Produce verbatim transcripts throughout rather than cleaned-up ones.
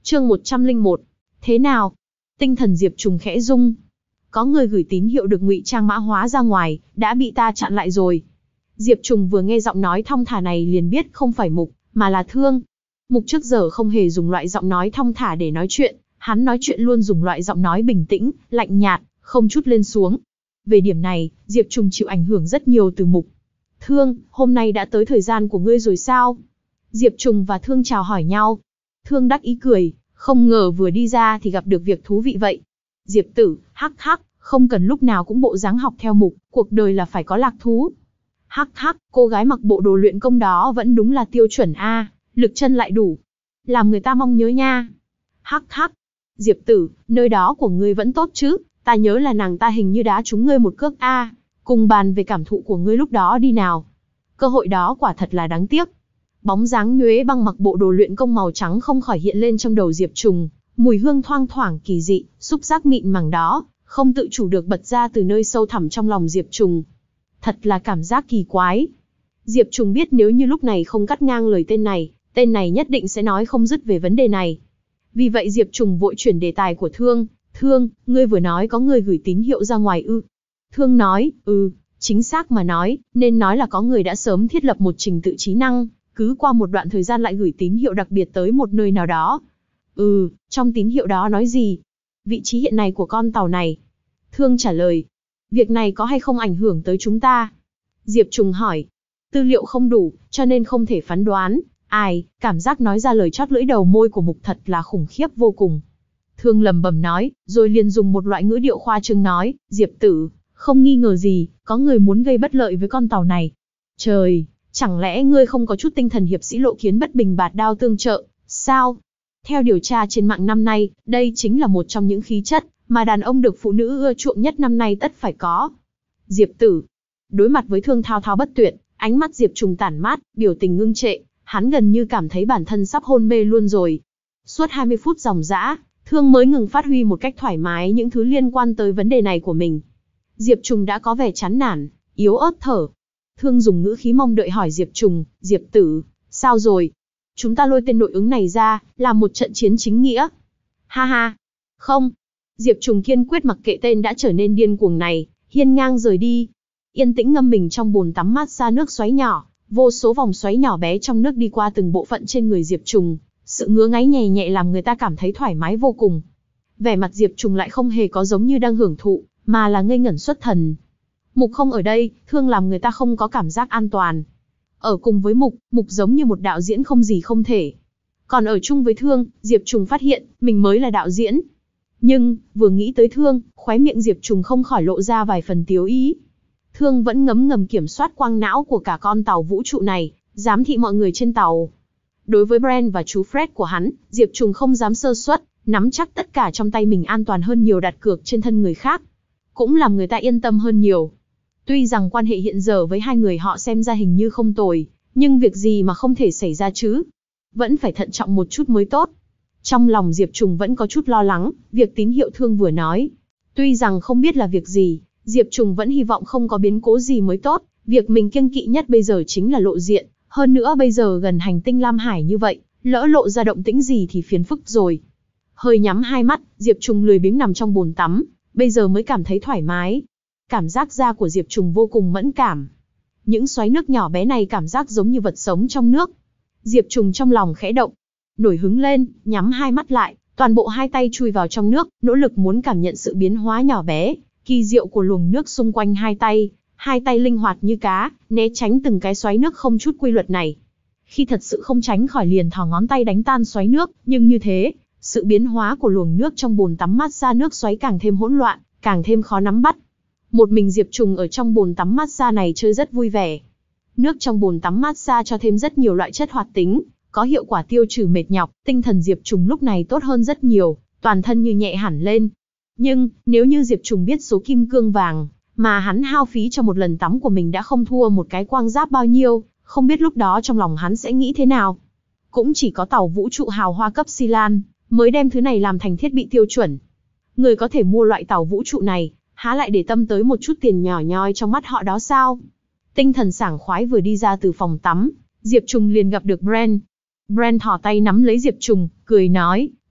Chương một trăm lẻ một. Thế nào? Tinh thần Diệp Trùng khẽ rung. Có người gửi tín hiệu được ngụy trang mã hóa ra ngoài, đã bị ta chặn lại rồi. Diệp Trùng vừa nghe giọng nói thong thả này liền biết không phải Mục, mà là Thương. Mục trước giờ không hề dùng loại giọng nói thong thả để nói chuyện, hắn nói chuyện luôn dùng loại giọng nói bình tĩnh, lạnh nhạt, không chút lên xuống. Về điểm này, Diệp Trùng chịu ảnh hưởng rất nhiều từ Mục. Thương, hôm nay đã tới thời gian của ngươi rồi sao? Diệp Trùng và Thương chào hỏi nhau. Thương đắc ý cười, không ngờ vừa đi ra thì gặp được việc thú vị vậy. Diệp tử, hắc hắc, không cần lúc nào cũng bộ dáng học theo Mục, cuộc đời là phải có lạc thú. Hắc hắc, cô gái mặc bộ đồ luyện công đó vẫn đúng là tiêu chuẩn a, lực chân lại đủ, làm người ta mong nhớ nha. Hắc hắc, Diệp tử, nơi đó của ngươi vẫn tốt chứ, ta nhớ là nàng ta hình như đá trúng ngươi một cước a, cùng bàn về cảm thụ của ngươi lúc đó đi nào. Cơ hội đó quả thật là đáng tiếc. Bóng dáng nhuế băng mặc bộ đồ luyện công màu trắng không khỏi hiện lên trong đầu Diệp Trùng, mùi hương thoang thoảng kỳ dị, xúc giác mịn màng đó, không tự chủ được bật ra từ nơi sâu thẳm trong lòng Diệp Trùng. Thật là cảm giác kỳ quái. Diệp Trùng biết nếu như lúc này không cắt ngang lời tên này, tên này nhất định sẽ nói không dứt về vấn đề này. Vì vậy Diệp Trùng vội chuyển đề tài của Thương. Thương, ngươi vừa nói có người gửi tín hiệu ra ngoài ư? Thương nói, ừ, chính xác mà nói, nên nói là có người đã sớm thiết lập một trình tự trí năng, cứ qua một đoạn thời gian lại gửi tín hiệu đặc biệt tới một nơi nào đó. Ừ, trong tín hiệu đó nói gì? Vị trí hiện nay của con tàu này. Thương trả lời, việc này có hay không ảnh hưởng tới chúng ta? Diệp Trùng hỏi, tư liệu không đủ, cho nên không thể phán đoán. Ai, cảm giác nói ra lời chót lưỡi đầu môi của Mục thật là khủng khiếp vô cùng. Thương lầm bầm nói, rồi liền dùng một loại ngữ điệu khoa trương nói, Diệp tử, không nghi ngờ gì, có người muốn gây bất lợi với con tàu này. Trời, chẳng lẽ ngươi không có chút tinh thần hiệp sĩ lộ kiến bất bình bạt đao tương trợ, sao? Theo điều tra trên mạng năm nay, đây chính là một trong những khí chất mà đàn ông được phụ nữ ưa chuộng nhất năm nay tất phải có. Diệp tử, đối mặt với Thương thao thao bất tuyệt, ánh mắt Diệp Trùng tản mát, biểu tình ngưng trệ, hắn gần như cảm thấy bản thân sắp hôn mê luôn rồi. Suốt hai mươi phút ròng rã, Thương mới ngừng phát huy một cách thoải mái những thứ liên quan tới vấn đề này của mình. Diệp Trùng đã có vẻ chán nản, yếu ớt thở. Thương dùng ngữ khí mong đợi hỏi Diệp Trùng, Diệp tử, sao rồi? Chúng ta lôi tên nội ứng này ra, làm một trận chiến chính nghĩa. Ha ha, không. Diệp Trùng kiên quyết mặc kệ tên đã trở nên điên cuồng này, hiên ngang rời đi. Yên tĩnh ngâm mình trong bồn tắm mát xa nước xoáy nhỏ, vô số vòng xoáy nhỏ bé trong nước đi qua từng bộ phận trên người Diệp Trùng, sự ngứa ngáy nhẹ nhẹ làm người ta cảm thấy thoải mái vô cùng. Vẻ mặt Diệp Trùng lại không hề có giống như đang hưởng thụ, mà là ngây ngẩn xuất thần. Mục không ở đây, Thương làm người ta không có cảm giác an toàn. Ở cùng với Mục, Mục giống như một đạo diễn không gì không thể. Còn ở chung với Thương, Diệp Trùng phát hiện, mình mới là đạo diễn. Nhưng, vừa nghĩ tới Thương, khóe miệng Diệp Trùng không khỏi lộ ra vài phần tiếu ý. Thương vẫn ngấm ngầm kiểm soát quang não của cả con tàu vũ trụ này, giám thị mọi người trên tàu. Đối với Brand và chú Fred của hắn, Diệp Trùng không dám sơ suất, nắm chắc tất cả trong tay mình an toàn hơn nhiều đặt cược trên thân người khác. Cũng làm người ta yên tâm hơn nhiều. Tuy rằng quan hệ hiện giờ với hai người họ xem ra hình như không tồi, nhưng việc gì mà không thể xảy ra chứ? Vẫn phải thận trọng một chút mới tốt. Trong lòng Diệp Trùng vẫn có chút lo lắng, việc tín hiệu Thương vừa nói. Tuy rằng không biết là việc gì, Diệp Trùng vẫn hy vọng không có biến cố gì mới tốt. Việc mình kiêng kỵ nhất bây giờ chính là lộ diện. Hơn nữa bây giờ gần hành tinh Lam Hải như vậy, lỡ lộ ra động tĩnh gì thì phiền phức rồi. Hơi nhắm hai mắt, Diệp Trùng lười biếng nằm trong bồn tắm, bây giờ mới cảm thấy thoải mái. Cảm giác da của Diệp Trùng vô cùng mẫn cảm. Những xoáy nước nhỏ bé này cảm giác giống như vật sống trong nước. Diệp Trùng trong lòng khẽ động, nổi hứng lên, nhắm hai mắt lại, toàn bộ hai tay chui vào trong nước, nỗ lực muốn cảm nhận sự biến hóa nhỏ bé, kỳ diệu của luồng nước xung quanh hai tay. Hai tay linh hoạt như cá, né tránh từng cái xoáy nước không chút quy luật này. Khi thật sự không tránh khỏi liền thò ngón tay đánh tan xoáy nước, nhưng như thế, sự biến hóa của luồng nước trong bồn tắm mát xa nước xoáy càng thêm hỗn loạn, càng thêm khó nắm bắt. Một mình Diệp Trùng ở trong bồn tắm mát xa này chơi rất vui vẻ. Nước trong bồn tắm mát xa cho thêm rất nhiều loại chất hoạt tính, có hiệu quả tiêu trừ mệt nhọc, tinh thần Diệp Trùng lúc này tốt hơn rất nhiều, toàn thân như nhẹ hẳn lên. Nhưng, nếu như Diệp Trùng biết số kim cương vàng mà hắn hao phí cho một lần tắm của mình đã không thua một cái quang giáp bao nhiêu, không biết lúc đó trong lòng hắn sẽ nghĩ thế nào. Cũng chỉ có tàu vũ trụ hào hoa cấp Xi Lan mới đem thứ này làm thành thiết bị tiêu chuẩn. Người có thể mua loại tàu vũ trụ này, há lại để tâm tới một chút tiền nhỏ nhoi trong mắt họ đó sao? Tinh thần sảng khoái vừa đi ra từ phòng tắm, Diệp Trùng liền gặp được Brand. Brand thò tay nắm lấy Diệp Trùng, cười nói,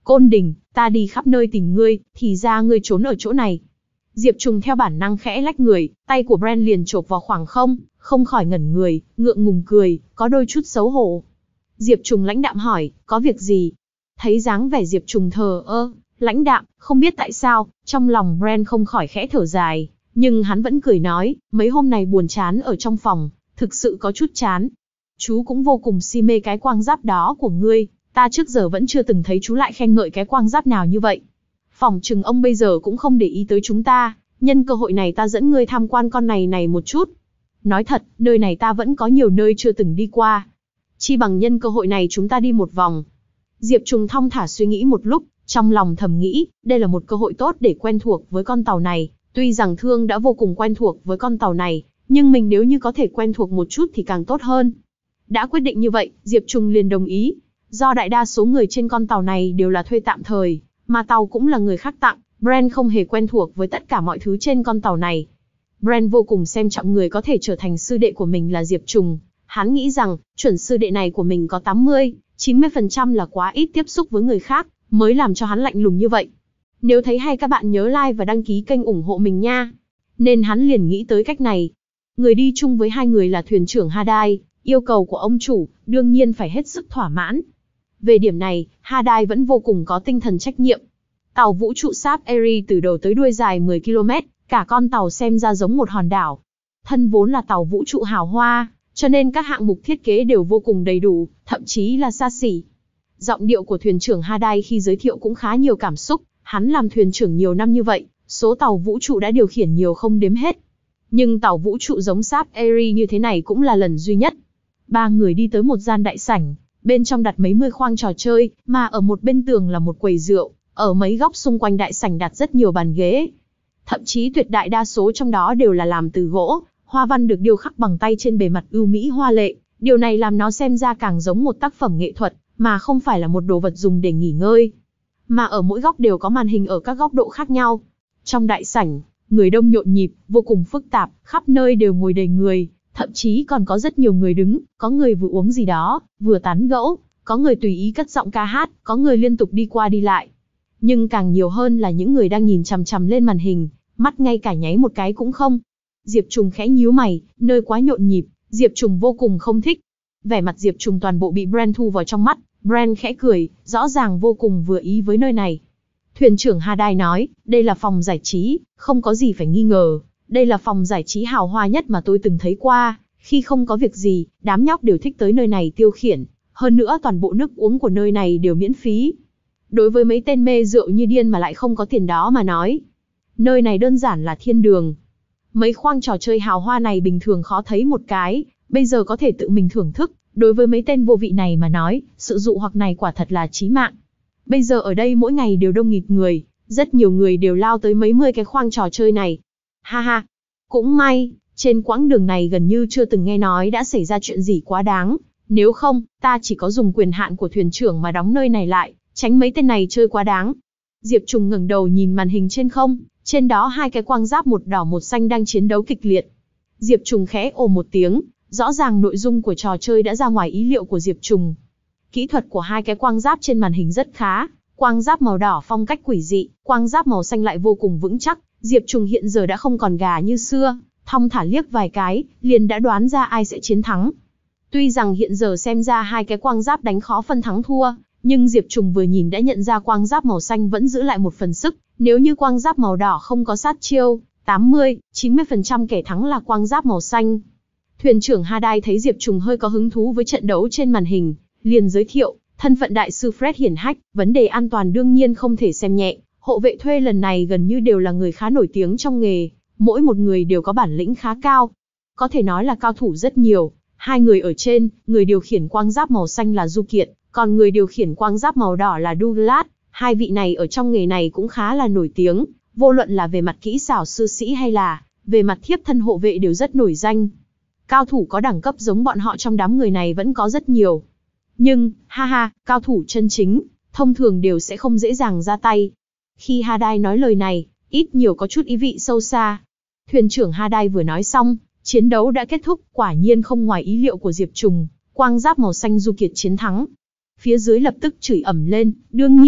Côn Đình, ta đi khắp nơi tìm ngươi, thì ra ngươi trốn ở chỗ này. Diệp Trùng theo bản năng khẽ lách người, tay của Brand liền chộp vào khoảng không, không khỏi ngẩn người, ngượng ngùng cười, có đôi chút xấu hổ. Diệp Trùng lãnh đạm hỏi, có việc gì? Thấy dáng vẻ Diệp Trùng thờ ơ, lãnh đạm, không biết tại sao, trong lòng Brand không khỏi khẽ thở dài, nhưng hắn vẫn cười nói, mấy hôm này buồn chán ở trong phòng, thực sự có chút chán. Chú cũng vô cùng si mê cái quang giáp đó của ngươi, ta trước giờ vẫn chưa từng thấy chú lại khen ngợi cái quang giáp nào như vậy. Phỏng chừng ông bây giờ cũng không để ý tới chúng ta, nhân cơ hội này ta dẫn ngươi tham quan con này này một chút. Nói thật, nơi này ta vẫn có nhiều nơi chưa từng đi qua. Chi bằng nhân cơ hội này chúng ta đi một vòng. Diệp Trùng thong thả suy nghĩ một lúc, trong lòng thầm nghĩ, đây là một cơ hội tốt để quen thuộc với con tàu này. Tuy rằng Thương đã vô cùng quen thuộc với con tàu này, nhưng mình nếu như có thể quen thuộc một chút thì càng tốt hơn. Đã quyết định như vậy, Diệp Trùng liền đồng ý. Do đại đa số người trên con tàu này đều là thuê tạm thời, mà tàu cũng là người khác tặng, Brand không hề quen thuộc với tất cả mọi thứ trên con tàu này. Brand vô cùng xem trọng người có thể trở thành sư đệ của mình là Diệp Trùng. Hắn nghĩ rằng, chuẩn sư đệ này của mình có tám mươi, chín mươi phần trăm là quá ít tiếp xúc với người khác, mới làm cho hắn lạnh lùng như vậy. Nếu thấy hay các bạn nhớ like và đăng ký kênh ủng hộ mình nha. Nên hắn liền nghĩ tới cách này. Người đi chung với hai người là thuyền trưởng Hadai, yêu cầu của ông chủ, đương nhiên phải hết sức thỏa mãn. Về điểm này, Hadai vẫn vô cùng có tinh thần trách nhiệm. Tàu vũ trụ Sáp Eri từ đầu tới đuôi dài mười ki lô mét, cả con tàu xem ra giống một hòn đảo. Thân vốn là tàu vũ trụ hào hoa, cho nên các hạng mục thiết kế đều vô cùng đầy đủ, thậm chí là xa xỉ. Giọng điệu của thuyền trưởng Hadai khi giới thiệu cũng khá nhiều cảm xúc, hắn làm thuyền trưởng nhiều năm như vậy, số tàu vũ trụ đã điều khiển nhiều không đếm hết. Nhưng tàu vũ trụ giống Sáp Eri như thế này cũng là lần duy nhất. Ba người đi tới một gian đại sảnh, bên trong đặt mấy mươi khoang trò chơi, mà ở một bên tường là một quầy rượu, ở mấy góc xung quanh đại sảnh đặt rất nhiều bàn ghế. Thậm chí tuyệt đại đa số trong đó đều là làm từ gỗ, hoa văn được điêu khắc bằng tay trên bề mặt ưu mỹ hoa lệ, điều này làm nó xem ra càng giống một tác phẩm nghệ thuật, mà không phải là một đồ vật dùng để nghỉ ngơi. Mà ở mỗi góc đều có màn hình ở các góc độ khác nhau. Trong đại sảnh, người đông nhộn nhịp, vô cùng phức tạp, khắp nơi đều ngồi đầy người, thậm chí còn có rất nhiều người đứng, có người vừa uống gì đó, vừa tán gẫu, có người tùy ý cất giọng ca hát, có người liên tục đi qua đi lại. Nhưng càng nhiều hơn là những người đang nhìn chằm chằm lên màn hình, mắt ngay cả nháy một cái cũng không. Diệp Trùng khẽ nhíu mày, nơi quá nhộn nhịp, Diệp Trùng vô cùng không thích. Vẻ mặt Diệp Trùng toàn bộ bị Brand thu vào trong mắt, Brand khẽ cười, rõ ràng vô cùng vừa ý với nơi này. Thuyền trưởng Hadai nói, đây là phòng giải trí, không có gì phải nghi ngờ. Đây là phòng giải trí hào hoa nhất mà tôi từng thấy qua, khi không có việc gì, đám nhóc đều thích tới nơi này tiêu khiển. Hơn nữa toàn bộ nước uống của nơi này đều miễn phí. Đối với mấy tên mê rượu như điên mà lại không có tiền đó mà nói, nơi này đơn giản là thiên đường. Mấy khoang trò chơi hào hoa này bình thường khó thấy một cái, bây giờ có thể tự mình thưởng thức. Đối với mấy tên vô vị này mà nói, sự dụ hoặc này quả thật là chí mạng. Bây giờ ở đây mỗi ngày đều đông nghịt người, rất nhiều người đều lao tới mấy mươi cái khoang trò chơi này. Ha ha, cũng may, trên quãng đường này gần như chưa từng nghe nói đã xảy ra chuyện gì quá đáng. Nếu không, ta chỉ có dùng quyền hạn của thuyền trưởng mà đóng nơi này lại, tránh mấy tên này chơi quá đáng. Diệp Trùng ngẩng đầu nhìn màn hình trên không, trên đó hai cái quang giáp một đỏ một xanh đang chiến đấu kịch liệt. Diệp Trùng khẽ ồ một tiếng, rõ ràng nội dung của trò chơi đã ra ngoài ý liệu của Diệp Trùng. Kỹ thuật của hai cái quang giáp trên màn hình rất khá, quang giáp màu đỏ phong cách quỷ dị, quang giáp màu xanh lại vô cùng vững chắc. Diệp Trùng hiện giờ đã không còn gà như xưa, thong thả liếc vài cái, liền đã đoán ra ai sẽ chiến thắng. Tuy rằng hiện giờ xem ra hai cái quang giáp đánh khó phân thắng thua, nhưng Diệp Trùng vừa nhìn đã nhận ra quang giáp màu xanh vẫn giữ lại một phần sức, nếu như quang giáp màu đỏ không có sát chiêu, tám mươi, chín mươi phần trăm kẻ thắng là quang giáp màu xanh. Thuyền trưởng Hadai thấy Diệp Trùng hơi có hứng thú với trận đấu trên màn hình, liền giới thiệu, thân phận đại sư Fred hiển hách, vấn đề an toàn đương nhiên không thể xem nhẹ, hộ vệ thuê lần này gần như đều là người khá nổi tiếng trong nghề, mỗi một người đều có bản lĩnh khá cao. Có thể nói là cao thủ rất nhiều, hai người ở trên, người điều khiển quang giáp màu xanh là Du Kiệt, còn người điều khiển quang giáp màu đỏ là Douglas, hai vị này ở trong nghề này cũng khá là nổi tiếng, vô luận là về mặt kỹ xảo sư sĩ hay là về mặt thiếp thân hộ vệ đều rất nổi danh. Cao thủ có đẳng cấp giống bọn họ trong đám người này vẫn có rất nhiều. Nhưng, ha ha, cao thủ chân chính, thông thường đều sẽ không dễ dàng ra tay. Khi Hadai nói lời này, ít nhiều có chút ý vị sâu xa. Thuyền trưởng Hadai vừa nói xong, chiến đấu đã kết thúc, quả nhiên không ngoài ý liệu của Diệp Trùng, quang giáp màu xanh Du Kiệt chiến thắng. Phía dưới lập tức chửi ầm lên, đương nhiên,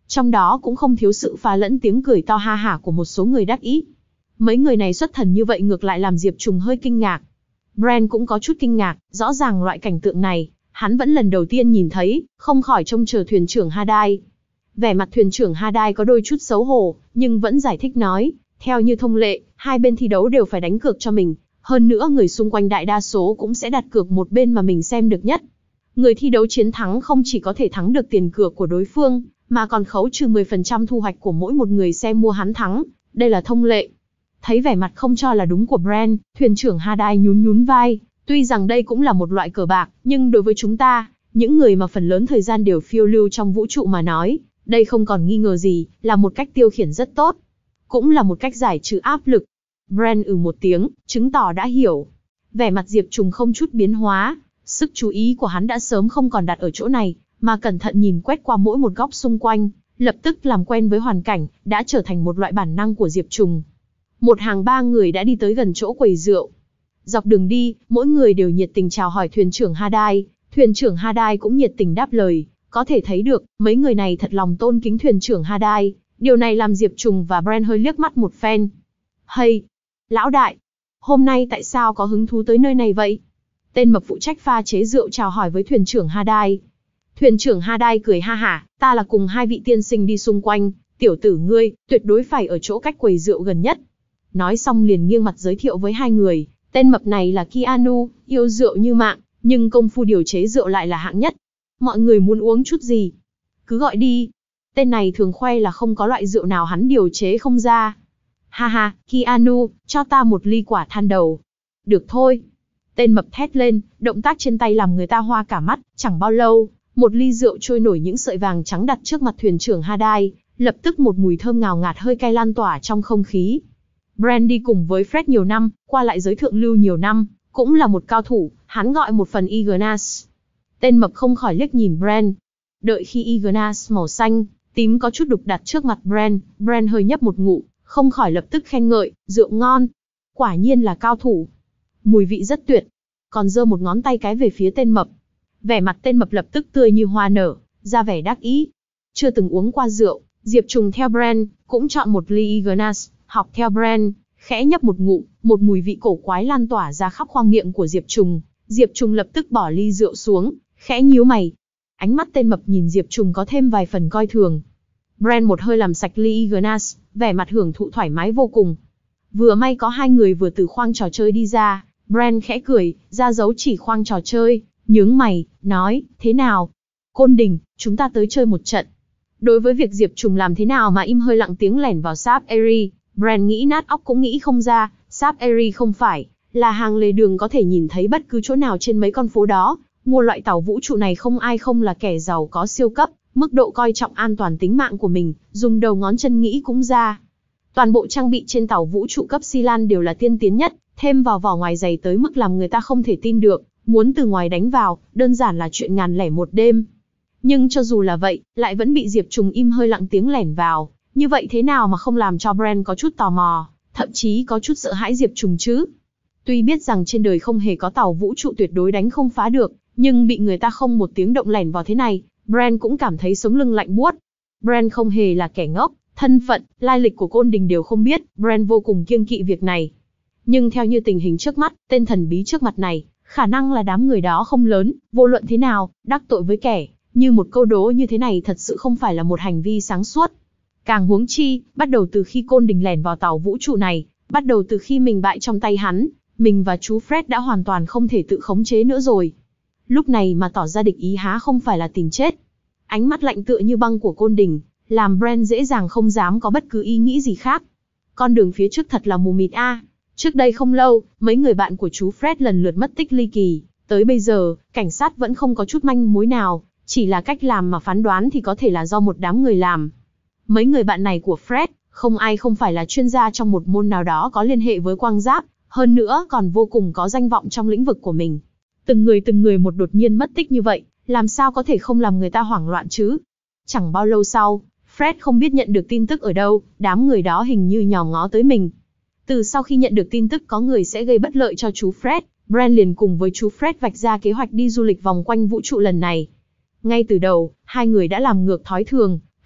Trong đó cũng không thiếu sự pha lẫn tiếng cười to ha hả của một số người đắc ý. Mấy người này xuất thần như vậy ngược lại làm Diệp Trùng hơi kinh ngạc. Brand cũng có chút kinh ngạc, rõ ràng loại cảnh tượng này, hắn vẫn lần đầu tiên nhìn thấy, không khỏi trông chờ thuyền trưởng Hadai. Vẻ mặt thuyền trưởng Hadai có đôi chút xấu hổ, nhưng vẫn giải thích nói, theo như thông lệ, hai bên thi đấu đều phải đánh cược cho mình, hơn nữa người xung quanh đại đa số cũng sẽ đặt cược một bên mà mình xem được nhất. Người thi đấu chiến thắng không chỉ có thể thắng được tiền cược của đối phương, mà còn khấu trừ mười phần trăm thu hoạch của mỗi một người xem mua hắn thắng, đây là thông lệ. Thấy vẻ mặt không cho là đúng của Brand, thuyền trưởng Hadai nhún nhún vai, tuy rằng đây cũng là một loại cờ bạc, nhưng đối với chúng ta, những người mà phần lớn thời gian đều phiêu lưu trong vũ trụ mà nói, đây không còn nghi ngờ gì, là một cách tiêu khiển rất tốt. Cũng là một cách giải trừ áp lực. Brand ừ một tiếng, chứng tỏ đã hiểu. Vẻ mặt Diệp Trùng không chút biến hóa, sức chú ý của hắn đã sớm không còn đặt ở chỗ này, mà cẩn thận nhìn quét qua mỗi một góc xung quanh, lập tức làm quen với hoàn cảnh, đã trở thành một loại bản năng của Diệp Trùng. Một hàng ba người đã đi tới gần chỗ quầy rượu. Dọc đường đi, mỗi người đều nhiệt tình chào hỏi thuyền trưởng Hadai, thuyền trưởng Hadai cũng nhiệt tình đáp lời, có thể thấy được, mấy người này thật lòng tôn kính thuyền trưởng Hadai, điều này làm Diệp Trùng và Brand hơi liếc mắt một phen. Hay, lão đại, hôm nay tại sao có hứng thú tới nơi này vậy? Tên mập phụ trách pha chế rượu chào hỏi với thuyền trưởng Hadai. Thuyền trưởng Hadai cười ha hả, ta là cùng hai vị tiên sinh đi xung quanh, tiểu tử ngươi, tuyệt đối phải ở chỗ cách quầy rượu gần nhất. Nói xong liền nghiêng mặt giới thiệu với hai người, tên mập này là Keanu, yêu rượu như mạng, nhưng công phu điều chế rượu lại là hạng nhất. Mọi người muốn uống chút gì? Cứ gọi đi. Tên này thường khoe là không có loại rượu nào hắn điều chế không ra. Ha ha, Keanu, cho ta một ly quả than đầu. Được thôi. Tên mập thét lên, động tác trên tay làm người ta hoa cả mắt, chẳng bao lâu, một ly rượu trôi nổi những sợi vàng trắng đặt trước mặt thuyền trưởng Hadai, lập tức một mùi thơm ngào ngạt hơi cay lan tỏa trong không khí. Brand đi cùng với Fred nhiều năm, qua lại giới thượng lưu nhiều năm, cũng là một cao thủ, hắn gọi một phần Ignas. Tên mập không khỏi liếc nhìn Brand. Đợi khi Ignas màu xanh, tím có chút đục đặt trước mặt Brand, Brand hơi nhấp một ngụm, không khỏi lập tức khen ngợi, rượu ngon. Quả nhiên là cao thủ. Mùi vị rất tuyệt. Còn giơ một ngón tay cái về phía tên mập. Vẻ mặt tên mập lập tức tươi như hoa nở, ra vẻ đắc ý. Chưa từng uống qua rượu, Diệp Trùng theo Brand, cũng chọn một ly Ignas, học theo Brand, khẽ nhấp một ngụm, một mùi vị cổ quái lan tỏa ra khắp khoang miệng của Diệp Trùng. Diệp Trùng lập tức bỏ ly rượu xuống, khẽ nhíu mày. Ánh mắt tên mập nhìn Diệp Trùng có thêm vài phần coi thường. Brand một hơi làm sạch ly Ignas, vẻ mặt hưởng thụ thoải mái vô cùng. Vừa may có hai người vừa từ khoang trò chơi đi ra, Brand khẽ cười, ra dấu chỉ khoang trò chơi, nhướng mày, nói, thế nào? Côn Đình, chúng ta tới chơi một trận. Đối với việc Diệp Trùng làm thế nào mà im hơi lặng tiếng lẻn vào Sáp Eri, Brand nghĩ nát óc cũng nghĩ không ra, Sáp Eri không phải là hàng lề đường có thể nhìn thấy bất cứ chỗ nào trên mấy con phố đó. Mua loại tàu vũ trụ này không ai không là kẻ giàu có siêu cấp, mức độ coi trọng an toàn tính mạng của mình, dùng đầu ngón chân nghĩ cũng ra. Toàn bộ trang bị trên tàu vũ trụ cấp Xi Lan đều là tiên tiến nhất, thêm vào vỏ ngoài dày tới mức làm người ta không thể tin được, muốn từ ngoài đánh vào, đơn giản là chuyện ngàn lẻ một đêm. Nhưng cho dù là vậy, lại vẫn bị Diệp Trùng im hơi lặng tiếng lẻn vào, như vậy thế nào mà không làm cho Brand có chút tò mò, thậm chí có chút sợ hãi Diệp Trùng chứ? Tuy biết rằng trên đời không hề có tàu vũ trụ tuyệt đối đánh không phá được, nhưng bị người ta không một tiếng động lẻn vào thế này, Brand cũng cảm thấy sống lưng lạnh buốt. Brand không hề là kẻ ngốc, thân phận, lai lịch của Côn Đình đều không biết, Brand vô cùng kiêng kỵ việc này. Nhưng theo như tình hình trước mắt, tên thần bí trước mặt này, khả năng là đám người đó không lớn, vô luận thế nào, đắc tội với kẻ như một câu đố như thế này thật sự không phải là một hành vi sáng suốt. Càng huống chi, bắt đầu từ khi Côn Đình lẻn vào tàu vũ trụ này, bắt đầu từ khi mình bại trong tay hắn, mình và chú Fred đã hoàn toàn không thể tự khống chế nữa rồi. Lúc này mà tỏ ra địch ý há không phải là tìm chết. Ánh mắt lạnh tựa như băng của Côn Đình, làm Brand dễ dàng không dám có bất cứ ý nghĩ gì khác. Con đường phía trước thật là mù mịt a. À. Trước đây không lâu, mấy người bạn của chú Fred lần lượt mất tích ly kỳ, tới bây giờ, cảnh sát vẫn không có chút manh mối nào, chỉ là cách làm mà phán đoán thì có thể là do một đám người làm. Mấy người bạn này của Fred, không ai không phải là chuyên gia trong một môn nào đó có liên hệ với quang giáp, hơn nữa còn vô cùng có danh vọng trong lĩnh vực của mình. Từng người từng người một đột nhiên mất tích như vậy, làm sao có thể không làm người ta hoảng loạn chứ? Chẳng bao lâu sau, Fred không biết nhận được tin tức ở đâu, đám người đó hình như nhòm ngó tới mình. Từ sau khi nhận được tin tức có người sẽ gây bất lợi cho chú Fred, Brand liền cùng với chú Fred vạch ra kế hoạch đi du lịch vòng quanh vũ trụ lần này. Ngay từ đầu, hai người đã làm ngược thói thường,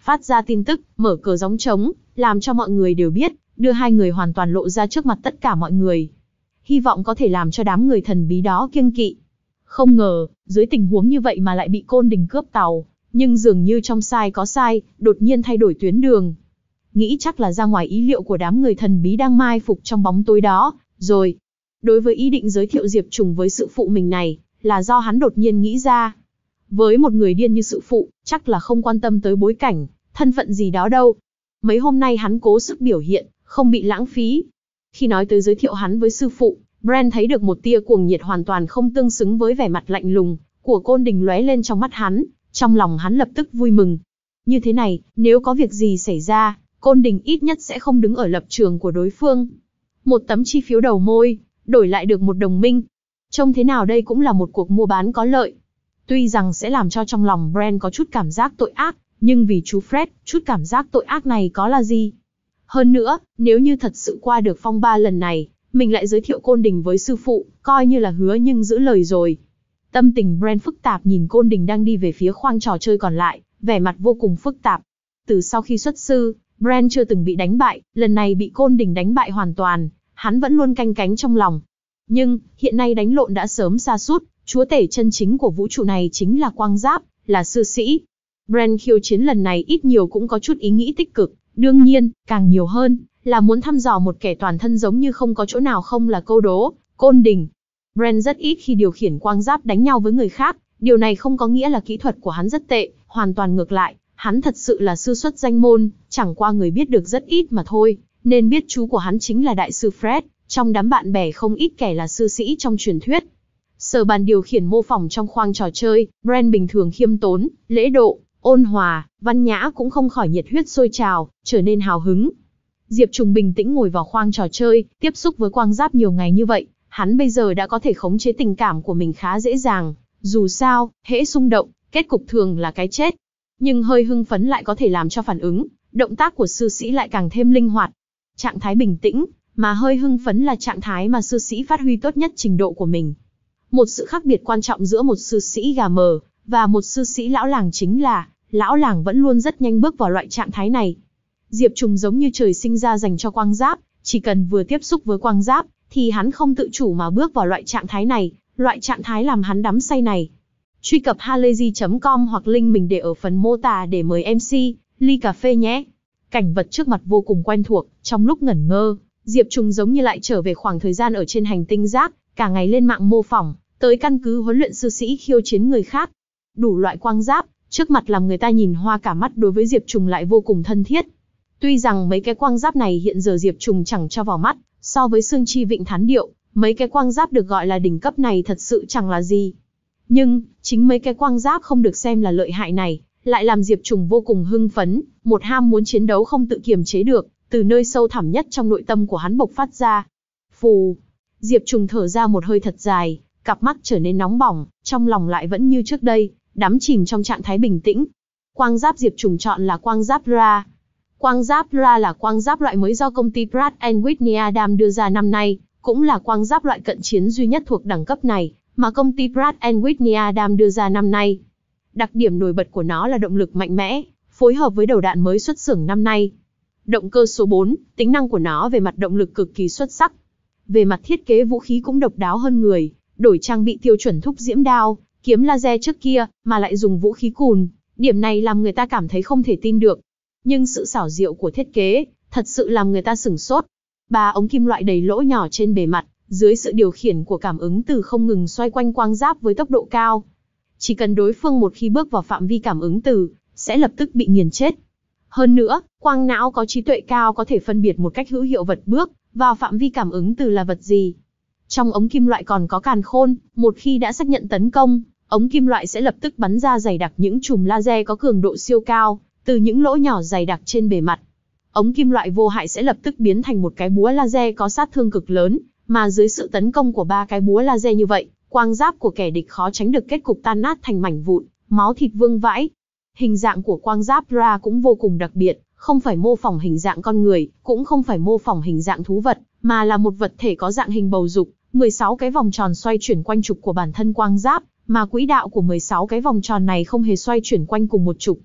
phát ra tin tức, mở cờ gióng trống, làm cho mọi người đều biết, đưa hai người hoàn toàn lộ ra trước mặt tất cả mọi người. Hy vọng có thể làm cho đám người thần bí đó kiêng kỵ. Không ngờ, dưới tình huống như vậy mà lại bị Côn Đình cướp tàu, nhưng dường như trong sai có sai, đột nhiên thay đổi tuyến đường. Nghĩ chắc là ra ngoài ý liệu của đám người thần bí đang mai phục trong bóng tối đó, rồi. Đối với ý định giới thiệu Diệp Trùng với sự phụ mình này, là do hắn đột nhiên nghĩ ra. Với một người điên như sự phụ, chắc là không quan tâm tới bối cảnh, thân phận gì đó đâu. Mấy hôm nay hắn cố sức biểu hiện, không bị lãng phí. Khi nói tới giới thiệu hắn với sư phụ, Bran thấy được một tia cuồng nhiệt hoàn toàn không tương xứng với vẻ mặt lạnh lùng của Côn Đình lóe lên trong mắt hắn, trong lòng hắn lập tức vui mừng. Như thế này, nếu có việc gì xảy ra, Côn Đình ít nhất sẽ không đứng ở lập trường của đối phương. Một tấm chi phiếu đầu môi, đổi lại được một đồng minh. Trông thế nào đây cũng là một cuộc mua bán có lợi. Tuy rằng sẽ làm cho trong lòng Bran có chút cảm giác tội ác, nhưng vì chú Fred, chút cảm giác tội ác này có là gì? Hơn nữa, nếu như thật sự qua được phong ba lần này, mình lại giới thiệu Côn Đình với sư phụ, coi như là hứa nhưng giữ lời rồi. Tâm tình Bran phức tạp nhìn Côn Đình đang đi về phía khoang trò chơi còn lại, vẻ mặt vô cùng phức tạp. Từ sau khi xuất sư, Bran chưa từng bị đánh bại, lần này bị Côn Đình đánh bại hoàn toàn, hắn vẫn luôn canh cánh trong lòng. Nhưng, hiện nay đánh lộn đã sớm sa sút, chúa tể chân chính của vũ trụ này chính là Quang Giáp, là sư sĩ. Bran khiêu chiến lần này ít nhiều cũng có chút ý nghĩ tích cực, đương nhiên, càng nhiều hơn, là muốn thăm dò một kẻ toàn thân giống như không có chỗ nào không là câu đố, Côn Đình. Bran rất ít khi điều khiển Quang Giáp đánh nhau với người khác, điều này không có nghĩa là kỹ thuật của hắn rất tệ, hoàn toàn ngược lại, hắn thật sự là sư xuất danh môn, chẳng qua người biết được rất ít mà thôi, nên biết chú của hắn chính là đại sư Fred, trong đám bạn bè không ít kẻ là sư sĩ trong truyền thuyết. Sở bàn điều khiển mô phỏng trong khoang trò chơi, Bran bình thường khiêm tốn, lễ độ, ôn hòa, văn nhã cũng không khỏi nhiệt huyết sôi trào, trở nên hào hứng. Diệp Trùng bình tĩnh ngồi vào khoang trò chơi, tiếp xúc với Quang Giáp nhiều ngày như vậy, hắn bây giờ đã có thể khống chế tình cảm của mình khá dễ dàng. Dù sao, hễ xung động, kết cục thường là cái chết. Nhưng hơi hưng phấn lại có thể làm cho phản ứng, động tác của sư sĩ lại càng thêm linh hoạt. Trạng thái bình tĩnh, mà hơi hưng phấn là trạng thái mà sư sĩ phát huy tốt nhất trình độ của mình. Một sự khác biệt quan trọng giữa một sư sĩ gà mờ và một sư sĩ lão làng chính là, lão làng vẫn luôn rất nhanh bước vào loại trạng thái này. Diệp Trùng giống như trời sinh ra dành cho Quang Giáp, chỉ cần vừa tiếp xúc với Quang Giáp, thì hắn không tự chủ mà bước vào loại trạng thái này, loại trạng thái làm hắn đắm say này. Truy cập halayzi chấm com hoặc link mình để ở phần mô tả để mời em xê, ly cà phê nhé. Cảnh vật trước mặt vô cùng quen thuộc, trong lúc ngẩn ngơ, Diệp Trùng giống như lại trở về khoảng thời gian ở trên hành tinh rác, cả ngày lên mạng mô phỏng, tới căn cứ huấn luyện sư sĩ khiêu chiến người khác. Đủ loại Quang Giáp, trước mặt làm người ta nhìn hoa cả mắt đối với Diệp Trùng lại vô cùng thân thiết. Tuy rằng mấy cái Quang Giáp này hiện giờ Diệp Trùng chẳng cho vào mắt, so với Sương Chi Vịnh Thán Điệu, mấy cái Quang Giáp được gọi là đỉnh cấp này thật sự chẳng là gì. Nhưng, chính mấy cái Quang Giáp không được xem là lợi hại này, lại làm Diệp Trùng vô cùng hưng phấn, một ham muốn chiến đấu không tự kiềm chế được, từ nơi sâu thẳm nhất trong nội tâm của hắn bộc phát ra. Phù, Diệp Trùng thở ra một hơi thật dài, cặp mắt trở nên nóng bỏng, trong lòng lại vẫn như trước đây, đắm chìm trong trạng thái bình tĩnh. Quang Giáp Diệp Trùng chọn là Quang Giáp Ra. Quang Giáp Ra là Quang Giáp loại mới do công ty Pratt and Whitney Adam đưa ra năm nay, cũng là Quang Giáp loại cận chiến duy nhất thuộc đẳng cấp này, mà công ty Pratt and Whitney Adam đưa ra năm nay. Đặc điểm nổi bật của nó là động lực mạnh mẽ, phối hợp với đầu đạn mới xuất xưởng năm nay. Động cơ số bốn, tính năng của nó về mặt động lực cực kỳ xuất sắc. Về mặt thiết kế vũ khí cũng độc đáo hơn người, đổi trang bị tiêu chuẩn thúc diễm đao, kiếm laser trước kia, mà lại dùng vũ khí cùn, điểm này làm người ta cảm thấy không thể tin được. Nhưng sự xảo diệu của thiết kế, thật sự làm người ta sửng sốt. Ba ống kim loại đầy lỗ nhỏ trên bề mặt, dưới sự điều khiển của cảm ứng từ không ngừng xoay quanh Quang Giáp với tốc độ cao. Chỉ cần đối phương một khi bước vào phạm vi cảm ứng từ, sẽ lập tức bị nghiền chết. Hơn nữa, Quang não có trí tuệ cao có thể phân biệt một cách hữu hiệu vật bước vào phạm vi cảm ứng từ là vật gì. Trong ống kim loại còn có càn khôn, một khi đã xác nhận tấn công, ống kim loại sẽ lập tức bắn ra dày đặc những chùm laser có cường độ siêu cao, từ những lỗ nhỏ dày đặc trên bề mặt. Ống kim loại vô hại sẽ lập tức biến thành một cái búa laser có sát thương cực lớn, mà dưới sự tấn công của ba cái búa laser như vậy, Quang Giáp của kẻ địch khó tránh được kết cục tan nát thành mảnh vụn, máu thịt vương vãi. Hình dạng của Quang Giáp Ra cũng vô cùng đặc biệt, không phải mô phỏng hình dạng con người, cũng không phải mô phỏng hình dạng thú vật, mà là một vật thể có dạng hình bầu dục, mười sáu cái vòng tròn xoay chuyển quanh trục của bản thân Quang Giáp, mà quỹ đạo của mười sáu cái vòng tròn này không hề xoay chuyển quanh cùng một trục.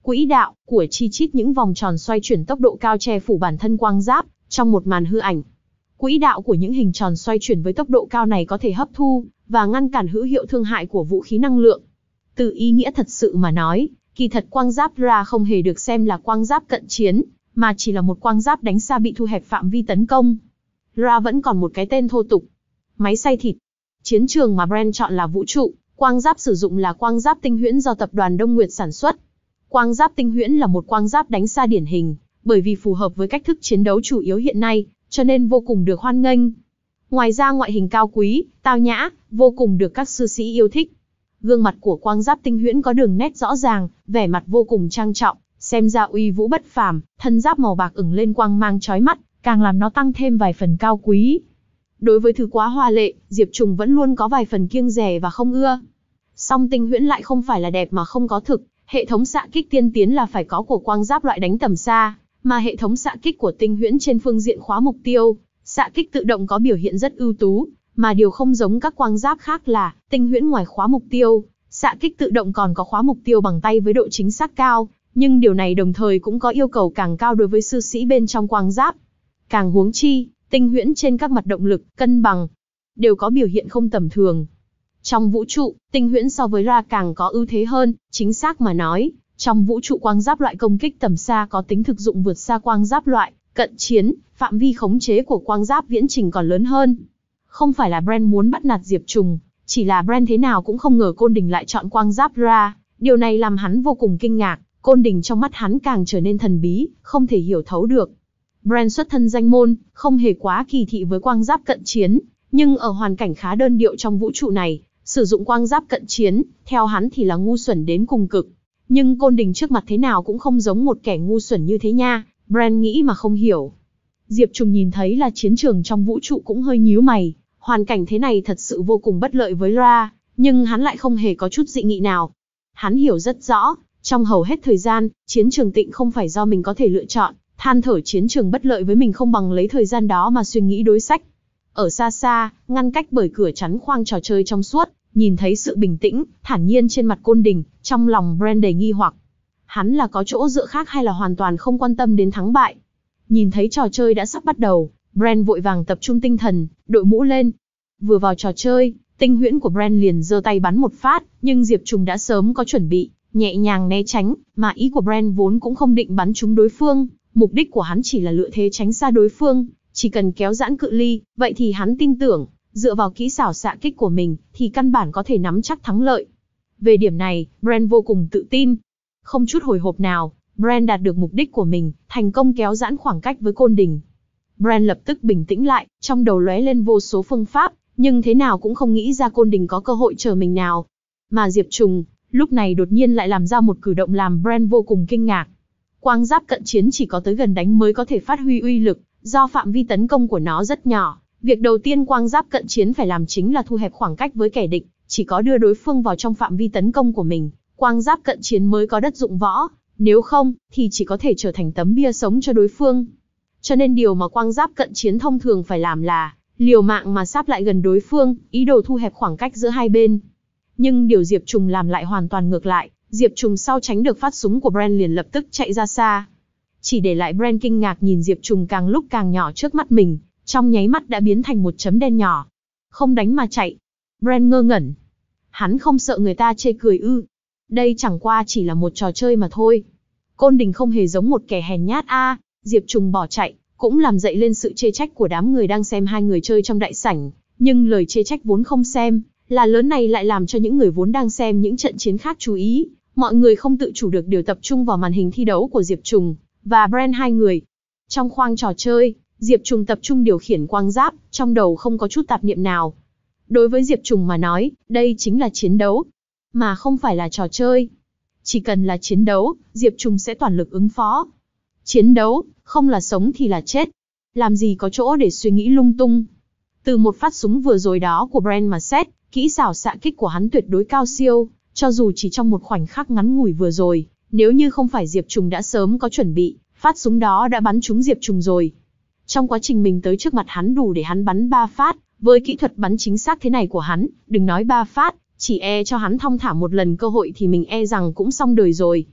Quỹ đạo của chi chít những vòng tròn xoay chuyển tốc độ cao che phủ bản thân quang giáp trong một màn hư ảnh. Quỹ đạo của những hình tròn xoay chuyển với tốc độ cao này có thể hấp thu và ngăn cản hữu hiệu thương hại của vũ khí năng lượng. Từ ý nghĩa thật sự mà nói, kỳ thật quang giáp Ra không hề được xem là quang giáp cận chiến, mà chỉ là một quang giáp đánh xa bị thu hẹp phạm vi tấn công. Ra vẫn còn một cái tên thô tục: máy xay thịt. Chiến trường mà Brand chọn là vũ trụ, quang giáp sử dụng là quang giáp tinh huyễn do tập đoàn Đông Nguyệt sản xuất. Quang giáp tinh huyễn là một quang giáp đánh xa điển hình, bởi vì phù hợp với cách thức chiến đấu chủ yếu hiện nay, cho nên vô cùng được hoan nghênh. Ngoài ra ngoại hình cao quý, tao nhã, vô cùng được các sư sĩ yêu thích. Gương mặt của quang giáp tinh huyễn có đường nét rõ ràng, vẻ mặt vô cùng trang trọng, xem ra uy vũ bất phàm, thân giáp màu bạc ửng lên quang mang chói mắt, càng làm nó tăng thêm vài phần cao quý. Đối với thứ quá hoa lệ, Diệp Trùng vẫn luôn có vài phần kiêng dè và không ưa. Song tinh huyễn lại không phải là đẹp mà không có thực, hệ thống xạ kích tiên tiến là phải có của quang giáp loại đánh tầm xa, mà hệ thống xạ kích của tinh huyễn trên phương diện khóa mục tiêu, xạ kích tự động có biểu hiện rất ưu tú, mà điều không giống các quang giáp khác là, tinh huyễn ngoài khóa mục tiêu, xạ kích tự động còn có khóa mục tiêu bằng tay với độ chính xác cao, nhưng điều này đồng thời cũng có yêu cầu càng cao đối với sư sĩ bên trong quang giáp. Càng huống chi, tinh huyễn trên các mặt động lực, cân bằng, đều có biểu hiện không tầm thường. Trong vũ trụ, tinh huyễn so với Ra càng có ưu thế hơn, chính xác mà nói, trong vũ trụ quang giáp loại công kích tầm xa có tính thực dụng vượt xa quang giáp loại cận chiến, phạm vi khống chế của quang giáp viễn trình còn lớn hơn. Không phải là Brand muốn bắt nạt Diệp Trùng, chỉ là Brand thế nào cũng không ngờ Côn Đình lại chọn quang giáp Ra, điều này làm hắn vô cùng kinh ngạc, Côn Đình trong mắt hắn càng trở nên thần bí, không thể hiểu thấu được. Brand xuất thân danh môn, không hề quá kỳ thị với quang giáp cận chiến, nhưng ở hoàn cảnh khá đơn điệu trong vũ trụ này, sử dụng quang giáp cận chiến, theo hắn thì là ngu xuẩn đến cùng cực. Nhưng Côn Đình trước mặt thế nào cũng không giống một kẻ ngu xuẩn như thế nha, Brand nghĩ mà không hiểu. Diệp Trùng nhìn thấy là chiến trường trong vũ trụ cũng hơi nhíu mày, hoàn cảnh thế này thật sự vô cùng bất lợi với Ra, nhưng hắn lại không hề có chút dị nghị nào. Hắn hiểu rất rõ, trong hầu hết thời gian, chiến trường tịnh không phải do mình có thể lựa chọn, than thở chiến trường bất lợi với mình không bằng lấy thời gian đó mà suy nghĩ đối sách. Ở xa xa, ngăn cách bởi cửa chắn khoang trò chơi trong suốt, nhìn thấy sự bình tĩnh, thản nhiên trên mặt Côn Đình, trong lòng Brand đầy nghi hoặc. Hắn là có chỗ dựa khác hay là hoàn toàn không quan tâm đến thắng bại? Nhìn thấy trò chơi đã sắp bắt đầu, Brand vội vàng tập trung tinh thần, đội mũ lên. Vừa vào trò chơi, tinh huyễn của Brand liền giơ tay bắn một phát, nhưng Diệp Trùng đã sớm có chuẩn bị, nhẹ nhàng né tránh, mà ý của Brand vốn cũng không định bắn trúng đối phương, mục đích của hắn chỉ là lựa thế tránh xa đối phương, chỉ cần kéo giãn cự ly, vậy thì hắn tin tưởng, dựa vào kỹ xảo xạ kích của mình, thì căn bản có thể nắm chắc thắng lợi. Về điểm này, Brand vô cùng tự tin. Không chút hồi hộp nào, Brand đạt được mục đích của mình, thành công kéo giãn khoảng cách với Côn Đình. Brand lập tức bình tĩnh lại, trong đầu lóe lên vô số phương pháp, nhưng thế nào cũng không nghĩ ra Côn Đình có cơ hội chờ mình nào. Mà Diệp Trùng, lúc này đột nhiên lại làm ra một cử động làm Brand vô cùng kinh ngạc. Quang giáp cận chiến chỉ có tới gần đánh mới có thể phát huy uy lực, do phạm vi tấn công của nó rất nhỏ. Việc đầu tiên quang giáp cận chiến phải làm chính là thu hẹp khoảng cách với kẻ địch, chỉ có đưa đối phương vào trong phạm vi tấn công của mình, quang giáp cận chiến mới có đất dụng võ, nếu không, thì chỉ có thể trở thành tấm bia sống cho đối phương. Cho nên điều mà quang giáp cận chiến thông thường phải làm là, liều mạng mà sáp lại gần đối phương, ý đồ thu hẹp khoảng cách giữa hai bên. Nhưng điều Diệp Trùng làm lại hoàn toàn ngược lại, Diệp Trùng sau tránh được phát súng của Brand liền lập tức chạy ra xa. Chỉ để lại Brand kinh ngạc nhìn Diệp Trùng càng lúc càng nhỏ trước mắt mình, trong nháy mắt đã biến thành một chấm đen nhỏ. Không đánh mà chạy. Brand ngơ ngẩn. Hắn không sợ người ta chê cười ư? Đây chẳng qua chỉ là một trò chơi mà thôi. Côn Đình không hề giống một kẻ hèn nhát a. À, Diệp Trùng bỏ chạy, cũng làm dậy lên sự chê trách của đám người đang xem hai người chơi trong đại sảnh. Nhưng lời chê trách vốn không xem, là lớn này lại làm cho những người vốn đang xem những trận chiến khác chú ý. Mọi người không tự chủ được đều tập trung vào màn hình thi đấu của Diệp Trùng và Brand hai người. Trong khoang trò chơi, Diệp Trùng tập trung điều khiển quang giáp, trong đầu không có chút tạp niệm nào. Đối với Diệp Trùng mà nói, đây chính là chiến đấu, mà không phải là trò chơi. Chỉ cần là chiến đấu, Diệp Trùng sẽ toàn lực ứng phó. Chiến đấu, không là sống thì là chết. Làm gì có chỗ để suy nghĩ lung tung. Từ một phát súng vừa rồi đó của Brand mà xét, kỹ xảo xạ kích của hắn tuyệt đối cao siêu, cho dù chỉ trong một khoảnh khắc ngắn ngủi vừa rồi, nếu như không phải Diệp Trùng đã sớm có chuẩn bị, phát súng đó đã bắn trúng Diệp Trùng rồi. Trong quá trình mình tới trước mặt hắn đủ để hắn bắn ba phát, với kỹ thuật bắn chính xác thế này của hắn, đừng nói ba phát, chỉ e cho hắn thong thả một lần cơ hội thì mình e rằng cũng xong đời rồi.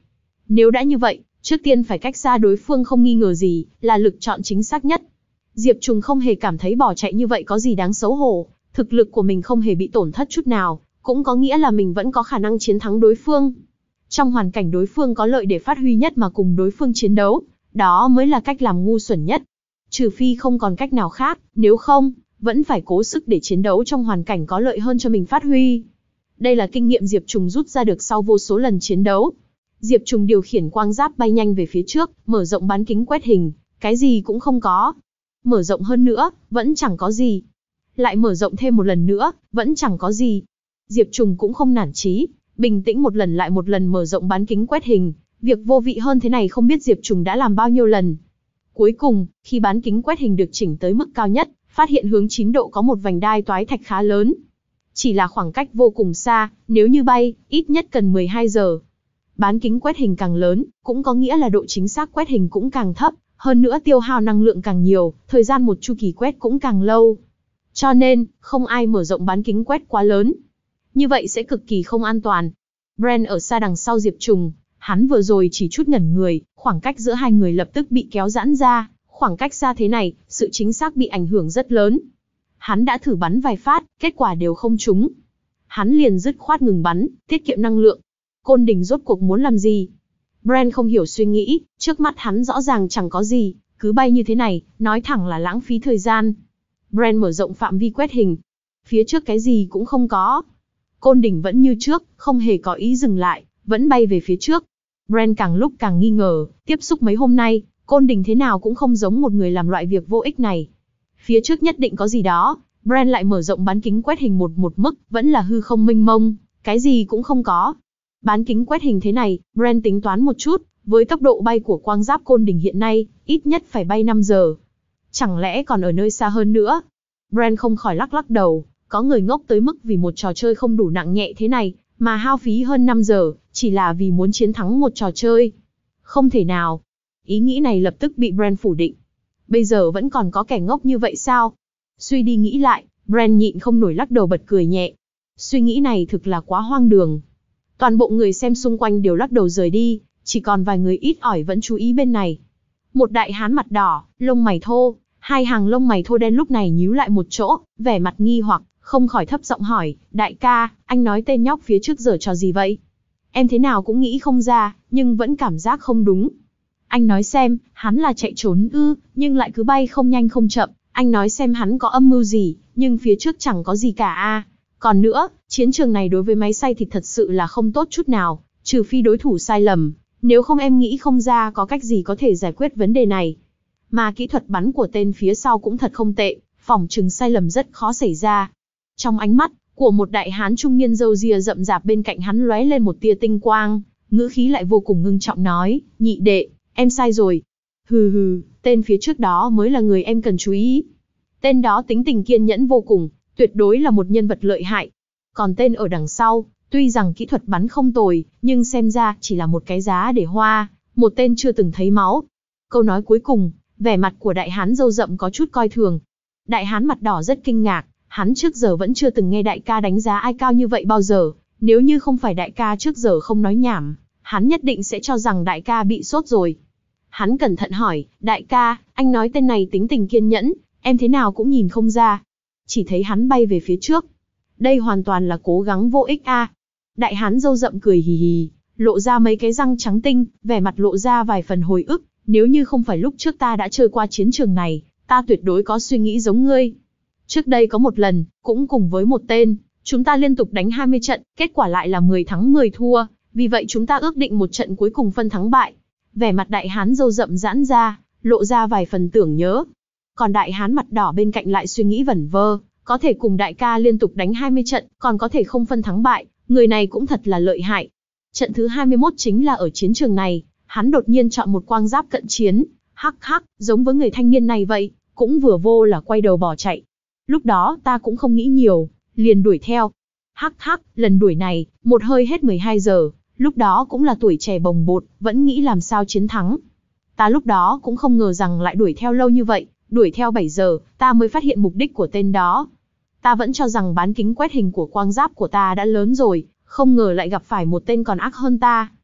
Nếu đã như vậy, trước tiên phải cách xa đối phương không nghi ngờ gì, là lực chọn chính xác nhất. Diệp Trùng không hề cảm thấy bỏ chạy như vậy có gì đáng xấu hổ, thực lực của mình không hề bị tổn thất chút nào, cũng có nghĩa là mình vẫn có khả năng chiến thắng đối phương. Trong hoàn cảnh đối phương có lợi để phát huy nhất mà cùng đối phương chiến đấu, đó mới là cách làm ngu xuẩn nhất. Trừ phi không còn cách nào khác, nếu không, vẫn phải cố sức để chiến đấu trong hoàn cảnh có lợi hơn cho mình phát huy. Đây là kinh nghiệm Diệp Trùng rút ra được sau vô số lần chiến đấu. Diệp Trùng điều khiển quang giáp bay nhanh về phía trước, mở rộng bán kính quét hình, cái gì cũng không có. Mở rộng hơn nữa, vẫn chẳng có gì. Lại mở rộng thêm một lần nữa, vẫn chẳng có gì. Diệp Trùng cũng không nản chí, bình tĩnh một lần lại một lần mở rộng bán kính quét hình. Việc vô vị hơn thế này không biết Diệp Trùng đã làm bao nhiêu lần. Cuối cùng, khi bán kính quét hình được chỉnh tới mức cao nhất, phát hiện hướng chín độ có một vành đai toái thạch khá lớn. Chỉ là khoảng cách vô cùng xa, nếu như bay, ít nhất cần mười hai giờ. Bán kính quét hình càng lớn, cũng có nghĩa là độ chính xác quét hình cũng càng thấp, hơn nữa tiêu hao năng lượng càng nhiều, thời gian một chu kỳ quét cũng càng lâu. Cho nên, không ai mở rộng bán kính quét quá lớn. Như vậy sẽ cực kỳ không an toàn. Brand ở xa đằng sau Diệp Trùng, hắn vừa rồi chỉ chút ngẩn người, khoảng cách giữa hai người lập tức bị kéo giãn ra, khoảng cách xa thế này, sự chính xác bị ảnh hưởng rất lớn. Hắn đã thử bắn vài phát, kết quả đều không trúng. Hắn liền dứt khoát ngừng bắn, tiết kiệm năng lượng. Côn Đình rốt cuộc muốn làm gì? Brand không hiểu suy nghĩ, trước mắt hắn rõ ràng chẳng có gì, cứ bay như thế này, nói thẳng là lãng phí thời gian. Brand mở rộng phạm vi quét hình. Phía trước cái gì cũng không có. Côn Đình vẫn như trước, không hề có ý dừng lại, vẫn bay về phía trước. Brand càng lúc càng nghi ngờ, tiếp xúc mấy hôm nay, Côn Đình thế nào cũng không giống một người làm loại việc vô ích này. Phía trước nhất định có gì đó, Brand lại mở rộng bán kính quét hình một một mức, vẫn là hư không mênh mông, cái gì cũng không có. Bán kính quét hình thế này, Brand tính toán một chút, với tốc độ bay của quang giáp Côn Đình hiện nay, ít nhất phải bay năm giờ. Chẳng lẽ còn ở nơi xa hơn nữa? Brand không khỏi lắc lắc đầu, có người ngốc tới mức vì một trò chơi không đủ nặng nhẹ thế này, mà hao phí hơn năm giờ, chỉ là vì muốn chiến thắng một trò chơi. Không thể nào. Ý nghĩ này lập tức bị Brand phủ định. Bây giờ vẫn còn có kẻ ngốc như vậy sao? Suy đi nghĩ lại, Brand nhịn không nổi lắc đầu bật cười nhẹ. Suy nghĩ này thực là quá hoang đường. Toàn bộ người xem xung quanh đều lắc đầu rời đi, chỉ còn vài người ít ỏi vẫn chú ý bên này. Một đại hán mặt đỏ, lông mày thô, hai hàng lông mày thô đen lúc này nhíu lại một chỗ, vẻ mặt nghi hoặc, không khỏi thấp giọng hỏi, đại ca, anh nói tên nhóc phía trước giở trò gì vậy? Em thế nào cũng nghĩ không ra, nhưng vẫn cảm giác không đúng. Anh nói xem, hắn là chạy trốn ư, nhưng lại cứ bay không nhanh không chậm, anh nói xem hắn có âm mưu gì, nhưng phía trước chẳng có gì cả a. Còn nữa, chiến trường này đối với máy xay thịt thật sự là không tốt chút nào, trừ phi đối thủ sai lầm, nếu không em nghĩ không ra có cách gì có thể giải quyết vấn đề này. Mà kỹ thuật bắn của tên phía sau cũng thật không tệ, phỏng chừng sai lầm rất khó xảy ra. Trong ánh mắt của một đại hán trung niên râu ria rậm rạp bên cạnh hắn lóe lên một tia tinh quang, ngữ khí lại vô cùng ngưng trọng nói, nhị đệ, em sai rồi. Hừ hừ, tên phía trước đó mới là người em cần chú ý. Tên đó tính tình kiên nhẫn vô cùng, tuyệt đối là một nhân vật lợi hại. Còn tên ở đằng sau, tuy rằng kỹ thuật bắn không tồi, nhưng xem ra chỉ là một cái giá để hoa, một tên chưa từng thấy máu. Câu nói cuối cùng, vẻ mặt của đại hán râu rậm có chút coi thường. Đại hán mặt đỏ rất kinh ngạc, hắn trước giờ vẫn chưa từng nghe đại ca đánh giá ai cao như vậy bao giờ, nếu như không phải đại ca trước giờ không nói nhảm, hắn nhất định sẽ cho rằng đại ca bị sốt rồi. Hắn cẩn thận hỏi, đại ca, anh nói tên này tính tình kiên nhẫn, em thế nào cũng nhìn không ra. Chỉ thấy hắn bay về phía trước. Đây hoàn toàn là cố gắng vô ích a. Đại hán râu rậm cười hì hì, lộ ra mấy cái răng trắng tinh, vẻ mặt lộ ra vài phần hồi ức, nếu như không phải lúc trước ta đã chơi qua chiến trường này, ta tuyệt đối có suy nghĩ giống ngươi. Trước đây có một lần, cũng cùng với một tên, chúng ta liên tục đánh hai mươi trận, kết quả lại là mười thắng mười thua, vì vậy chúng ta ước định một trận cuối cùng phân thắng bại. Vẻ mặt đại hán râu rậm giãn ra, lộ ra vài phần tưởng nhớ. Còn đại hán mặt đỏ bên cạnh lại suy nghĩ vẩn vơ, có thể cùng đại ca liên tục đánh hai mươi trận, còn có thể không phân thắng bại, người này cũng thật là lợi hại. Trận thứ hai mươi mốt chính là ở chiến trường này, hắn đột nhiên chọn một quang giáp cận chiến, hắc hắc, giống với người thanh niên này vậy, cũng vừa vô là quay đầu bỏ chạy. Lúc đó ta cũng không nghĩ nhiều, liền đuổi theo. Hắc hắc, lần đuổi này, một hơi hết mười hai giờ, lúc đó cũng là tuổi trẻ bồng bột, vẫn nghĩ làm sao chiến thắng. Ta lúc đó cũng không ngờ rằng lại đuổi theo lâu như vậy, đuổi theo bảy giờ, ta mới phát hiện mục đích của tên đó. Ta vẫn cho rằng bán kính quét hình của quang giáp của ta đã lớn rồi, không ngờ lại gặp phải một tên còn ác hơn ta.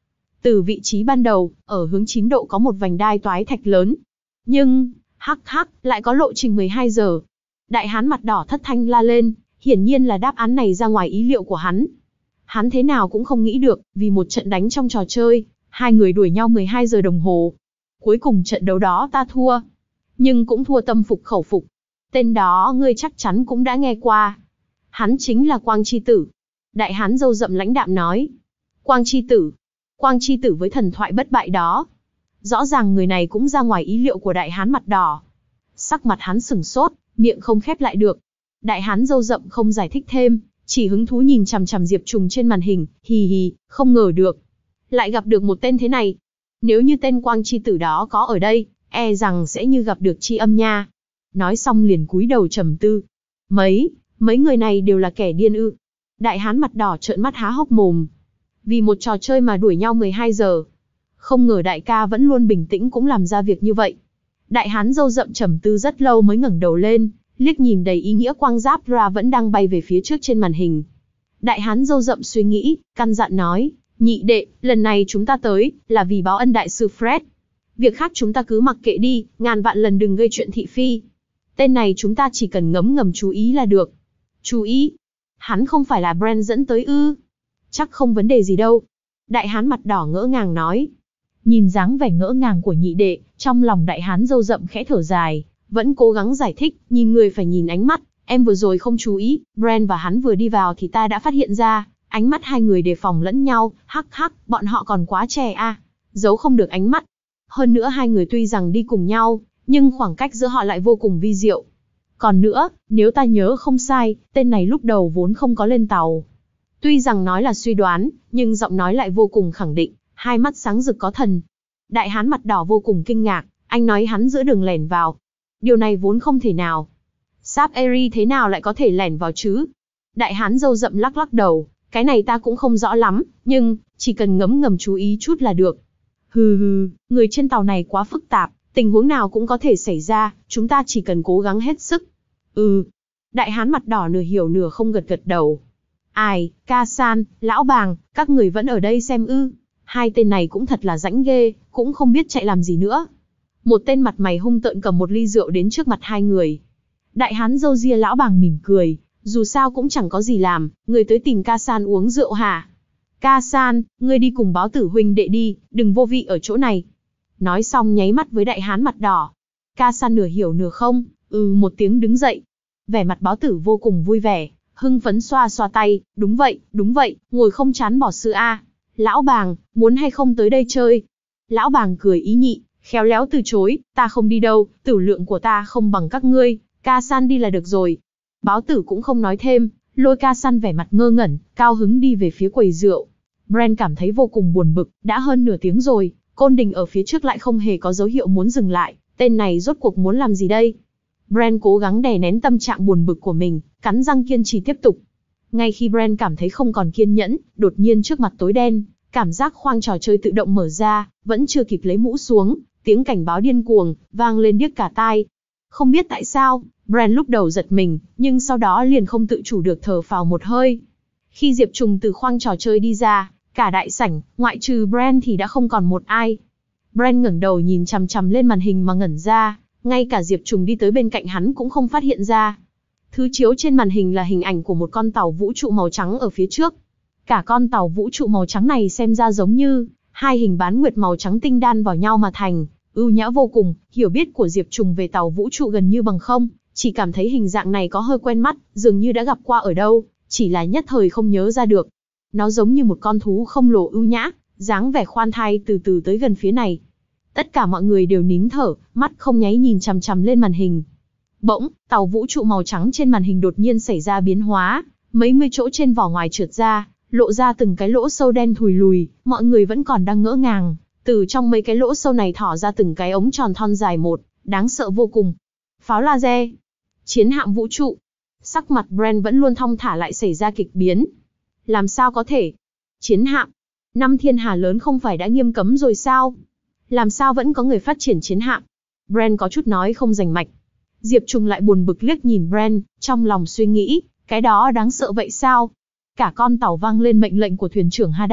Từ vị trí ban đầu, ở hướng chín độ có một vành đai toái thạch lớn. Nhưng, hắc hắc, lại có lộ trình mười hai giờ. Đại hán mặt đỏ thất thanh la lên, hiển nhiên là đáp án này ra ngoài ý liệu của hắn. Hắn thế nào cũng không nghĩ được, vì một trận đánh trong trò chơi, hai người đuổi nhau mười hai giờ đồng hồ. Cuối cùng trận đấu đó ta thua. Nhưng cũng thua tâm phục khẩu phục. Tên đó ngươi chắc chắn cũng đã nghe qua. Hắn chính là Quang Chi Tử. Đại hán râu rậm lãnh đạm nói. Quang Chi Tử. Quang Chi Tử với thần thoại bất bại đó. Rõ ràng người này cũng ra ngoài ý liệu của đại hán mặt đỏ. Sắc mặt hắn sửng sốt, miệng không khép lại được. Đại hán râu rậm không giải thích thêm, chỉ hứng thú nhìn chằm chằm Diệp Trùng trên màn hình, hì hì, không ngờ được. Lại gặp được một tên thế này. Nếu như tên Quang Chi Tử đó có ở đây, e rằng sẽ như gặp được Chi Âm nha. Nói xong liền cúi đầu trầm tư. Mấy, mấy người này đều là kẻ điên ư. Đại hán mặt đỏ trợn mắt há hốc mồm. Vì một trò chơi mà đuổi nhau mười hai giờ. Không ngờ đại ca vẫn luôn bình tĩnh cũng làm ra việc như vậy. Đại hán râu rậm trầm tư rất lâu mới ngẩng đầu lên, liếc nhìn đầy ý nghĩa quang giáp ra vẫn đang bay về phía trước trên màn hình. Đại hán râu rậm suy nghĩ, căn dặn nói, nhị đệ, lần này chúng ta tới, là vì báo ân đại sư Fred. Việc khác chúng ta cứ mặc kệ đi, ngàn vạn lần đừng gây chuyện thị phi. Tên này chúng ta chỉ cần ngấm ngầm chú ý là được. Chú ý? Hắn không phải là Brand dẫn tới ư? Chắc không vấn đề gì đâu. Đại hán mặt đỏ ngỡ ngàng nói. Nhìn dáng vẻ ngỡ ngàng của nhị đệ, trong lòng đại hán râu rậm khẽ thở dài, vẫn cố gắng giải thích, nhìn người phải nhìn ánh mắt, em vừa rồi không chú ý, Brand và hắn vừa đi vào thì ta đã phát hiện ra, ánh mắt hai người đề phòng lẫn nhau, hắc hắc, bọn họ còn quá trẻ à, giấu không được ánh mắt. Hơn nữa hai người tuy rằng đi cùng nhau, nhưng khoảng cách giữa họ lại vô cùng vi diệu. Còn nữa, nếu ta nhớ không sai, tên này lúc đầu vốn không có lên tàu. Tuy rằng nói là suy đoán, nhưng giọng nói lại vô cùng khẳng định, hai mắt sáng rực có thần. Đại hán mặt đỏ vô cùng kinh ngạc, anh nói hắn giữa đường lẻn vào. Điều này vốn không thể nào. Sáp Eri thế nào lại có thể lẻn vào chứ? Đại hán râu rậm lắc lắc đầu, cái này ta cũng không rõ lắm, nhưng, chỉ cần ngấm ngầm chú ý chút là được. Hừ hừ, người trên tàu này quá phức tạp, tình huống nào cũng có thể xảy ra, chúng ta chỉ cần cố gắng hết sức. Ừ. Đại hán mặt đỏ nửa hiểu nửa không gật gật đầu. Ai, Ca San, Lão Bàng, các người vẫn ở đây xem ư. Hai tên này cũng thật là rãnh ghê, cũng không biết chạy làm gì nữa. Một tên mặt mày hung tợn cầm một ly rượu đến trước mặt hai người. Đại hán râu ria Lão Bàng mỉm cười, dù sao cũng chẳng có gì làm, người tới tìm Ca San uống rượu hả? Ca San, ngươi đi cùng báo tử huynh đệ đi, đừng vô vị ở chỗ này. Nói xong nháy mắt với đại hán mặt đỏ. Ca San nửa hiểu nửa không, ừ một tiếng đứng dậy. Vẻ mặt báo tử vô cùng vui vẻ, hưng phấn xoa xoa tay, đúng vậy, đúng vậy, ngồi không chán bỏ sự a. Lão Bàng, muốn hay không tới đây chơi? Lão Bàng cười ý nhị, khéo léo từ chối, ta không đi đâu, tử lượng của ta không bằng các ngươi, Ca San đi là được rồi. Báo tử cũng không nói thêm, lôi Ca San vẻ mặt ngơ ngẩn, cao hứng đi về phía quầy rượu. Brand cảm thấy vô cùng buồn bực, đã hơn nửa tiếng rồi, Côn Đình ở phía trước lại không hề có dấu hiệu muốn dừng lại, tên này rốt cuộc muốn làm gì đây? Brand cố gắng đè nén tâm trạng buồn bực của mình, cắn răng kiên trì tiếp tục. Ngay khi Brand cảm thấy không còn kiên nhẫn, đột nhiên trước mặt tối đen, cảm giác khoang trò chơi tự động mở ra, vẫn chưa kịp lấy mũ xuống, tiếng cảnh báo điên cuồng, vang lên điếc cả tai. Không biết tại sao, Brand lúc đầu giật mình, nhưng sau đó liền không tự chủ được thở phào một hơi. Khi Diệp Trùng từ khoang trò chơi đi ra, cả đại sảnh, ngoại trừ Brand thì đã không còn một ai. Brand ngẩng đầu nhìn chằm chằm lên màn hình mà ngẩn ra, ngay cả Diệp Trùng đi tới bên cạnh hắn cũng không phát hiện ra. Thứ chiếu trên màn hình là hình ảnh của một con tàu vũ trụ màu trắng ở phía trước. Cả con tàu vũ trụ màu trắng này xem ra giống như hai hình bán nguyệt màu trắng tinh đan vào nhau mà thành, ưu nhã vô cùng. Hiểu biết của Diệp Trùng về tàu vũ trụ gần như bằng không, chỉ cảm thấy hình dạng này có hơi quen mắt, dường như đã gặp qua ở đâu, chỉ là nhất thời không nhớ ra được. Nó giống như một con thú không lồ ưu nhã, dáng vẻ khoan thai từ từ tới gần phía này. Tất cả mọi người đều nín thở, mắt không nháy nhìn chằm chằm lên màn hình. Bỗng, tàu vũ trụ màu trắng trên màn hình đột nhiên xảy ra biến hóa, mấy mươi chỗ trên vỏ ngoài trượt ra, lộ ra từng cái lỗ sâu đen thùi lùi, mọi người vẫn còn đang ngỡ ngàng. Từ trong mấy cái lỗ sâu này thỏ ra từng cái ống tròn thon dài một, đáng sợ vô cùng. Pháo laser, chiến hạm vũ trụ. Sắc mặt Brand vẫn luôn thong thả lại xảy ra kịch biến. Làm sao có thể? Chiến hạm? Năm thiên hà lớn không phải đã nghiêm cấm rồi sao? Làm sao vẫn có người phát triển chiến hạm? Brand có chút nói không rành mạch. Diệp Trùng lại buồn bực liếc nhìn Brand, trong lòng suy nghĩ, cái đó đáng sợ vậy sao? Cả con tàu vang lên mệnh lệnh của thuyền trưởng Hadai,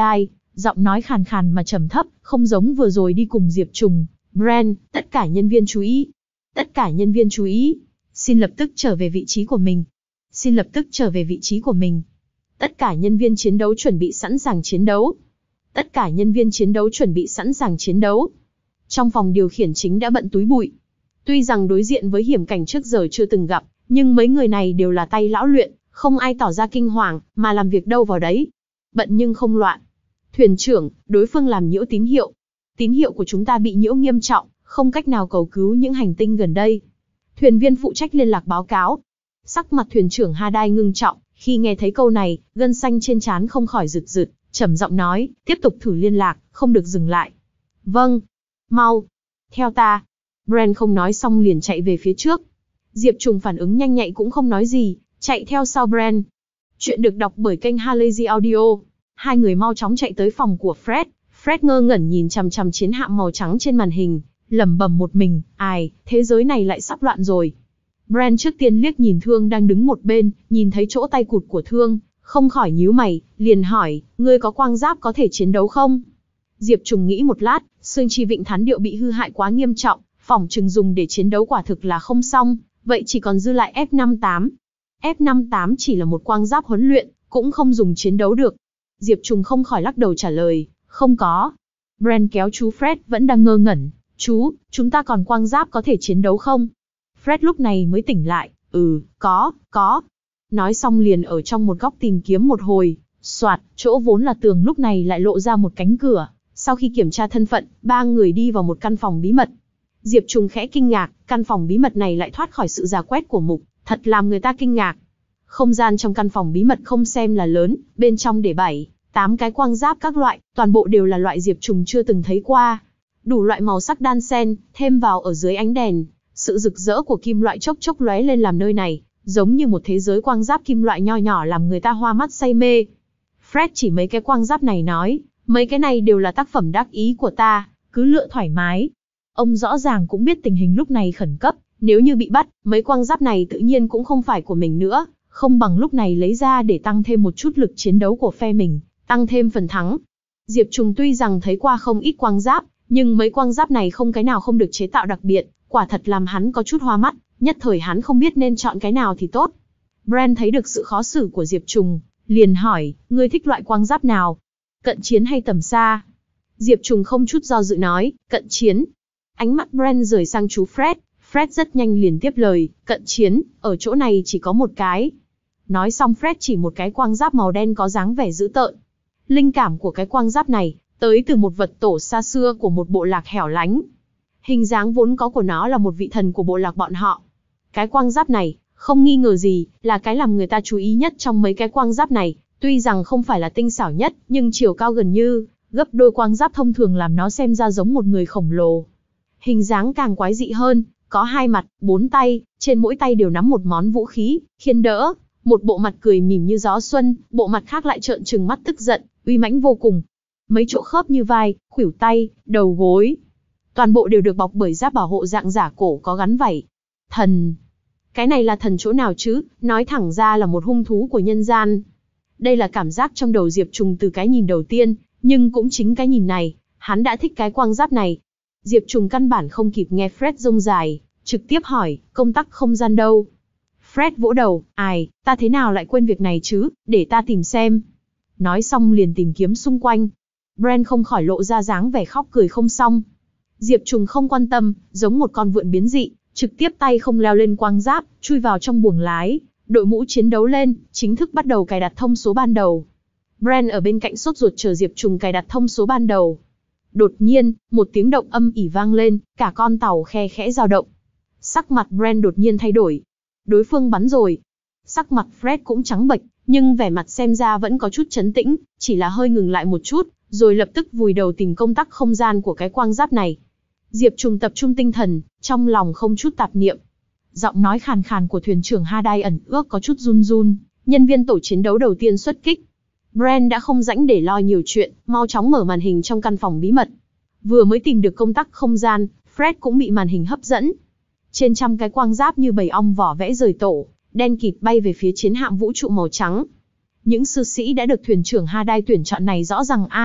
giọng nói khàn khàn mà trầm thấp, không giống vừa rồi đi cùng Diệp Trùng. Brand, tất cả nhân viên chú ý. Tất cả nhân viên chú ý. Xin lập tức trở về vị trí của mình. Xin lập tức trở về vị trí của mình. Tất cả nhân viên chiến đấu chuẩn bị sẵn sàng chiến đấu. Tất cả nhân viên chiến đấu chuẩn bị sẵn sàng chiến đấu. Trong phòng điều khiển chính đã bận túi bụi. Tuy rằng đối diện với hiểm cảnh trước giờ chưa từng gặp, nhưng mấy người này đều là tay lão luyện, không ai tỏ ra kinh hoàng, mà làm việc đâu vào đấy. Bận nhưng không loạn. Thuyền trưởng, đối phương làm nhiễu tín hiệu. Tín hiệu của chúng ta bị nhiễu nghiêm trọng, không cách nào cầu cứu những hành tinh gần đây. Thuyền viên phụ trách liên lạc báo cáo. Sắc mặt thuyền trưởng Hadai ngưng trọng, khi nghe thấy câu này, gân xanh trên trán không khỏi rực rực, trầm giọng nói, tiếp tục thử liên lạc, không được dừng lại. Vâng. Mau. Theo ta. Brand không nói xong liền chạy về phía trước. Diệp Trùng phản ứng nhanh nhạy cũng không nói gì, chạy theo sau Brand. Chuyện được đọc bởi kênh Halazy Audio. Hai người mau chóng chạy tới phòng của Fred. Fred ngơ ngẩn nhìn chằm chằm chiến hạm màu trắng trên màn hình, lẩm bẩm một mình, ai, thế giới này lại sắp loạn rồi. Brand trước tiên liếc nhìn Thương đang đứng một bên, nhìn thấy chỗ tay cụt của Thương, không khỏi nhíu mày, liền hỏi, ngươi có quang giáp có thể chiến đấu không? Diệp Trùng nghĩ một lát, xương chi vịnh thán điệu bị hư hại quá nghiêm trọng, phỏng chừng dùng để chiến đấu quả thực là không xong, vậy chỉ còn dư lại F năm tám. F năm tám chỉ là một quang giáp huấn luyện, cũng không dùng chiến đấu được. Diệp Trùng không khỏi lắc đầu trả lời, không có. Brand kéo chú Fred vẫn đang ngơ ngẩn, chú, chúng ta còn quang giáp có thể chiến đấu không? Fred lúc này mới tỉnh lại, ừ, có, có. Nói xong liền ở trong một góc tìm kiếm một hồi, soạt, chỗ vốn là tường lúc này lại lộ ra một cánh cửa. Sau khi kiểm tra thân phận, ba người đi vào một căn phòng bí mật. Diệp Trùng khẽ kinh ngạc, căn phòng bí mật này lại thoát khỏi sự rà quét của Mục, thật làm người ta kinh ngạc. Không gian trong căn phòng bí mật không xem là lớn, bên trong để bảy, tám cái quang giáp các loại, toàn bộ đều là loại Diệp Trùng chưa từng thấy qua. Đủ loại màu sắc đan xen, thêm vào ở dưới ánh đèn, sự rực rỡ của kim loại chốc chốc lóe lên làm nơi này, giống như một thế giới quang giáp kim loại nho nhỏ làm người ta hoa mắt say mê. Fred chỉ mấy cái quang giáp này nói, mấy cái này đều là tác phẩm đắc ý của ta, cứ lựa thoải mái. Ông rõ ràng cũng biết tình hình lúc này khẩn cấp, nếu như bị bắt, mấy quang giáp này tự nhiên cũng không phải của mình nữa, không bằng lúc này lấy ra để tăng thêm một chút lực chiến đấu của phe mình, tăng thêm phần thắng. Diệp Trùng tuy rằng thấy qua không ít quang giáp, nhưng mấy quang giáp này không cái nào không được chế tạo đặc biệt, quả thật làm hắn có chút hoa mắt, nhất thời hắn không biết nên chọn cái nào thì tốt. Brand thấy được sự khó xử của Diệp Trùng, liền hỏi, ngươi thích loại quang giáp nào? Cận chiến hay tầm xa? Diệp Trùng không chút do dự nói, cận chiến. Ánh mắt Brand rời sang chú Fred, Fred rất nhanh liền tiếp lời, cận chiến, ở chỗ này chỉ có một cái. Nói xong Fred chỉ một cái quang giáp màu đen có dáng vẻ dữ tợn. Linh cảm của cái quang giáp này, tới từ một vật tổ xa xưa của một bộ lạc hẻo lánh. Hình dáng vốn có của nó là một vị thần của bộ lạc bọn họ. Cái quang giáp này, không nghi ngờ gì, là cái làm người ta chú ý nhất trong mấy cái quang giáp này. Tuy rằng không phải là tinh xảo nhất, nhưng chiều cao gần như gấp đôi quang giáp thông thường làm nó xem ra giống một người khổng lồ. Hình dáng càng quái dị hơn, có hai mặt, bốn tay, trên mỗi tay đều nắm một món vũ khí, khiên đỡ. Một bộ mặt cười mỉm như gió xuân, bộ mặt khác lại trợn trừng mắt tức giận, uy mãnh vô cùng. Mấy chỗ khớp như vai, khuỷu tay, đầu gối, toàn bộ đều được bọc bởi giáp bảo hộ dạng giả cổ có gắn vảy. Thần. Cái này là thần chỗ nào chứ, nói thẳng ra là một hung thú của nhân gian. Đây là cảm giác trong đầu Diệp Trùng từ cái nhìn đầu tiên, nhưng cũng chính cái nhìn này, hắn đã thích cái quang giáp này. Diệp Trùng căn bản không kịp nghe Fred rông dài, trực tiếp hỏi, công tắc không gian đâu? Fred vỗ đầu, ai, ta thế nào lại quên việc này chứ, để ta tìm xem. Nói xong liền tìm kiếm xung quanh. Brand không khỏi lộ ra dáng vẻ khóc cười không xong. Diệp Trùng không quan tâm, giống một con vượn biến dị, trực tiếp tay không leo lên quang giáp, chui vào trong buồng lái, đội mũ chiến đấu lên, chính thức bắt đầu cài đặt thông số ban đầu. Brand ở bên cạnh sốt ruột chờ Diệp Trùng cài đặt thông số ban đầu. Đột nhiên, một tiếng động âm ỉ vang lên, cả con tàu khe khẽ dao động. Sắc mặt Brand đột nhiên thay đổi. Đối phương bắn rồi. Sắc mặt Fred cũng trắng bệch, nhưng vẻ mặt xem ra vẫn có chút trấn tĩnh, chỉ là hơi ngừng lại một chút, rồi lập tức vùi đầu tìm công tắc không gian của cái quang giáp này. Diệp Trùng tập trung tinh thần, trong lòng không chút tạp niệm. Giọng nói khàn khàn của thuyền trưởng Hadai ẩn ước có chút run run, nhân viên tổ chiến đấu đầu tiên xuất kích. Brand đã không rảnh để lo nhiều chuyện, mau chóng mở màn hình trong căn phòng bí mật. Vừa mới tìm được công tắc không gian, Fred cũng bị màn hình hấp dẫn. Trên trăm cái quang giáp như bầy ong vỏ vẽ rời tổ, đen kịt bay về phía chiến hạm vũ trụ màu trắng. Những sư sĩ đã được thuyền trưởng Hadai tuyển chọn này rõ ràng ai,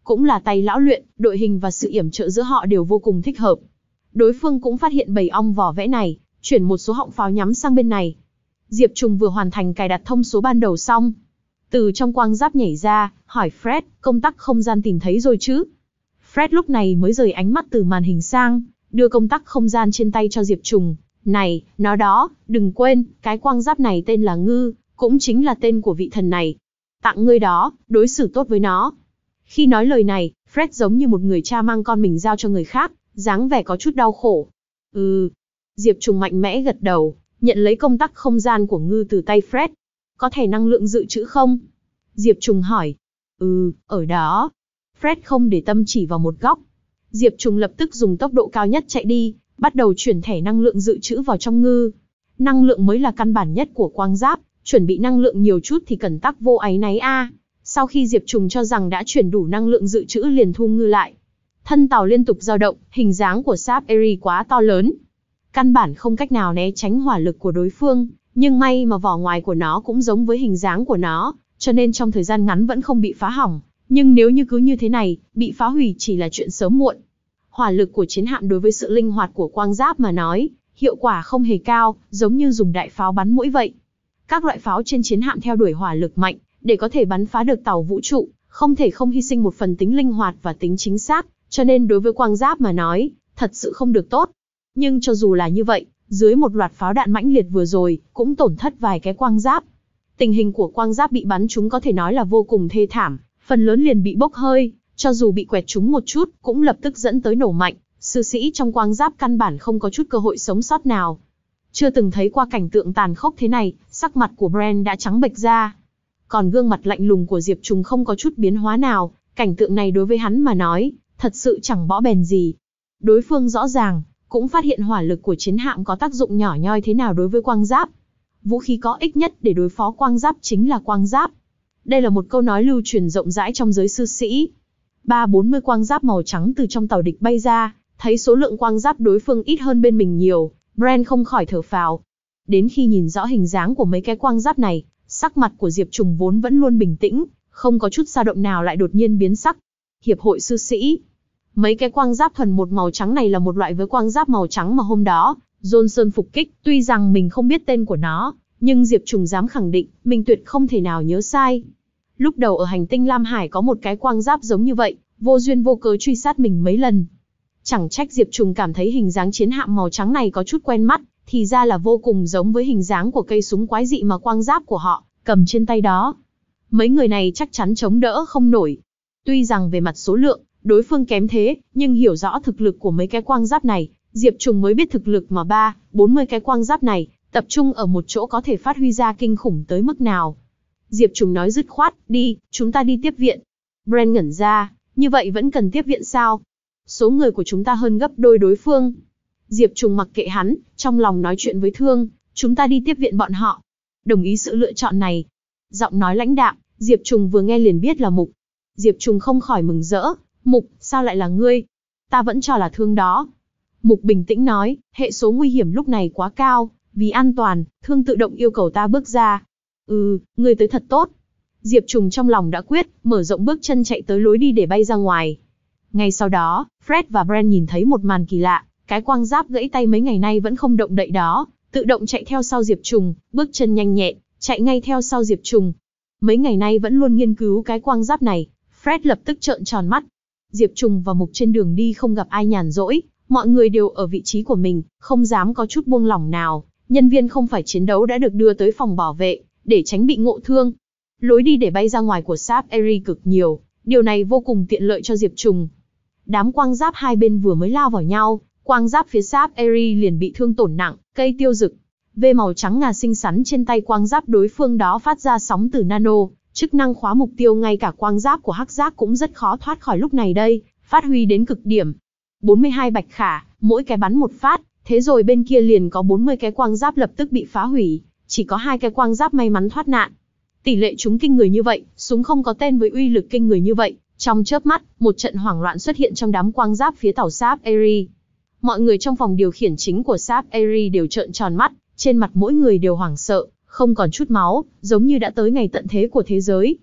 cũng là tay lão luyện, đội hình và sự yểm trợ giữa họ đều vô cùng thích hợp. Đối phương cũng phát hiện bầy ong vỏ vẽ này, chuyển một số họng pháo nhắm sang bên này. Diệp Trùng vừa hoàn thành cài đặt thông số ban đầu xong, từ trong quang giáp nhảy ra, hỏi Fred, công tắc không gian tìm thấy rồi chứ? Fred lúc này mới rời ánh mắt từ màn hình sang, đưa công tắc không gian trên tay cho Diệp Trùng. Này, nó đó, đừng quên, cái quang giáp này tên là Ngư, cũng chính là tên của vị thần này. Tặng ngươi đó, đối xử tốt với nó. Khi nói lời này, Fred giống như một người cha mang con mình giao cho người khác, dáng vẻ có chút đau khổ. Ừ. Diệp Trùng mạnh mẽ gật đầu, nhận lấy công tắc không gian của Ngư từ tay Fred. Có thể năng lượng dự trữ không? Diệp Trùng hỏi. Ừ, ở đó. Fred không để tâm chỉ vào một góc. Diệp Trùng lập tức dùng tốc độ cao nhất chạy đi, bắt đầu chuyển thẻ năng lượng dự trữ vào trong Ngư. Năng lượng mới là căn bản nhất của quang giáp, chuẩn bị năng lượng nhiều chút thì cần tắc vô áy náy a. Sau khi Diệp Trùng cho rằng đã chuyển đủ năng lượng dự trữ liền thu Ngư lại. Thân tàu liên tục dao động, hình dáng của Sáp Eri quá to lớn. Căn bản không cách nào né tránh hỏa lực của đối phương, nhưng may mà vỏ ngoài của nó cũng giống với hình dáng của nó, cho nên trong thời gian ngắn vẫn không bị phá hỏng. Nhưng nếu như cứ như thế này, bị phá hủy chỉ là chuyện sớm muộn. Hỏa lực của chiến hạm đối với sự linh hoạt của quang giáp mà nói, hiệu quả không hề cao, giống như dùng đại pháo bắn mũi vậy. Các loại pháo trên chiến hạm theo đuổi hỏa lực mạnh, để có thể bắn phá được tàu vũ trụ, không thể không hy sinh một phần tính linh hoạt và tính chính xác, cho nên đối với quang giáp mà nói, thật sự không được tốt. Nhưng cho dù là như vậy, dưới một loạt pháo đạn mãnh liệt vừa rồi, cũng tổn thất vài cái quang giáp. Tình hình của quang giáp bị bắn trúng có thể nói là vô cùng thê thảm, phần lớn liền bị bốc hơi, cho dù bị quẹt trúng một chút, cũng lập tức dẫn tới nổ mạnh, sư sĩ trong quang giáp căn bản không có chút cơ hội sống sót nào. Chưa từng thấy qua cảnh tượng tàn khốc thế này, sắc mặt của Brand đã trắng bệch ra. Còn gương mặt lạnh lùng của Diệp Trùng không có chút biến hóa nào, cảnh tượng này đối với hắn mà nói, thật sự chẳng bõ bèn gì. Đối phương rõ ràng, cũng phát hiện hỏa lực của chiến hạm có tác dụng nhỏ nhoi thế nào đối với quang giáp. Vũ khí có ích nhất để đối phó quang giáp chính là quang giáp. Đây là một câu nói lưu truyền rộng rãi trong giới sư sĩ. Ba bốn mươi quang giáp màu trắng từ trong tàu địch bay ra, thấy số lượng quang giáp đối phương ít hơn bên mình nhiều, Brand không khỏi thở phào. Đến khi nhìn rõ hình dáng của mấy cái quang giáp này, sắc mặt của Diệp Trùng vốn vẫn luôn bình tĩnh, không có chút dao động nào lại đột nhiên biến sắc. Hiệp hội sư sĩ. Mấy cái quang giáp thuần một màu trắng này là một loại với quang giáp màu trắng mà hôm đó Johnson phục kích, tuy rằng mình không biết tên của nó, nhưng Diệp Trùng dám khẳng định, mình tuyệt không thể nào nhớ sai. Lúc đầu ở hành tinh Lam Hải có một cái quang giáp giống như vậy, vô duyên vô cớ truy sát mình mấy lần. Chẳng trách Diệp Trùng cảm thấy hình dáng chiến hạm màu trắng này có chút quen mắt, thì ra là vô cùng giống với hình dáng của cây súng quái dị mà quang giáp của họ cầm trên tay đó. Mấy người này chắc chắn chống đỡ không nổi. Tuy rằng về mặt số lượng, đối phương kém thế, nhưng hiểu rõ thực lực của mấy cái quang giáp này, Diệp Trùng mới biết thực lực mà ba, bốn mươi cái quang giáp này, tập trung ở một chỗ có thể phát huy ra kinh khủng tới mức nào. Diệp Trùng nói dứt khoát, đi, chúng ta đi tiếp viện. Brand ngẩn ra, như vậy vẫn cần tiếp viện sao? Số người của chúng ta hơn gấp đôi đối phương. Diệp Trùng mặc kệ hắn, trong lòng nói chuyện với Thương, chúng ta đi tiếp viện bọn họ. Đồng ý sự lựa chọn này. Giọng nói lãnh đạm, Diệp Trùng vừa nghe liền biết là Mục. Diệp Trùng không khỏi mừng rỡ, Mục, sao lại là ngươi? Ta vẫn cho là Thương đó. Mục bình tĩnh nói, hệ số nguy hiểm lúc này quá cao, vì an toàn, Thương tự động yêu cầu ta bước ra. Ừ, ngươi tới thật tốt. Diệp Trùng trong lòng đã quyết, mở rộng bước chân chạy tới lối đi để bay ra ngoài. Ngay sau đó, Fred và Brand nhìn thấy một màn kỳ lạ, cái quang giáp gãy tay mấy ngày nay vẫn không động đậy đó, tự động chạy theo sau Diệp Trùng, bước chân nhanh nhẹn, chạy ngay theo sau Diệp Trùng. Mấy ngày nay vẫn luôn nghiên cứu cái quang giáp này, Fred lập tức trợn tròn mắt. Diệp Trùng và Mục trên đường đi không gặp ai nhàn rỗi, mọi người đều ở vị trí của mình, không dám có chút buông lỏng nào. Nhân viên không phải chiến đấu đã được đưa tới phòng bảo vệ, để tránh bị ngộ thương. Lối đi để bay ra ngoài của Sáp Eri cực nhiều, điều này vô cùng tiện lợi cho Diệp Trùng. Đám quang giáp hai bên vừa mới lao vào nhau, quang giáp phía Sáp Eri liền bị thương tổn nặng, cây tiêu rực. Vê màu trắng ngà xinh xắn trên tay quang giáp đối phương đó phát ra sóng từ nano, chức năng khóa mục tiêu ngay cả quang giáp của Hắc Giác cũng rất khó thoát khỏi lúc này đây, phát huy đến cực điểm. bốn mươi hai bạch khả, mỗi cái bắn một phát, thế rồi bên kia liền có bốn mươi cái quang giáp lập tức bị phá hủy, chỉ có hai cái quang giáp may mắn thoát nạn. Tỷ lệ trúng kinh người như vậy, súng không có tên với uy lực kinh người như vậy, trong chớp mắt, một trận hoảng loạn xuất hiện trong đám quang giáp phía tàu Sáp Eri. Mọi người trong phòng điều khiển chính của Sáp Eri đều trợn tròn mắt, trên mặt mỗi người đều hoảng sợ, không còn chút máu, giống như đã tới ngày tận thế của thế giới.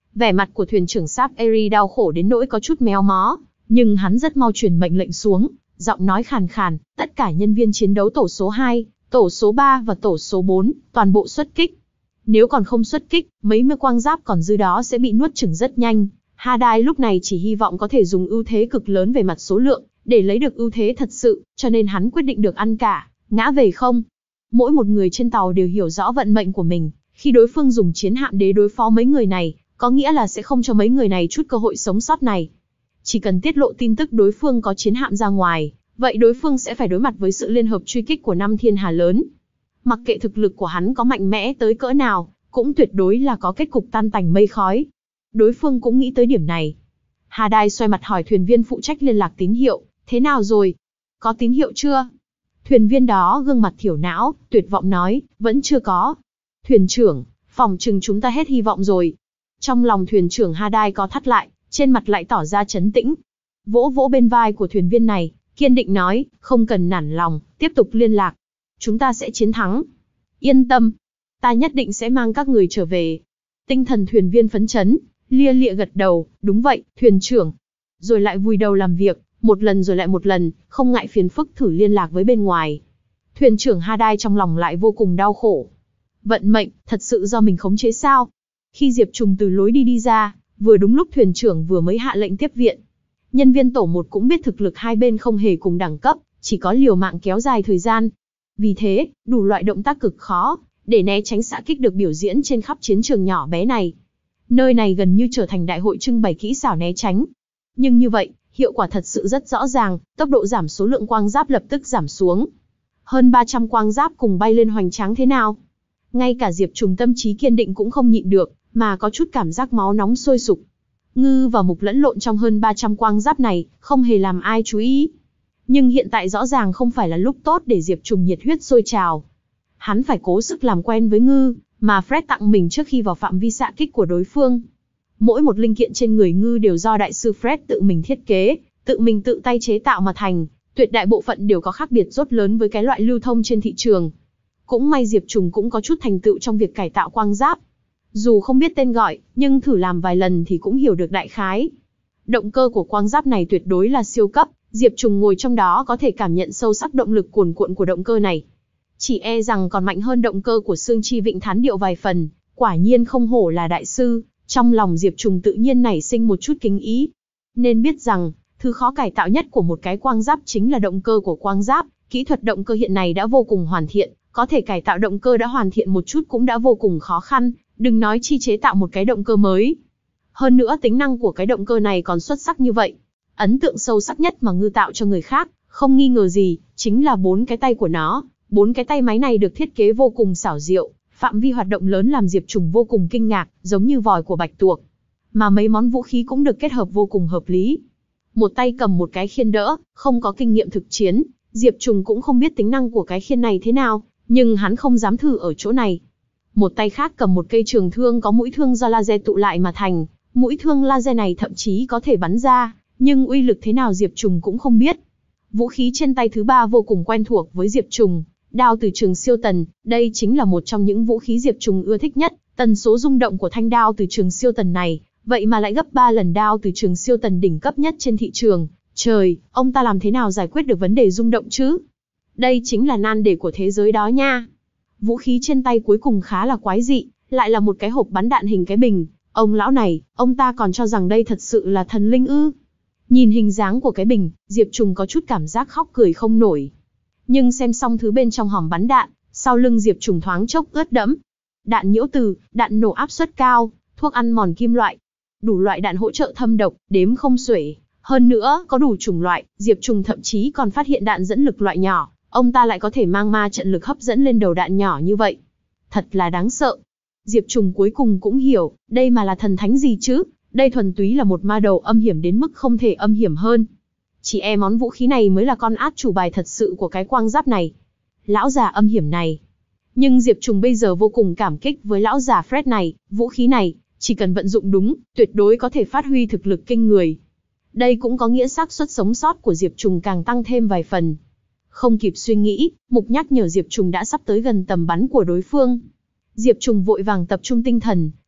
Vẻ mặt của thuyền trưởng Sáp Eri đau khổ đến nỗi có chút méo mó, nhưng hắn rất mau truyền mệnh lệnh xuống, giọng nói khàn khàn, tất cả nhân viên chiến đấu tổ số hai, tổ số ba và tổ số bốn, toàn bộ xuất kích. Nếu còn không xuất kích, mấy mươi quang giáp còn dư đó sẽ bị nuốt chửng rất nhanh. Hadai lúc này chỉ hy vọng có thể dùng ưu thế cực lớn về mặt số lượng, để lấy được ưu thế thật sự, cho nên hắn quyết định được ăn cả, ngã về không. Mỗi một người trên tàu đều hiểu rõ vận mệnh của mình, khi đối phương dùng chiến hạm đế đối phó mấy người này, có nghĩa là sẽ không cho mấy người này chút cơ hội sống sót này. Chỉ cần tiết lộ tin tức đối phương có chiến hạm ra ngoài, vậy đối phương sẽ phải đối mặt với sự liên hợp truy kích của năm thiên hà lớn. Mặc kệ thực lực của hắn có mạnh mẽ tới cỡ nào, cũng tuyệt đối là có kết cục tan tành mây khói. Đối phương cũng nghĩ tới điểm này. Hadai xoay mặt hỏi thuyền viên phụ trách liên lạc tín hiệu, thế nào rồi? Có tín hiệu chưa? Thuyền viên đó gương mặt thiểu não, tuyệt vọng nói, vẫn chưa có. Thuyền trưởng, phòng chừng chúng ta hết hy vọng rồi. Trong lòng thuyền trưởng Hadai có thắt lại, trên mặt lại tỏ ra trấn tĩnh. Vỗ vỗ bên vai của thuyền viên này, kiên định nói, không cần nản lòng, tiếp tục liên lạc. Chúng ta sẽ chiến thắng. Yên tâm, ta nhất định sẽ mang các người trở về. Tinh thần thuyền viên phấn chấn, lia lịa gật đầu, đúng vậy, thuyền trưởng. Rồi lại vùi đầu làm việc, một lần rồi lại một lần, không ngại phiền phức thử liên lạc với bên ngoài. Thuyền trưởng Hadai trong lòng lại vô cùng đau khổ. Vận mệnh, thật sự do mình khống chế sao? Khi Diệp Trùng từ lối đi đi ra, vừa đúng lúc thuyền trưởng vừa mới hạ lệnh tiếp viện. Nhân viên tổ một cũng biết thực lực hai bên không hề cùng đẳng cấp, chỉ có liều mạng kéo dài thời gian. Vì thế, đủ loại động tác cực khó, để né tránh xạ kích được biểu diễn trên khắp chiến trường nhỏ bé này. Nơi này gần như trở thành đại hội trưng bày kỹ xảo né tránh. Nhưng như vậy, hiệu quả thật sự rất rõ ràng, tốc độ giảm số lượng quang giáp lập tức giảm xuống. Hơn ba trăm quang giáp cùng bay lên hoành tráng thế nào? Ngay cả Diệp Trùng tâm trí kiên định cũng không nhịn được, mà có chút cảm giác máu nóng sôi sục. Ngư và Mục lẫn lộn trong hơn ba trăm quang giáp này, không hề làm ai chú ý. Nhưng hiện tại rõ ràng không phải là lúc tốt để Diệp Trùng nhiệt huyết sôi trào. Hắn phải cố sức làm quen với Ngư, mà Fred tặng mình trước khi vào phạm vi xạ kích của đối phương. Mỗi một linh kiện trên người Ngư đều do đại sư Fred tự mình thiết kế, tự mình tự tay chế tạo mà thành, tuyệt đại bộ phận đều có khác biệt rất lớn với cái loại lưu thông trên thị trường. Cũng may Diệp Trùng cũng có chút thành tựu trong việc cải tạo quang giáp. Dù không biết tên gọi, nhưng thử làm vài lần thì cũng hiểu được đại khái. Động cơ của quang giáp này tuyệt đối là siêu cấp, Diệp Trùng ngồi trong đó có thể cảm nhận sâu sắc động lực cuồn cuộn của động cơ này. Chỉ e rằng còn mạnh hơn động cơ của Sương Chi Vịnh Thán Điệu vài phần, quả nhiên không hổ là đại sư, trong lòng Diệp Trùng tự nhiên nảy sinh một chút kính ý. Nên biết rằng, thứ khó cải tạo nhất của một cái quang giáp chính là động cơ của quang giáp, kỹ thuật động cơ hiện nay đã vô cùng hoàn thiện, có thể cải tạo động cơ đã hoàn thiện một chút cũng đã vô cùng khó khăn, đừng nói chi chế tạo một cái động cơ mới. Hơn nữa tính năng của cái động cơ này còn xuất sắc như vậy. Ấn tượng sâu sắc nhất mà Ngư tạo cho người khác, không nghi ngờ gì, chính là bốn cái tay của nó. Bốn cái tay máy này được thiết kế vô cùng xảo diệu, phạm vi hoạt động lớn làm Diệp Trùng vô cùng kinh ngạc, giống như vòi của bạch tuộc. Mà mấy món vũ khí cũng được kết hợp vô cùng hợp lý. Một tay cầm một cái khiên đỡ, không có kinh nghiệm thực chiến, Diệp Trùng cũng không biết tính năng của cái khiên này thế nào, nhưng hắn không dám thử ở chỗ này. Một tay khác cầm một cây trường thương có mũi thương do laser tụ lại mà thành, mũi thương laser này thậm chí có thể bắn ra, nhưng uy lực thế nào Diệp Trùng cũng không biết. Vũ khí trên tay thứ ba vô cùng quen thuộc với Diệp Trùng, đao từ trường siêu tần, đây chính là một trong những vũ khí Diệp Trùng ưa thích nhất, tần số rung động của thanh đao từ trường siêu tần này, vậy mà lại gấp ba lần đao từ trường siêu tần đỉnh cấp nhất trên thị trường. Trời, ông ta làm thế nào giải quyết được vấn đề rung động chứ? Đây chính là nan đề của thế giới đó nha. Vũ khí trên tay cuối cùng khá là quái dị, lại là một cái hộp bắn đạn hình cái bình. Ông lão này, ông ta còn cho rằng đây thật sự là thần linh ư? Nhìn hình dáng của cái bình, Diệp Trùng có chút cảm giác khóc cười không nổi. Nhưng xem xong thứ bên trong hòm bắn đạn, sau lưng Diệp Trùng thoáng chốc ướt đẫm. Đạn nhiễu từ, đạn nổ áp suất cao, thuốc ăn mòn kim loại, đủ loại đạn hỗ trợ thâm độc, đếm không xuể. Hơn nữa, có đủ chủng loại, Diệp Trùng thậm chí còn phát hiện đạn dẫn lực loại nhỏ, ông ta lại có thể mang ma trận lực hấp dẫn lên đầu đạn nhỏ như vậy. Thật là đáng sợ. Diệp Trùng cuối cùng cũng hiểu, đây mà là thần thánh gì chứ, đây thuần túy là một ma đầu âm hiểm đến mức không thể âm hiểm hơn. Chỉ e món vũ khí này mới là con át chủ bài thật sự của cái quang giáp này. Lão già âm hiểm này. Nhưng Diệp Trùng bây giờ vô cùng cảm kích với lão già Fred này, vũ khí này, chỉ cần vận dụng đúng, tuyệt đối có thể phát huy thực lực kinh người. Đây cũng có nghĩa xác suất sống sót của Diệp Trùng càng tăng thêm vài phần. Không kịp suy nghĩ, Mục nhắc nhở Diệp Trùng đã sắp tới gần tầm bắn của đối phương. Diệp Trùng vội vàng tập trung tinh thần,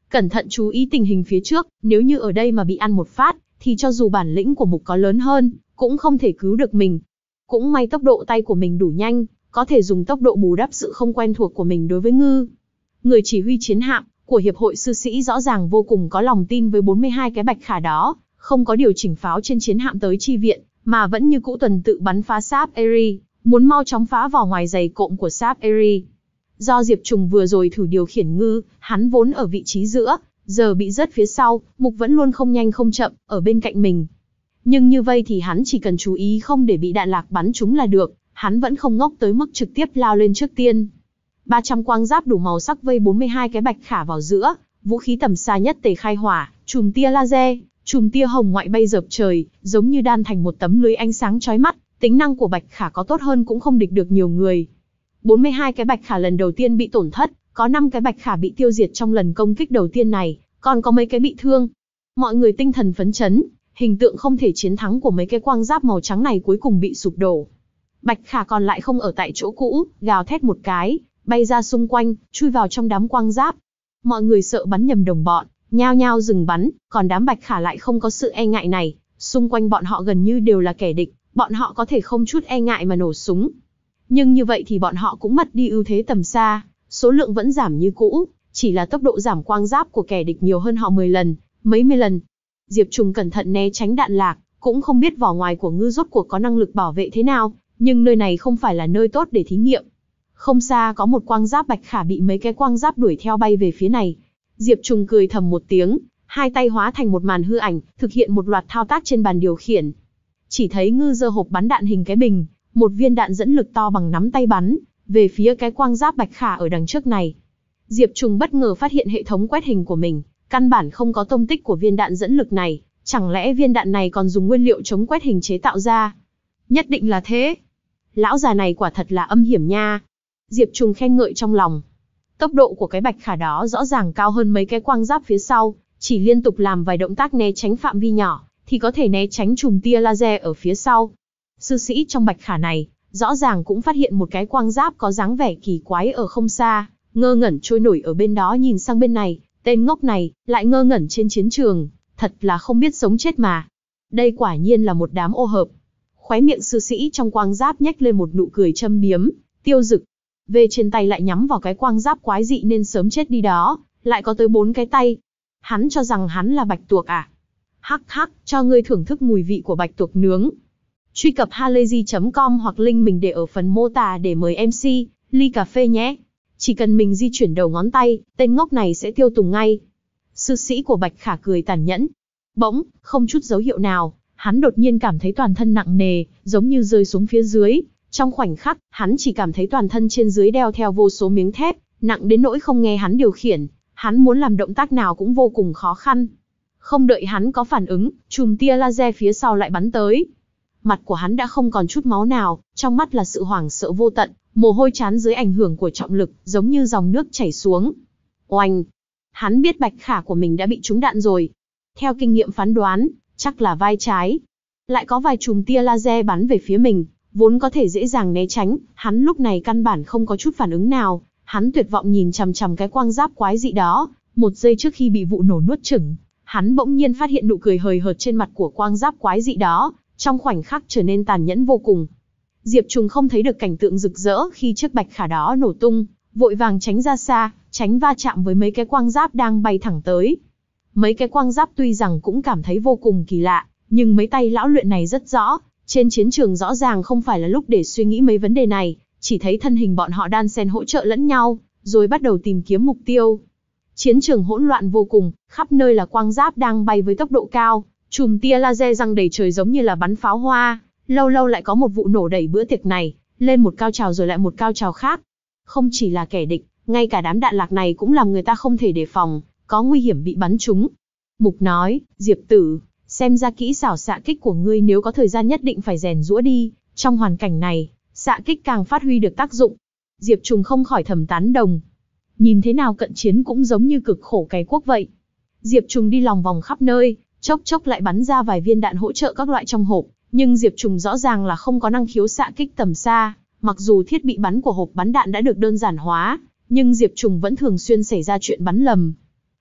cẩn thận chú ý tình hình phía trước, nếu như ở đây mà bị ăn một phát, thì cho dù bản lĩnh của Mục có lớn hơn, cũng không thể cứu được mình. Cũng may tốc độ tay của mình đủ nhanh, có thể dùng tốc độ bù đắp sự không quen thuộc của mình đối với Ngư. Người chỉ huy chiến hạm của Hiệp hội Sư sĩ rõ ràng vô cùng có lòng tin với bốn mươi hai cái bạch khả đó, không có điều chỉnh pháo trên chiến hạm tới chi viện, mà vẫn như cũ tuần tự bắn phá Sáp Eri, muốn mau chóng phá vỏ ngoài dày cộm của Sáp Eri. Do Diệp Trùng vừa rồi thử điều khiển Ngư, hắn vốn ở vị trí giữa, giờ bị rớt phía sau, Mục vẫn luôn không nhanh không chậm, ở bên cạnh mình. Nhưng như vậy thì hắn chỉ cần chú ý không để bị đạn lạc bắn trúng là được, hắn vẫn không ngốc tới mức trực tiếp lao lên trước tiên. ba trăm quang giáp đủ màu sắc vây bốn mươi hai cái bạch khả vào giữa, vũ khí tầm xa nhất tề khai hỏa, chùm tia laser, chùm tia hồng ngoại bay dợp trời, giống như đan thành một tấm lưới ánh sáng chói mắt, tính năng của bạch khả có tốt hơn cũng không địch được nhiều người. bốn mươi hai cái bạch khả lần đầu tiên bị tổn thất, có năm cái bạch khả bị tiêu diệt trong lần công kích đầu tiên này, còn có mấy cái bị thương. Mọi người tinh thần phấn chấn, hình tượng không thể chiến thắng của mấy cái quang giáp màu trắng này cuối cùng bị sụp đổ. Bạch khả còn lại không ở tại chỗ cũ, gào thét một cái, bay ra xung quanh, chui vào trong đám quang giáp. Mọi người sợ bắn nhầm đồng bọn, nhao nhao dừng bắn, còn đám bạch khả lại không có sự e ngại này, xung quanh bọn họ gần như đều là kẻ địch, bọn họ có thể không chút e ngại mà nổ súng. Nhưng như vậy thì bọn họ cũng mất đi ưu thế tầm xa, số lượng vẫn giảm như cũ, chỉ là tốc độ giảm quang giáp của kẻ địch nhiều hơn họ mười lần, mấy mươi lần. Diệp Trùng cẩn thận né tránh đạn lạc, cũng không biết vỏ ngoài của Ngư rốt cuộc có năng lực bảo vệ thế nào, nhưng nơi này không phải là nơi tốt để thí nghiệm. Không xa có một quang giáp bạch khả bị mấy cái quang giáp đuổi theo bay về phía này. Diệp Trùng cười thầm một tiếng, hai tay hóa thành một màn hư ảnh, thực hiện một loạt thao tác trên bàn điều khiển. Chỉ thấy Ngư giơ hộp bắn đạn hình cái bình, một viên đạn dẫn lực to bằng nắm tay bắn về phía cái quang giáp bạch khả ở đằng trước này. Diệp Trùng bất ngờ phát hiện hệ thống quét hình của mình, căn bản không có tông tích của viên đạn dẫn lực này, chẳng lẽ viên đạn này còn dùng nguyên liệu chống quét hình chế tạo ra? Nhất định là thế. Lão già này quả thật là âm hiểm nha. Diệp Trùng khen ngợi trong lòng. Tốc độ của cái bạch khả đó rõ ràng cao hơn mấy cái quang giáp phía sau, chỉ liên tục làm vài động tác né tránh phạm vi nhỏ, thì có thể né tránh chùm tia laser ở phía sau. Sư sĩ trong bạch khả này, rõ ràng cũng phát hiện một cái quang giáp có dáng vẻ kỳ quái ở không xa, ngơ ngẩn trôi nổi ở bên đó nhìn sang bên này, tên ngốc này, lại ngơ ngẩn trên chiến trường, thật là không biết sống chết mà. Đây quả nhiên là một đám ô hợp. Khóe miệng sư sĩ trong quang giáp nhếch lên một nụ cười châm biếm, tiêu dực. Về trên tay lại nhắm vào cái quang giáp quái dị nên sớm chết đi đó, lại có tới bốn cái tay. Hắn cho rằng hắn là bạch tuộc à? Hắc hắc, cho ngươi thưởng thức mùi vị của bạch tuộc nướng. Truy cập halayzi chấm com hoặc link mình để ở phần mô tả để mời em xê, ly cà phê nhé. Chỉ cần mình di chuyển đầu ngón tay, tên ngốc này sẽ tiêu tùng ngay. Sư sĩ của bạch khả cười tàn nhẫn. Bỗng, không chút dấu hiệu nào, hắn đột nhiên cảm thấy toàn thân nặng nề, giống như rơi xuống phía dưới. Trong khoảnh khắc, hắn chỉ cảm thấy toàn thân trên dưới đeo theo vô số miếng thép, nặng đến nỗi không nghe hắn điều khiển, hắn muốn làm động tác nào cũng vô cùng khó khăn. Không đợi hắn có phản ứng, chùm tia laser phía sau lại bắn tới. Mặt của hắn đã không còn chút máu nào, trong mắt là sự hoảng sợ vô tận, mồ hôi trán dưới ảnh hưởng của trọng lực, giống như dòng nước chảy xuống. Oanh! Hắn biết bạch khả của mình đã bị trúng đạn rồi. Theo kinh nghiệm phán đoán, chắc là vai trái. Lại có vài chùm tia laser bắn về phía mình, vốn có thể dễ dàng né tránh, hắn lúc này căn bản không có chút phản ứng nào. Hắn tuyệt vọng nhìn chằm chằm cái quang giáp quái dị đó, một giây trước khi bị vụ nổ nuốt chửng. Hắn bỗng nhiên phát hiện nụ cười hời hợt trên mặt của quang giáp quái dị đó, trong khoảnh khắc trở nên tàn nhẫn vô cùng. Diệp Trùng không thấy được cảnh tượng rực rỡ khi chiếc bạch khả đó nổ tung, vội vàng tránh ra xa, tránh va chạm với mấy cái quang giáp đang bay thẳng tới. Mấy cái quang giáp tuy rằng cũng cảm thấy vô cùng kỳ lạ, nhưng mấy tay lão luyện này rất rõ, trên chiến trường rõ ràng không phải là lúc để suy nghĩ mấy vấn đề này, chỉ thấy thân hình bọn họ đan xen hỗ trợ lẫn nhau, rồi bắt đầu tìm kiếm mục tiêu. Chiến trường hỗn loạn vô cùng, khắp nơi là quang giáp đang bay với tốc độ cao, chùm tia laser giăng đầy trời giống như là bắn pháo hoa, lâu lâu lại có một vụ nổ đẩy bữa tiệc này, lên một cao trào rồi lại một cao trào khác. Không chỉ là kẻ địch, ngay cả đám đạn lạc này cũng làm người ta không thể đề phòng, có nguy hiểm bị bắn trúng. Mục nói, Diệp tử, xem ra kỹ xảo xạ kích của ngươi nếu có thời gian nhất định phải rèn giũa đi, trong hoàn cảnh này, xạ kích càng phát huy được tác dụng. Diệp Trùng không khỏi thầm tán đồng. Nhìn thế nào cận chiến cũng giống như cực khổ cày cuốc vậy. Diệp Trùng đi lòng vòng khắp nơi, chốc chốc lại bắn ra vài viên đạn hỗ trợ các loại trong hộp, nhưng Diệp Trùng rõ ràng là không có năng khiếu xạ kích tầm xa, mặc dù thiết bị bắn của hộp bắn đạn đã được đơn giản hóa, nhưng Diệp Trùng vẫn thường xuyên xảy ra chuyện bắn lầm.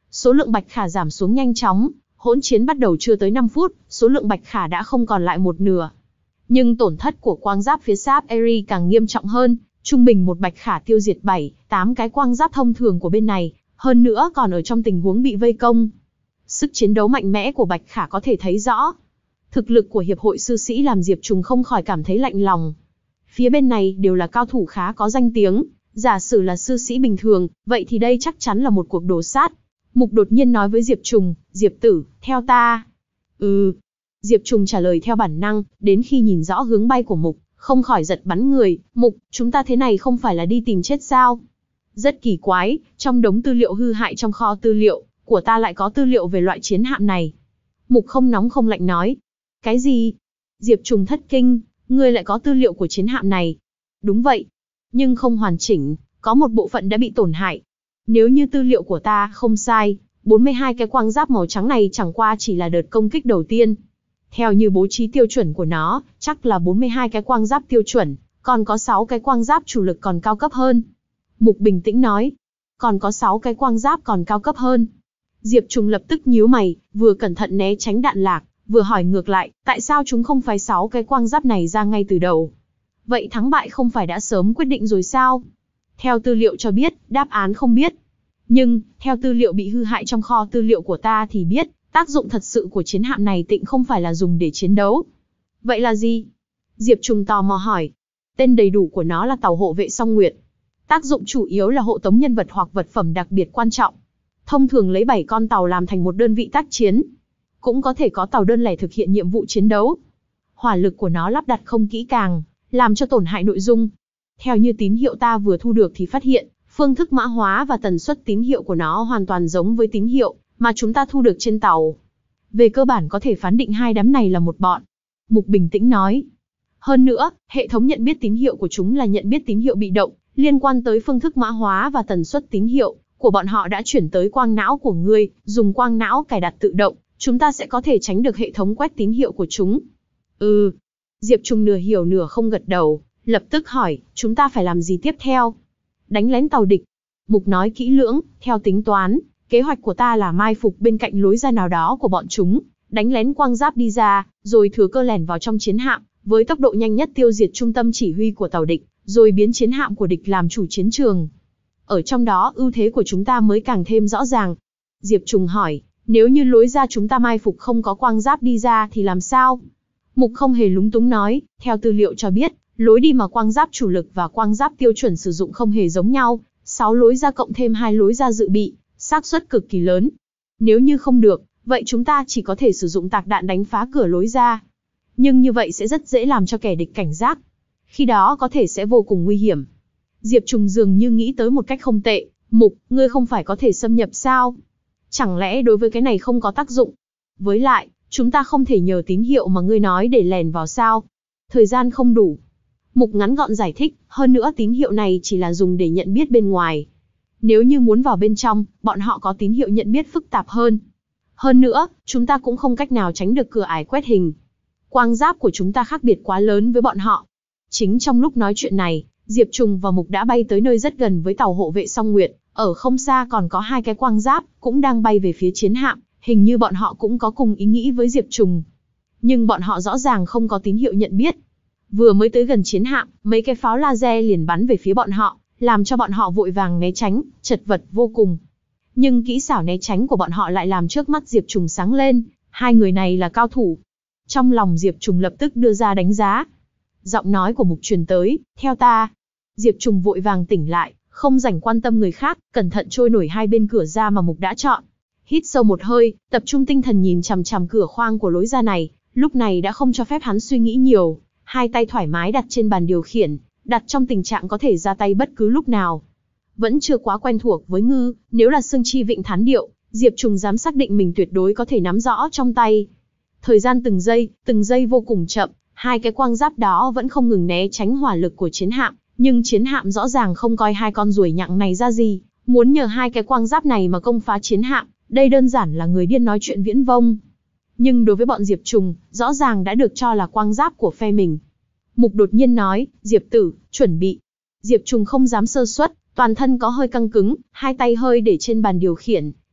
Số lượng bạch khả giảm xuống nhanh chóng, hỗn chiến bắt đầu chưa tới năm phút, số lượng bạch khả đã không còn lại một nửa. Nhưng tổn thất của quang giáp phía Sáp Eri càng nghiêm trọng hơn, trung bình một bạch khả tiêu diệt bảy, tám cái quang giáp thông thường của bên này, hơn nữa còn ở trong tình huống bị vây công. Sức chiến đấu mạnh mẽ của bạch khả có thể thấy rõ. Thực lực của hiệp hội sư sĩ làm Diệp Trùng không khỏi cảm thấy lạnh lòng. Phía bên này đều là cao thủ khá có danh tiếng, giả sử là sư sĩ bình thường, vậy thì đây chắc chắn là một cuộc đồ sát. Mục đột nhiên nói với Diệp Trùng, Diệp tử, theo ta. Ừ. Diệp Trùng trả lời theo bản năng, đến khi nhìn rõ hướng bay của Mục, không khỏi giật bắn người. Mục, chúng ta thế này không phải là đi tìm chết sao? Rất kỳ quái, trong đống tư liệu hư hại trong kho tư liệu của ta lại có tư liệu về loại chiến hạm này. Mục không nóng không lạnh nói. Cái gì? Diệp Trùng thất kinh, ngươi lại có tư liệu của chiến hạm này? Đúng vậy, nhưng không hoàn chỉnh, có một bộ phận đã bị tổn hại. Nếu như tư liệu của ta không sai, bốn mươi hai cái quang giáp màu trắng này chẳng qua chỉ là đợt công kích đầu tiên. Theo như bố trí tiêu chuẩn của nó, chắc là bốn mươi hai cái quang giáp tiêu chuẩn, còn có sáu cái quang giáp chủ lực còn cao cấp hơn. Mục bình tĩnh nói, còn có sáu cái quang giáp còn cao cấp hơn. Diệp Trùng lập tức nhíu mày, vừa cẩn thận né tránh đạn lạc, vừa hỏi ngược lại, tại sao chúng không phái sáu cái quang giáp này ra ngay từ đầu? Vậy thắng bại không phải đã sớm quyết định rồi sao? Theo tư liệu cho biết, đáp án không biết. Nhưng, theo tư liệu bị hư hại trong kho tư liệu của ta thì biết, tác dụng thật sự của chiến hạm này tịnh không phải là dùng để chiến đấu. Vậy là gì? Diệp Trùng tò mò hỏi. Tên đầy đủ của nó là tàu hộ vệ song nguyệt. Tác dụng chủ yếu là hộ tống nhân vật hoặc vật phẩm đặc biệt quan trọng. Thông thường lấy bảy con tàu làm thành một đơn vị tác chiến. Cũng có thể có tàu đơn lẻ thực hiện nhiệm vụ chiến đấu. Hỏa lực của nó lắp đặt không kỹ càng, làm cho tổn hại nội dung. Theo như tín hiệu ta vừa thu được thì phát hiện, phương thức mã hóa và tần suất tín hiệu của nó hoàn toàn giống với tín hiệu mà chúng ta thu được trên tàu. Về cơ bản có thể phán định hai đám này là một bọn. Mục bình tĩnh nói. Hơn nữa, hệ thống nhận biết tín hiệu của chúng là nhận biết tín hiệu bị động, liên quan tới phương thức mã hóa và tần suất tín hiệu của bọn họ đã chuyển tới quang não của ngươi, dùng quang não cài đặt tự động, chúng ta sẽ có thể tránh được hệ thống quét tín hiệu của chúng. Ừ. Diệp Trùng nửa hiểu nửa không gật đầu, lập tức hỏi, chúng ta phải làm gì tiếp theo? Đánh lén tàu địch. Mục nói kỹ lưỡng, theo tính toán, kế hoạch của ta là mai phục bên cạnh lối ra nào đó của bọn chúng, đánh lén quang giáp đi ra, rồi thừa cơ lẻn vào trong chiến hạm, với tốc độ nhanh nhất tiêu diệt trung tâm chỉ huy của tàu địch, rồi biến chiến hạm của địch làm chủ chiến trường. Ở trong đó ưu thế của chúng ta mới càng thêm rõ ràng. Diệp Trùng hỏi, nếu như lối ra chúng ta mai phục không có quang giáp đi ra thì làm sao? Mục không hề lúng túng nói, theo tư liệu cho biết, lối đi mà quang giáp chủ lực và quang giáp tiêu chuẩn sử dụng không hề giống nhau, sáu lối ra cộng thêm hai lối ra dự bị, xác suất cực kỳ lớn. Nếu như không được, vậy chúng ta chỉ có thể sử dụng tạc đạn đánh phá cửa lối ra. Nhưng như vậy sẽ rất dễ làm cho kẻ địch cảnh giác. Khi đó có thể sẽ vô cùng nguy hiểm. Diệp Trùng dường như nghĩ tới một cách không tệ, Mục, ngươi không phải có thể xâm nhập sao? Chẳng lẽ đối với cái này không có tác dụng? Với lại, chúng ta không thể nhờ tín hiệu mà ngươi nói để lèn vào sao? Thời gian không đủ. Mục ngắn gọn giải thích, hơn nữa tín hiệu này chỉ là dùng để nhận biết bên ngoài. Nếu như muốn vào bên trong, bọn họ có tín hiệu nhận biết phức tạp hơn. Hơn nữa, chúng ta cũng không cách nào tránh được cửa ải quét hình. Quang giáp của chúng ta khác biệt quá lớn với bọn họ. Chính trong lúc nói chuyện này, Diệp Trùng và Mục đã bay tới nơi rất gần với tàu hộ vệ song nguyệt, ở không xa còn có hai cái quang giáp, cũng đang bay về phía chiến hạm, hình như bọn họ cũng có cùng ý nghĩ với Diệp Trùng. Nhưng bọn họ rõ ràng không có tín hiệu nhận biết. Vừa mới tới gần chiến hạm, mấy cái pháo laser liền bắn về phía bọn họ, làm cho bọn họ vội vàng né tránh, chật vật vô cùng. Nhưng kỹ xảo né tránh của bọn họ lại làm trước mắt Diệp Trùng sáng lên, hai người này là cao thủ. Trong lòng Diệp Trùng lập tức đưa ra đánh giá. Giọng nói của Mục truyền tới, theo ta. Diệp Trùng vội vàng tỉnh lại, không rảnh quan tâm người khác, cẩn thận trôi nổi hai bên cửa ra mà Mục đã chọn. Hít sâu một hơi, tập trung tinh thần nhìn chằm chằm cửa khoang của lối ra này, lúc này đã không cho phép hắn suy nghĩ nhiều, hai tay thoải mái đặt trên bàn điều khiển, đặt trong tình trạng có thể ra tay bất cứ lúc nào. Vẫn chưa quá quen thuộc với ngư, nếu là xương chi vịnh thán điệu, Diệp Trùng dám xác định mình tuyệt đối có thể nắm rõ trong tay. Thời gian từng giây, từng giây vô cùng chậm, hai cái quang giáp đó vẫn không ngừng né tránh hỏa lực của chiến hạm, nhưng chiến hạm rõ ràng không coi hai con ruồi nhặng này ra gì, muốn nhờ hai cái quang giáp này mà công phá chiến hạm, đây đơn giản là người điên nói chuyện viễn vông. Nhưng đối với bọn Diệp Trùng, rõ ràng đã được cho là quang giáp của phe mình. Mục đột nhiên nói, Diệp tử, chuẩn bị. Diệp Trùng không dám sơ suất, toàn thân có hơi căng cứng, hai tay hơi để trên bàn điều khiển,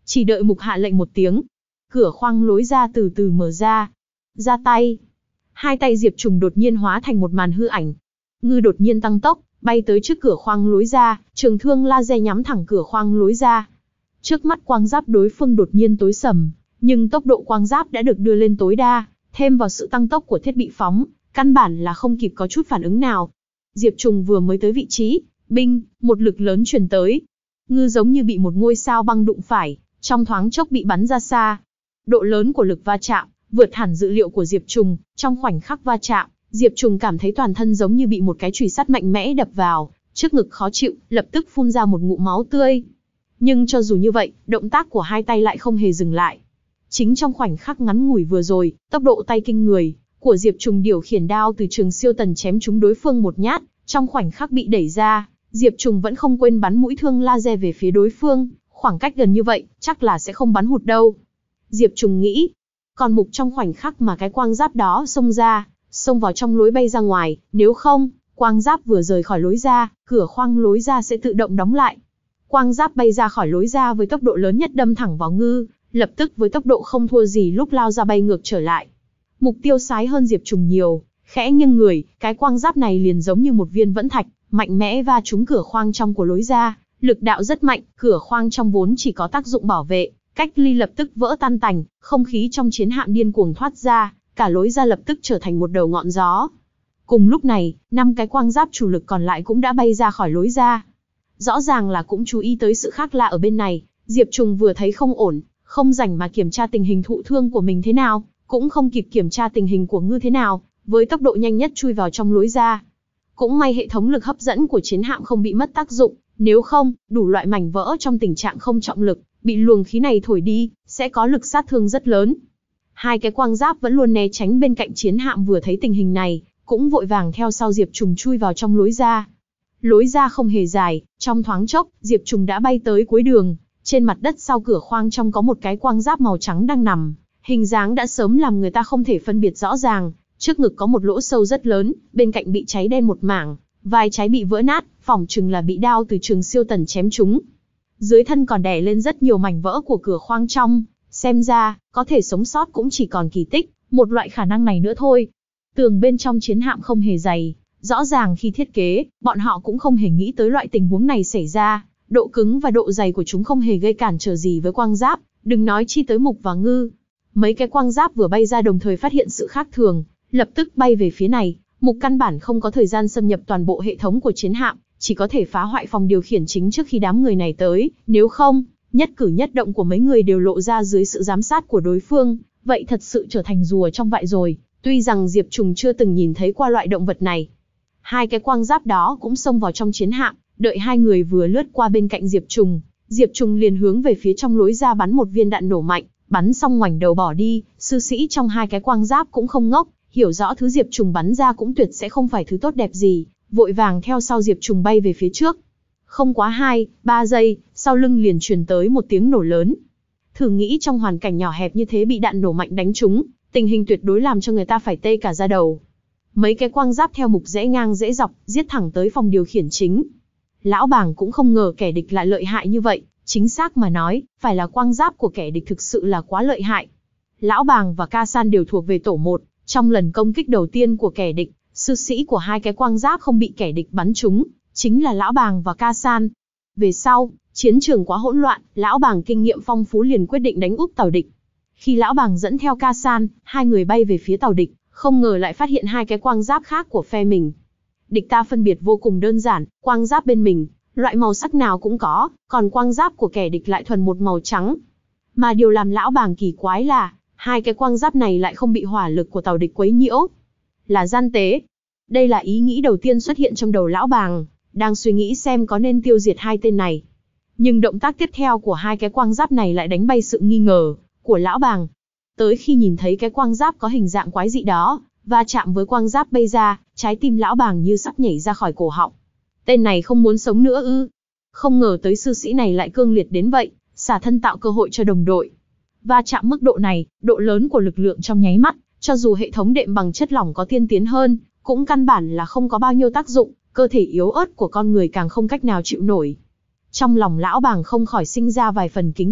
Chỉ đợi Mục hạ lệnh một tiếng, cửa khoang lối ra từ từ mở ra. Ra tay. Hai tay Diệp Trùng đột nhiên hóa thành một màn hư ảnh. Ngư đột nhiên tăng tốc, bay tới trước cửa khoang lối ra, trường thương laser nhắm thẳng cửa khoang lối ra. Trước mắt quang giáp đối phương đột nhiên tối sầm, nhưng tốc độ quang giáp đã được đưa lên tối đa, thêm vào sự tăng tốc của thiết bị phóng, căn bản là không kịp có chút phản ứng nào. Diệp Trùng vừa mới tới vị trí, binh, một lực lớn truyền tới. Ngư giống như bị một ngôi sao băng đụng phải, trong thoáng chốc bị bắn ra xa. Độ lớn của lực va chạm vượt hẳn dự liệu của Diệp Trùng, trong khoảnh khắc va chạm, Diệp Trùng cảm thấy toàn thân giống như bị một cái chùy sắt mạnh mẽ đập vào, trước ngực khó chịu, lập tức phun ra một ngụm máu tươi. Nhưng cho dù như vậy, động tác của hai tay lại không hề dừng lại. Chính trong khoảnh khắc ngắn ngủi vừa rồi, tốc độ tay kinh người của Diệp Trùng điều khiển đao từ trường siêu tần chém trúng đối phương một nhát, trong khoảnh khắc bị đẩy ra, Diệp Trùng vẫn không quên bắn mũi thương laser về phía đối phương, khoảng cách gần như vậy, chắc là sẽ không bắn hụt đâu. Diệp Trùng nghĩ. Còn Mục trong khoảnh khắc mà cái quang giáp đó xông ra, xông vào trong lối bay ra ngoài, nếu không, quang giáp vừa rời khỏi lối ra, cửa khoang lối ra sẽ tự động đóng lại. Quang giáp bay ra khỏi lối ra với tốc độ lớn nhất đâm thẳng vào Ngư, lập tức với tốc độ không thua gì lúc lao ra bay ngược trở lại. Mục tiêu sái hơn Diệp Trùng nhiều, khẽ nghiêng người, cái quang giáp này liền giống như một viên vẫn thạch, mạnh mẽ va trúng cửa khoang trong của lối ra, lực đạo rất mạnh, cửa khoang trong vốn chỉ có tác dụng bảo vệ, cách ly lập tức vỡ tan tành, không khí trong chiến hạm điên cuồng thoát ra, cả lối ra lập tức trở thành một đầu ngọn gió. Cùng lúc này, năm cái quang giáp chủ lực còn lại cũng đã bay ra khỏi lối ra. Rõ ràng là cũng chú ý tới sự khác lạ ở bên này, Diệp Trùng vừa thấy không ổn, không rảnh mà kiểm tra tình hình thụ thương của mình thế nào, cũng không kịp kiểm tra tình hình của Ngư thế nào, với tốc độ nhanh nhất chui vào trong lối ra. Cũng may hệ thống lực hấp dẫn của chiến hạm không bị mất tác dụng, nếu không, đủ loại mảnh vỡ trong tình trạng không trọng lực, bị luồng khí này thổi đi, sẽ có lực sát thương rất lớn. Hai cái quang giáp vẫn luôn né tránh bên cạnh chiến hạm vừa thấy tình hình này, cũng vội vàng theo sau Diệp Trùng chui vào trong lối ra. Lối ra không hề dài, trong thoáng chốc, Diệp Trùng đã bay tới cuối đường, trên mặt đất sau cửa khoang trong có một cái quang giáp màu trắng đang nằm, hình dáng đã sớm làm người ta không thể phân biệt rõ ràng, trước ngực có một lỗ sâu rất lớn, bên cạnh bị cháy đen một mảng, vai trái bị vỡ nát, phỏng chừng là bị đao từ trường siêu tần chém trúng. Dưới thân còn đè lên rất nhiều mảnh vỡ của cửa khoang trong, xem ra, có thể sống sót cũng chỉ còn kỳ tích, một loại khả năng này nữa thôi. Tường bên trong chiến hạm không hề dày, rõ ràng khi thiết kế, bọn họ cũng không hề nghĩ tới loại tình huống này xảy ra, độ cứng và độ dày của chúng không hề gây cản trở gì với quang giáp, đừng nói chi tới Mục và Ngư. Mấy cái quang giáp vừa bay ra đồng thời phát hiện sự khác thường, lập tức bay về phía này, Mục căn bản không có thời gian xâm nhập toàn bộ hệ thống của chiến hạm, chỉ có thể phá hoại phòng điều khiển chính trước khi đám người này tới, nếu không, nhất cử nhất động của mấy người đều lộ ra dưới sự giám sát của đối phương, vậy thật sự trở thành rùa trong vại rồi, tuy rằng Diệp Trùng chưa từng nhìn thấy qua loại động vật này. Hai cái quang giáp đó cũng xông vào trong chiến hạm, đợi hai người vừa lướt qua bên cạnh Diệp Trùng, Diệp Trùng liền hướng về phía trong lối ra bắn một viên đạn nổ mạnh, bắn xong ngoảnh đầu bỏ đi, sư sĩ trong hai cái quang giáp cũng không ngốc, hiểu rõ thứ Diệp Trùng bắn ra cũng tuyệt sẽ không phải thứ tốt đẹp gì, vội vàng theo sau Diệp Trùng bay về phía trước. Không quá hai, ba giây, sau lưng liền truyền tới một tiếng nổ lớn. Thử nghĩ trong hoàn cảnh nhỏ hẹp như thế bị đạn nổ mạnh đánh trúng, tình hình tuyệt đối làm cho người ta phải tê cả da đầu. Mấy cái quang giáp theo Mục rẽ ngang rẽ dọc, giết thẳng tới phòng điều khiển chính. Lão Bàng cũng không ngờ kẻ địch lại lợi hại như vậy, chính xác mà nói, phải là quang giáp của kẻ địch thực sự là quá lợi hại. Lão Bàng và Ca San đều thuộc về tổ một, trong lần công kích đầu tiên của kẻ địch, sư sĩ của hai cái quang giáp không bị kẻ địch bắn trúng, chính là Lão Bàng và Ca San. Về sau, chiến trường quá hỗn loạn, Lão Bàng kinh nghiệm phong phú liền quyết định đánh úp tàu địch. Khi Lão Bàng dẫn theo Ca San, hai người bay về phía tàu địch, không ngờ lại phát hiện hai cái quang giáp khác của phe mình. Địch ta phân biệt vô cùng đơn giản, quang giáp bên mình, loại màu sắc nào cũng có, còn quang giáp của kẻ địch lại thuần một màu trắng. Mà điều làm Lão Bàng kỳ quái là, hai cái quang giáp này lại không bị hỏa lực của tàu địch quấy nhiễu. Là gian tế. Đây là ý nghĩ đầu tiên xuất hiện trong đầu Lão Bàng, đang suy nghĩ xem có nên tiêu diệt hai tên này. Nhưng động tác tiếp theo của hai cái quang giáp này lại đánh bay sự nghi ngờ của Lão Bàng. Tới khi nhìn thấy cái quang giáp có hình dạng quái dị đó, va chạm với quang giáp bay ra, trái tim Lão Bàng như sắp nhảy ra khỏi cổ họng. Tên này không muốn sống nữa ư? Không ngờ tới sư sĩ này lại cương liệt đến vậy, xả thân tạo cơ hội cho đồng đội. Va chạm mức độ này, độ lớn của lực lượng trong nháy mắt, cho dù hệ thống đệm bằng chất lỏng có tiên tiến hơn, cũng căn bản là không có bao nhiêu tác dụng, cơ thể yếu ớt của con người càng không cách nào chịu nổi. Trong lòng Lão Bàng không khỏi sinh ra vài phần kính trọng,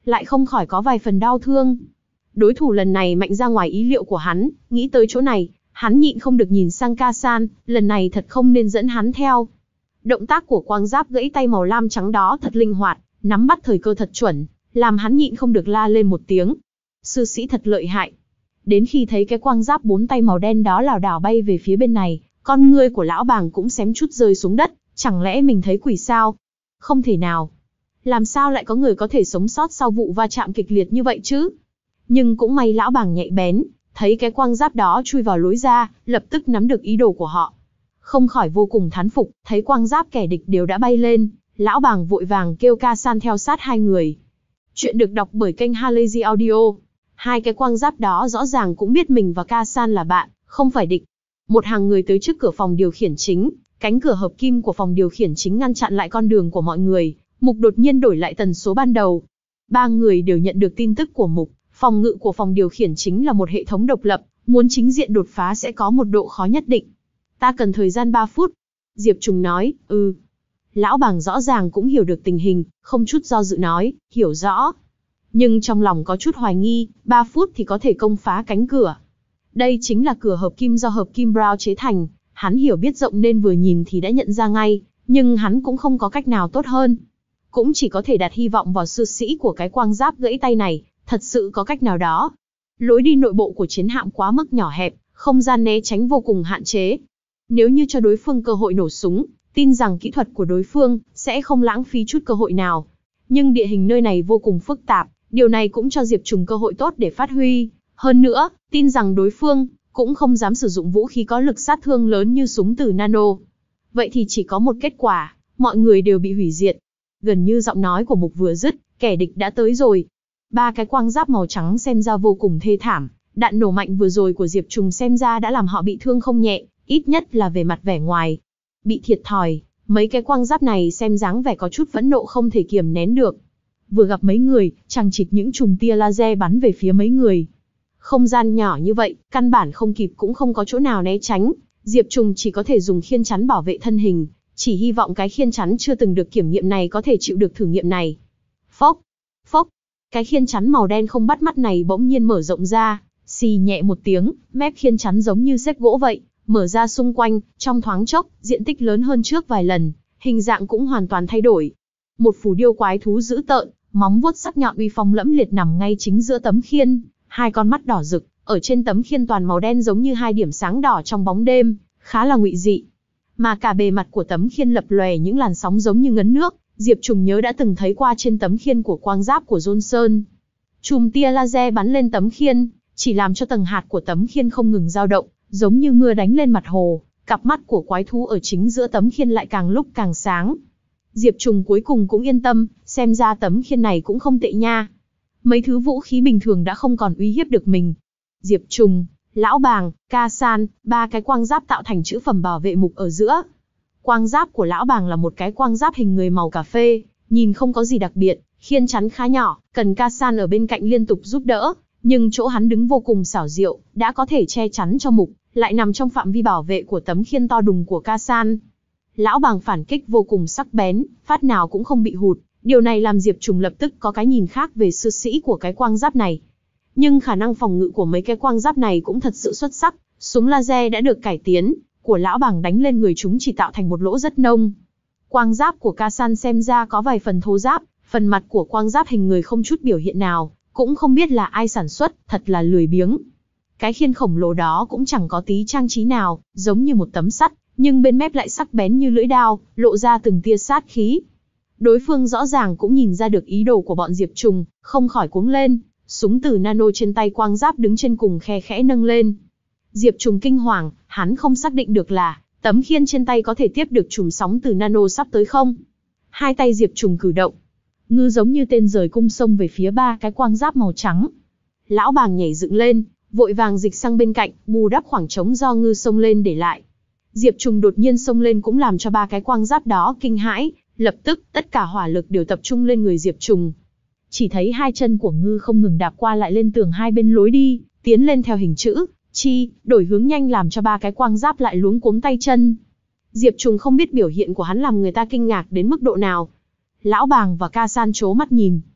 lại không khỏi có vài phần đau thương. Đối thủ lần này mạnh ra ngoài ý liệu của hắn, nghĩ tới chỗ này, hắn nhịn không được nhìn sang Ca San, lần này thật không nên dẫn hắn theo. Động tác của quang giáp gãy tay màu lam trắng đó thật linh hoạt, nắm bắt thời cơ thật chuẩn, làm hắn nhịn không được la lên một tiếng. Sư sĩ thật lợi hại. Đến khi thấy cái quang giáp bốn tay màu đen đó lảo đảo bay về phía bên này, con ngươi của lão bàng cũng xém chút rơi xuống đất, chẳng lẽ mình thấy quỷ sao? Không thể nào. Làm sao lại có người có thể sống sót sau vụ va chạm kịch liệt như vậy chứ? Nhưng cũng may lão bàng nhạy bén, thấy cái quang giáp đó chui vào lối ra, lập tức nắm được ý đồ của họ. Không khỏi vô cùng thán phục, thấy quang giáp kẻ địch đều đã bay lên, lão bàng vội vàng kêu Ca San theo sát hai người. Chuyện được đọc bởi kênh Halazy Audio. Hai cái quang giáp đó rõ ràng cũng biết mình và Ca San là bạn, không phải địch. Một hàng người tới trước cửa phòng điều khiển chính, cánh cửa hợp kim của phòng điều khiển chính ngăn chặn lại con đường của mọi người, Mục đột nhiên đổi lại tần số ban đầu. Ba người đều nhận được tin tức của Mục, phòng ngự của phòng điều khiển chính là một hệ thống độc lập, muốn chính diện đột phá sẽ có một độ khó nhất định. Ta cần thời gian ba phút. Diệp Trùng nói, ừ. Lão bàng rõ ràng cũng hiểu được tình hình, không chút do dự nói, hiểu rõ. Nhưng trong lòng có chút hoài nghi, ba phút thì có thể công phá cánh cửa. Đây chính là cửa hợp kim do hợp kim Brown chế thành, hắn hiểu biết rộng nên vừa nhìn thì đã nhận ra ngay, nhưng hắn cũng không có cách nào tốt hơn. Cũng chỉ có thể đặt hy vọng vào sư sĩ của cái quang giáp gãy tay này, thật sự có cách nào đó. Lối đi nội bộ của chiến hạm quá mức nhỏ hẹp, không gian né tránh vô cùng hạn chế. Nếu như cho đối phương cơ hội nổ súng, tin rằng kỹ thuật của đối phương sẽ không lãng phí chút cơ hội nào. Nhưng địa hình nơi này vô cùng phức tạp, điều này cũng cho Diệp Trùng cơ hội tốt để phát huy. Hơn nữa, tin rằng đối phương cũng không dám sử dụng vũ khí có lực sát thương lớn như súng từ nano. Vậy thì chỉ có một kết quả, mọi người đều bị hủy diệt. Gần như giọng nói của Mục vừa dứt, kẻ địch đã tới rồi. Ba cái quang giáp màu trắng xem ra vô cùng thê thảm, đạn nổ mạnh vừa rồi của Diệp Trùng xem ra đã làm họ bị thương không nhẹ, ít nhất là về mặt vẻ ngoài. Bị thiệt thòi, mấy cái quang giáp này xem dáng vẻ có chút phẫn nộ không thể kiềm nén được. Vừa gặp mấy người, chằng chịt những chùm tia laser bắn về phía mấy người. Không gian nhỏ như vậy, căn bản không kịp cũng không có chỗ nào né tránh, Diệp Trùng chỉ có thể dùng khiên chắn bảo vệ thân hình, chỉ hy vọng cái khiên chắn chưa từng được kiểm nghiệm này có thể chịu được thử nghiệm này. Phốc, phốc, cái khiên chắn màu đen không bắt mắt này bỗng nhiên mở rộng ra, xì nhẹ một tiếng, mép khiên chắn giống như xếp gỗ vậy, mở ra xung quanh, trong thoáng chốc, diện tích lớn hơn trước vài lần, hình dạng cũng hoàn toàn thay đổi. Một phù điêu quái thú dữ tợn, móng vuốt sắc nhọn uy phong lẫm liệt nằm ngay chính giữa tấm khiên, hai con mắt đỏ rực, ở trên tấm khiên toàn màu đen giống như hai điểm sáng đỏ trong bóng đêm, khá là ngụy dị. Mà cả bề mặt của tấm khiên lập lòe những làn sóng giống như ngấn nước, Diệp Trùng nhớ đã từng thấy qua trên tấm khiên của quang giáp của Johnson. Chùm tia laser bắn lên tấm khiên, chỉ làm cho tầng hạt của tấm khiên không ngừng dao động, giống như mưa đánh lên mặt hồ, cặp mắt của quái thú ở chính giữa tấm khiên lại càng lúc càng sáng. Diệp Trùng cuối cùng cũng yên tâm, xem ra tấm khiên này cũng không tệ nha. Mấy thứ vũ khí bình thường đã không còn uy hiếp được mình. Diệp Trùng, Lão Bàng, Ca San, ba cái quang giáp tạo thành chữ phẩm bảo vệ Mục ở giữa. Quang giáp của Lão Bàng là một cái quang giáp hình người màu cà phê, nhìn không có gì đặc biệt, khiên chắn khá nhỏ, cần Ca San ở bên cạnh liên tục giúp đỡ, nhưng chỗ hắn đứng vô cùng xảo diệu, đã có thể che chắn cho Mục, lại nằm trong phạm vi bảo vệ của tấm khiên to đùng của Ca San. Lão Bàng phản kích vô cùng sắc bén, phát nào cũng không bị hụt, điều này làm Diệp Trùng lập tức có cái nhìn khác về sư sĩ của cái quang giáp này. Nhưng khả năng phòng ngự của mấy cái quang giáp này cũng thật sự xuất sắc, súng laser đã được cải tiến, của Lão Bàng đánh lên người chúng chỉ tạo thành một lỗ rất nông. Quang giáp của Ca San xem ra có vài phần thô ráp, phần mặt của quang giáp hình người không chút biểu hiện nào, cũng không biết là ai sản xuất, thật là lười biếng. Cái khiên khổng lồ đó cũng chẳng có tí trang trí nào, giống như một tấm sắt, nhưng bên mép lại sắc bén như lưỡi dao, lộ ra từng tia sát khí. Đối phương rõ ràng cũng nhìn ra được ý đồ của bọn Diệp Trùng, không khỏi cuống lên, súng từ nano trên tay quang giáp đứng trên cùng khe khẽ nâng lên. Diệp Trùng kinh hoàng, hắn không xác định được là tấm khiên trên tay có thể tiếp được chùm sóng từ nano sắp tới không. Hai tay Diệp Trùng cử động, ngư giống như tên rời cung xông về phía ba cái quang giáp màu trắng. Lão Bàng nhảy dựng lên, vội vàng dịch sang bên cạnh, bù đắp khoảng trống do ngư xông lên để lại. Diệp Trùng đột nhiên xông lên cũng làm cho ba cái quang giáp đó kinh hãi, lập tức tất cả hỏa lực đều tập trung lên người Diệp Trùng. Chỉ thấy hai chân của ngư không ngừng đạp qua lại lên tường hai bên lối đi, tiến lên theo hình chữ chi, đổi hướng nhanh làm cho ba cái quang giáp lại luống cuống tay chân. Diệp Trùng không biết biểu hiện của hắn làm người ta kinh ngạc đến mức độ nào. Lão Bàng và Ca San trố mắt nhìn.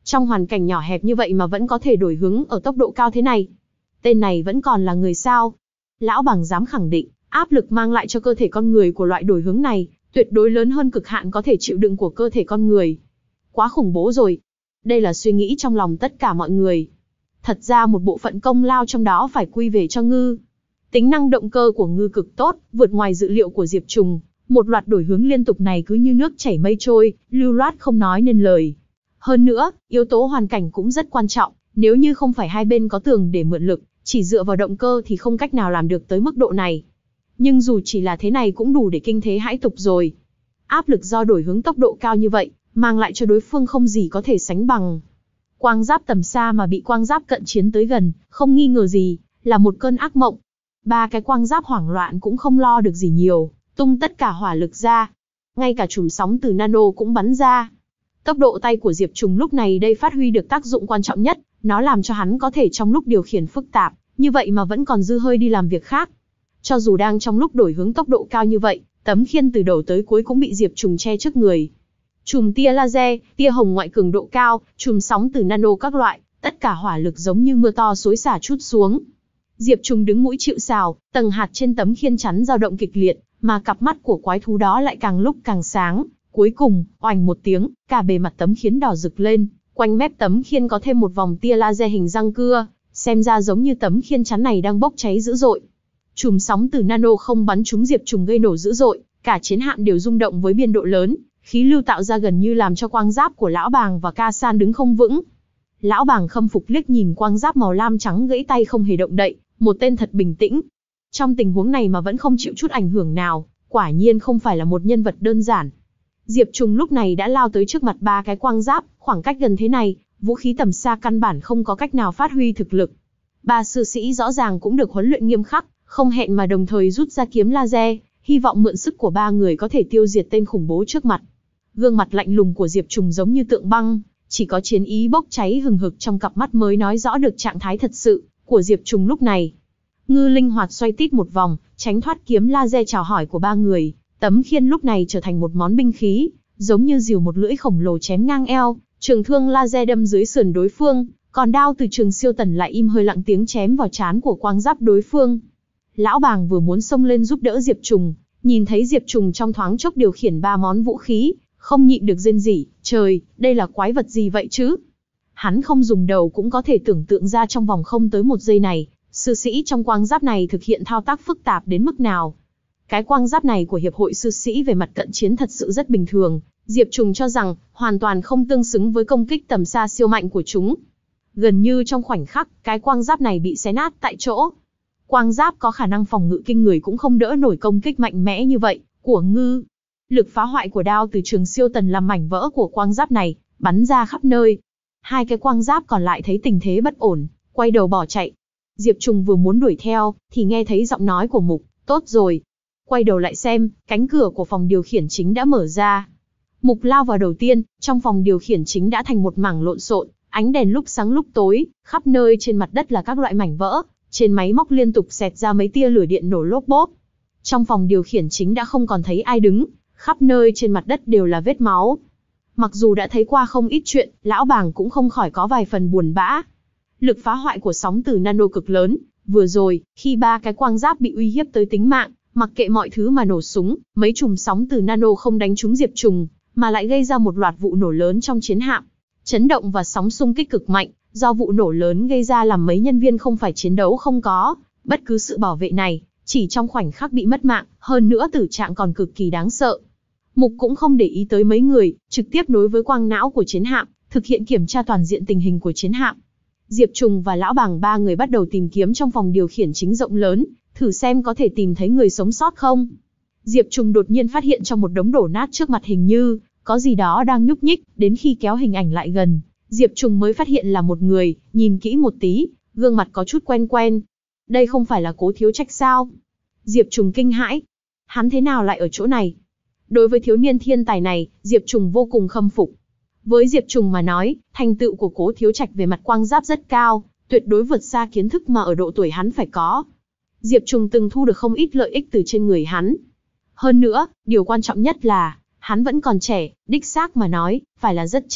Trong hoàn cảnh nhỏ hẹp như vậy mà vẫn có thể đổi hướng ở tốc độ cao thế này. Tên này vẫn còn là người sao? Lão Bàng dám khẳng định, áp lực mang lại cho cơ thể con người của loại đổi hướng này, tuyệt đối lớn hơn cực hạn có thể chịu đựng của cơ thể con người. Quá khủng bố rồi. Đây là suy nghĩ trong lòng tất cả mọi người. Thật ra một bộ phận công lao trong đó phải quy về cho Ngư. Tính năng động cơ của Ngư cực tốt, vượt ngoài dự liệu của Diệp Trùng. Một loạt đổi hướng liên tục này cứ như nước chảy mây trôi, lưu loát không nói nên lời. Hơn nữa, yếu tố hoàn cảnh cũng rất quan trọng. Nếu như không phải hai bên có tường để mượn lực, chỉ dựa vào động cơ thì không cách nào làm được tới mức độ này. Nhưng dù chỉ là thế này cũng đủ để kinh thế hãi tục rồi. Áp lực do đổi hướng tốc độ cao như vậy, mang lại cho đối phương không gì có thể sánh bằng. Quang giáp tầm xa mà bị quang giáp cận chiến tới gần, không nghi ngờ gì, là một cơn ác mộng. Ba cái quang giáp hoảng loạn cũng không lo được gì nhiều, tung tất cả hỏa lực ra. Ngay cả chùm sóng từ nano cũng bắn ra. Tốc độ tay của Diệp Trùng lúc này đây phát huy được tác dụng quan trọng nhất, nó làm cho hắn có thể trong lúc điều khiển phức tạp, như vậy mà vẫn còn dư hơi đi làm việc khác. Cho dù đang trong lúc đổi hướng tốc độ cao như vậy, tấm khiên từ đầu tới cuối cũng bị Diệp Trùng che trước người. Chùm tia laser, tia hồng ngoại cường độ cao, chùm sóng từ nano các loại, tất cả hỏa lực giống như mưa to xối xả trút xuống. Diệp Trùng đứng mũi chịu sào, tầng hạt trên tấm khiên chắn dao động kịch liệt, mà cặp mắt của quái thú đó lại càng lúc càng sáng. Cuối cùng, oành một tiếng, cả bề mặt tấm khiên đỏ rực lên, quanh mép tấm khiên có thêm một vòng tia laser hình răng cưa, xem ra giống như tấm khiên chắn này đang bốc cháy dữ dội. Chùm sóng từ nano không bắn trúng Diệp Trùng gây nổ dữ dội, cả chiến hạm đều rung động với biên độ lớn, khí lưu tạo ra gần như làm cho quang giáp của Lão Bàng và Ca San đứng không vững. Lão Bàng khâm phục liếc nhìn quang giáp màu lam trắng gãy tay không hề động đậy, một tên thật bình tĩnh. Trong tình huống này mà vẫn không chịu chút ảnh hưởng nào, quả nhiên không phải là một nhân vật đơn giản. Diệp Trùng lúc này đã lao tới trước mặt ba cái quang giáp, khoảng cách gần thế này, vũ khí tầm xa căn bản không có cách nào phát huy thực lực. Ba sư sĩ rõ ràng cũng được huấn luyện nghiêm khắc, không hẹn mà đồng thời rút ra kiếm laser, hy vọng mượn sức của ba người có thể tiêu diệt tên khủng bố trước mặt. Gương mặt lạnh lùng của Diệp Trùng giống như tượng băng, chỉ có chiến ý bốc cháy hừng hực trong cặp mắt mới nói rõ được trạng thái thật sự của Diệp Trùng lúc này. Ngư linh hoạt xoay tít một vòng, tránh thoát kiếm laser chào hỏi của ba người. Tấm khiên lúc này trở thành một món binh khí, giống như rìu một lưỡi khổng lồ chém ngang eo, trường thương laser đâm dưới sườn đối phương, còn đao từ trường siêu tần lại im hơi lặng tiếng chém vào trán của quang giáp đối phương. Lão Bàng vừa muốn xông lên giúp đỡ Diệp Trùng, nhìn thấy Diệp Trùng trong thoáng chốc điều khiển ba món vũ khí, không nhịn được rên rỉ, trời, đây là quái vật gì vậy chứ? Hắn không dùng đầu cũng có thể tưởng tượng ra trong vòng không tới một giây này, sư sĩ trong quang giáp này thực hiện thao tác phức tạp đến mức nào. Cái quang giáp này của Hiệp hội sư sĩ về mặt cận chiến thật sự rất bình thường, Diệp Trùng cho rằng hoàn toàn không tương xứng với công kích tầm xa siêu mạnh của chúng. Gần như trong khoảnh khắc, cái quang giáp này bị xé nát tại chỗ. Quang giáp có khả năng phòng ngự kinh người cũng không đỡ nổi công kích mạnh mẽ như vậy của Ngư. Lực phá hoại của đao từ trường siêu tần làm mảnh vỡ của quang giáp này bắn ra khắp nơi. Hai cái quang giáp còn lại thấy tình thế bất ổn, quay đầu bỏ chạy. Diệp Trùng vừa muốn đuổi theo, thì nghe thấy giọng nói của Mục, tốt rồi. Quay đầu lại xem, cánh cửa của phòng điều khiển chính đã mở ra. Mục lao vào đầu tiên, trong phòng điều khiển chính đã thành một mảng lộn xộn, ánh đèn lúc sáng lúc tối, khắp nơi trên mặt đất là các loại mảnh vỡ, trên máy móc liên tục xẹt ra mấy tia lửa điện nổ lốp bốp. Trong phòng điều khiển chính đã không còn thấy ai đứng, khắp nơi trên mặt đất đều là vết máu. Mặc dù đã thấy qua không ít chuyện, Lão Bàng cũng không khỏi có vài phần buồn bã. Lực phá hoại của sóng từ nano cực lớn, vừa rồi, khi ba cái quang giáp bị uy hiếp tới tính mạng, mặc kệ mọi thứ mà nổ súng, mấy chùm sóng từ nano không đánh trúng Diệp Trùng, mà lại gây ra một loạt vụ nổ lớn trong chiến hạm. Chấn động và sóng xung kích cực mạnh, do vụ nổ lớn gây ra làm mấy nhân viên không phải chiến đấu không có, bất cứ sự bảo vệ này, chỉ trong khoảnh khắc bị mất mạng, hơn nữa tử trạng còn cực kỳ đáng sợ. Mục cũng không để ý tới mấy người, trực tiếp nối với quang não của chiến hạm, thực hiện kiểm tra toàn diện tình hình của chiến hạm. Diệp Trùng và Lão Bàng ba người bắt đầu tìm kiếm trong phòng điều khiển chính rộng lớn, thử xem có thể tìm thấy người sống sót không. Diệp Trùng đột nhiên phát hiện trong một đống đổ nát trước mặt hình như có gì đó đang nhúc nhích, đến khi kéo hình ảnh lại gần, Diệp Trùng mới phát hiện là một người, nhìn kỹ một tí, gương mặt có chút quen quen. Đây không phải là Cố Thiếu Trạch sao? Diệp Trùng kinh hãi. Hắn thế nào lại ở chỗ này? Đối với thiếu niên thiên tài này, Diệp Trùng vô cùng khâm phục. Với Diệp Trùng mà nói, thành tựu của Cố Thiếu Trạch về mặt quang giáp rất cao, tuyệt đối vượt xa kiến thức mà ở độ tuổi hắn phải có. Diệp Trùng từng thu được không ít lợi ích từ trên người hắn. Hơn nữa, điều quan trọng nhất là, hắn vẫn còn trẻ, đích xác mà nói, phải là rất trẻ,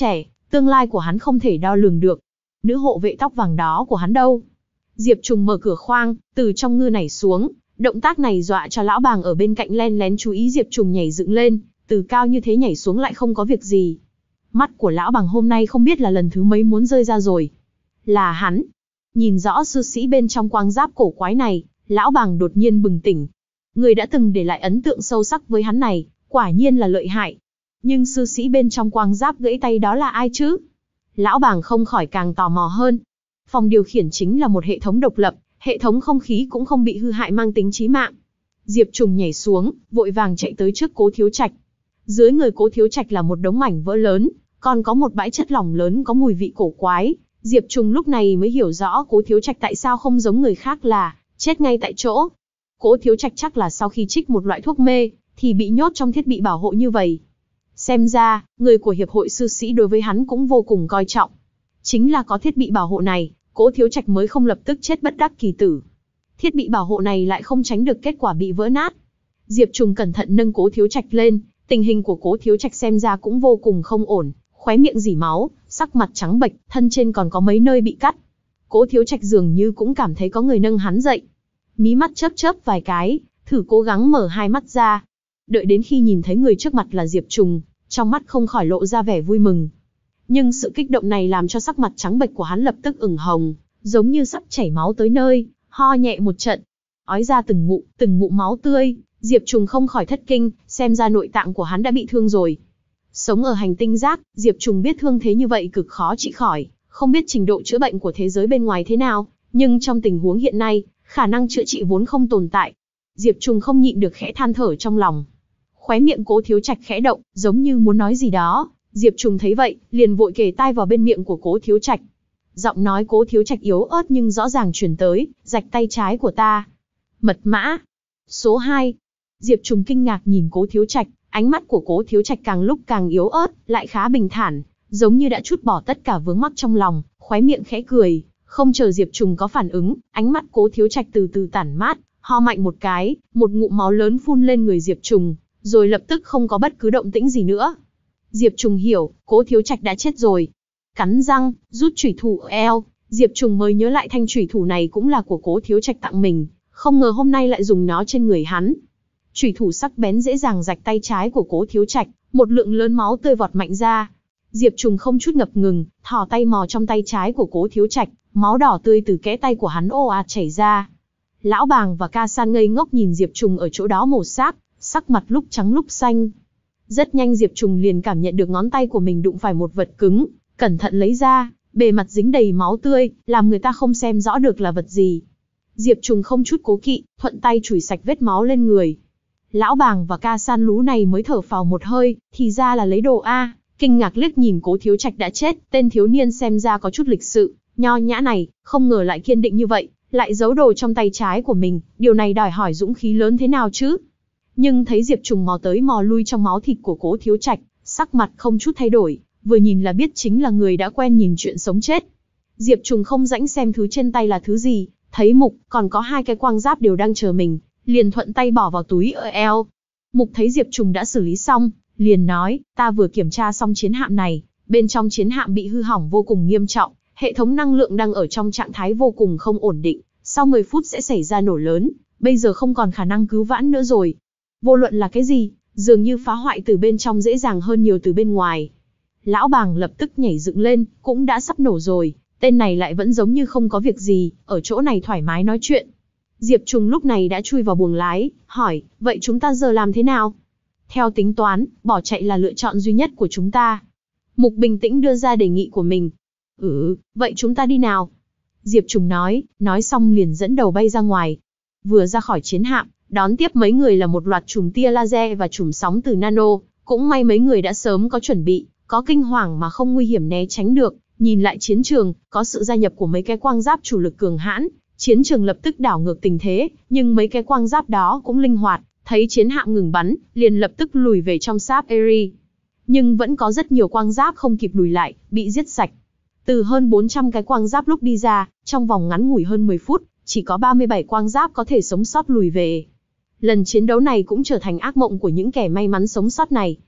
Tương lai của hắn không thể đo lường được. Nữ hộ vệ tóc vàng đó của hắn đâu? Diệp Trùng mở cửa khoang, từ trong ngư nảy xuống. Động tác này dọa cho lão bàng ở bên cạnh len lén chú ý Diệp Trùng nhảy dựng lên, từ cao như thế nhảy xuống lại không có việc gì. Mắt của lão bàng hôm nay không biết là lần thứ mấy muốn rơi ra rồi. Là hắn. Nhìn rõ sư sĩ bên trong quang giáp cổ quái này, lão bàng đột nhiên bừng tỉnh. Người đã từng để lại ấn tượng sâu sắc với hắn này, quả nhiên là lợi hại. Nhưng sư sĩ bên trong quang giáp gãy tay đó là ai chứ? Lão bàng không khỏi càng tò mò hơn. Phòng điều khiển chính là một hệ thống độc lập, hệ thống không khí cũng không bị hư hại mang tính chí mạng. Diệp Trùng nhảy xuống, vội vàng chạy tới trước Cố Thiếu Trạch. Dưới người Cố Thiếu Trạch là một đống mảnh vỡ lớn, còn có một bãi chất lỏng lớn có mùi vị cổ quái. Diệp Trùng lúc này mới hiểu rõ Cố Thiếu Trạch tại sao không giống người khác là chết ngay tại chỗ. Cố Thiếu Trạch chắc là sau khi trích một loại thuốc mê, thì bị nhốt trong thiết bị bảo hộ như vậy. Xem ra, người của Hiệp hội Sư sĩ đối với hắn cũng vô cùng coi trọng. Chính là có thiết bị bảo hộ này, Cố Thiếu Trạch mới không lập tức chết bất đắc kỳ tử. Thiết bị bảo hộ này lại không tránh được kết quả bị vỡ nát. Diệp Trùng cẩn thận nâng Cố Thiếu Trạch lên, tình hình của Cố Thiếu Trạch xem ra cũng vô cùng không ổn, khóe miệng rỉ máu, sắc mặt trắng bệch, thân trên còn có mấy nơi bị cắt. Cố Thiếu Trạch dường như cũng cảm thấy có người nâng hắn dậy. Mí mắt chớp chớp vài cái, thử cố gắng mở hai mắt ra. Đợi đến khi nhìn thấy người trước mặt là Diệp Trùng, trong mắt không khỏi lộ ra vẻ vui mừng. Nhưng sự kích động này làm cho sắc mặt trắng bệch của hắn lập tức ửng hồng, giống như sắp chảy máu tới nơi, ho nhẹ một trận, ói ra từng ngụm, từng ngụm máu tươi. Diệp Trùng không khỏi thất kinh, xem ra nội tạng của hắn đã bị thương rồi. Sống ở hành tinh rác, Diệp Trùng biết thương thế như vậy cực khó trị khỏi, không biết trình độ chữa bệnh của thế giới bên ngoài thế nào, nhưng trong tình huống hiện nay, khả năng chữa trị vốn không tồn tại. Diệp Trùng không nhịn được khẽ than thở trong lòng. Khóe miệng Cố Thiếu Trạch khẽ động, giống như muốn nói gì đó. Diệp Trùng thấy vậy, liền vội kề tai vào bên miệng của Cố Thiếu Trạch. Giọng nói Cố Thiếu Trạch yếu ớt nhưng rõ ràng truyền tới, rạch tay trái của ta. Mật mã. Số hai. Diệp Trùng kinh ngạc nhìn Cố Thiếu Trạch, ánh mắt của Cố Thiếu Trạch càng lúc càng yếu ớt, lại khá bình thản, giống như đã trút bỏ tất cả vướng mắc trong lòng, khóe miệng khẽ cười. Không chờ Diệp Trùng có phản ứng, ánh mắt Cố Thiếu Trạch từ từ tản mát, ho mạnh một cái, một ngụm máu lớn phun lên người Diệp Trùng, rồi lập tức không có bất cứ động tĩnh gì nữa. Diệp Trùng hiểu, Cố Thiếu Trạch đã chết rồi. Cắn răng, rút chủy thủ ở eo, Diệp Trùng mới nhớ lại thanh chủy thủ này cũng là của Cố Thiếu Trạch tặng mình, không ngờ hôm nay lại dùng nó trên người hắn. Chủy thủ sắc bén dễ dàng rạch tay trái của Cố Thiếu Trạch, một lượng lớn máu tươi vọt mạnh ra. Diệp Trùng không chút ngập ngừng, thò tay mò trong tay trái của Cố Thiếu Trạch, máu đỏ tươi từ kẽ tay của hắn ồ ạt chảy ra. Lão Bàng và Ca San ngây ngốc nhìn Diệp Trùng ở chỗ đó mổ xác, sắc mặt lúc trắng lúc xanh. Rất nhanh Diệp Trùng liền cảm nhận được ngón tay của mình đụng phải một vật cứng, cẩn thận lấy ra, bề mặt dính đầy máu tươi, làm người ta không xem rõ được là vật gì. Diệp Trùng không chút cố kỵ, thuận tay chùi sạch vết máu lên người. Lão Bàng và Ca San lú này mới thở phào một hơi, thì ra là lấy đồ a. Kinh ngạc liếc nhìn Cố Thiếu Trạch đã chết, tên thiếu niên xem ra có chút lịch sự, nho nhã này, không ngờ lại kiên định như vậy, lại giấu đồ trong tay trái của mình, điều này đòi hỏi dũng khí lớn thế nào chứ? Nhưng thấy Diệp Trùng mò tới mò lui trong máu thịt của Cố Thiếu Trạch, sắc mặt không chút thay đổi, vừa nhìn là biết chính là người đã quen nhìn chuyện sống chết. Diệp Trùng không rãnh xem thứ trên tay là thứ gì, thấy Mục, còn có hai cái quang giáp đều đang chờ mình, liền thuận tay bỏ vào túi ở eo. Mục thấy Diệp Trùng đã xử lý xong, liền nói, ta vừa kiểm tra xong chiến hạm này, bên trong chiến hạm bị hư hỏng vô cùng nghiêm trọng, hệ thống năng lượng đang ở trong trạng thái vô cùng không ổn định, sau mười phút sẽ xảy ra nổ lớn, bây giờ không còn khả năng cứu vãn nữa rồi. Vô luận là cái gì, dường như phá hoại từ bên trong dễ dàng hơn nhiều từ bên ngoài. Lão Bàng lập tức nhảy dựng lên, cũng đã sắp nổ rồi, tên này lại vẫn giống như không có việc gì, ở chỗ này thoải mái nói chuyện. Diệp Trùng lúc này đã chui vào buồng lái, hỏi, vậy chúng ta giờ làm thế nào? Theo tính toán, bỏ chạy là lựa chọn duy nhất của chúng ta. Mục bình tĩnh đưa ra đề nghị của mình. Ừ, vậy chúng ta đi nào? Diệp Trùng nói, nói xong liền dẫn đầu bay ra ngoài. Vừa ra khỏi chiến hạm, đón tiếp mấy người là một loạt chùm tia laser và chùm sóng từ nano, cũng may mấy người đã sớm có chuẩn bị, có kinh hoàng mà không nguy hiểm né tránh được. Nhìn lại chiến trường, có sự gia nhập của mấy cái quang giáp chủ lực cường hãn, chiến trường lập tức đảo ngược tình thế, nhưng mấy cái quang giáp đó cũng linh hoạt, thấy chiến hạm ngừng bắn, liền lập tức lùi về trong Sáp Eri. Nhưng vẫn có rất nhiều quang giáp không kịp lùi lại, bị giết sạch. Từ hơn bốn trăm cái quang giáp lúc đi ra, trong vòng ngắn ngủi hơn mười phút, chỉ có ba mươi bảy quang giáp có thể sống sót lùi về. Lần chiến đấu này cũng trở thành ác mộng của những kẻ may mắn sống sót này.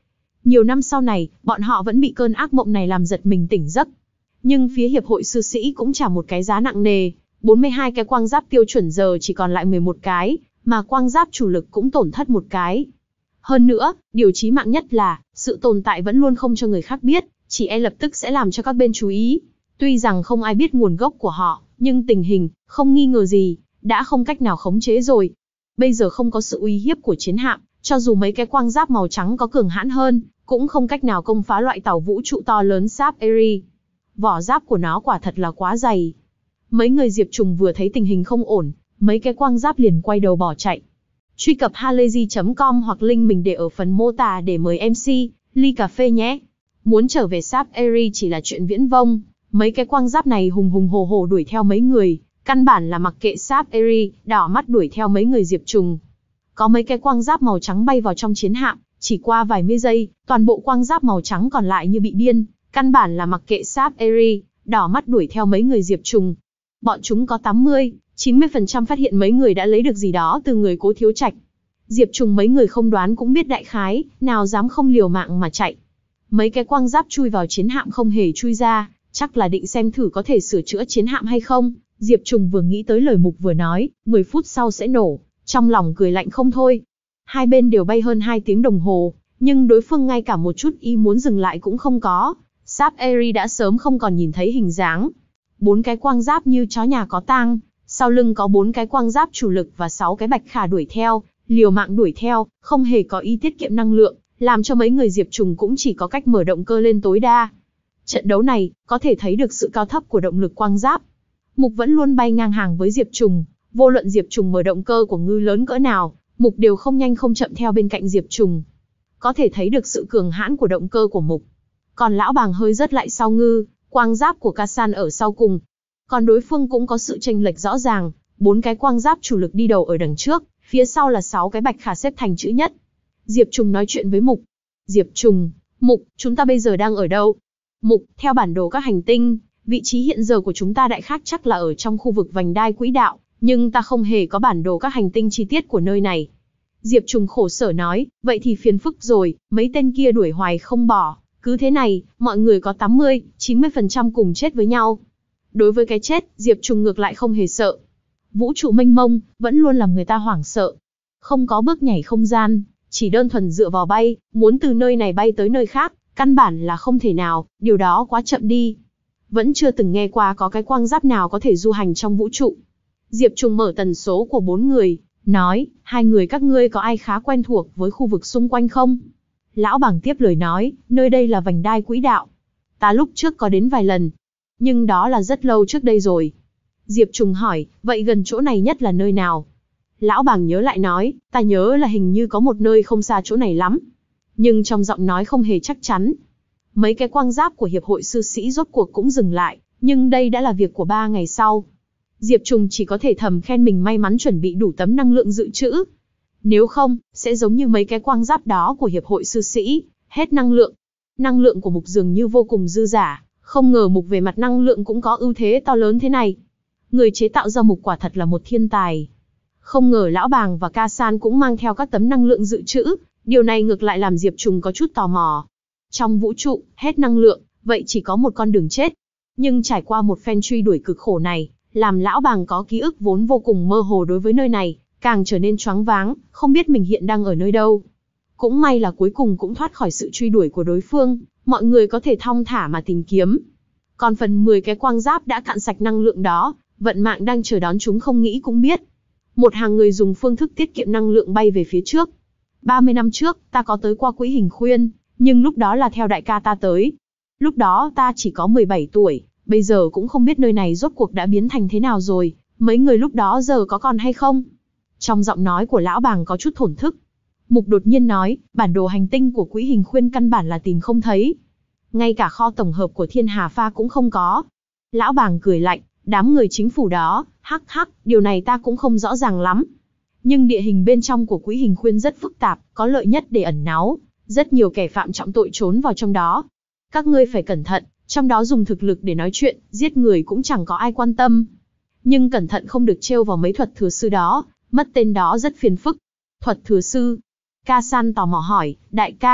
Nhiều năm sau này, bọn họ vẫn bị cơn ác mộng này làm giật mình tỉnh giấc. Nhưng phía hiệp hội sư sĩ cũng trả một cái giá nặng nề, bốn mươi hai cái quang giáp tiêu chuẩn giờ chỉ còn lại mười một cái, mà quang giáp chủ lực cũng tổn thất một cái. Hơn nữa, điều chí mạng nhất là, sự tồn tại vẫn luôn không cho người khác biết, chỉ e lập tức sẽ làm cho các bên chú ý. Tuy rằng không ai biết nguồn gốc của họ, nhưng tình hình, không nghi ngờ gì, đã không cách nào khống chế rồi. Bây giờ không có sự uy hiếp của chiến hạm, cho dù mấy cái quang giáp màu trắng có cường hãn hơn, cũng không cách nào công phá loại tàu vũ trụ to lớn Sáp Eri. Vỏ giáp của nó quả thật là quá dày. Mấy người Diệp Trùng vừa thấy tình hình không ổn, mấy cái quang giáp liền quay đầu bỏ chạy. Truy cập halayzi chấm com hoặc link mình để ở phần mô tả để mời em xê, ly cà phê nhé. Muốn trở về Sáp Eri chỉ là chuyện viễn vông, mấy cái quang giáp này hùng hùng hồ hồ đuổi theo mấy người, căn bản là mặc kệ Sáp Eri, đỏ mắt đuổi theo mấy người Diệp Trùng. Có mấy cái quang giáp màu trắng bay vào trong chiến hạm, chỉ qua vài mươi giây, toàn bộ quang giáp màu trắng còn lại như bị điên, căn bản là mặc kệ Sáp Eri, đỏ mắt đuổi theo mấy người Diệp Trùng. Bọn chúng có tám mươi, chín mươi phần trăm phát hiện mấy người đã lấy được gì đó từ người Cố Thiếu Trạch. Diệp Trùng mấy người không đoán cũng biết đại khái, nào dám không liều mạng mà chạy. Mấy cái quang giáp chui vào chiến hạm không hề chui ra, chắc là định xem thử có thể sửa chữa chiến hạm hay không. Diệp Trùng vừa nghĩ tới lời Mục vừa nói, mười phút sau sẽ nổ, trong lòng cười lạnh không thôi. Hai bên đều bay hơn hai tiếng đồng hồ, nhưng đối phương ngay cả một chút ý muốn dừng lại cũng không có. Sáp Eri đã sớm không còn nhìn thấy hình dáng. Bốn cái quang giáp như chó nhà có tang, sau lưng có bốn cái quang giáp chủ lực và sáu cái bạch khả đuổi theo, liều mạng đuổi theo, không hề có ý tiết kiệm năng lượng, làm cho mấy người Diệp Trùng cũng chỉ có cách mở động cơ lên tối đa. Trận đấu này, có thể thấy được sự cao thấp của động lực quang giáp. Mục vẫn luôn bay ngang hàng với Diệp Trùng, vô luận Diệp Trùng mở động cơ của ngư lớn cỡ nào, Mục đều không nhanh không chậm theo bên cạnh Diệp Trùng. Có thể thấy được sự cường hãn của động cơ của Mục. Còn lão bàng hơi rớt lại sau ngư, quang giáp của Kasan ở sau cùng. Còn đối phương cũng có sự chênh lệch rõ ràng, bốn cái quang giáp chủ lực đi đầu ở đằng trước, phía sau là sáu cái bạch khả xếp thành chữ nhất. Diệp Trùng nói chuyện với Mục. Diệp Trùng, Mục, chúng ta bây giờ đang ở đâu? Mục, theo bản đồ các hành tinh, vị trí hiện giờ của chúng ta đại khái chắc là ở trong khu vực vành đai quỹ đạo, nhưng ta không hề có bản đồ các hành tinh chi tiết của nơi này. Diệp Trùng khổ sở nói, vậy thì phiền phức rồi, mấy tên kia đuổi hoài không bỏ, cứ thế này, mọi người có tám mươi, chín mươi phần trăm cùng chết với nhau. Đối với cái chết, Diệp Trùng ngược lại không hề sợ. Vũ trụ mênh mông, vẫn luôn làm người ta hoảng sợ. Không có bước nhảy không gian, chỉ đơn thuần dựa vào bay, muốn từ nơi này bay tới nơi khác, căn bản là không thể nào, điều đó quá chậm đi. Vẫn chưa từng nghe qua có cái quang giáp nào có thể du hành trong vũ trụ. Diệp Trùng mở tần số của bốn người, nói, hai người các ngươi có ai khá quen thuộc với khu vực xung quanh không? Lão bàng tiếp lời nói, nơi đây là vành đai quỹ đạo. Ta lúc trước có đến vài lần, nhưng đó là rất lâu trước đây rồi. Diệp Trùng hỏi, vậy gần chỗ này nhất là nơi nào? Lão bàng nhớ lại nói, ta nhớ là hình như có một nơi không xa chỗ này lắm. Nhưng trong giọng nói không hề chắc chắn. Mấy cái quang giáp của hiệp hội sư sĩ rốt cuộc cũng dừng lại, nhưng đây đã là việc của ba ngày sau. Diệp Trùng chỉ có thể thầm khen mình may mắn chuẩn bị đủ tấm năng lượng dự trữ. Nếu không, sẽ giống như mấy cái quang giáp đó của hiệp hội sư sĩ, hết năng lượng. Năng lượng của Mục dường như vô cùng dư dả, không ngờ Mục về mặt năng lượng cũng có ưu thế to lớn thế này. Người chế tạo ra Mục quả thật là một thiên tài. Không ngờ lão bàng và Kasan cũng mang theo các tấm năng lượng dự trữ, điều này ngược lại làm Diệp Trùng có chút tò mò. Trong vũ trụ, hết năng lượng, vậy chỉ có một con đường chết. Nhưng trải qua một phen truy đuổi cực khổ này, làm lão bàng có ký ức vốn vô cùng mơ hồ đối với nơi này, càng trở nên choáng váng, không biết mình hiện đang ở nơi đâu. Cũng may là cuối cùng cũng thoát khỏi sự truy đuổi của đối phương, mọi người có thể thong thả mà tìm kiếm. Còn phần mười cái quang giáp đã cạn sạch năng lượng đó, vận mạng đang chờ đón chúng không nghĩ cũng biết. Một hàng người dùng phương thức tiết kiệm năng lượng bay về phía trước. ba mươi năm trước, ta có tới qua Quỹ Hình Khuyên, nhưng lúc đó là theo đại ca ta tới. Lúc đó ta chỉ có mười bảy tuổi, bây giờ cũng không biết nơi này rốt cuộc đã biến thành thế nào rồi, mấy người lúc đó giờ có còn hay không? Trong giọng nói của lão bàng có chút thổn thức. Mục đột nhiên nói, bản đồ hành tinh của Quỹ Hình Khuyên căn bản là tìm không thấy. Ngay cả kho tổng hợp của Thiên Hà Pha cũng không có. Lão bàng cười lạnh, đám người chính phủ đó, hắc hắc, điều này ta cũng không rõ ràng lắm. Nhưng địa hình bên trong của Quỹ Hình Khuyên rất phức tạp, có lợi nhất để ẩn náu, rất nhiều kẻ phạm trọng tội trốn vào trong đó. Các ngươi phải cẩn thận, trong đó dùng thực lực để nói chuyện, giết người cũng chẳng có ai quan tâm. Nhưng cẩn thận không được trêu vào mấy thuật thừa sư đó, mất tên đó rất phiền phức. Thuật thừa sư? Kasan tò mò hỏi, đại ca,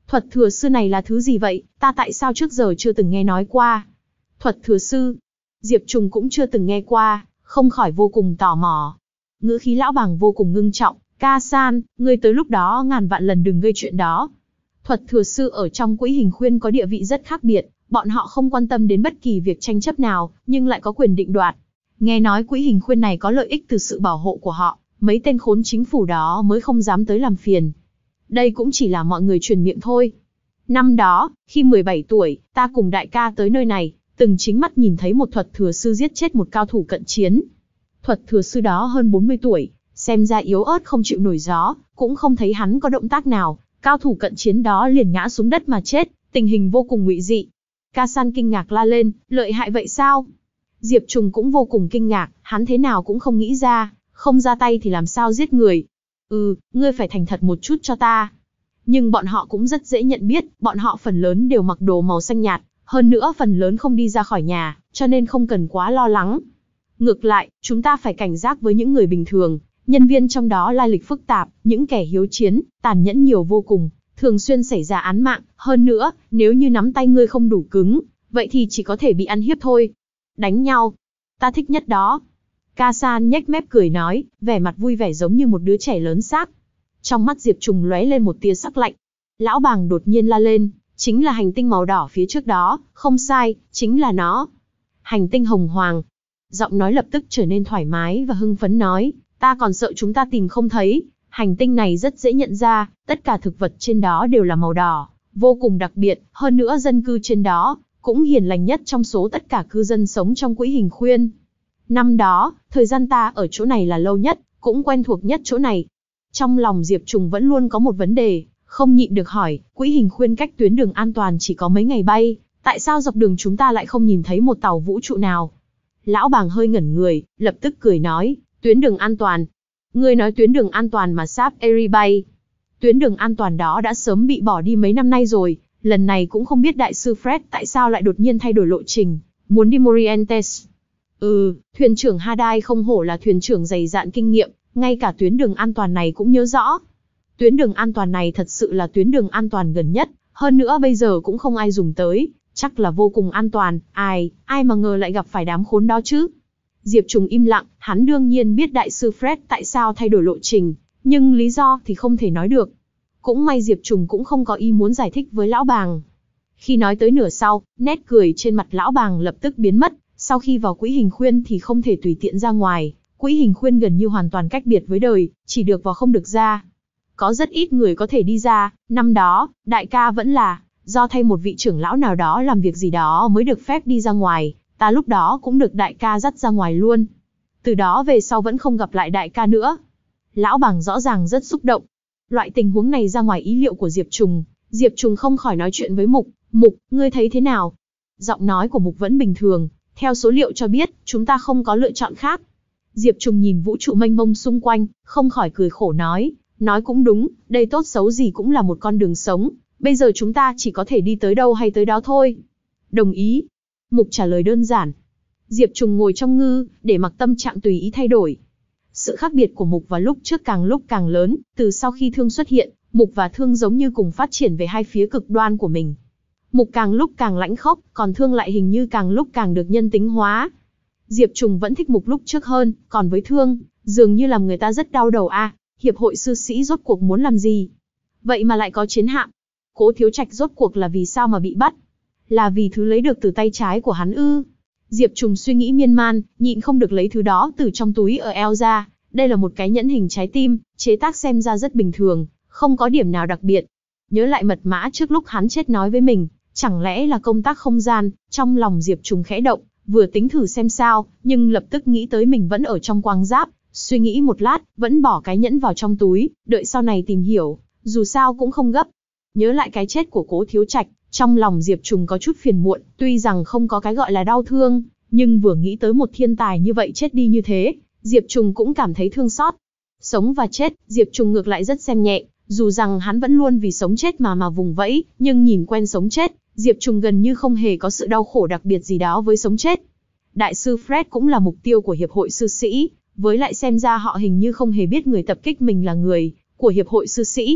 Thuật thừa sư này là thứ gì vậy, ta tại sao trước giờ chưa từng nghe nói qua? Thuật thừa sư? Diệp Trùng cũng chưa từng nghe qua, không khỏi vô cùng tò mò. Ngữ khí lão bàng vô cùng ngưng trọng, ca san, ngươi tới lúc đó ngàn vạn lần đừng gây chuyện đó. Thuật thừa sư ở trong Quỹ Hình Khuyên có địa vị rất khác biệt, bọn họ không quan tâm đến bất kỳ việc tranh chấp nào, nhưng lại có quyền định đoạt. Nghe nói Quỹ Hình Khuyên này có lợi ích từ sự bảo hộ của họ, mấy tên khốn chính phủ đó mới không dám tới làm phiền. Đây cũng chỉ là mọi người truyền miệng thôi. Năm đó, khi mười bảy tuổi, ta cùng đại ca tới nơi này, từng chính mắt nhìn thấy một thuật thừa sư giết chết một cao thủ cận chiến. Thuật thừa sư đó hơn bốn mươi tuổi, xem ra yếu ớt không chịu nổi gió, cũng không thấy hắn có động tác nào, cao thủ cận chiến đó liền ngã xuống đất mà chết, tình hình vô cùng ngụy dị. Ca san kinh ngạc la lên, lợi hại vậy sao? Diệp Trùng cũng vô cùng kinh ngạc, hắn thế nào cũng không nghĩ ra, không ra tay thì làm sao giết người. Ừ, ngươi phải thành thật một chút cho ta. Nhưng bọn họ cũng rất dễ nhận biết, bọn họ phần lớn đều mặc đồ màu xanh nhạt, hơn nữa phần lớn không đi ra khỏi nhà, cho nên không cần quá lo lắng. Ngược lại, chúng ta phải cảnh giác với những người bình thường, nhân viên trong đó lai lịch phức tạp, những kẻ hiếu chiến, tàn nhẫn nhiều vô cùng, thường xuyên xảy ra án mạng, hơn nữa, nếu như nắm tay ngươi không đủ cứng, vậy thì chỉ có thể bị ăn hiếp thôi. Đánh nhau, ta thích nhất đó. Ca san nhếch mép cười nói, vẻ mặt vui vẻ giống như một đứa trẻ lớn xác. Trong mắt Diệp Trùng lóe lên một tia sắc lạnh. Lão bàng đột nhiên la lên, chính là hành tinh màu đỏ phía trước đó, không sai, chính là nó. Hành tinh hồng hoàng. Giọng nói lập tức trở nên thoải mái và hưng phấn nói, ta còn sợ chúng ta tìm không thấy, hành tinh này rất dễ nhận ra, tất cả thực vật trên đó đều là màu đỏ, vô cùng đặc biệt, hơn nữa dân cư trên đó, cũng hiền lành nhất trong số tất cả cư dân sống trong Quỹ Hình Khuyên. Năm đó, thời gian ta ở chỗ này là lâu nhất, cũng quen thuộc nhất chỗ này. Trong lòng Diệp Trùng vẫn luôn có một vấn đề, không nhịn được hỏi, Quỹ Hình Khuyên cách tuyến đường an toàn chỉ có mấy ngày bay, tại sao dọc đường chúng ta lại không nhìn thấy một tàu vũ trụ nào? Lão bàng hơi ngẩn người, lập tức cười nói, tuyến đường an toàn. Ngươi nói tuyến đường an toàn mà Sáp Eri bay. Tuyến đường an toàn đó đã sớm bị bỏ đi mấy năm nay rồi, lần này cũng không biết đại sư Fred tại sao lại đột nhiên thay đổi lộ trình, muốn đi Morientes. Ừ, thuyền trưởng Hadai không hổ là thuyền trưởng dày dạn kinh nghiệm, ngay cả tuyến đường an toàn này cũng nhớ rõ. Tuyến đường an toàn này thật sự là tuyến đường an toàn gần nhất, hơn nữa bây giờ cũng không ai dùng tới, chắc là vô cùng an toàn, ai, ai mà ngờ lại gặp phải đám khốn đó chứ. Diệp Trùng im lặng, hắn đương nhiên biết đại sư Fred tại sao thay đổi lộ trình, nhưng lý do thì không thể nói được. Cũng may Diệp Trùng cũng không có ý muốn giải thích với lão bàng. Khi nói tới nửa sau, nét cười trên mặt lão bàng lập tức biến mất, sau khi vào Quỹ Hình Khuyên thì không thể tùy tiện ra ngoài, Quỹ Hình Khuyên gần như hoàn toàn cách biệt với đời, chỉ được vào không được ra. Có rất ít người có thể đi ra, năm đó, đại ca vẫn là, do thay một vị trưởng lão nào đó làm việc gì đó mới được phép đi ra ngoài, ta lúc đó cũng được đại ca dắt ra ngoài luôn. Từ đó về sau vẫn không gặp lại đại ca nữa. Lão bàng rõ ràng rất xúc động. Loại tình huống này ra ngoài ý liệu của Diệp Trùng, Diệp Trùng không khỏi nói chuyện với Mục, Mục, ngươi thấy thế nào? Giọng nói của Mục vẫn bình thường, theo số liệu cho biết, chúng ta không có lựa chọn khác. Diệp Trùng nhìn vũ trụ mênh mông xung quanh, không khỏi cười khổ nói, nói cũng đúng, đây tốt xấu gì cũng là một con đường sống, bây giờ chúng ta chỉ có thể đi tới đâu hay tới đó thôi. Đồng ý. Mục trả lời đơn giản. Diệp Trùng ngồi trong ngư, để mặc tâm trạng tùy ý thay đổi. Sự khác biệt của Mục và lúc trước càng lúc càng lớn, từ sau khi Thương xuất hiện, Mục và Thương giống như cùng phát triển về hai phía cực đoan của mình. Mục càng lúc càng lãnh khốc, còn Thương lại hình như càng lúc càng được nhân tính hóa. Diệp Trùng vẫn thích Mục lúc trước hơn, còn với Thương, dường như làm người ta rất đau đầu a. À, hiệp hội sư sĩ rốt cuộc muốn làm gì? Vậy mà lại có chiến hạm. Cố Thiếu Trạch rốt cuộc là vì sao mà bị bắt? Là vì thứ lấy được từ tay trái của hắn ư? Diệp Trùng suy nghĩ miên man, nhịn không được lấy thứ đó từ trong túi ở eo ra. Đây là một cái nhẫn hình trái tim, chế tác xem ra rất bình thường, không có điểm nào đặc biệt. Nhớ lại mật mã trước lúc hắn chết nói với mình, chẳng lẽ là công tác không gian? Trong lòng Diệp Trùng khẽ động, vừa tính thử xem sao, nhưng lập tức nghĩ tới mình vẫn ở trong quang giáp, suy nghĩ một lát, vẫn bỏ cái nhẫn vào trong túi, đợi sau này tìm hiểu, dù sao cũng không gấp. Nhớ lại cái chết của Cố Thiếu Trạch, trong lòng Diệp Trùng có chút phiền muộn, tuy rằng không có cái gọi là đau thương, nhưng vừa nghĩ tới một thiên tài như vậy chết đi như thế, Diệp Trùng cũng cảm thấy thương xót. Sống và chết, Diệp Trùng ngược lại rất xem nhẹ, dù rằng hắn vẫn luôn vì sống chết mà mà vùng vẫy, nhưng nhìn quen sống chết, Diệp Trùng gần như không hề có sự đau khổ đặc biệt gì đó với sống chết. Đại sư Fred cũng là mục tiêu của hiệp hội sư sĩ, với lại xem ra họ hình như không hề biết người tập kích mình là người của hiệp hội sư sĩ.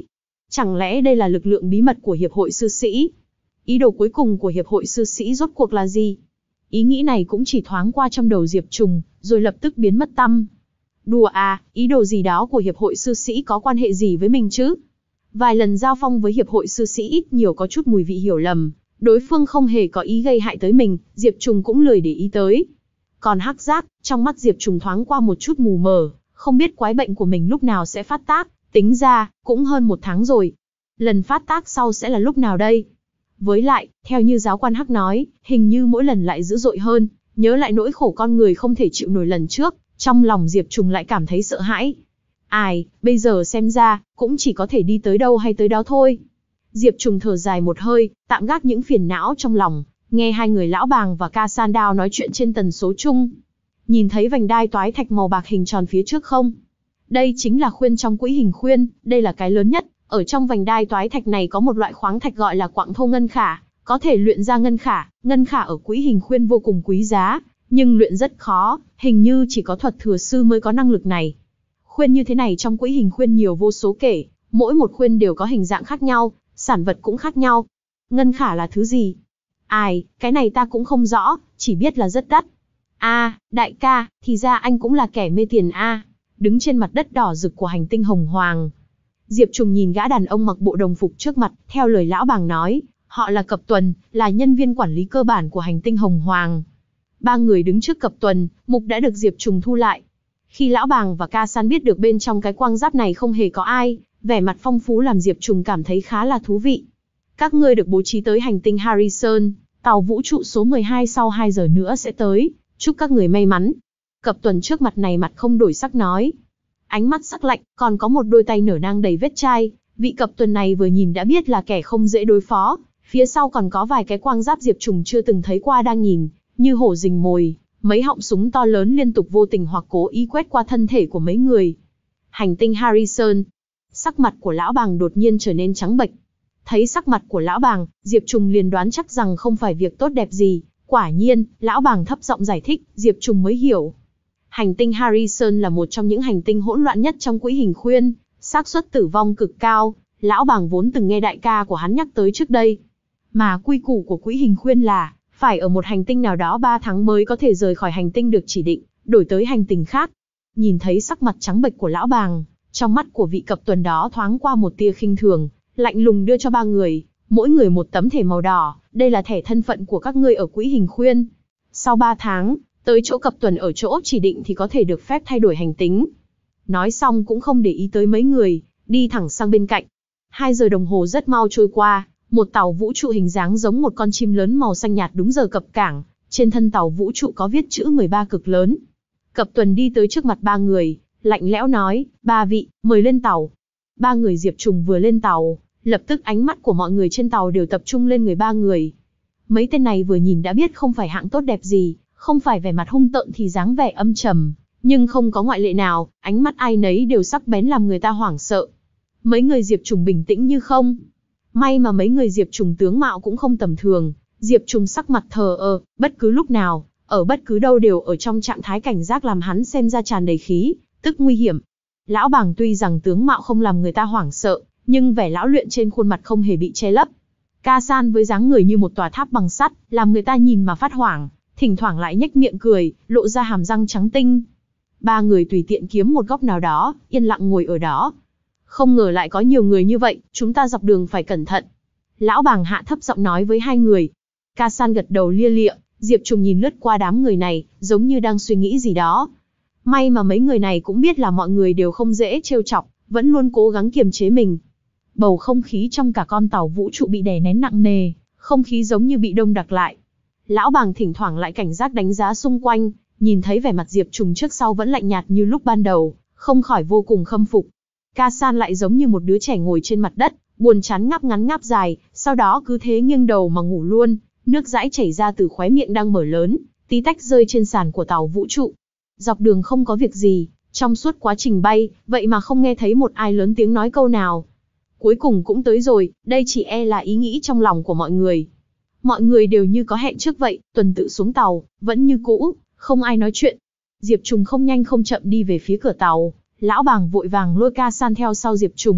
Chẳng lẽ đây là lực lượng bí mật của Hiệp hội Sư Sĩ? Ý đồ cuối cùng của Hiệp hội Sư Sĩ rốt cuộc là gì? Ý nghĩ này cũng chỉ thoáng qua trong đầu Diệp Trùng, rồi lập tức biến mất tăm. Đùa à, ý đồ gì đó của Hiệp hội Sư Sĩ có quan hệ gì với mình chứ? Vài lần giao phong với Hiệp hội Sư Sĩ ít nhiều có chút mùi vị hiểu lầm, đối phương không hề có ý gây hại tới mình, Diệp Trùng cũng lười để ý tới. Còn Hắc Giác, trong mắt Diệp Trùng thoáng qua một chút mù mờ, không biết quái bệnh của mình lúc nào sẽ phát tác, tính ra, cũng hơn một tháng rồi. Lần phát tác sau sẽ là lúc nào đây? Với lại, theo như giáo quan Hắc nói, hình như mỗi lần lại dữ dội hơn, nhớ lại nỗi khổ con người không thể chịu nổi lần trước, trong lòng Diệp Trùng lại cảm thấy sợ hãi. Ai, bây giờ xem ra, cũng chỉ có thể đi tới đâu hay tới đó thôi. Diệp Trùng thở dài một hơi, tạm gác những phiền não trong lòng, nghe hai người Lão Bàng và Ca San Đao nói chuyện trên tần số chung. Nhìn thấy vành đai toái thạch màu bạc hình tròn phía trước không? Đây chính là khuyên trong quỹ hình khuyên, đây là cái lớn nhất. Ở trong vành đai toái thạch này có một loại khoáng thạch gọi là quặng thô ngân khả, có thể luyện ra ngân khả. Ngân khả ở quỹ hình khuyên vô cùng quý giá, nhưng luyện rất khó, hình như chỉ có thuật thừa sư mới có năng lực này. Khuyên như thế này trong quỹ hình khuyên nhiều vô số kể, mỗi một khuyên đều có hình dạng khác nhau, sản vật cũng khác nhau. Ngân khả là thứ gì? Ai, cái này ta cũng không rõ, chỉ biết là rất đắt. A, đại ca, thì ra anh cũng là kẻ mê tiền a. Đứng trên mặt đất đỏ rực của hành tinh Hồng Hoàng. Diệp Trùng nhìn gã đàn ông mặc bộ đồng phục trước mặt, theo lời Lão Bàng nói, họ là Cập Tuần, là nhân viên quản lý cơ bản của hành tinh Hồng Hoàng. Ba người đứng trước Cập Tuần, mục đã được Diệp Trùng thu lại. Khi Lão Bàng và Ca San biết được bên trong cái quang giáp này không hề có ai, vẻ mặt phong phú làm Diệp Trùng cảm thấy khá là thú vị. Các ngươi được bố trí tới hành tinh Harrison, tàu vũ trụ số mười hai sau hai giờ nữa sẽ tới, chúc các người may mắn. Cập Tuần trước mặt này mặt không đổi sắc nói. Ánh mắt sắc lạnh, còn có một đôi tay nở nang đầy vết chai, vị Cập Tuần này vừa nhìn đã biết là kẻ không dễ đối phó, phía sau còn có vài cái quang giáp Diệp Trùng chưa từng thấy qua đang nhìn, như hổ rình mồi, mấy họng súng to lớn liên tục vô tình hoặc cố ý quét qua thân thể của mấy người. Hành tinh Harrison. Sắc mặt của Lão Bàng đột nhiên trở nên trắng bệch. Thấy sắc mặt của Lão Bàng, Diệp Trùng liền đoán chắc rằng không phải việc tốt đẹp gì. Quả nhiên, Lão Bàng thấp giọng giải thích, Diệp Trùng mới hiểu. Hành tinh Harrison là một trong những hành tinh hỗn loạn nhất trong quỹ hình khuyên, xác suất tử vong cực cao. Lão Bàng vốn từng nghe đại ca của hắn nhắc tới trước đây. Mà quy củ của quỹ hình khuyên là, phải ở một hành tinh nào đó ba tháng mới có thể rời khỏi hành tinh được chỉ định, đổi tới hành tinh khác. Nhìn thấy sắc mặt trắng bệch của Lão Bàng, trong mắt của vị Cập Tuần đó thoáng qua một tia khinh thường, lạnh lùng đưa cho ba người, mỗi người một tấm thẻ màu đỏ, đây là thẻ thân phận của các ngươi ở quỹ hình khuyên. Sau ba tháng, tới chỗ Cập Tuần ở chỗ chỉ định thì có thể được phép thay đổi hành tinh. Nói xong cũng không để ý tới mấy người, đi thẳng sang bên cạnh. Hai giờ đồng hồ rất mau trôi qua, một tàu vũ trụ hình dáng giống một con chim lớn màu xanh nhạt đúng giờ cập cảng, trên thân tàu vũ trụ có viết chữ mười ba cực lớn. Cập Tuần đi tới trước mặt ba người, lạnh lẽo nói, ba vị, mời lên tàu. Ba người Diệp Trùng vừa lên tàu, lập tức ánh mắt của mọi người trên tàu đều tập trung lên người ba người. Mấy tên này vừa nhìn đã biết không phải hạng tốt đẹp gì, không phải vẻ mặt hung tợn thì dáng vẻ âm trầm, nhưng không có ngoại lệ nào, ánh mắt ai nấy đều sắc bén làm người ta hoảng sợ. Mấy người Diệp Trùng bình tĩnh như không. May mà mấy người Diệp Trùng tướng mạo cũng không tầm thường, Diệp Trùng sắc mặt thờ ơ, bất cứ lúc nào, ở bất cứ đâu đều ở trong trạng thái cảnh giác làm hắn xem ra tràn đầy khí, tức nguy hiểm. Lão Bàng tuy rằng tướng mạo không làm người ta hoảng sợ, nhưng vẻ lão luyện trên khuôn mặt không hề bị che lấp. Ca San với dáng người như một tòa tháp bằng sắt, làm người ta nhìn mà phát hoảng, thỉnh thoảng lại nhếch miệng cười, lộ ra hàm răng trắng tinh. Ba người tùy tiện kiếm một góc nào đó, yên lặng ngồi ở đó. Không ngờ lại có nhiều người như vậy, chúng ta dọc đường phải cẩn thận. Lão Bàng hạ thấp giọng nói với hai người. Ca San gật đầu lia lịa, Diệp Trùng nhìn lướt qua đám người này, giống như đang suy nghĩ gì đó. May mà mấy người này cũng biết là mọi người đều không dễ trêu chọc, vẫn luôn cố gắng kiềm chế mình. Bầu không khí trong cả con tàu vũ trụ bị đè nén nặng nề, không khí giống như bị đông đặc lại. Lão Bàng thỉnh thoảng lại cảnh giác đánh giá xung quanh, nhìn thấy vẻ mặt Diệp Trùng trước sau vẫn lạnh nhạt như lúc ban đầu, không khỏi vô cùng khâm phục. Ca San lại giống như một đứa trẻ ngồi trên mặt đất, buồn chán ngáp ngắn ngáp dài, sau đó cứ thế nghiêng đầu mà ngủ luôn, nước dãi chảy ra từ khóe miệng đang mở lớn, tí tách rơi trên sàn của tàu vũ trụ. Dọc đường không có việc gì, trong suốt quá trình bay, vậy mà không nghe thấy một ai lớn tiếng nói câu nào. Cuối cùng cũng tới rồi, đây chỉ e là ý nghĩ trong lòng của mọi người. Mọi người đều như có hẹn trước vậy, tuần tự xuống tàu, vẫn như cũ, không ai nói chuyện. Diệp Trùng không nhanh không chậm đi về phía cửa tàu, Lão Bàng vội vàng lôi Ca San theo sau Diệp Trùng,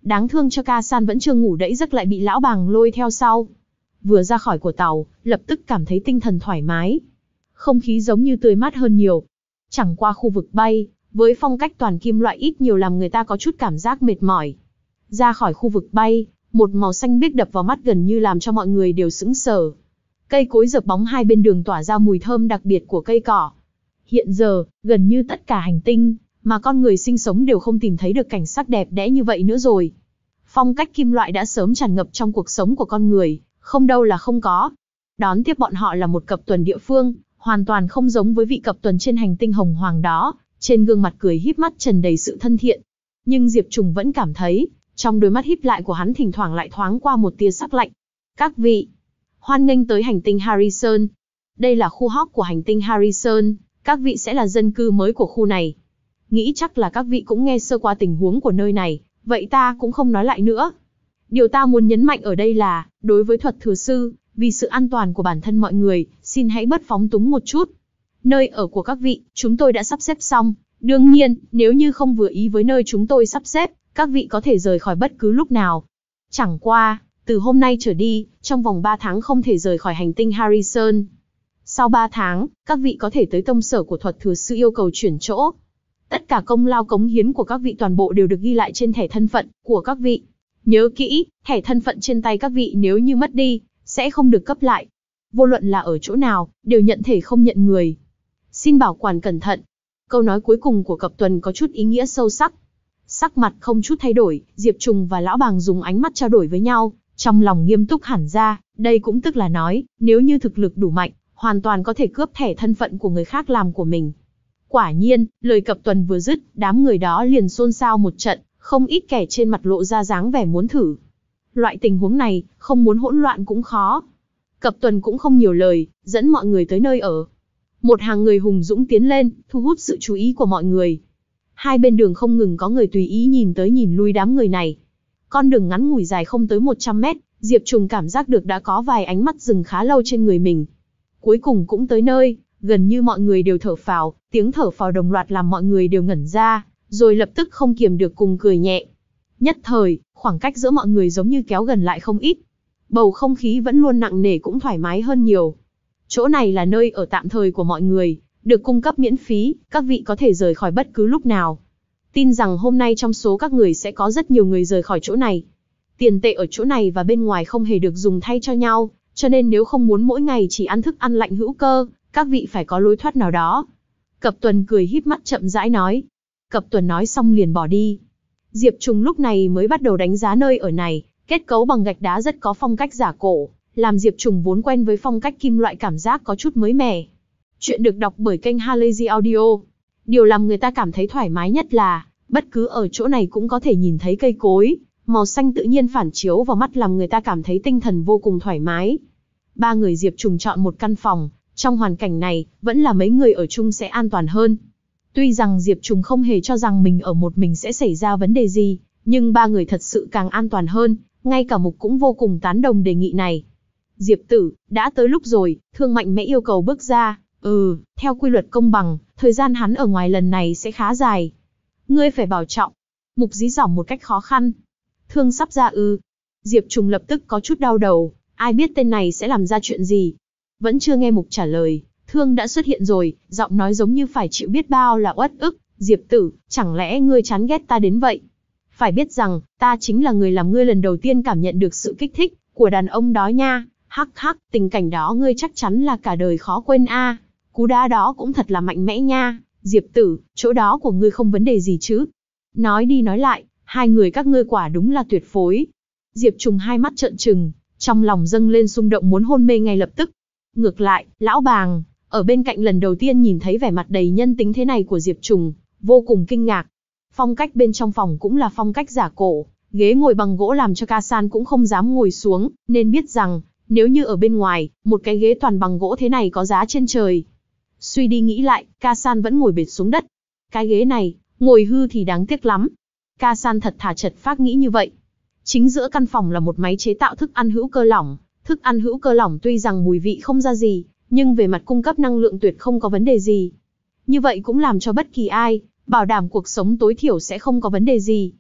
Đáng thương cho Ca San vẫn chưa ngủ đẫy giấc lại bị lão bàng lôi theo sau. Vừa ra khỏi của tàu, lập tức cảm thấy tinh thần thoải mái. Không khí giống như tươi mát hơn nhiều. Chẳng qua khu vực bay, với phong cách toàn kim loại ít nhiều làm người ta có chút cảm giác mệt mỏi. Ra khỏi khu vực bay, một màu xanh biếc đập vào mắt gần như làm cho mọi người đều sững sờ. Cây cối dợp bóng hai bên đường tỏa ra mùi thơm đặc biệt của cây cỏ. Hiện giờ, gần như tất cả hành tinh mà con người sinh sống đều không tìm thấy được cảnh sắc đẹp đẽ như vậy nữa rồi. Phong cách kim loại đã sớm tràn ngập trong cuộc sống của con người, không đâu là không có. Đón tiếp bọn họ là một cặp tuần địa phương, hoàn toàn không giống với vị cặp tuần trên hành tinh hồng hoàng đó, trên gương mặt cười híp mắt tràn đầy sự thân thiện. Nhưng Diệp Trùng vẫn cảm thấy, trong đôi mắt híp lại của hắn thỉnh thoảng lại thoáng qua một tia sắc lạnh. Các vị, hoan nghênh tới hành tinh Harrison. Đây là khu hóc của hành tinh Harrison, các vị sẽ là dân cư mới của khu này. Nghĩ chắc là các vị cũng nghe sơ qua tình huống của nơi này, vậy ta cũng không nói lại nữa. Điều ta muốn nhấn mạnh ở đây là, đối với thuật thừa sư, vì sự an toàn của bản thân mọi người, xin hãy bớt phóng túng một chút. Nơi ở của các vị, chúng tôi đã sắp xếp xong. Đương nhiên, nếu như không vừa ý với nơi chúng tôi sắp xếp, các vị có thể rời khỏi bất cứ lúc nào. Chẳng qua, từ hôm nay trở đi, trong vòng ba tháng không thể rời khỏi hành tinh Harrison. Sau ba tháng, các vị có thể tới tông sở của thuật thừa sư yêu cầu chuyển chỗ. Tất cả công lao cống hiến của các vị toàn bộ đều được ghi lại trên thẻ thân phận của các vị. Nhớ kỹ, thẻ thân phận trên tay các vị nếu như mất đi, sẽ không được cấp lại. Vô luận là ở chỗ nào, đều nhận thể không nhận người. Xin bảo quản cẩn thận. Câu nói cuối cùng của cặp tuần có chút ý nghĩa sâu sắc. Sắc mặt không chút thay đổi, Diệp Trùng và lão bàng dùng ánh mắt trao đổi với nhau, trong lòng nghiêm túc hẳn ra, đây cũng tức là nói, nếu như thực lực đủ mạnh, hoàn toàn có thể cướp thẻ thân phận của người khác làm của mình. Quả nhiên, lời cặp tuần vừa dứt, đám người đó liền xôn xao một trận, không ít kẻ trên mặt lộ ra dáng vẻ muốn thử. Loại tình huống này, không muốn hỗn loạn cũng khó. Cặp tuần cũng không nhiều lời, dẫn mọi người tới nơi ở. Một hàng người hùng dũng tiến lên, thu hút sự chú ý của mọi người. Hai bên đường không ngừng có người tùy ý nhìn tới nhìn lui đám người này. Con đường ngắn ngủi dài không tới một trăm mét, Diệp Trùng cảm giác được đã có vài ánh mắt dừng khá lâu trên người mình. Cuối cùng cũng tới nơi, gần như mọi người đều thở phào, tiếng thở phào đồng loạt làm mọi người đều ngẩn ra, rồi lập tức không kiềm được cùng cười nhẹ. Nhất thời, khoảng cách giữa mọi người giống như kéo gần lại không ít. Bầu không khí vẫn luôn nặng nề cũng thoải mái hơn nhiều. Chỗ này là nơi ở tạm thời của mọi người, được cung cấp miễn phí, các vị có thể rời khỏi bất cứ lúc nào. Tin rằng hôm nay trong số các người sẽ có rất nhiều người rời khỏi chỗ này. Tiền tệ ở chỗ này và bên ngoài không hề được dùng thay cho nhau, cho nên nếu không muốn mỗi ngày chỉ ăn thức ăn lạnh hữu cơ, các vị phải có lối thoát nào đó. Cặp tuần cười híp mắt chậm rãi nói. Cặp tuần nói xong liền bỏ đi. Diệp Trùng lúc này mới bắt đầu đánh giá nơi ở này, kết cấu bằng gạch đá rất có phong cách giả cổ, làm Diệp Trùng vốn quen với phong cách kim loại cảm giác có chút mới mẻ. Chuyện được đọc bởi kênh Halazy Audio. Điều làm người ta cảm thấy thoải mái nhất là, bất cứ ở chỗ này cũng có thể nhìn thấy cây cối, màu xanh tự nhiên phản chiếu vào mắt làm người ta cảm thấy tinh thần vô cùng thoải mái. Ba người Diệp Trùng chọn một căn phòng, trong hoàn cảnh này, vẫn là mấy người ở chung sẽ an toàn hơn. Tuy rằng Diệp Trùng không hề cho rằng mình ở một mình sẽ xảy ra vấn đề gì, nhưng ba người thật sự càng an toàn hơn, ngay cả Mục cũng vô cùng tán đồng đề nghị này. Diệp tử, đã tới lúc rồi, Thương mạnh mẽ yêu cầu bước ra. Ừ, theo quy luật công bằng, thời gian hắn ở ngoài lần này sẽ khá dài. Ngươi phải bảo trọng. Mục dí dỏm một cách khó khăn. Thương sắp ra ư. Diệp Trùng lập tức có chút đau đầu, ai biết tên này sẽ làm ra chuyện gì. Vẫn chưa nghe Mục trả lời, Thương đã xuất hiện rồi, giọng nói giống như phải chịu biết bao là uất ức. Diệp tử, chẳng lẽ ngươi chán ghét ta đến vậy? Phải biết rằng, ta chính là người làm ngươi lần đầu tiên cảm nhận được sự kích thích của đàn ông đó nha. Hắc hắc, tình cảnh đó ngươi chắc chắn là cả đời khó quên a. Cú đá đó cũng thật là mạnh mẽ nha. Diệp tử, chỗ đó của ngươi không vấn đề gì chứ? Nói đi nói lại, hai người các ngươi quả đúng là tuyệt phối. Diệp Trùng hai mắt trợn trừng, trong lòng dâng lên xung động muốn hôn mê ngay lập tức. Ngược lại, lão bàng, ở bên cạnh lần đầu tiên nhìn thấy vẻ mặt đầy nhân tính thế này của Diệp Trùng, vô cùng kinh ngạc. Phong cách bên trong phòng cũng là phong cách giả cổ, ghế ngồi bằng gỗ làm cho Ca San cũng không dám ngồi xuống, nên biết rằng, nếu như ở bên ngoài, một cái ghế toàn bằng gỗ thế này có giá trên trời. Suy đi nghĩ lại, Ca San vẫn ngồi bệt xuống đất. Cái ghế này, ngồi hư thì đáng tiếc lắm. Ca San thật thà chật phác nghĩ như vậy. Chính giữa căn phòng là một máy chế tạo thức ăn hữu cơ lỏng. Thức ăn hữu cơ lỏng tuy rằng mùi vị không ra gì, nhưng về mặt cung cấp năng lượng tuyệt không có vấn đề gì. Như vậy cũng làm cho bất kỳ ai, bảo đảm cuộc sống tối thiểu sẽ không có vấn đề gì.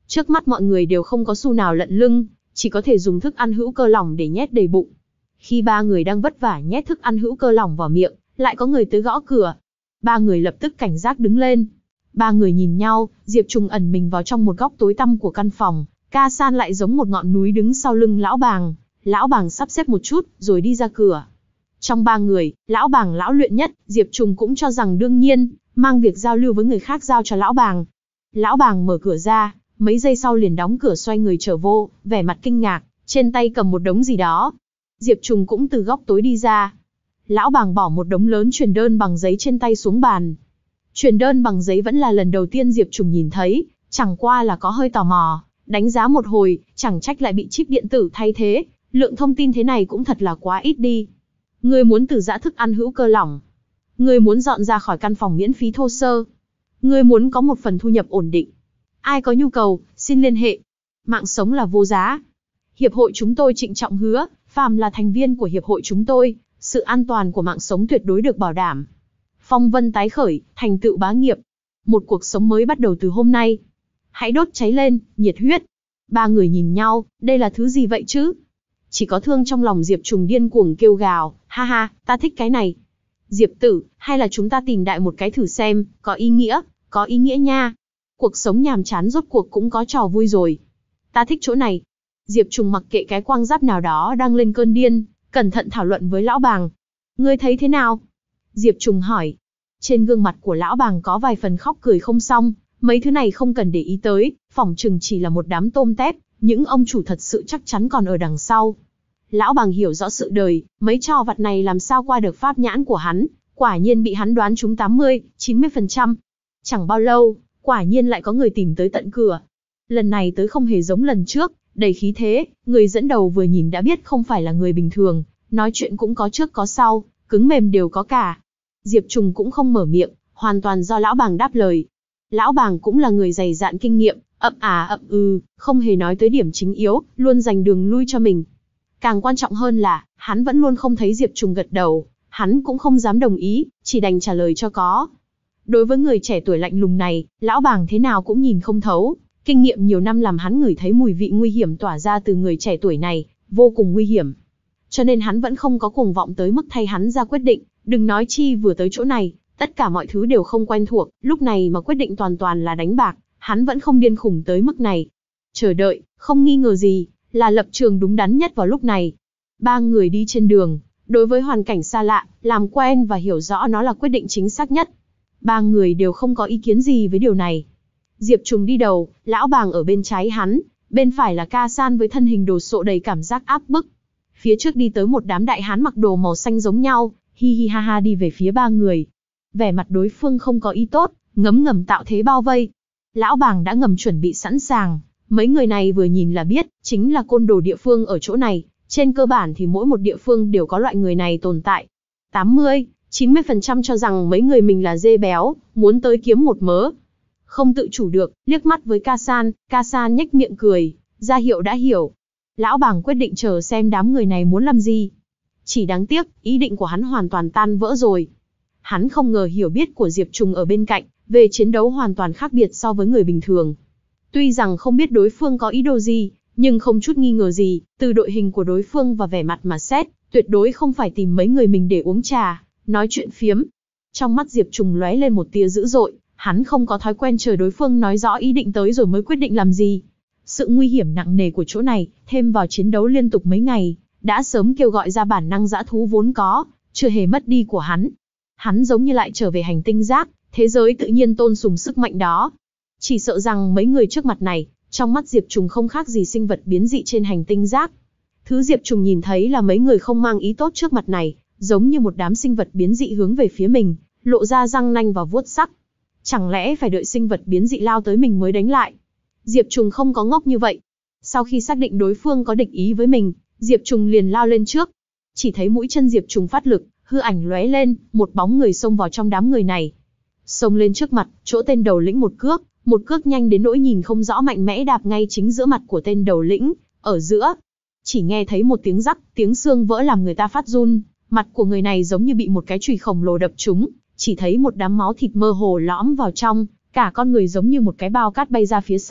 Trước mắt mọi người đều không có xu nào lận lưng, chỉ có thể dùng thức ăn hữu cơ lỏng để nhét đầy bụng. Khi ba người đang vất vả nhét thức ăn hữu cơ lỏng vào miệng, lại có người tới gõ cửa. Ba người lập tức cảnh giác đứng lên. Ba người nhìn nhau, Diệp Trùng ẩn mình vào trong một góc tối tăm của căn phòng, Ca San lại giống một ngọn núi đứng sau lưng Lão Bàng. Lão Bàng sắp xếp một chút, rồi đi ra cửa. Trong ba người, Lão Bàng lão luyện nhất, Diệp Trùng cũng cho rằng đương nhiên, mang việc giao lưu với người khác giao cho Lão Bàng. Lão Bàng mở cửa ra, mấy giây sau liền đóng cửa xoay người trở vô, vẻ mặt kinh ngạc, trên tay cầm một đống gì đó. Diệp Trùng cũng từ góc tối đi ra. Lão Bàng bỏ một đống lớn truyền đơn bằng giấy trên tay xuống bàn. Truyền đơn bằng giấy vẫn là lần đầu tiên Diệp Trùng nhìn thấy, chẳng qua là có hơi tò mò, đánh giá một hồi, chẳng trách lại bị chip điện tử thay thế, lượng thông tin thế này cũng thật là quá ít đi. Ngươi muốn từ giã thức ăn hữu cơ lỏng. Ngươi muốn dọn ra khỏi căn phòng miễn phí thô sơ. Ngươi muốn có một phần thu nhập ổn định. Ai có nhu cầu, xin liên hệ. Mạng sống là vô giá. Hiệp hội chúng tôi trịnh trọng hứa, phàm là thành viên của hiệp hội chúng tôi, sự an toàn của mạng sống tuyệt đối được bảo đảm. Phong vân tái khởi, thành tựu bá nghiệp. Một cuộc sống mới bắt đầu từ hôm nay. Hãy đốt cháy lên, nhiệt huyết. Ba người nhìn nhau, đây là thứ gì vậy chứ? Chỉ có thương trong lòng Diệp Trùng điên cuồng kêu gào, ha ha, ta thích cái này. Diệp tử, hay là chúng ta tìm đại một cái thử xem, có ý nghĩa, có ý nghĩa nha. Cuộc sống nhàm chán rốt cuộc cũng có trò vui rồi. Ta thích chỗ này. Diệp Trùng mặc kệ cái quang giáp nào đó đang lên cơn điên, cẩn thận thảo luận với Lão Bàng. Ngươi thấy thế nào? Diệp Trùng hỏi. Trên gương mặt của Lão Bàng có vài phần khóc cười không xong, mấy thứ này không cần để ý tới, phỏng chừng chỉ là một đám tôm tép, những ông chủ thật sự chắc chắn còn ở đằng sau. Lão Bàng hiểu rõ sự đời, mấy trò vặt này làm sao qua được pháp nhãn của hắn, quả nhiên bị hắn đoán trúng tám mươi, chín mươi phần trăm. Chẳng bao lâu, quả nhiên lại có người tìm tới tận cửa. Lần này tới không hề giống lần trước, đầy khí thế, người dẫn đầu vừa nhìn đã biết không phải là người bình thường, nói chuyện cũng có trước có sau, cứng mềm đều có cả. Diệp Trùng cũng không mở miệng, hoàn toàn do Lão Bàng đáp lời. Lão Bàng cũng là người dày dạn kinh nghiệm, ậm à ậm ừ, không hề nói tới điểm chính yếu, luôn dành đường lui cho mình. Càng quan trọng hơn là, hắn vẫn luôn không thấy Diệp Trùng gật đầu, hắn cũng không dám đồng ý, chỉ đành trả lời cho có. Đối với người trẻ tuổi lạnh lùng này, Lão Bàng thế nào cũng nhìn không thấu, kinh nghiệm nhiều năm làm hắn ngửi thấy mùi vị nguy hiểm tỏa ra từ người trẻ tuổi này, vô cùng nguy hiểm. Cho nên hắn vẫn không có cuồng vọng tới mức thay hắn ra quyết định, đừng nói chi vừa tới chỗ này, tất cả mọi thứ đều không quen thuộc, lúc này mà quyết định toàn toàn là đánh bạc, hắn vẫn không điên khủng tới mức này. Chờ đợi, không nghi ngờ gì, là lập trường đúng đắn nhất vào lúc này. Ba người đi trên đường, đối với hoàn cảnh xa lạ, làm quen và hiểu rõ nó là quyết định chính xác nhất. Ba người đều không có ý kiến gì với điều này. Diệp Trùng đi đầu, Lão Bàng ở bên trái hắn, bên phải là Ca San với thân hình đồ sộ đầy cảm giác áp bức. Phía trước đi tới một đám đại hán mặc đồ màu xanh giống nhau, hi hi ha ha đi về phía ba người. Vẻ mặt đối phương không có ý tốt, ngấm ngầm tạo thế bao vây. Lão Bàng đã ngầm chuẩn bị sẵn sàng, mấy người này vừa nhìn là biết, chính là côn đồ địa phương ở chỗ này, trên cơ bản thì mỗi một địa phương đều có loại người này tồn tại. tám mươi, chín mươi phần trăm cho rằng mấy người mình là dê béo, muốn tới kiếm một mớ. Không tự chủ được, liếc mắt với Ca San, Ca San nhếch miệng cười, ra hiệu đã hiểu. Lão Bàng quyết định chờ xem đám người này muốn làm gì. Chỉ đáng tiếc, ý định của hắn hoàn toàn tan vỡ rồi. Hắn không ngờ hiểu biết của Diệp Trùng ở bên cạnh, về chiến đấu hoàn toàn khác biệt so với người bình thường. Tuy rằng không biết đối phương có ý đồ gì, nhưng không chút nghi ngờ gì, từ đội hình của đối phương và vẻ mặt mà xét, tuyệt đối không phải tìm mấy người mình để uống trà, nói chuyện phiếm. Trong mắt Diệp Trùng lóe lên một tia dữ dội, hắn không có thói quen chờ đối phương nói rõ ý định tới rồi mới quyết định làm gì. Sự nguy hiểm nặng nề của chỗ này, thêm vào chiến đấu liên tục mấy ngày, đã sớm kêu gọi ra bản năng dã thú vốn có, chưa hề mất đi của hắn. Hắn giống như lại trở về hành tinh rác, thế giới tự nhiên tôn sùng sức mạnh đó. Chỉ sợ rằng mấy người trước mặt này, trong mắt Diệp Trùng không khác gì sinh vật biến dị trên hành tinh rác. Thứ Diệp Trùng nhìn thấy là mấy người không mang ý tốt trước mặt này, giống như một đám sinh vật biến dị hướng về phía mình, lộ ra răng nanh và vuốt sắc. Chẳng lẽ phải đợi sinh vật biến dị lao tới mình mới đánh lại? Diệp Trùng không có ngốc như vậy. Sau khi xác định đối phương có địch ý với mình, Diệp Trùng liền lao lên trước. Chỉ thấy mũi chân Diệp Trùng phát lực, hư ảnh lóe lên, một bóng người xông vào trong đám người này. Xông lên trước mặt, chỗ tên đầu lĩnh một cước, một cước nhanh đến nỗi nhìn không rõ mạnh mẽ đạp ngay chính giữa mặt của tên đầu lĩnh, ở giữa. Chỉ nghe thấy một tiếng rắc, tiếng xương vỡ làm người ta phát run, mặt của người này giống như bị một cái chùy khổng lồ đập trúng, chỉ thấy một đám máu thịt mơ hồ lõm vào trong, cả con người giống như một cái bao cát bay ra phía sau,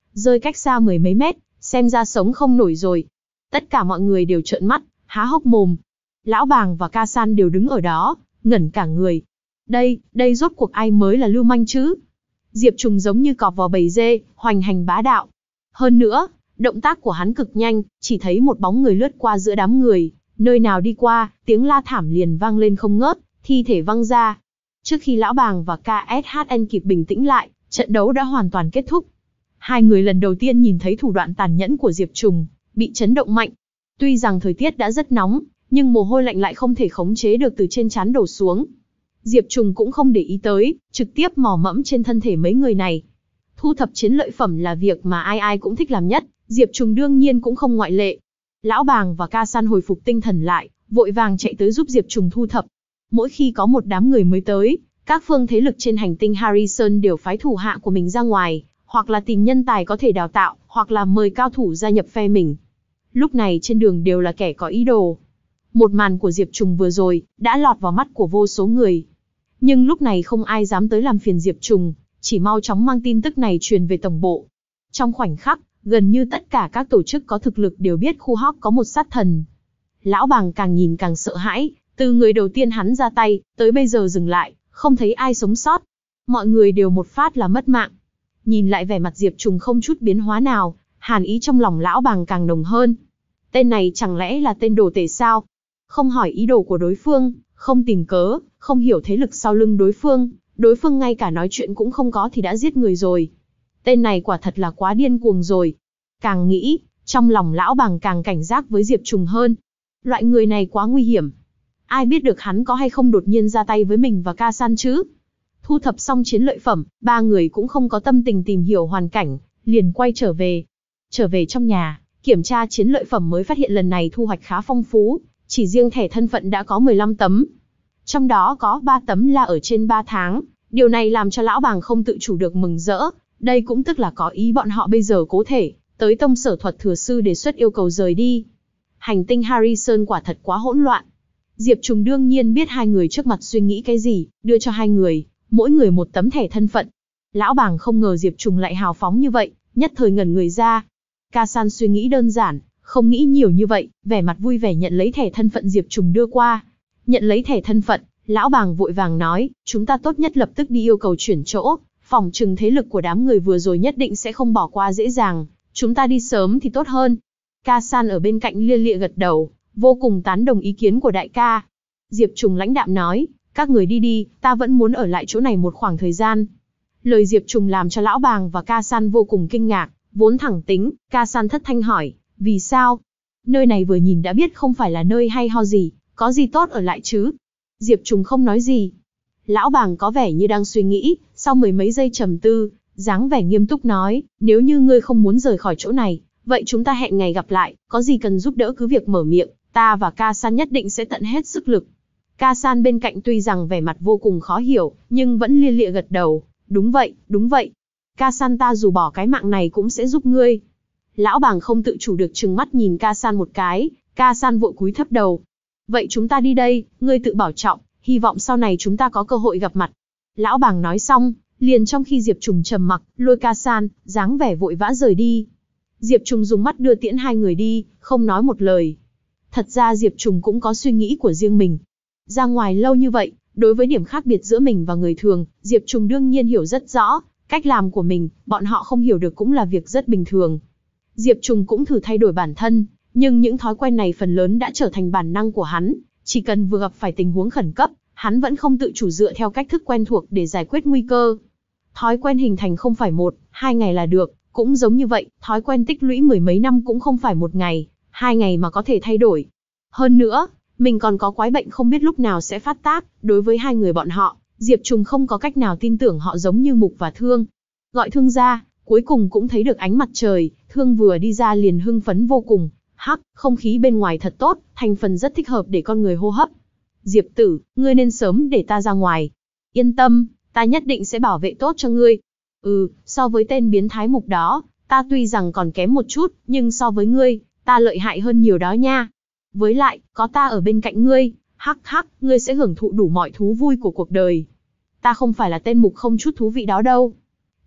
rơi cách xa mười mấy mét, xem ra sống không nổi rồi. Tất cả mọi người đều trợn mắt, há hốc mồm. Lão Bàng và Ca San đều đứng ở đó, ngẩn cả người. Đây, đây rốt cuộc ai mới là lưu manh chứ? Diệp Trùng giống như cọp vào bầy dê, hoành hành bá đạo. Hơn nữa, động tác của hắn cực nhanh, chỉ thấy một bóng người lướt qua giữa đám người, nơi nào đi qua, tiếng la thảm liền vang lên không ngớt, thi thể văng ra. Trước khi Lão Bàng và ca ét hát en kịp bình tĩnh lại, trận đấu đã hoàn toàn kết thúc. Hai người lần đầu tiên nhìn thấy thủ đoạn tàn nhẫn của Diệp Trùng, bị chấn động mạnh. Tuy rằng thời tiết đã rất nóng, nhưng mồ hôi lạnh lại không thể khống chế được từ trên trán đổ xuống. Diệp Trùng cũng không để ý tới, trực tiếp mò mẫm trên thân thể mấy người này. Thu thập chiến lợi phẩm là việc mà ai ai cũng thích làm nhất, Diệp Trùng đương nhiên cũng không ngoại lệ. Lão Bàng và Ca San hồi phục tinh thần lại, vội vàng chạy tới giúp Diệp Trùng thu thập. Mỗi khi có một đám người mới tới, các phương thế lực trên hành tinh Harrison đều phái thủ hạ của mình ra ngoài, hoặc là tìm nhân tài có thể đào tạo, hoặc là mời cao thủ gia nhập phe mình. Lúc này trên đường đều là kẻ có ý đồ. Một màn của Diệp Trùng vừa rồi, đã lọt vào mắt của vô số người. Nhưng lúc này không ai dám tới làm phiền Diệp Trùng, chỉ mau chóng mang tin tức này truyền về tổng bộ. Trong khoảnh khắc, gần như tất cả các tổ chức có thực lực đều biết khu Hawk có một sát thần. Lão Bàng càng nhìn càng sợ hãi, từ người đầu tiên hắn ra tay, tới bây giờ dừng lại, không thấy ai sống sót. Mọi người đều một phát là mất mạng. Nhìn lại vẻ mặt Diệp Trùng không chút biến hóa nào, hàn ý trong lòng Lão Bàng càng nồng hơn. Tên này chẳng lẽ là tên đồ tể sao? Không hỏi ý đồ của đối phương, không tìm cớ, không hiểu thế lực sau lưng đối phương, đối phương ngay cả nói chuyện cũng không có thì đã giết người rồi. Tên này quả thật là quá điên cuồng rồi. Càng nghĩ, trong lòng Lão Bàng càng cảnh giác với Diệp Trùng hơn. Loại người này quá nguy hiểm. Ai biết được hắn có hay không đột nhiên ra tay với mình và Ca San chứ? Thu thập xong chiến lợi phẩm, ba người cũng không có tâm tình tìm hiểu hoàn cảnh, liền quay trở về. Trở về trong nhà, kiểm tra chiến lợi phẩm mới phát hiện lần này thu hoạch khá phong phú, chỉ riêng thẻ thân phận đã có mười lăm tấm. Trong đó có ba tấm là ở trên ba tháng, điều này làm cho Lão Bàng không tự chủ được mừng rỡ, đây cũng tức là có ý bọn họ bây giờ có thể tới tông sở thuật thừa sư đề xuất yêu cầu rời đi. Hành tinh Harrison quả thật quá hỗn loạn. Diệp Trùng đương nhiên biết hai người trước mặt suy nghĩ cái gì, đưa cho hai người, mỗi người một tấm thẻ thân phận. Lão Bàng không ngờ Diệp Trùng lại hào phóng như vậy, nhất thời ngẩn người ra. Ca San suy nghĩ đơn giản, không nghĩ nhiều như vậy, vẻ mặt vui vẻ nhận lấy thẻ thân phận Diệp Trùng đưa qua. Nhận lấy thẻ thân phận, Lão Bàng vội vàng nói, chúng ta tốt nhất lập tức đi yêu cầu chuyển chỗ, phòng trừng thế lực của đám người vừa rồi nhất định sẽ không bỏ qua dễ dàng, chúng ta đi sớm thì tốt hơn. Ca San ở bên cạnh lia lịa gật đầu, vô cùng tán đồng ý kiến của đại ca. Diệp Trùng lãnh đạm nói, các người đi đi, ta vẫn muốn ở lại chỗ này một khoảng thời gian. Lời Diệp Trùng làm cho Lão Bàng và Ca San vô cùng kinh ngạc, vốn thẳng tính, Ca San thất thanh hỏi, vì sao? Nơi này vừa nhìn đã biết không phải là nơi hay ho gì, có gì tốt ở lại chứ? Diệp Trùng không nói gì. Lão Bàng có vẻ như đang suy nghĩ, sau mười mấy giây trầm tư, dáng vẻ nghiêm túc nói, nếu như ngươi không muốn rời khỏi chỗ này, vậy chúng ta hẹn ngày gặp lại, có gì cần giúp đỡ cứ việc mở miệng, ta và Ca San nhất định sẽ tận hết sức lực. Ca San bên cạnh tuy rằng vẻ mặt vô cùng khó hiểu, nhưng vẫn lia lịa gật đầu, đúng vậy, đúng vậy. Ca San ta dù bỏ cái mạng này cũng sẽ giúp ngươi. Lão Bàng không tự chủ được trừng mắt nhìn Ca San một cái, Ca San vội cúi thấp đầu. Vậy chúng ta đi đây, ngươi tự bảo trọng, hy vọng sau này chúng ta có cơ hội gặp mặt. Lão Bàng nói xong, liền trong khi Diệp Trùng trầm mặc, lôi Ca San, dáng vẻ vội vã rời đi. Diệp Trùng dùng mắt đưa tiễn hai người đi, không nói một lời. Thật ra Diệp Trùng cũng có suy nghĩ của riêng mình. Ra ngoài lâu như vậy, đối với điểm khác biệt giữa mình và người thường, Diệp Trùng đương nhiên hiểu rất rõ, cách làm của mình, bọn họ không hiểu được cũng là việc rất bình thường. Diệp Trùng cũng thử thay đổi bản thân, nhưng những thói quen này phần lớn đã trở thành bản năng của hắn, chỉ cần vừa gặp phải tình huống khẩn cấp, hắn vẫn không tự chủ dựa theo cách thức quen thuộc để giải quyết nguy cơ. Thói quen hình thành không phải một, hai ngày là được, cũng giống như vậy, thói quen tích lũy mười mấy năm cũng không phải một ngày, hai ngày mà có thể thay đổi. Hơn nữa, mình còn có quái bệnh không biết lúc nào sẽ phát tác, đối với hai người bọn họ, Diệp Trùng không có cách nào tin tưởng họ giống như Mục và Thương. Gọi Thương ra, cuối cùng cũng thấy được ánh mặt trời, Thương vừa đi ra liền hưng phấn vô cùng. Hắc, không khí bên ngoài thật tốt, thành phần rất thích hợp để con người hô hấp. Diệp tử, ngươi nên sớm để ta ra ngoài. Yên tâm, ta nhất định sẽ bảo vệ tốt cho ngươi. Ừ, so với tên biến thái Mục đó, ta tuy rằng còn kém một chút, nhưng so với ngươi, ta lợi hại hơn nhiều đó nha. Với lại, có ta ở bên cạnh ngươi, hắc hắc, ngươi sẽ hưởng thụ đủ mọi thú vui của cuộc đời. Ta không phải là tên Mục không chút thú vị đó đâu.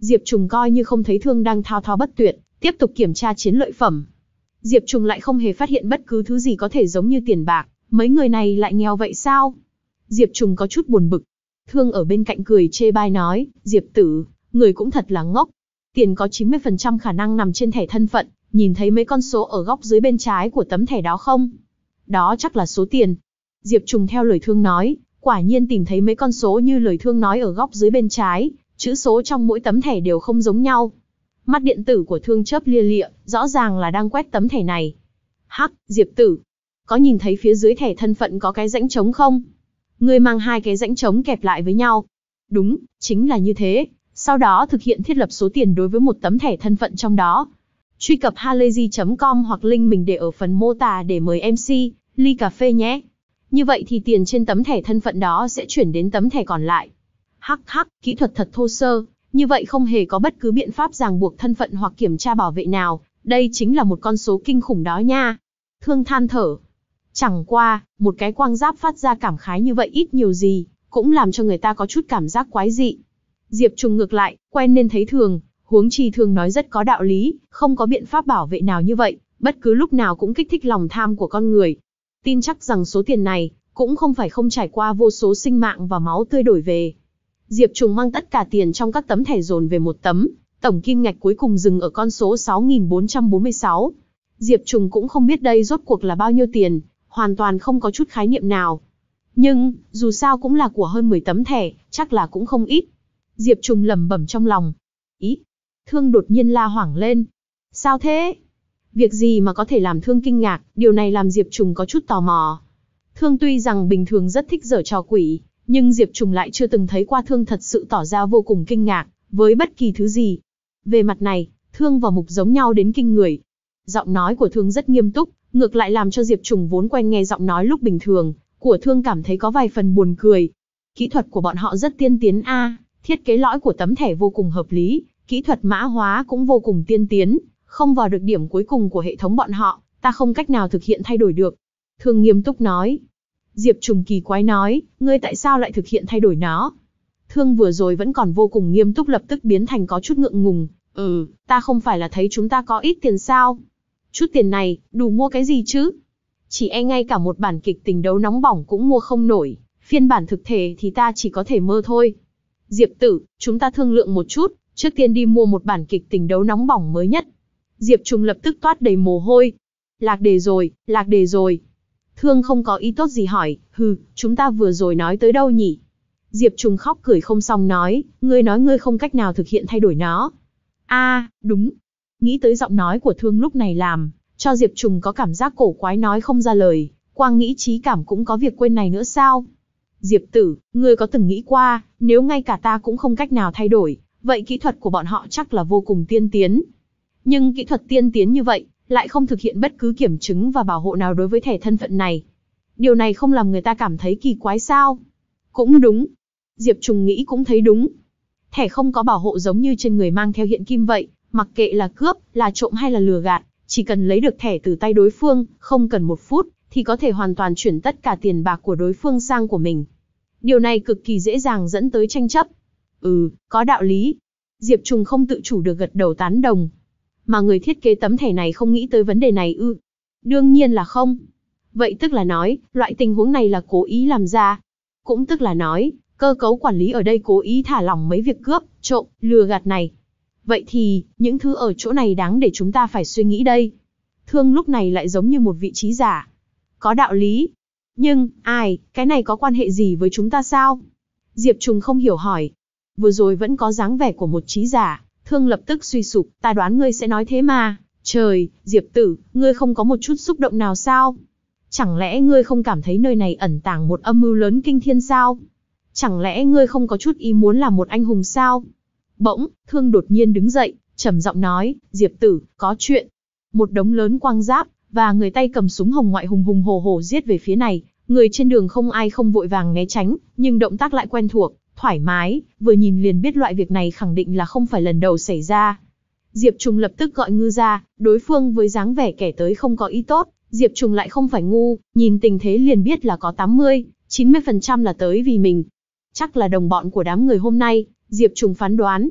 Diệp Trùng coi như không thấy Thương đang thao thao bất tuyệt, tiếp tục kiểm tra chiến lợi phẩm. Diệp Trùng lại không hề phát hiện bất cứ thứ gì có thể giống như tiền bạc, mấy người này lại nghèo vậy sao? Diệp Trùng có chút buồn bực. Thương ở bên cạnh cười chê bai nói, Diệp tử, người cũng thật là ngốc. Tiền có chín mươi phần trăm khả năng nằm trên thẻ thân phận, nhìn thấy mấy con số ở góc dưới bên trái của tấm thẻ đó không? Đó chắc là số tiền. Diệp Trùng theo lời Thương nói, quả nhiên tìm thấy mấy con số như lời Thương nói ở góc dưới bên trái, chữ số trong mỗi tấm thẻ đều không giống nhau. Mắt điện tử của Thương chớp lia lịa, rõ ràng là đang quét tấm thẻ này. Hắc, Diệp tử, có nhìn thấy phía dưới thẻ thân phận có cái rãnh trống không? Ngươi mang hai cái rãnh trống kẹp lại với nhau. Đúng, chính là như thế. Sau đó thực hiện thiết lập số tiền đối với một tấm thẻ thân phận trong đó. Truy cập halayzi chấm com hoặc link mình để ở phần mô tả để mời em xê, ly cà phê nhé. Như vậy thì tiền trên tấm thẻ thân phận đó sẽ chuyển đến tấm thẻ còn lại. Hắc hắc, kỹ thuật thật thô sơ, như vậy không hề có bất cứ biện pháp ràng buộc thân phận hoặc kiểm tra bảo vệ nào, đây chính là một con số kinh khủng đó nha. Thương than thở. Chẳng qua, một cái quang giáp phát ra cảm khái như vậy ít nhiều gì, cũng làm cho người ta có chút cảm giác quái dị. Diệp Trùng ngược lại, quen nên thấy thường, huống chi Thường nói rất có đạo lý, không có biện pháp bảo vệ nào như vậy, bất cứ lúc nào cũng kích thích lòng tham của con người. Tin chắc rằng số tiền này, cũng không phải không trải qua vô số sinh mạng và máu tươi đổi về. Diệp Trùng mang tất cả tiền trong các tấm thẻ dồn về một tấm, tổng kim ngạch cuối cùng dừng ở con số sáu nghìn bốn trăm bốn mươi sáu. Diệp Trùng cũng không biết đây rốt cuộc là bao nhiêu tiền, hoàn toàn không có chút khái niệm nào. Nhưng, dù sao cũng là của hơn mười tấm thẻ, chắc là cũng không ít. Diệp Trùng lẩm bẩm trong lòng. Ý, Thương đột nhiên la hoảng lên. Sao thế? Việc gì mà có thể làm Thương kinh ngạc, điều này làm Diệp Trùng có chút tò mò. Thương tuy rằng bình thường rất thích giở trò quỷ, nhưng Diệp Trùng lại chưa từng thấy qua Thương thật sự tỏ ra vô cùng kinh ngạc, với bất kỳ thứ gì. Về mặt này, Thương và Mục giống nhau đến kinh người. Giọng nói của Thương rất nghiêm túc, ngược lại làm cho Diệp Trùng vốn quen nghe giọng nói lúc bình thường, của Thương cảm thấy có vài phần buồn cười. Kỹ thuật của bọn họ rất tiên tiến a, thiết kế lõi của tấm thẻ vô cùng hợp lý, kỹ thuật mã hóa cũng vô cùng tiên tiến, không vào được điểm cuối cùng của hệ thống bọn họ, ta không cách nào thực hiện thay đổi được. Thương nghiêm túc nói. Diệp Trùng kỳ quái nói, ngươi tại sao lại thực hiện thay đổi nó? Thương vừa rồi vẫn còn vô cùng nghiêm túc lập tức biến thành có chút ngượng ngùng. Ừ, ta không phải là thấy chúng ta có ít tiền sao? Chút tiền này, đủ mua cái gì chứ? Chỉ e ngay cả một bản kịch tình đấu nóng bỏng cũng mua không nổi, phiên bản thực thể thì ta chỉ có thể mơ thôi. Diệp tử, chúng ta thương lượng một chút, trước tiên đi mua một bản kịch tình đấu nóng bỏng mới nhất. Diệp Trùng lập tức toát đầy mồ hôi. Lạc đề rồi, lạc đề rồi. Thương không có ý tốt gì hỏi, hừ, chúng ta vừa rồi nói tới đâu nhỉ? Diệp Trùng khóc cười không xong nói, ngươi nói ngươi không cách nào thực hiện thay đổi nó. A, à, đúng. Nghĩ tới giọng nói của Thương lúc này làm, cho Diệp Trùng có cảm giác cổ quái nói không ra lời, quang nghĩ trí cảm cũng có việc quên này nữa sao? Diệp tử, ngươi có từng nghĩ qua, nếu ngay cả ta cũng không cách nào thay đổi, vậy kỹ thuật của bọn họ chắc là vô cùng tiên tiến. Nhưng kỹ thuật tiên tiến như vậy, lại không thực hiện bất cứ kiểm chứng và bảo hộ nào đối với thẻ thân phận này. Điều này không làm người ta cảm thấy kỳ quái sao? Cũng đúng. Diệp Trùng nghĩ cũng thấy đúng. Thẻ không có bảo hộ giống như trên người mang theo hiện kim vậy, mặc kệ là cướp, là trộm hay là lừa gạt, chỉ cần lấy được thẻ từ tay đối phương, không cần một phút, thì có thể hoàn toàn chuyển tất cả tiền bạc của đối phương sang của mình. Điều này cực kỳ dễ dàng dẫn tới tranh chấp. Ừ, có đạo lý. Diệp Trùng không tự chủ được gật đầu tán đồng. Mà người thiết kế tấm thẻ này không nghĩ tới vấn đề này ư? Đương nhiên là không. Vậy tức là nói, loại tình huống này là cố ý làm ra. Cũng tức là nói, cơ cấu quản lý ở đây cố ý thả lỏng mấy việc cướp, trộm, lừa gạt này. Vậy thì, những thứ ở chỗ này đáng để chúng ta phải suy nghĩ đây. Thương lúc này lại giống như một vị trí giả. Có đạo lý. Nhưng, ai, cái này có quan hệ gì với chúng ta sao? Diệp Trùng không hiểu hỏi. Vừa rồi vẫn có dáng vẻ của một trí giả, Thương lập tức suy sụp, ta đoán ngươi sẽ nói thế mà. Trời, Diệp tử, ngươi không có một chút xúc động nào sao? Chẳng lẽ ngươi không cảm thấy nơi này ẩn tàng một âm mưu lớn kinh thiên sao? Chẳng lẽ ngươi không có chút ý muốn làm một anh hùng sao? Bỗng, Thương đột nhiên đứng dậy, trầm giọng nói, Diệp tử, có chuyện. Một đống lớn quang giáp, và người tay cầm súng hồng ngoại hùng hùng hổ hổ giết về phía này. Người trên đường không ai không vội vàng né tránh, nhưng động tác lại quen thuộc, thoải mái, vừa nhìn liền biết loại việc này khẳng định là không phải lần đầu xảy ra. Diệp Trùng lập tức gọi ngư ra, đối phương với dáng vẻ kẻ tới không có ý tốt, Diệp Trùng lại không phải ngu, nhìn tình thế liền biết là có tám mươi, chín mươi phần trăm là tới vì mình. Chắc là đồng bọn của đám người hôm nay, Diệp Trùng phán đoán.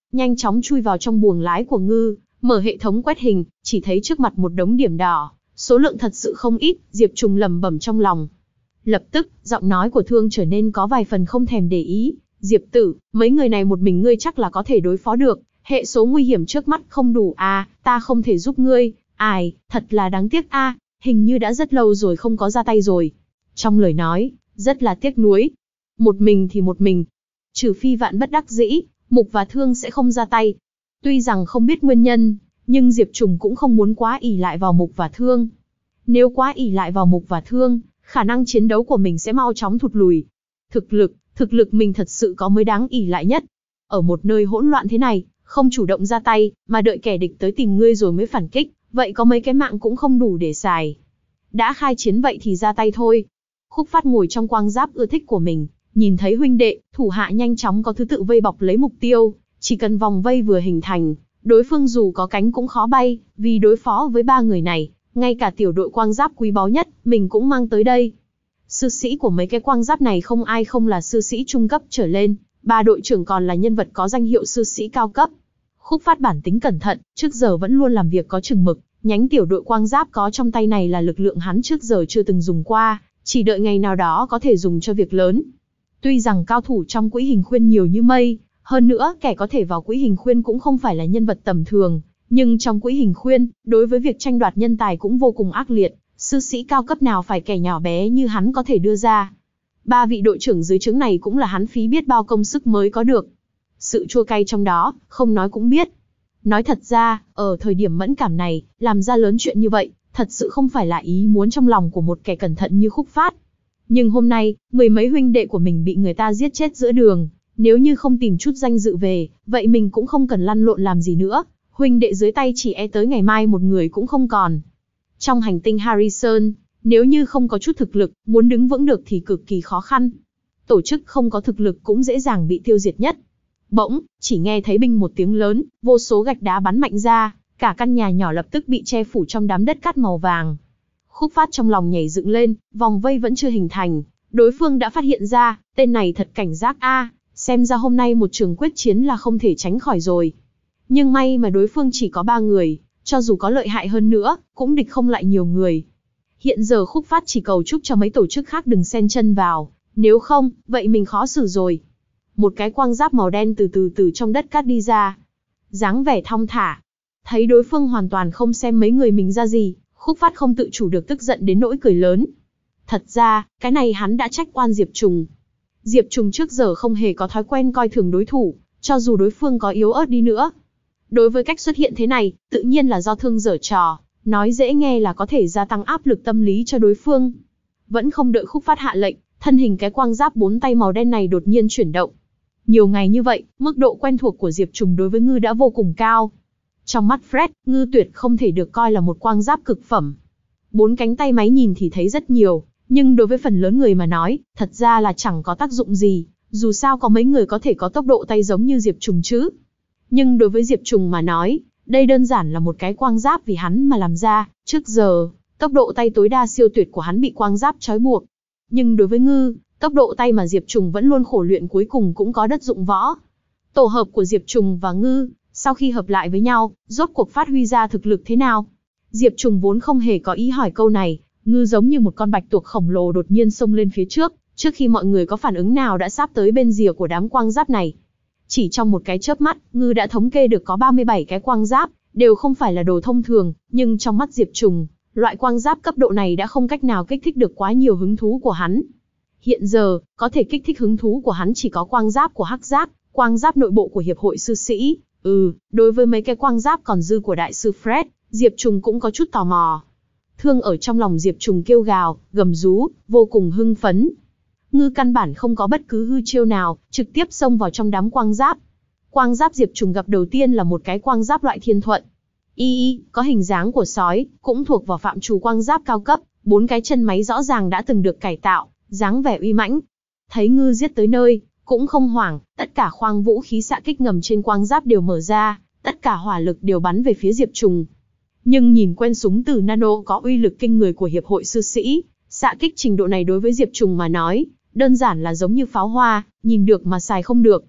nhanh chóng chui vào trong buồng lái của Ngư, mở hệ thống quét hình, chỉ thấy trước mặt một đống điểm đỏ, số lượng thật sự không ít, Diệp Trùng lẩm bẩm trong lòng. Lập tức, giọng nói của Thương trở nên có vài phần không thèm để ý. Diệp tử, mấy người này một mình ngươi chắc là có thể đối phó được, hệ số nguy hiểm trước mắt không đủ à, ta không thể giúp ngươi, ai, thật là đáng tiếc a, à, hình như đã rất lâu rồi không có ra tay rồi. Trong lời nói, rất là tiếc nuối. Một mình thì một mình, trừ phi vạn bất đắc dĩ, Mục và Thương sẽ không ra tay. Tuy rằng không biết nguyên nhân, nhưng Diệp Trùng cũng không muốn quá ỷ lại vào Mục và Thương. Nếu quá ỷ lại vào Mục và Thương, khả năng chiến đấu của mình sẽ mau chóng thụt lùi. Thực lực, thực lực mình thật sự có mới đáng ỷ lại nhất. Ở một nơi hỗn loạn thế này, không chủ động ra tay, mà đợi kẻ địch tới tìm ngươi rồi mới phản kích, vậy có mấy cái mạng cũng không đủ để xài. Đã khai chiến vậy thì ra tay thôi. Khúc Phát ngồi trong quang giáp ưa thích của mình, nhìn thấy huynh đệ, thủ hạ nhanh chóng có thứ tự vây bọc lấy mục tiêu, chỉ cần vòng vây vừa hình thành, đối phương dù có cánh cũng khó bay, vì đối phó với ba người này, ngay cả tiểu đội quang giáp quý báu nhất, mình cũng mang tới đây. Sư sĩ của mấy cái quang giáp này không ai không là sư sĩ trung cấp trở lên, ba đội trưởng còn là nhân vật có danh hiệu sư sĩ cao cấp. Khúc Phát bản tính cẩn thận, trước giờ vẫn luôn làm việc có chừng mực, nhánh tiểu đội quang giáp có trong tay này là lực lượng hắn trước giờ chưa từng dùng qua, chỉ đợi ngày nào đó có thể dùng cho việc lớn. Tuy rằng cao thủ trong quỹ hình khuyên nhiều như mây, hơn nữa kẻ có thể vào quỹ hình khuyên cũng không phải là nhân vật tầm thường, nhưng trong quỹ hình khuyên, đối với việc tranh đoạt nhân tài cũng vô cùng ác liệt, sư sĩ cao cấp nào phải kẻ nhỏ bé như hắn có thể đưa ra. Ba vị đội trưởng dưới trướng này cũng là hắn phí biết bao công sức mới có được. Sự chua cay trong đó, không nói cũng biết. Nói thật ra, ở thời điểm mẫn cảm này, làm ra lớn chuyện như vậy, thật sự không phải là ý muốn trong lòng của một kẻ cẩn thận như Khúc Phát. Nhưng hôm nay, mười mấy huynh đệ của mình bị người ta giết chết giữa đường, nếu như không tìm chút danh dự về, vậy mình cũng không cần lăn lộn làm gì nữa, huynh đệ dưới tay chỉ e tới ngày mai một người cũng không còn. Trong hành tinh Harrison, nếu như không có chút thực lực, muốn đứng vững được thì cực kỳ khó khăn. Tổ chức không có thực lực cũng dễ dàng bị tiêu diệt nhất. Bỗng, chỉ nghe thấy binh một tiếng lớn, vô số gạch đá bắn mạnh ra, cả căn nhà nhỏ lập tức bị che phủ trong đám đất cát màu vàng. Khúc Phát trong lòng nhảy dựng lên, vòng vây vẫn chưa hình thành, đối phương đã phát hiện ra, tên này thật cảnh giác a, xem ra hôm nay một trường quyết chiến là không thể tránh khỏi rồi. Nhưng may mà đối phương chỉ có ba người, cho dù có lợi hại hơn nữa, cũng địch không lại nhiều người. Hiện giờ Khúc Phát chỉ cầu chúc cho mấy tổ chức khác đừng xen chân vào, nếu không, vậy mình khó xử rồi. Một cái quang giáp màu đen từ từ từ trong đất cát đi ra, dáng vẻ thong thả. Thấy đối phương hoàn toàn không xem mấy người mình ra gì, Khúc Phát không tự chủ được tức giận đến nỗi cười lớn. Thật ra, cái này hắn đã trách oan Diệp Trùng. Diệp Trùng trước giờ không hề có thói quen coi thường đối thủ, cho dù đối phương có yếu ớt đi nữa. Đối với cách xuất hiện thế này, tự nhiên là do Thương giở trò, nói dễ nghe là có thể gia tăng áp lực tâm lý cho đối phương. Vẫn không đợi Khúc Phát hạ lệnh, thân hình cái quang giáp bốn tay màu đen này đột nhiên chuyển động. Nhiều ngày như vậy, mức độ quen thuộc của Diệp Trùng đối với Ngư đã vô cùng cao. Trong mắt Fred, Ngư tuyệt không thể được coi là một quang giáp cực phẩm. Bốn cánh tay máy nhìn thì thấy rất nhiều, nhưng đối với phần lớn người mà nói, thật ra là chẳng có tác dụng gì, dù sao có mấy người có thể có tốc độ tay giống như Diệp Trùng chứ. Nhưng đối với Diệp Trùng mà nói, đây đơn giản là một cái quang giáp vì hắn mà làm ra, trước giờ, tốc độ tay tối đa siêu tuyệt của hắn bị quang giáp trói buộc. Nhưng đối với Ngư, tốc độ tay mà Diệp Trùng vẫn luôn khổ luyện cuối cùng cũng có đất dụng võ. Tổ hợp của Diệp Trùng và Ngư, sau khi hợp lại với nhau, rốt cuộc phát huy ra thực lực thế nào? Diệp Trùng vốn không hề có ý hỏi câu này, Ngư giống như một con bạch tuộc khổng lồ đột nhiên xông lên phía trước, trước khi mọi người có phản ứng nào đã sáp tới bên rìa của đám quang giáp này. Chỉ trong một cái chớp mắt, Ngư đã thống kê được có ba mươi bảy cái quang giáp, đều không phải là đồ thông thường, nhưng trong mắt Diệp Trùng, loại quang giáp cấp độ này đã không cách nào kích thích được quá nhiều hứng thú của hắn. Hiện giờ, có thể kích thích hứng thú của hắn chỉ có quang giáp của Hắc Giáp, quang giáp nội bộ của Hiệp hội Sư Sĩ. Ừ, đối với mấy cái quang giáp còn dư của Đại sư Fred, Diệp Trùng cũng có chút tò mò. Thương ở trong lòng Diệp Trùng kêu gào, gầm rú, vô cùng hưng phấn. Ngư căn bản không có bất cứ hư chiêu nào, trực tiếp xông vào trong đám quang giáp. Quang giáp Diệp Trùng gặp đầu tiên là một cái quang giáp loại thiên thuận. Y y, có hình dáng của sói, cũng thuộc vào phạm trù quang giáp cao cấp, bốn cái chân máy rõ ràng đã từng được cải tạo, dáng vẻ uy mãnh. Thấy Ngư giết tới nơi, cũng không hoảng, tất cả khoang vũ khí xạ kích ngầm trên quang giáp đều mở ra, tất cả hỏa lực đều bắn về phía Diệp Trùng. Nhưng nhìn quen súng từ nano có uy lực kinh người của Hiệp hội Sư Sĩ, xạ kích trình độ này đối với Diệp Trùng mà nói, đơn giản là giống như pháo hoa, nhìn được mà xài không được.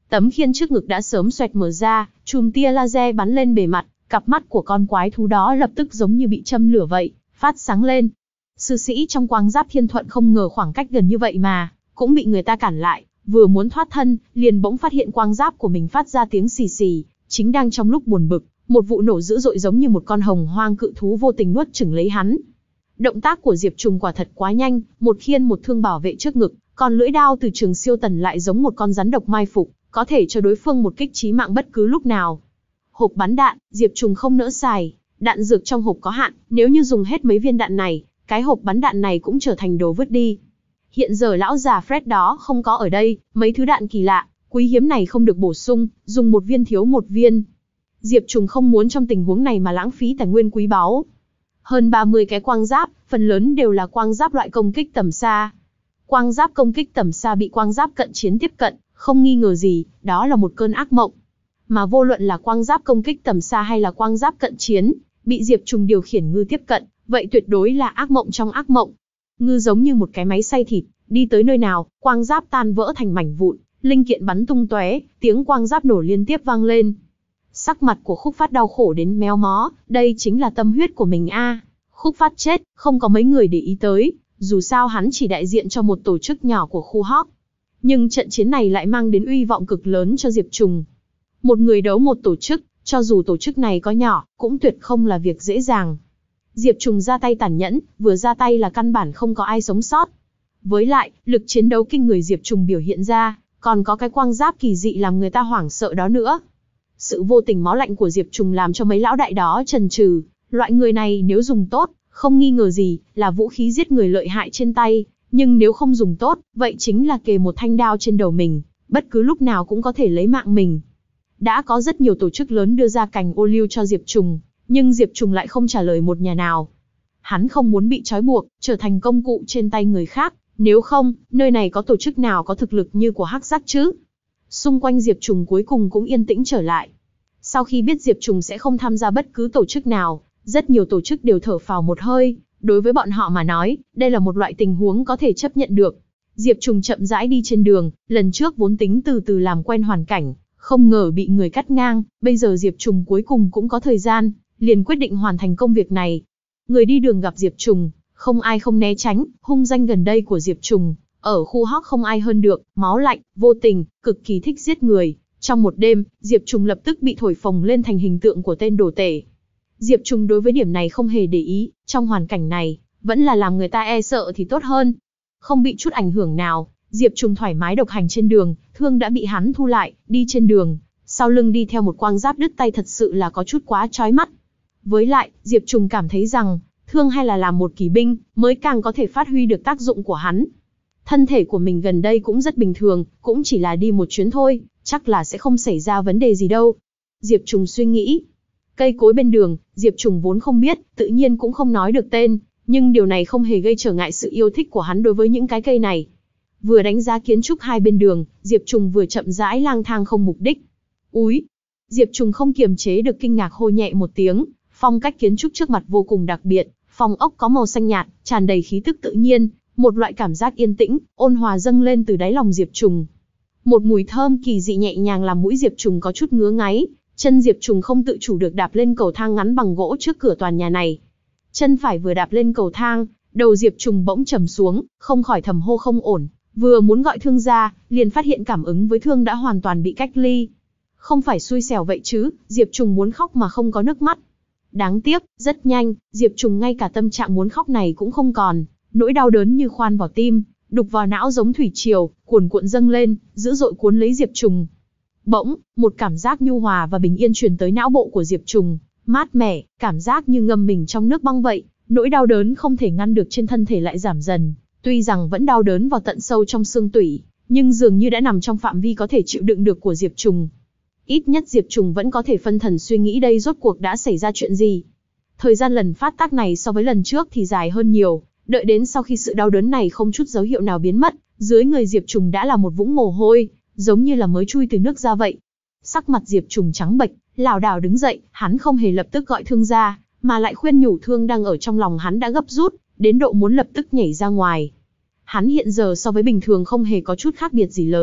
Tấm khiên trước ngực đã sớm xoẹt mở ra, chùm tia laser bắn lên bề mặt, cặp mắt của con quái thú đó lập tức giống như bị châm lửa vậy, phát sáng lên. Sư sĩ trong quang giáp thiên thuận không ngờ khoảng cách gần như vậy mà, cũng bị người ta cản lại, vừa muốn thoát thân, liền bỗng phát hiện quang giáp của mình phát ra tiếng xì xì, chính đang trong lúc buồn bực, một vụ nổ dữ dội giống như một con hồng hoang cự thú vô tình nuốt chửng lấy hắn. Động tác của Diệp Trùng quả thật quá nhanh, một khiên một thương bảo vệ trước ngực, còn lưỡi đao từ Trường Siêu Tần lại giống một con rắn độc mai phục, có thể cho đối phương một kích chí mạng bất cứ lúc nào. Hộp bắn đạn, Diệp Trùng không nỡ xài, đạn dược trong hộp có hạn, nếu như dùng hết mấy viên đạn này, cái hộp bắn đạn này cũng trở thành đồ vứt đi. Hiện giờ lão già Fred đó không có ở đây, mấy thứ đạn kỳ lạ, quý hiếm này không được bổ sung, dùng một viên thiếu một viên. Diệp Trùng không muốn trong tình huống này mà lãng phí tài nguyên quý báu. Hơn ba mươi cái quang giáp, phần lớn đều là quang giáp loại công kích tầm xa. Quang giáp công kích tầm xa bị quang giáp cận chiến tiếp cận, không nghi ngờ gì, đó là một cơn ác mộng. Mà vô luận là quang giáp công kích tầm xa hay là quang giáp cận chiến, bị Diệp Trùng điều khiển ngư tiếp cận, vậy tuyệt đối là ác mộng trong ác mộng. Ngư giống như một cái máy xay thịt, đi tới nơi nào, quang giáp tan vỡ thành mảnh vụn, linh kiện bắn tung tóe, tiếng quang giáp nổ liên tiếp vang lên. Sắc mặt của Khúc Phát đau khổ đến méo mó, đây chính là tâm huyết của mình a. À. Khúc Phát chết, không có mấy người để ý tới, dù sao hắn chỉ đại diện cho một tổ chức nhỏ của khu Hawk. Nhưng trận chiến này lại mang đến uy vọng cực lớn cho Diệp Trùng. Một người đấu một tổ chức, cho dù tổ chức này có nhỏ, cũng tuyệt không là việc dễ dàng. Diệp Trùng ra tay tàn nhẫn, vừa ra tay là căn bản không có ai sống sót. Với lại, lực chiến đấu kinh người Diệp Trùng biểu hiện ra, còn có cái quang giáp kỳ dị làm người ta hoảng sợ đó nữa. Sự vô tình máu lạnh của Diệp Trùng làm cho mấy lão đại đó chần chừ, loại người này nếu dùng tốt, không nghi ngờ gì, là vũ khí giết người lợi hại trên tay, nhưng nếu không dùng tốt, vậy chính là kề một thanh đao trên đầu mình, bất cứ lúc nào cũng có thể lấy mạng mình. Đã có rất nhiều tổ chức lớn đưa ra cành ô liu cho Diệp Trùng, nhưng Diệp Trùng lại không trả lời một nhà nào. Hắn không muốn bị trói buộc, trở thành công cụ trên tay người khác, nếu không, nơi này có tổ chức nào có thực lực như của Hắc Giác chứ? Xung quanh Diệp Trùng cuối cùng cũng yên tĩnh trở lại. Sau khi biết Diệp Trùng sẽ không tham gia bất cứ tổ chức nào, rất nhiều tổ chức đều thở phào một hơi, đối với bọn họ mà nói, đây là một loại tình huống có thể chấp nhận được. Diệp Trùng chậm rãi đi trên đường, lần trước vốn tính từ từ làm quen hoàn cảnh, không ngờ bị người cắt ngang, bây giờ Diệp Trùng cuối cùng cũng có thời gian, liền quyết định hoàn thành công việc này. Người đi đường gặp Diệp Trùng, không ai không né tránh, hung danh gần đây của Diệp Trùng, ở khu Hawk không ai hơn được, máu lạnh, vô tình, cực kỳ thích giết người. Trong một đêm, Diệp Trùng lập tức bị thổi phồng lên thành hình tượng của tên đồ tể. Diệp Trùng đối với điểm này không hề để ý, trong hoàn cảnh này, vẫn là làm người ta e sợ thì tốt hơn. Không bị chút ảnh hưởng nào, Diệp Trùng thoải mái độc hành trên đường, thương đã bị hắn thu lại, đi trên đường, sau lưng đi theo một quang giáp đứt tay thật sự là có chút quá chói mắt. Với lại, Diệp Trùng cảm thấy rằng, thương hay là làm một kỳ binh, mới càng có thể phát huy được tác dụng của hắn. Thân thể của mình gần đây cũng rất bình thường, cũng chỉ là đi một chuyến thôi, chắc là sẽ không xảy ra vấn đề gì đâu. Diệp Trùng suy nghĩ. Cây cối bên đường, Diệp Trùng vốn không biết, tự nhiên cũng không nói được tên, nhưng điều này không hề gây trở ngại sự yêu thích của hắn đối với những cái cây này. Vừa đánh giá kiến trúc hai bên đường, Diệp Trùng vừa chậm rãi lang thang không mục đích. Úi! Diệp Trùng không kiềm chế được kinh ngạc hô nhẹ một tiếng, phong cách kiến trúc trước mặt vô cùng đặc biệt, phòng ốc có màu xanh nhạt, tràn đầy khí tức tự nhiên, một loại cảm giác yên tĩnh, ôn hòa dâng lên từ đáy lòng Diệp Trùng. Một mùi thơm kỳ dị nhẹ nhàng làm mũi Diệp Trùng có chút ngứa ngáy, chân Diệp Trùng không tự chủ được đạp lên cầu thang ngắn bằng gỗ trước cửa tòa nhà này. Chân phải vừa đạp lên cầu thang, đầu Diệp Trùng bỗng trầm xuống, không khỏi thầm hô không ổn, vừa muốn gọi Thương ra, liền phát hiện cảm ứng với Thương đã hoàn toàn bị cách ly. Không phải xui xẻo vậy chứ, Diệp Trùng muốn khóc mà không có nước mắt. Đáng tiếc, rất nhanh, Diệp Trùng ngay cả tâm trạng muốn khóc này cũng không còn, nỗi đau đớn như khoan vào tim, đục vào não giống thủy triều, cuồn cuộn dâng lên, dữ dội cuốn lấy Diệp Trùng. Bỗng, một cảm giác nhu hòa và bình yên truyền tới não bộ của Diệp Trùng, mát mẻ, cảm giác như ngâm mình trong nước băng vậy, nỗi đau đớn không thể ngăn được trên thân thể lại giảm dần, tuy rằng vẫn đau đớn vào tận sâu trong xương tủy, nhưng dường như đã nằm trong phạm vi có thể chịu đựng được của Diệp Trùng. Ít nhất Diệp Trùng vẫn có thể phân thần suy nghĩ đây rốt cuộc đã xảy ra chuyện gì. Thời gian lần phát tác này so với lần trước thì dài hơn nhiều, đợi đến sau khi sự đau đớn này không chút dấu hiệu nào biến mất, dưới người Diệp Trùng đã là một vũng mồ hôi, giống như là mới chui từ nước ra vậy. Sắc mặt Diệp Trùng trắng bệch, lảo đảo đứng dậy, hắn không hề lập tức gọi Thương ra, mà lại khuyên nhủ Thương đang ở trong lòng hắn đã gấp rút, đến độ muốn lập tức nhảy ra ngoài. Hắn hiện giờ so với bình thường không hề có chút khác biệt gì lớn,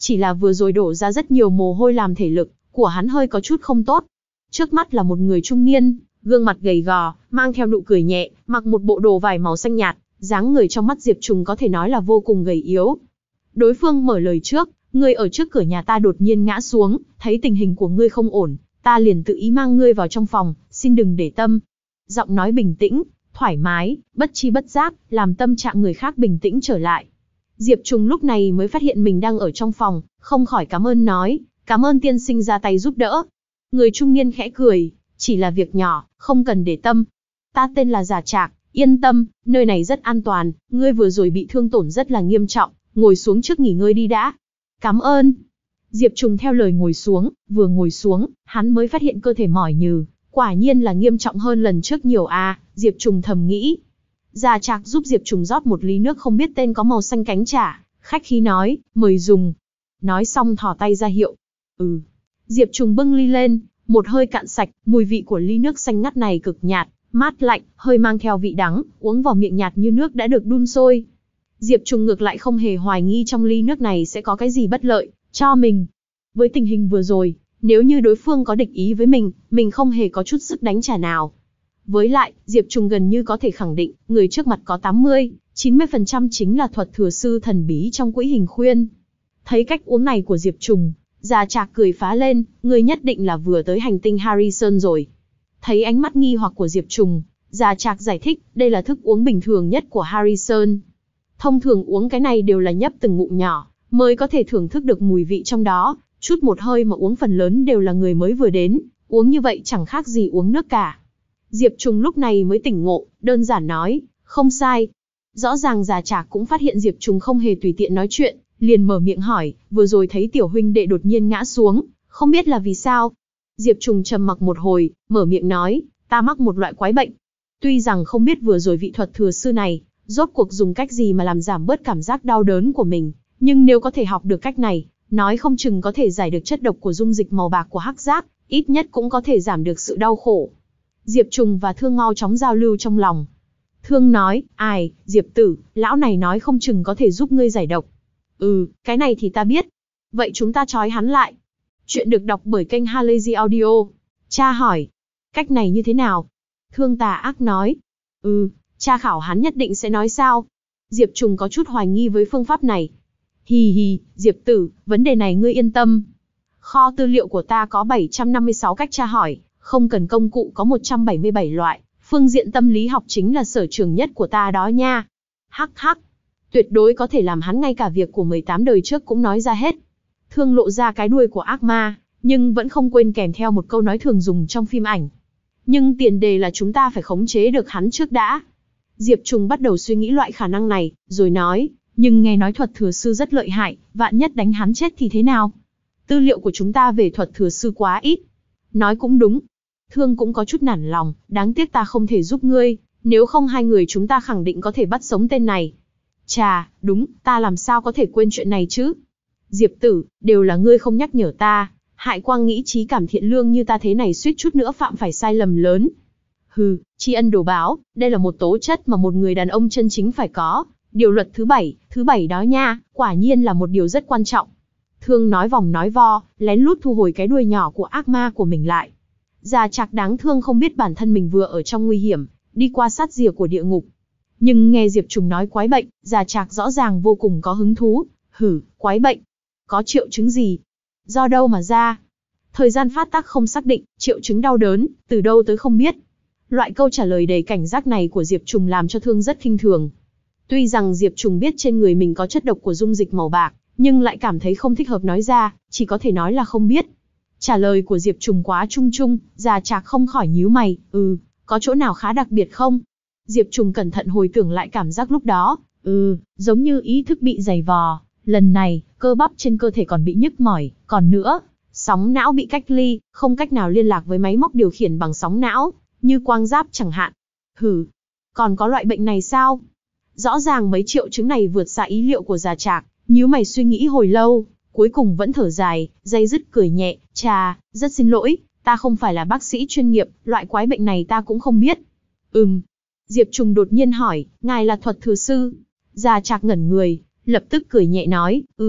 Chỉ là vừa rồi đổ ra rất nhiều mồ hôi làm thể lực của hắn hơi có chút không tốt. Trước mắt là một người trung niên, gương mặt gầy gò, mang theo nụ cười nhẹ, mặc một bộ đồ vải màu xanh nhạt, dáng người trong mắt Diệp Trùng có thể nói là vô cùng gầy yếu. Đối phương mở lời trước, ngươi ở trước cửa nhà ta đột nhiên ngã xuống, thấy tình hình của ngươi không ổn, ta liền tự ý mang ngươi vào trong phòng, xin đừng để tâm. Giọng nói bình tĩnh, thoải mái, bất chi bất giác, làm tâm trạng người khác bình tĩnh trở lại. Diệp Trùng lúc này mới phát hiện mình đang ở trong phòng, không khỏi cảm ơn nói, cảm ơn tiên sinh ra tay giúp đỡ. Người trung niên khẽ cười, chỉ là việc nhỏ, không cần để tâm. Ta tên là Già Trạc, yên tâm, nơi này rất an toàn, ngươi vừa rồi bị thương tổn rất là nghiêm trọng, ngồi xuống trước nghỉ ngơi đi đã. Cảm ơn. Diệp Trùng theo lời ngồi xuống, vừa ngồi xuống, hắn mới phát hiện cơ thể mỏi nhừ, quả nhiên là nghiêm trọng hơn lần trước nhiều à, Diệp Trùng thầm nghĩ. Già Trạc giúp Diệp Trùng rót một ly nước không biết tên có màu xanh cánh trà, khách khí nói, mời dùng. Nói xong thò tay ra hiệu. Ừ. Diệp Trùng bưng ly lên, một hơi cạn sạch, mùi vị của ly nước xanh ngắt này cực nhạt, mát lạnh, hơi mang theo vị đắng, uống vào miệng nhạt như nước đã được đun sôi. Diệp Trùng ngược lại không hề hoài nghi trong ly nước này sẽ có cái gì bất lợi cho mình. Với tình hình vừa rồi, nếu như đối phương có địch ý với mình, mình không hề có chút sức đánh trả nào. Với lại, Diệp Trùng gần như có thể khẳng định, người trước mặt có tám mươi, chín mươi phần trăm chính là thuật thừa sư thần bí trong quỹ hình khuyên. Thấy cách uống này của Diệp Trùng, Già Trạc cười phá lên, người nhất định là vừa tới hành tinh Harrison rồi. Thấy ánh mắt nghi hoặc của Diệp Trùng, Già Trạc giải thích, đây là thức uống bình thường nhất của Harrison. Thông thường uống cái này đều là nhấp từng ngụm nhỏ, mới có thể thưởng thức được mùi vị trong đó, chút một hơi mà uống phần lớn đều là người mới vừa đến, uống như vậy chẳng khác gì uống nước cả. Diệp Trùng lúc này mới tỉnh ngộ, đơn giản nói, không sai. Rõ ràng Già Trạc cũng phát hiện Diệp Trùng không hề tùy tiện nói chuyện, liền mở miệng hỏi, vừa rồi thấy tiểu huynh đệ đột nhiên ngã xuống, không biết là vì sao. Diệp Trùng trầm mặc một hồi, mở miệng nói, ta mắc một loại quái bệnh. Tuy rằng không biết vừa rồi vị thuật thừa sư này, rốt cuộc dùng cách gì mà làm giảm bớt cảm giác đau đớn của mình, nhưng nếu có thể học được cách này, nói không chừng có thể giải được chất độc của dung dịch màu bạc của hắc giác, ít nhất cũng có thể giảm được sự đau khổ. Diệp Trùng và Thương mau chóng giao lưu trong lòng. Thương nói, ai, Diệp tử, lão này nói không chừng có thể giúp ngươi giải độc. Ừ, cái này thì ta biết. Vậy chúng ta trói hắn lại. Chuyện được đọc bởi kênh Halazy Audio. Cha hỏi, cách này như thế nào? Thương tà ác nói, ừ, cha khảo hắn nhất định sẽ nói sao. Diệp Trùng có chút hoài nghi với phương pháp này. Hì hì, Diệp tử, vấn đề này ngươi yên tâm. Kho tư liệu của ta có bảy trăm năm mươi sáu cách tra hỏi, không cần công cụ có một trăm bảy mươi bảy loại, phương diện tâm lý học chính là sở trường nhất của ta đó nha. Hắc hắc, tuyệt đối có thể làm hắn ngay cả việc của mười tám đời trước cũng nói ra hết. Thương lộ ra cái đuôi của ác ma, nhưng vẫn không quên kèm theo một câu nói thường dùng trong phim ảnh. Nhưng tiền đề là chúng ta phải khống chế được hắn trước đã. Diệp Trùng bắt đầu suy nghĩ loại khả năng này, rồi nói, nhưng nghe nói thuật thừa sư rất lợi hại, vạn nhất đánh hắn chết thì thế nào? Tư liệu của chúng ta về thuật thừa sư quá ít. Nói cũng đúng. Thương cũng có chút nản lòng, đáng tiếc ta không thể giúp ngươi, nếu không hai người chúng ta khẳng định có thể bắt sống tên này. Chà, đúng, ta làm sao có thể quên chuyện này chứ? Diệp tử, đều là ngươi không nhắc nhở ta, hại Quang nghĩ trí cảm thiện lương như ta thế này suýt chút nữa phạm phải sai lầm lớn. Hừ, tri ân đồ báo, đây là một tố chất mà một người đàn ông chân chính phải có. Điều luật thứ bảy, thứ bảy đó nha, quả nhiên là một điều rất quan trọng. Thương nói vòng nói vo, lén lút thu hồi cái đuôi nhỏ của ác ma của mình lại. Già Trạc đáng thương không biết bản thân mình vừa ở trong nguy hiểm, đi qua sát rìa của địa ngục. Nhưng nghe Diệp Trùng nói quái bệnh, Già Trạc rõ ràng vô cùng có hứng thú. Hử, quái bệnh? Có triệu chứng gì? Do đâu mà ra? Thời gian phát tác không xác định, triệu chứng đau đớn, từ đâu tới không biết. Loại câu trả lời đầy cảnh giác này của Diệp Trùng làm cho Thương rất khinh thường. Tuy rằng Diệp Trùng biết trên người mình có chất độc của dung dịch màu bạc, nhưng lại cảm thấy không thích hợp nói ra, chỉ có thể nói là không biết. Trả lời của Diệp Trùng quá chung chung, Già Trạc không khỏi nhíu mày, ừ, có chỗ nào khá đặc biệt không? Diệp Trùng cẩn thận hồi tưởng lại cảm giác lúc đó, ừ, giống như ý thức bị dày vò, lần này, cơ bắp trên cơ thể còn bị nhức mỏi, còn nữa, sóng não bị cách ly, không cách nào liên lạc với máy móc điều khiển bằng sóng não, như quang giáp chẳng hạn. Hừ, còn có loại bệnh này sao? Rõ ràng mấy triệu chứng này vượt xa ý liệu của Già Trạc, nhíu mày suy nghĩ hồi lâu, cuối cùng vẫn thở dài, day dứt cười nhẹ, chà, rất xin lỗi, ta không phải là bác sĩ chuyên nghiệp, loại quái bệnh này ta cũng không biết. Ừm. Diệp Trùng đột nhiên hỏi, ngài là thuật thừa sư? Già Trạc ngẩn người, lập tức cười nhẹ nói, ừ,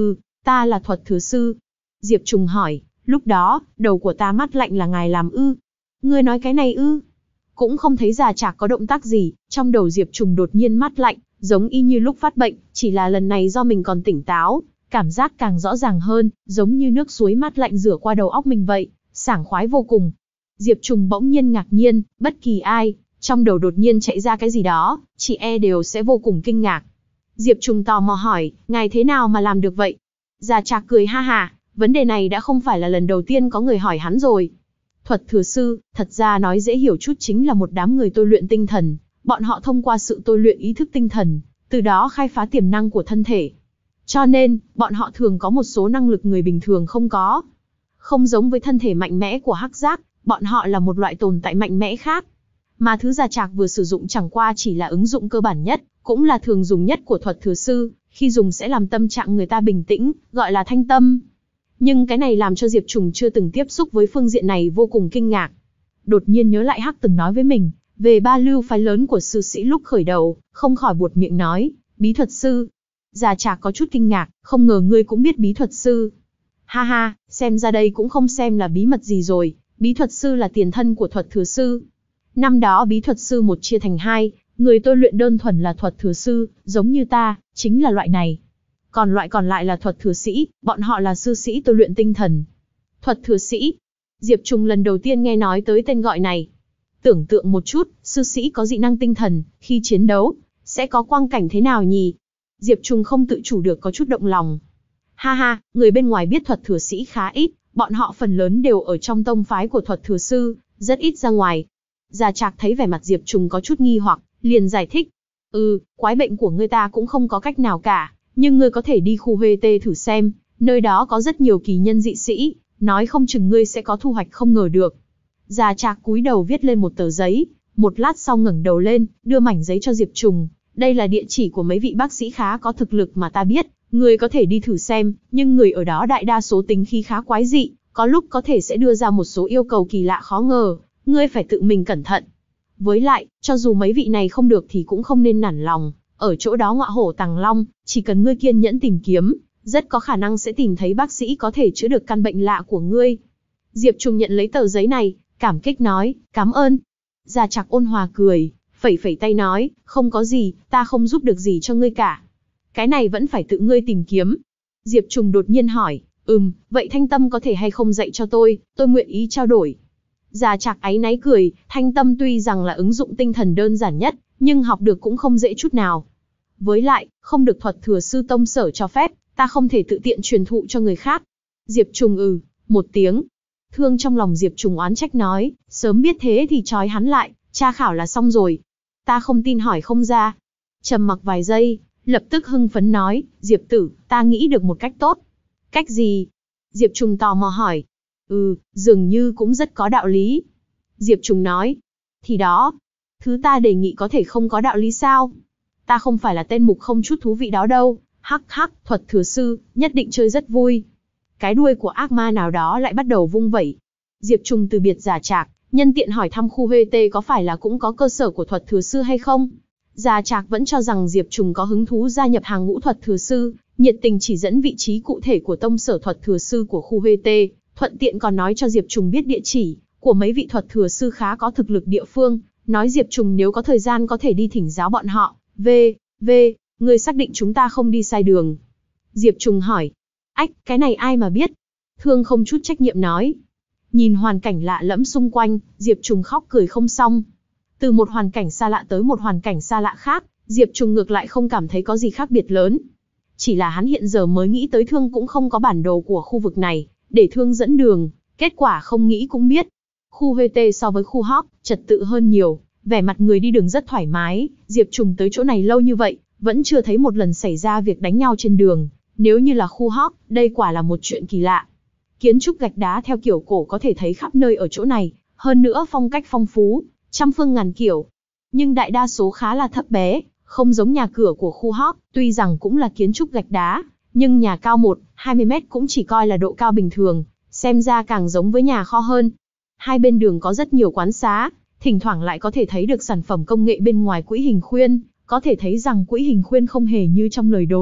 Ta là Thuật Thừa Sư. Diệp Trùng hỏi, lúc đó, đầu của ta mắt lạnh là ngài làm ư? Ngươi nói cái này ư? Cũng không thấy Già Trạc có động tác gì, trong đầu Diệp Trùng đột nhiên mắt lạnh, giống y như lúc phát bệnh, chỉ là lần này do mình còn tỉnh táo, cảm giác càng rõ ràng hơn, giống như nước suối mát lạnh rửa qua đầu óc mình vậy, sảng khoái vô cùng. Diệp Trùng bỗng nhiên ngạc nhiên, bất kỳ ai, trong đầu đột nhiên chạy ra cái gì đó, chị e đều sẽ vô cùng kinh ngạc. Diệp Trùng tò mò hỏi, ngài thế nào mà làm được vậy? Già Trạc cười ha ha, vấn đề này đã không phải là lần đầu tiên có người hỏi hắn rồi. Thuật Thừa Sư, thật ra nói dễ hiểu chút chính là một đám người tôi luyện tinh thần, bọn họ thông qua sự tôi luyện ý thức tinh thần, từ đó khai phá tiềm năng của thân thể. Cho nên, bọn họ thường có một số năng lực người bình thường không có. Không giống với thân thể mạnh mẽ của Hắc Giác, bọn họ là một loại tồn tại mạnh mẽ khác. Mà thứ Già Trạc vừa sử dụng chẳng qua chỉ là ứng dụng cơ bản nhất, cũng là thường dùng nhất của Thuật Thừa Sư, khi dùng sẽ làm tâm trạng người ta bình tĩnh, gọi là thanh tâm. Nhưng cái này làm cho Diệp Trùng chưa từng tiếp xúc với phương diện này vô cùng kinh ngạc. Đột nhiên nhớ lại Hắc từng nói với mình, về ba lưu phái lớn của sư sĩ lúc khởi đầu, không khỏi buột miệng nói, Bí Thuật Sư. Già Trạc có chút kinh ngạc, không ngờ ngươi cũng biết Bí Thuật Sư. Ha ha, xem ra đây cũng không xem là bí mật gì rồi, Bí Thuật Sư là tiền thân của Thuật Thừa Sư. Năm đó Bí Thuật Sư một chia thành hai, người tôi luyện đơn thuần là Thuật Thừa Sư, giống như ta, chính là loại này. Còn loại còn lại là Thuật Thừa Sĩ, bọn họ là sư sĩ tôi luyện tinh thần. Thuật Thừa Sĩ. Diệp Trùng lần đầu tiên nghe nói tới tên gọi này. Tưởng tượng một chút, sư sĩ có dị năng tinh thần, khi chiến đấu, sẽ có quang cảnh thế nào nhỉ? Diệp Trùng không tự chủ được có chút động lòng. Ha ha, người bên ngoài biết Thuật Thừa Sĩ khá ít, bọn họ phần lớn đều ở trong tông phái của Thuật Thừa Sư, rất ít ra ngoài. Già Trạc thấy vẻ mặt Diệp Trùng có chút nghi hoặc, liền giải thích. Ừ, quái bệnh của ngươi ta cũng không có cách nào cả, nhưng ngươi có thể đi khu Huê Tê thử xem, nơi đó có rất nhiều kỳ nhân dị sĩ, nói không chừng ngươi sẽ có thu hoạch không ngờ được. Già Trạc cúi đầu viết lên một tờ giấy, một lát sau ngẩng đầu lên, đưa mảnh giấy cho Diệp Trùng. Đây là địa chỉ của mấy vị bác sĩ khá có thực lực mà ta biết, ngươi có thể đi thử xem, nhưng người ở đó đại đa số tính khí khá quái dị, có lúc có thể sẽ đưa ra một số yêu cầu kỳ lạ khó ngờ, ngươi phải tự mình cẩn thận. Với lại, cho dù mấy vị này không được thì cũng không nên nản lòng, ở chỗ đó ngọa hổ tàng long, chỉ cần ngươi kiên nhẫn tìm kiếm, rất có khả năng sẽ tìm thấy bác sĩ có thể chữa được căn bệnh lạ của ngươi. Diệp Trùng nhận lấy tờ giấy này, cảm kích nói, cảm ơn. Già Trạc ôn hòa cười, phẩy phẩy tay nói, không có gì, ta không giúp được gì cho ngươi cả. Cái này vẫn phải tự ngươi tìm kiếm. Diệp Trùng đột nhiên hỏi, ừm, vậy thanh tâm có thể hay không dạy cho tôi, tôi nguyện ý trao đổi. Già Trạc áy náy cười, thanh tâm tuy rằng là ứng dụng tinh thần đơn giản nhất, nhưng học được cũng không dễ chút nào. Với lại, không được Thuật Thừa Sư tông sở cho phép, ta không thể tự tiện truyền thụ cho người khác. Diệp Trùng ừ, một tiếng. Thương trong lòng Diệp Trùng oán trách nói, sớm biết thế thì trói hắn lại, tra khảo là xong rồi. Ta không tin hỏi không ra. Trầm mặc vài giây, lập tức hưng phấn nói, Diệp tử, ta nghĩ được một cách tốt. Cách gì? Diệp Trùng tò mò hỏi. Ừ, dường như cũng rất có đạo lý. Diệp Trùng nói. Thì đó, thứ ta đề nghị có thể không có đạo lý sao? Ta không phải là tên mục không chút thú vị đó đâu. Hắc hắc, Thuật Thừa Sư, nhất định chơi rất vui. Cái đuôi của ác ma nào đó lại bắt đầu vung vẩy. Diệp Trùng từ biệt Già Trạc, nhân tiện hỏi thăm khu Huê Tê có phải là cũng có cơ sở của Thuật Thừa Sư hay không. Già Trạc vẫn cho rằng Diệp Trùng có hứng thú gia nhập hàng ngũ Thuật Thừa Sư, nhiệt tình chỉ dẫn vị trí cụ thể của tông sở Thuật Thừa Sư của khu Huê Tê, thuận tiện còn nói cho Diệp Trùng biết địa chỉ của mấy vị Thuật Thừa Sư khá có thực lực địa phương, nói Diệp Trùng nếu có thời gian có thể đi thỉnh giáo bọn họ. V, V, người xác định chúng ta không đi sai đường. Diệp Trùng hỏi. Ách, cái này ai mà biết? Thương không chút trách nhiệm nói. Nhìn hoàn cảnh lạ lẫm xung quanh, Diệp Trùng khóc cười không xong. Từ một hoàn cảnh xa lạ tới một hoàn cảnh xa lạ khác, Diệp Trùng ngược lại không cảm thấy có gì khác biệt lớn. Chỉ là hắn hiện giờ mới nghĩ tới Thương cũng không có bản đồ của khu vực này, để Thương dẫn đường, kết quả không nghĩ cũng biết. Khu Huê Tê so với khu Hóc, trật tự hơn nhiều, vẻ mặt người đi đường rất thoải mái, Diệp Trùng tới chỗ này lâu như vậy, vẫn chưa thấy một lần xảy ra việc đánh nhau trên đường. Nếu như là khu Hóc, đây quả là một chuyện kỳ lạ. Kiến trúc gạch đá theo kiểu cổ có thể thấy khắp nơi ở chỗ này, hơn nữa phong cách phong phú, trăm phương ngàn kiểu. Nhưng đại đa số khá là thấp bé, không giống nhà cửa của khu Hóc, tuy rằng cũng là kiến trúc gạch đá, nhưng nhà cao một đến hai mươi mét cũng chỉ coi là độ cao bình thường, xem ra càng giống với nhà kho hơn. Hai bên đường có rất nhiều quán xá, thỉnh thoảng lại có thể thấy được sản phẩm công nghệ bên ngoài quỹ hình khuyên, có thể thấy rằng quỹ hình khuyên không hề như trong lời đồn.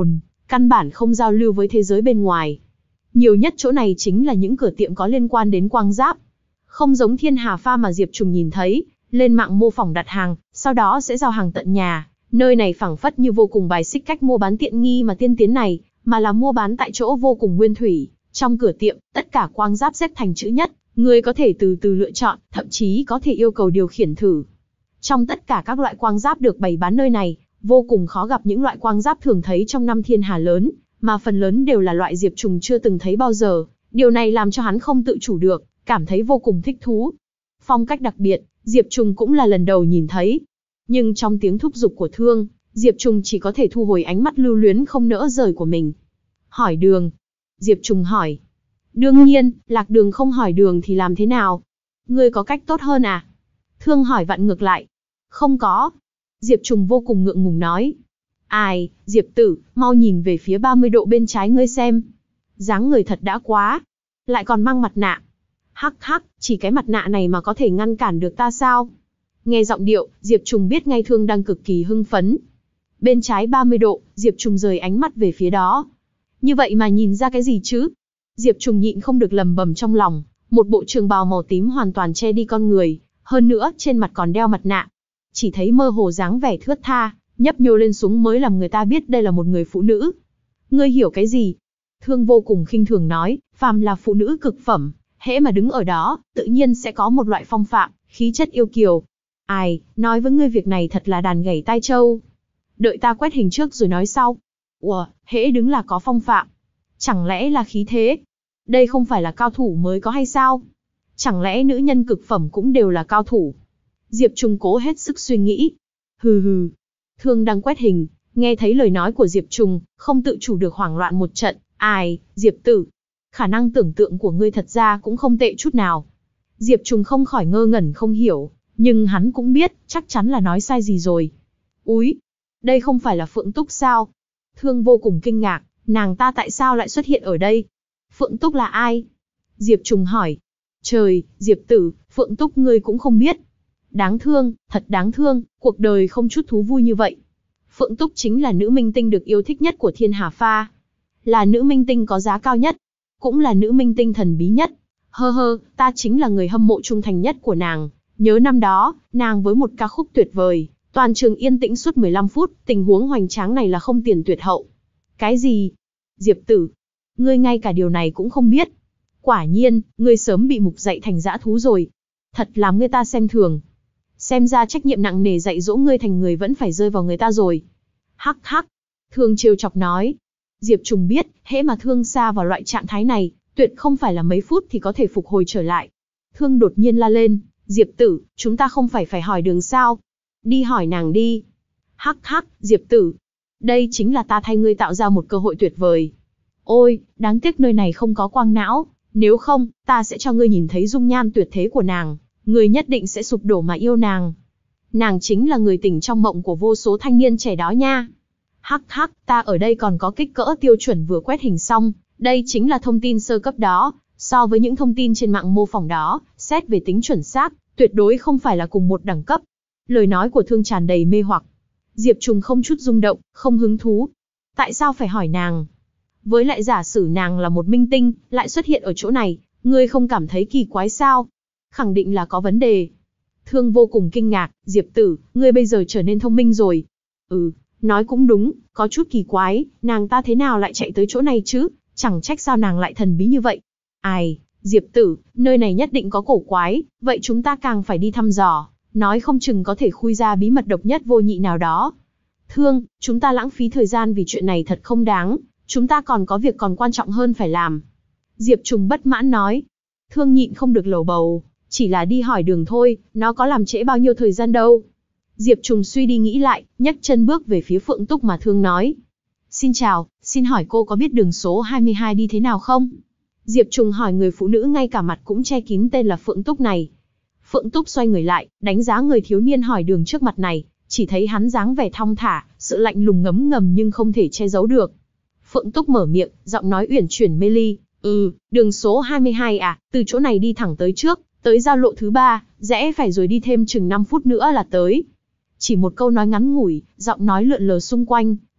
căn bản không giao lưu với thế giới bên ngoài. Nhiều nhất chỗ này chính là những cửa tiệm có liên quan đến quang giáp. Không giống Thiên Hà Pha mà Diệp Trùng nhìn thấy, lên mạng mô phỏng đặt hàng, sau đó sẽ giao hàng tận nhà. Nơi này phảng phất như vô cùng bài xích cách mua bán tiện nghi mà tiên tiến này, mà là mua bán tại chỗ vô cùng nguyên thủy. Trong cửa tiệm, tất cả quang giáp xếp thành chữ nhất, người có thể từ từ lựa chọn, thậm chí có thể yêu cầu điều khiển thử. Trong tất cả các loại quang giáp được bày bán nơi này, vô cùng khó gặp những loại quang giáp thường thấy trong năm thiên hà lớn, mà phần lớn đều là loại Diệp Trùng chưa từng thấy bao giờ. Điều này làm cho hắn không tự chủ được, cảm thấy vô cùng thích thú. Phong cách đặc biệt, Diệp Trùng cũng là lần đầu nhìn thấy. Nhưng trong tiếng thúc giục của Thương, Diệp Trùng chỉ có thể thu hồi ánh mắt lưu luyến không nỡ rời của mình. Hỏi đường. Diệp Trùng hỏi. Đương nhiên, lạc đường không hỏi đường thì làm thế nào? Ngươi có cách tốt hơn à? Thương hỏi vặn ngược lại. Không có. Diệp Trùng vô cùng ngượng ngùng nói. Ai, Diệp tử, mau nhìn về phía ba mươi độ bên trái ngươi xem. Dáng người thật đã quá. Lại còn mang mặt nạ. Hắc hắc, chỉ cái mặt nạ này mà có thể ngăn cản được ta sao? Nghe giọng điệu, Diệp Trùng biết ngay Thương đang cực kỳ hưng phấn. Bên trái ba mươi độ, Diệp Trùng rời ánh mắt về phía đó. Như vậy mà nhìn ra cái gì chứ? Diệp Trùng nhịn không được lầm bầm trong lòng, một bộ trường bào màu tím hoàn toàn che đi con người, hơn nữa trên mặt còn đeo mặt nạ. Chỉ thấy mơ hồ dáng vẻ thướt tha, nhấp nhô lên xuống mới làm người ta biết đây là một người phụ nữ. Ngươi hiểu cái gì? Thương vô cùng khinh thường nói, phàm là phụ nữ cực phẩm, hễ mà đứng ở đó, tự nhiên sẽ có một loại phong phạm, khí chất yêu kiều. Ai, nói với ngươi việc này thật là đàn gảy tai trâu. Đợi ta quét hình trước rồi nói sau. Ủa, hễ đứng là có phong phạm. Chẳng lẽ là khí thế? Đây không phải là cao thủ mới có hay sao? Chẳng lẽ nữ nhân cực phẩm cũng đều là cao thủ? Diệp Trùng cố hết sức suy nghĩ. Hừ hừ. Thương đang quét hình, nghe thấy lời nói của Diệp Trùng, không tự chủ được hoảng loạn một trận. Ai, Diệp tử. Khả năng tưởng tượng của ngươi thật ra cũng không tệ chút nào. Diệp Trùng không khỏi ngơ ngẩn không hiểu, nhưng hắn cũng biết, chắc chắn là nói sai gì rồi. Úi, đây không phải là Phượng Túc sao? Thương vô cùng kinh ngạc, nàng ta tại sao lại xuất hiện ở đây? Phượng Túc là ai? Diệp Trùng hỏi. Trời, Diệp tử, Phượng Túc ngươi cũng không biết. Đáng thương, thật đáng thương, cuộc đời không chút thú vui như vậy. Phượng Túc chính là nữ minh tinh được yêu thích nhất của Thiên Hà Pha. Là nữ minh tinh có giá cao nhất. Cũng là nữ minh tinh thần bí nhất. Hơ hơ, ta chính là người hâm mộ trung thành nhất của nàng. Nhớ năm đó, nàng với một ca khúc tuyệt vời, toàn trường yên tĩnh suốt mười lăm phút, tình huống hoành tráng này là không tiền tuyệt hậu. Cái gì? Diệp tử, ngươi ngay cả điều này cũng không biết. Quả nhiên, ngươi sớm bị mục dạy thành dã thú rồi. Thật làm người ta xem thường. Xem ra trách nhiệm nặng nề dạy dỗ ngươi thành người vẫn phải rơi vào người ta rồi. Hắc hắc. Thương trêu chọc nói. Diệp Trùng biết, hễ mà Thương xa vào loại trạng thái này, tuyệt không phải là mấy phút thì có thể phục hồi trở lại. Thương đột nhiên la lên, Diệp tử, chúng ta không phải phải hỏi đường sao? Đi hỏi nàng đi. Hắc hắc, Diệp tử. Đây chính là ta thay ngươi tạo ra một cơ hội tuyệt vời. Ôi, đáng tiếc nơi này không có quang não, nếu không, ta sẽ cho ngươi nhìn thấy dung nhan tuyệt thế của nàng, ngươi nhất định sẽ sụp đổ mà yêu nàng. Nàng chính là người tỉnh trong mộng của vô số thanh niên trẻ đó nha. Hắc hắc, ta ở đây còn có kích cỡ tiêu chuẩn vừa quét hình xong, đây chính là thông tin sơ cấp đó, so với những thông tin trên mạng mô phỏng đó, xét về tính chuẩn xác, tuyệt đối không phải là cùng một đẳng cấp. Lời nói của Thương tràn đầy mê hoặc. Diệp Trùng không chút rung động, không hứng thú. Tại sao phải hỏi nàng? Với lại giả sử nàng là một minh tinh, lại xuất hiện ở chỗ này, ngươi không cảm thấy kỳ quái sao? Khẳng định là có vấn đề. Thương vô cùng kinh ngạc, Diệp tử, ngươi bây giờ trở nên thông minh rồi. Ừ, nói cũng đúng, có chút kỳ quái, nàng ta thế nào lại chạy tới chỗ này chứ? Chẳng trách sao nàng lại thần bí như vậy. Ai, Diệp tử, nơi này nhất định có cổ quái, vậy chúng ta càng phải đi thăm dò, nói không chừng có thể khui ra bí mật độc nhất vô nhị nào đó. Thương, chúng ta lãng phí thời gian vì chuyện này thật không đáng, chúng ta còn có việc còn quan trọng hơn phải làm. Diệp Trùng bất mãn nói. Thương nhịn không được lầu bầu, chỉ là đi hỏi đường thôi, nó có làm trễ bao nhiêu thời gian đâu. Diệp Trùng suy đi nghĩ lại, nhấc chân bước về phía Phượng Túc mà Thương nói. Xin chào, xin hỏi cô có biết đường số hai mươi hai đi thế nào không? Diệp Trùng hỏi người phụ nữ ngay cả mặt cũng che kín tên là Phượng Túc này. Phượng Túc xoay người lại, đánh giá người thiếu niên hỏi đường trước mặt này, chỉ thấy hắn dáng vẻ thong thả, sự lạnh lùng ngấm ngầm nhưng không thể che giấu được. Phượng Túc mở miệng, giọng nói uyển chuyển mê ly, "Ừ, đường số hai mươi hai à, từ chỗ này đi thẳng tới trước, tới giao lộ thứ ba, rẽ phải rồi đi thêm chừng năm phút nữa là tới." Chỉ một câu nói ngắn ngủi, giọng nói lượn lờ xung quanh,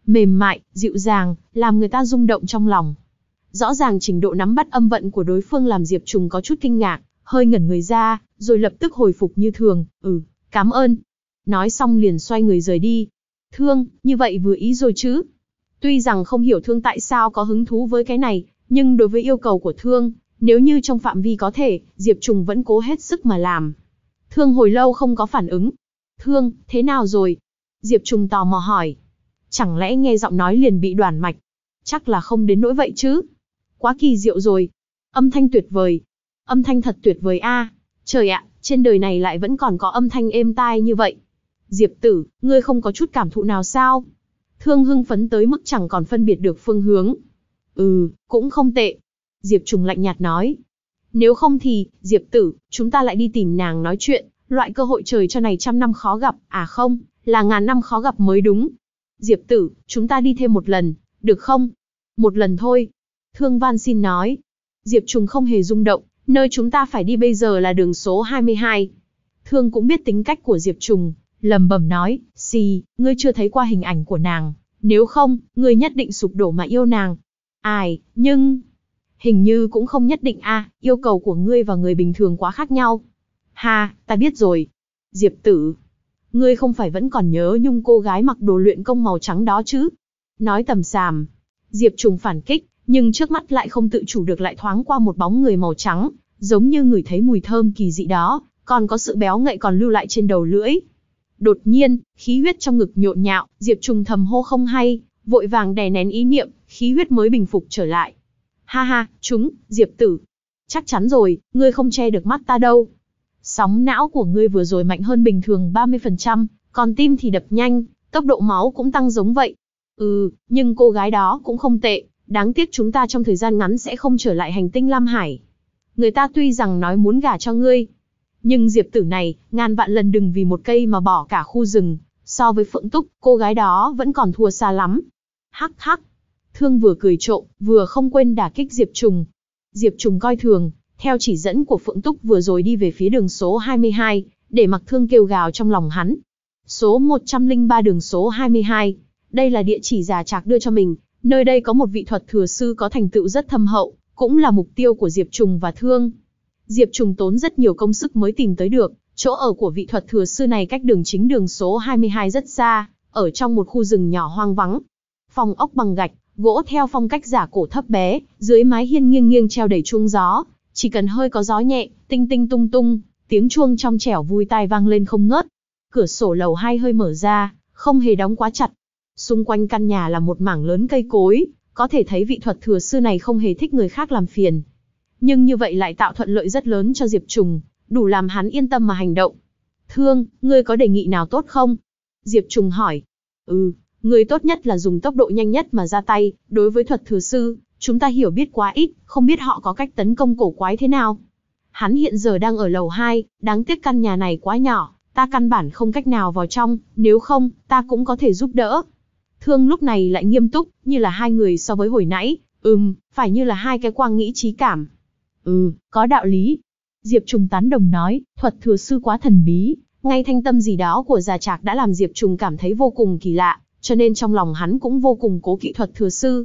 mềm mại, dịu dàng, làm người ta rung động trong lòng. Rõ ràng trình độ nắm bắt âm vận của đối phương làm Diệp Trùng có chút kinh ngạc, hơi ngẩn người ra, rồi lập tức hồi phục như thường, ừ, cảm ơn. Nói xong liền xoay người rời đi. Thương, như vậy vừa ý rồi chứ? Tuy rằng không hiểu Thương tại sao có hứng thú với cái này, nhưng đối với yêu cầu của Thương, nếu như trong phạm vi có thể, Diệp Trùng vẫn cố hết sức mà làm. Thương hồi lâu không có phản ứng. Thương, thế nào rồi? Diệp Trùng tò mò hỏi. Chẳng lẽ nghe giọng nói liền bị đoản mạch? Chắc là không đến nỗi vậy chứ. Quá kỳ diệu rồi. Âm thanh tuyệt vời. Âm thanh thật tuyệt vời a. Trời ạ, trên đời này lại vẫn còn có âm thanh êm tai như vậy. Diệp tử, ngươi không có chút cảm thụ nào sao? Thương hưng phấn tới mức chẳng còn phân biệt được phương hướng. Ừ, cũng không tệ. Diệp Trùng lạnh nhạt nói. Nếu không thì, Diệp tử, chúng ta lại đi tìm nàng nói chuyện, loại cơ hội trời cho này trăm năm khó gặp, à không, là ngàn năm khó gặp mới đúng. Diệp tử, chúng ta đi thêm một lần, được không? Một lần thôi. Thương van xin nói. Diệp Trùng không hề rung động, nơi chúng ta phải đi bây giờ là đường số hai mươi hai. Thương cũng biết tính cách của Diệp Trùng, lẩm bẩm nói, xì, ngươi chưa thấy qua hình ảnh của nàng, nếu không, ngươi nhất định sụp đổ mà yêu nàng. Ai, nhưng... Hình như cũng không nhất định a, yêu cầu của ngươi và người bình thường quá khác nhau. Ha, ta biết rồi. Diệp tử, ngươi không phải vẫn còn nhớ Nhung cô gái mặc đồ luyện công màu trắng đó chứ? Nói tầm xàm. Diệp Trùng phản kích, nhưng trước mắt lại không tự chủ được lại thoáng qua một bóng người màu trắng, giống như ngửi thấy mùi thơm kỳ dị đó, còn có sự béo ngậy còn lưu lại trên đầu lưỡi. Đột nhiên, khí huyết trong ngực nhộn nhạo, Diệp Trùng thầm hô không hay, vội vàng đè nén ý niệm, khí huyết mới bình phục trở lại. Ha ha, chúng, Diệp tử. Chắc chắn rồi, ngươi không che được mắt ta đâu. Sóng não của ngươi vừa rồi mạnh hơn bình thường ba mươi phần trăm, còn tim thì đập nhanh, tốc độ máu cũng tăng giống vậy. Ừ, nhưng cô gái đó cũng không tệ, đáng tiếc chúng ta trong thời gian ngắn sẽ không trở lại hành tinh Lam Hải. Người ta tuy rằng nói muốn gả cho ngươi, nhưng Diệp tử này, ngàn vạn lần đừng vì một cây mà bỏ cả khu rừng, so với Phượng Túc, cô gái đó vẫn còn thua xa lắm. Hắc hắc. Thương vừa cười trộm, vừa không quên đả kích Diệp Trùng. Diệp Trùng coi thường, theo chỉ dẫn của Phượng Túc vừa rồi đi về phía đường số hai mươi hai, để mặc Thương kêu gào trong lòng hắn. Số một trăm lẻ ba đường số hai mươi hai, đây là địa chỉ Già Trạc đưa cho mình, nơi đây có một vị thuật thừa sư có thành tựu rất thâm hậu, cũng là mục tiêu của Diệp Trùng và Thương. Diệp Trùng tốn rất nhiều công sức mới tìm tới được, chỗ ở của vị thuật thừa sư này cách đường chính đường số hai mươi hai rất xa, ở trong một khu rừng nhỏ hoang vắng. Phòng ốc bằng gạch, gỗ theo phong cách giả cổ thấp bé, dưới mái hiên nghiêng nghiêng treo đầy chuông gió, chỉ cần hơi có gió nhẹ, tinh tinh tung tung, tiếng chuông trong trẻo vui tai vang lên không ngớt. Cửa sổ lầu hai hơi mở ra, không hề đóng quá chặt. Xung quanh căn nhà là một mảng lớn cây cối, có thể thấy vị thuật thừa sư này không hề thích người khác làm phiền. Nhưng như vậy lại tạo thuận lợi rất lớn cho Diệp Trùng, đủ làm hắn yên tâm mà hành động. Thương, ngươi có đề nghị nào tốt không? Diệp Trùng hỏi. Ừ, ngươi tốt nhất là dùng tốc độ nhanh nhất mà ra tay, đối với thuật thừa sư, chúng ta hiểu biết quá ít, không biết họ có cách tấn công cổ quái thế nào. Hắn hiện giờ đang ở lầu hai, đáng tiếc căn nhà này quá nhỏ, ta căn bản không cách nào vào trong, nếu không, ta cũng có thể giúp đỡ. Thương lúc này lại nghiêm túc, như là hai người so với hồi nãy, ừm, phải như là hai cái quang nghĩ trí cảm. Ừ, có đạo lý. Diệp Trùng tán đồng nói, thuật thừa sư quá thần bí, ngay thanh tâm gì đó của Già Trạc đã làm Diệp Trùng cảm thấy vô cùng kỳ lạ, cho nên trong lòng hắn cũng vô cùng cố kỵ thuật thừa sư.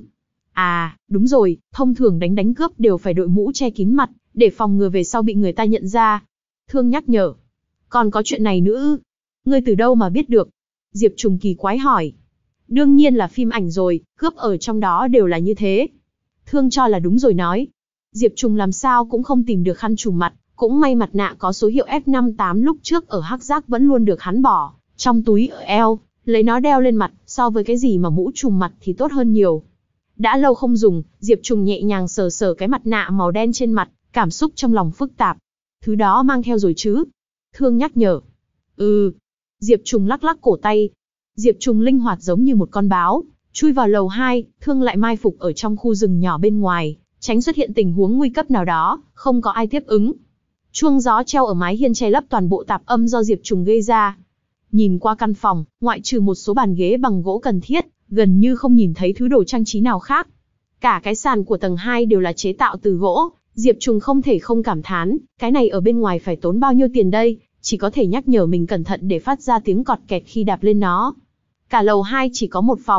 À, đúng rồi, thông thường đánh đánh cướp đều phải đội mũ che kín mặt, để phòng ngừa về sau bị người ta nhận ra. Thương nhắc nhở. Còn có chuyện này nữa ư? Ngươi từ đâu mà biết được? Diệp Trùng kỳ quái hỏi. Đương nhiên là phim ảnh rồi, cướp ở trong đó đều là như thế. Thương cho là đúng rồi nói. Diệp Trùng làm sao cũng không tìm được khăn trùm mặt, cũng may mặt nạ có số hiệu F năm tám lúc trước ở Hắc Giác vẫn luôn được hắn bỏ trong túi ở eo, lấy nó đeo lên mặt, so với cái gì mà mũ trùm mặt thì tốt hơn nhiều. Đã lâu không dùng, Diệp Trùng nhẹ nhàng sờ sờ cái mặt nạ màu đen trên mặt, cảm xúc trong lòng phức tạp. Thứ đó mang theo rồi chứ? Thương nhắc nhở. Ừ. Diệp Trùng lắc lắc cổ tay. Diệp Trùng linh hoạt giống như một con báo, chui vào lầu hai, Thương lại mai phục ở trong khu rừng nhỏ bên ngoài, tránh xuất hiện tình huống nguy cấp nào đó, không có ai tiếp ứng. Chuông gió treo ở mái hiên che lấp toàn bộ tạp âm do Diệp Trùng gây ra. Nhìn qua căn phòng, ngoại trừ một số bàn ghế bằng gỗ cần thiết, gần như không nhìn thấy thứ đồ trang trí nào khác. Cả cái sàn của tầng hai đều là chế tạo từ gỗ, Diệp Trùng không thể không cảm thán, cái này ở bên ngoài phải tốn bao nhiêu tiền đây, chỉ có thể nhắc nhở mình cẩn thận để phát ra tiếng cọt kẹt khi đạp lên nó. Cả lầu hai chỉ có một phòng,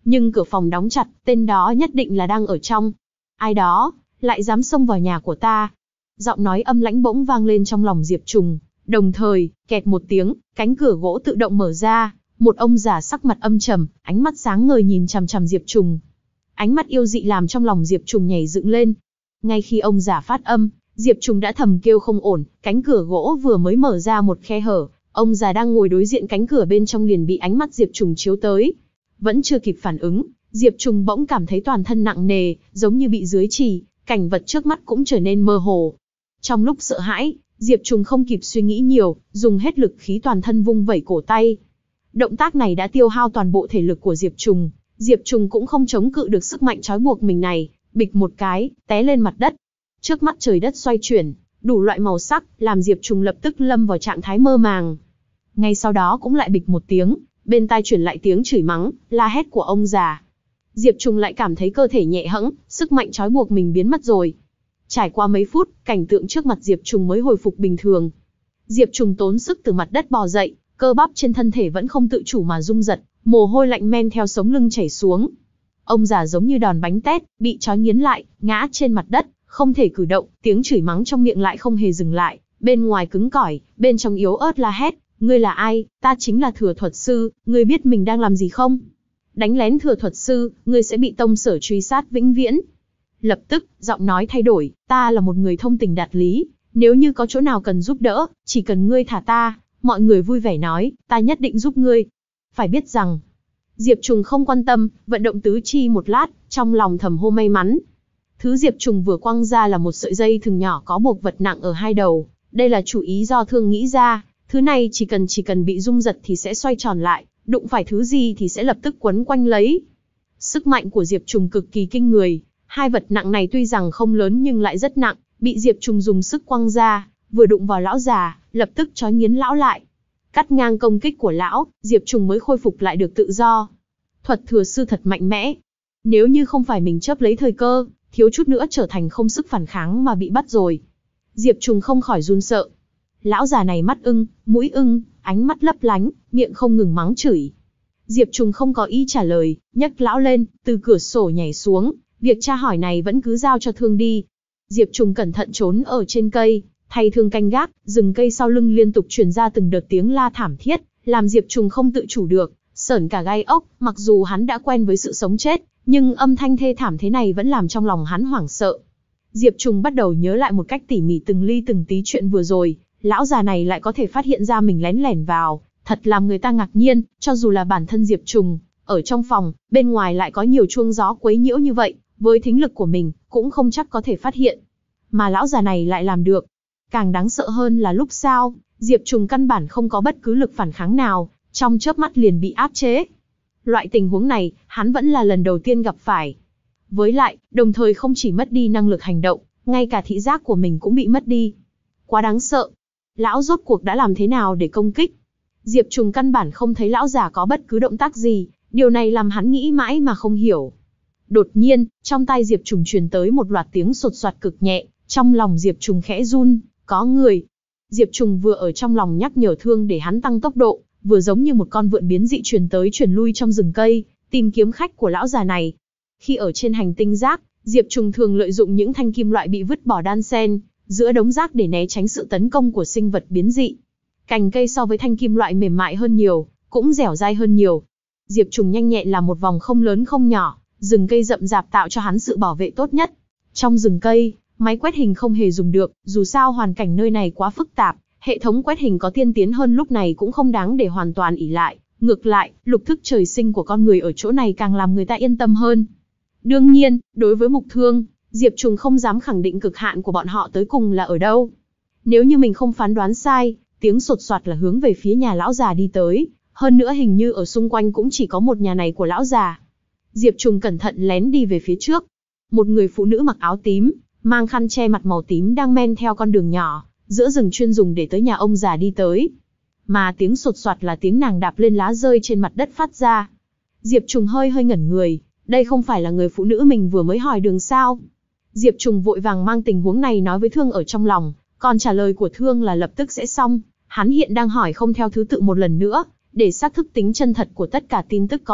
nhưng cửa phòng đóng chặt, tên đó nhất định là đang ở trong. Ai đó, lại dám xông vào nhà của ta. Giọng nói âm lãnh bỗng vang lên trong lòng Diệp Trùng, đồng thời, kẹt một tiếng, cánh cửa gỗ tự động mở ra, một ông già sắc mặt âm trầm, ánh mắt sáng ngời nhìn chằm chằm Diệp Trùng. Ánh mắt yêu dị làm trong lòng Diệp Trùng nhảy dựng lên. Ngay khi ông già phát âm, Diệp Trùng đã thầm kêu không ổn, cánh cửa gỗ vừa mới mở ra một khe hở, ông già đang ngồi đối diện cánh cửa bên trong liền bị ánh mắt Diệp Trùng chiếu tới. Vẫn chưa kịp phản ứng, Diệp Trùng bỗng cảm thấy toàn thân nặng nề, giống như bị dưới trì, cảnh vật trước mắt cũng trở nên mơ hồ. Trong lúc sợ hãi, Diệp Trùng không kịp suy nghĩ nhiều, dùng hết lực khí toàn thân vung vẩy cổ tay. Động tác này đã tiêu hao toàn bộ thể lực của Diệp Trùng, Diệp Trùng cũng không chống cự được sức mạnh trói buộc mình này, bịch một cái, té lên mặt đất. Trước mắt trời đất xoay chuyển, đủ loại màu sắc, làm Diệp Trùng lập tức lâm vào trạng thái mơ màng. Ngay sau đó cũng lại bịch một tiếng, bên tai truyền lại tiếng chửi mắng, la hét của ông già. Diệp Trùng lại cảm thấy cơ thể nhẹ hẫng, sức mạnh trói buộc mình biến mất rồi. Trải qua mấy phút, cảnh tượng trước mặt Diệp Trùng mới hồi phục bình thường. Diệp Trùng tốn sức từ mặt đất bò dậy, cơ bắp trên thân thể vẫn không tự chủ mà rung giật, mồ hôi lạnh men theo sống lưng chảy xuống. Ông già giống như đòn bánh tét, bị trói nghiến lại, ngã trên mặt đất, không thể cử động, tiếng chửi mắng trong miệng lại không hề dừng lại, bên ngoài cứng cỏi, bên trong yếu ớt la hét, ngươi là ai, ta chính là Thừa Thuật Sư, ngươi biết mình đang làm gì không? Đánh lén Thừa Thuật Sư, ngươi sẽ bị tông sở truy sát vĩnh viễn. Lập tức, giọng nói thay đổi, ta là một người thông tình đạt lý, nếu như có chỗ nào cần giúp đỡ, chỉ cần ngươi thả ta, mọi người vui vẻ nói, ta nhất định giúp ngươi. Phải biết rằng, Diệp Trùng không quan tâm, vận động tứ chi một lát, trong lòng thầm hô may mắn. Thứ Diệp Trùng vừa quăng ra là một sợi dây thừng nhỏ có buộc vật nặng ở hai đầu, đây là chủ ý do Thương nghĩ ra, thứ này chỉ cần chỉ cần bị rung giật thì sẽ xoay tròn lại, đụng phải thứ gì thì sẽ lập tức quấn quanh lấy. Sức mạnh của Diệp Trùng cực kỳ kinh người, hai vật nặng này tuy rằng không lớn nhưng lại rất nặng, bị Diệp Trùng dùng sức quăng ra, vừa đụng vào lão già, lập tức trói nghiến lão lại. Cắt ngang công kích của lão, Diệp Trùng mới khôi phục lại được tự do. Thuật Thừa Sư thật mạnh mẽ. Nếu như không phải mình chớp lấy thời cơ, thiếu chút nữa trở thành không sức phản kháng mà bị bắt rồi. Diệp Trùng không khỏi run sợ. Lão già này mắt ưng, mũi ưng, ánh mắt lấp lánh, miệng không ngừng mắng chửi. Diệp Trùng không có ý trả lời, nhấc lão lên, từ cửa sổ nhảy xuống, việc tra hỏi này vẫn cứ giao cho Thương đi. Diệp Trùng cẩn thận trốn ở trên cây, thay Thương canh gác, rừng cây sau lưng liên tục truyền ra từng đợt tiếng la thảm thiết, làm Diệp Trùng không tự chủ được, sởn cả gai ốc, mặc dù hắn đã quen với sự sống chết, nhưng âm thanh thê thảm thế này vẫn làm trong lòng hắn hoảng sợ. Diệp Trùng bắt đầu nhớ lại một cách tỉ mỉ từng ly từng tí chuyện vừa rồi, lão già này lại có thể phát hiện ra mình lén lẻn vào, thật làm người ta ngạc nhiên, cho dù là bản thân Diệp Trùng, ở trong phòng, bên ngoài lại có nhiều chuông gió quấy nhiễu như vậy, với thính lực của mình, cũng không chắc có thể phát hiện. Mà lão già này lại làm được. Càng đáng sợ hơn là lúc sau, Diệp Trùng căn bản không có bất cứ lực phản kháng nào, trong chớp mắt liền bị áp chế. Loại tình huống này, hắn vẫn là lần đầu tiên gặp phải. Với lại, đồng thời không chỉ mất đi năng lực hành động, ngay cả thị giác của mình cũng bị mất đi. Quá đáng sợ. Lão rốt cuộc đã làm thế nào để công kích? Diệp Trùng căn bản không thấy lão già có bất cứ động tác gì, điều này làm hắn nghĩ mãi mà không hiểu. Đột nhiên, trong tai Diệp Trùng truyền tới một loạt tiếng sột soạt cực nhẹ, trong lòng Diệp Trùng khẽ run, có người. Diệp Trùng vừa ở trong lòng nhắc nhở Thương để hắn tăng tốc độ, vừa giống như một con vượn biến dị truyền tới truyền lui trong rừng cây, tìm kiếm khách của lão già này. Khi ở trên hành tinh rác, Diệp Trùng thường lợi dụng những thanh kim loại bị vứt bỏ đan xen giữa đống rác để né tránh sự tấn công của sinh vật biến dị. Cành cây so với thanh kim loại mềm mại hơn nhiều, cũng dẻo dai hơn nhiều. Diệp Trùng nhanh nhẹn làm một vòng không lớn không nhỏ, rừng cây rậm rạp tạo cho hắn sự bảo vệ tốt nhất. Trong rừng cây, máy quét hình không hề dùng được, dù sao hoàn cảnh nơi này quá phức tạp, hệ thống quét hình có tiên tiến hơn lúc này cũng không đáng để hoàn toàn ỷ lại. Ngược lại, lục thức trời sinh của con người ở chỗ này càng làm người ta yên tâm hơn. Đương nhiên, đối với Mục Thương, Diệp Trùng không dám khẳng định cực hạn của bọn họ tới cùng là ở đâu. Nếu như mình không phán đoán sai, tiếng sột soạt là hướng về phía nhà lão già đi tới, hơn nữa hình như ở xung quanh cũng chỉ có một nhà này của lão già. Diệp Trùng cẩn thận lén đi về phía trước. Một người phụ nữ mặc áo tím, mang khăn che mặt màu tím đang men theo con đường nhỏ, giữa rừng chuyên dùng để tới nhà ông già đi tới. Mà tiếng sột soạt là tiếng nàng đạp lên lá rơi trên mặt đất phát ra. Diệp Trùng hơi hơi ngẩn người, đây không phải là người phụ nữ mình vừa mới hỏi đường sao? Diệp Trùng vội vàng mang tình huống này nói với Thương ở trong lòng, còn trả lời của Thương là lập tức sẽ xong. Hắn hiện đang hỏi không theo thứ tự một lần nữa, để xác thực tính chân thật của tất cả tin tức có ích,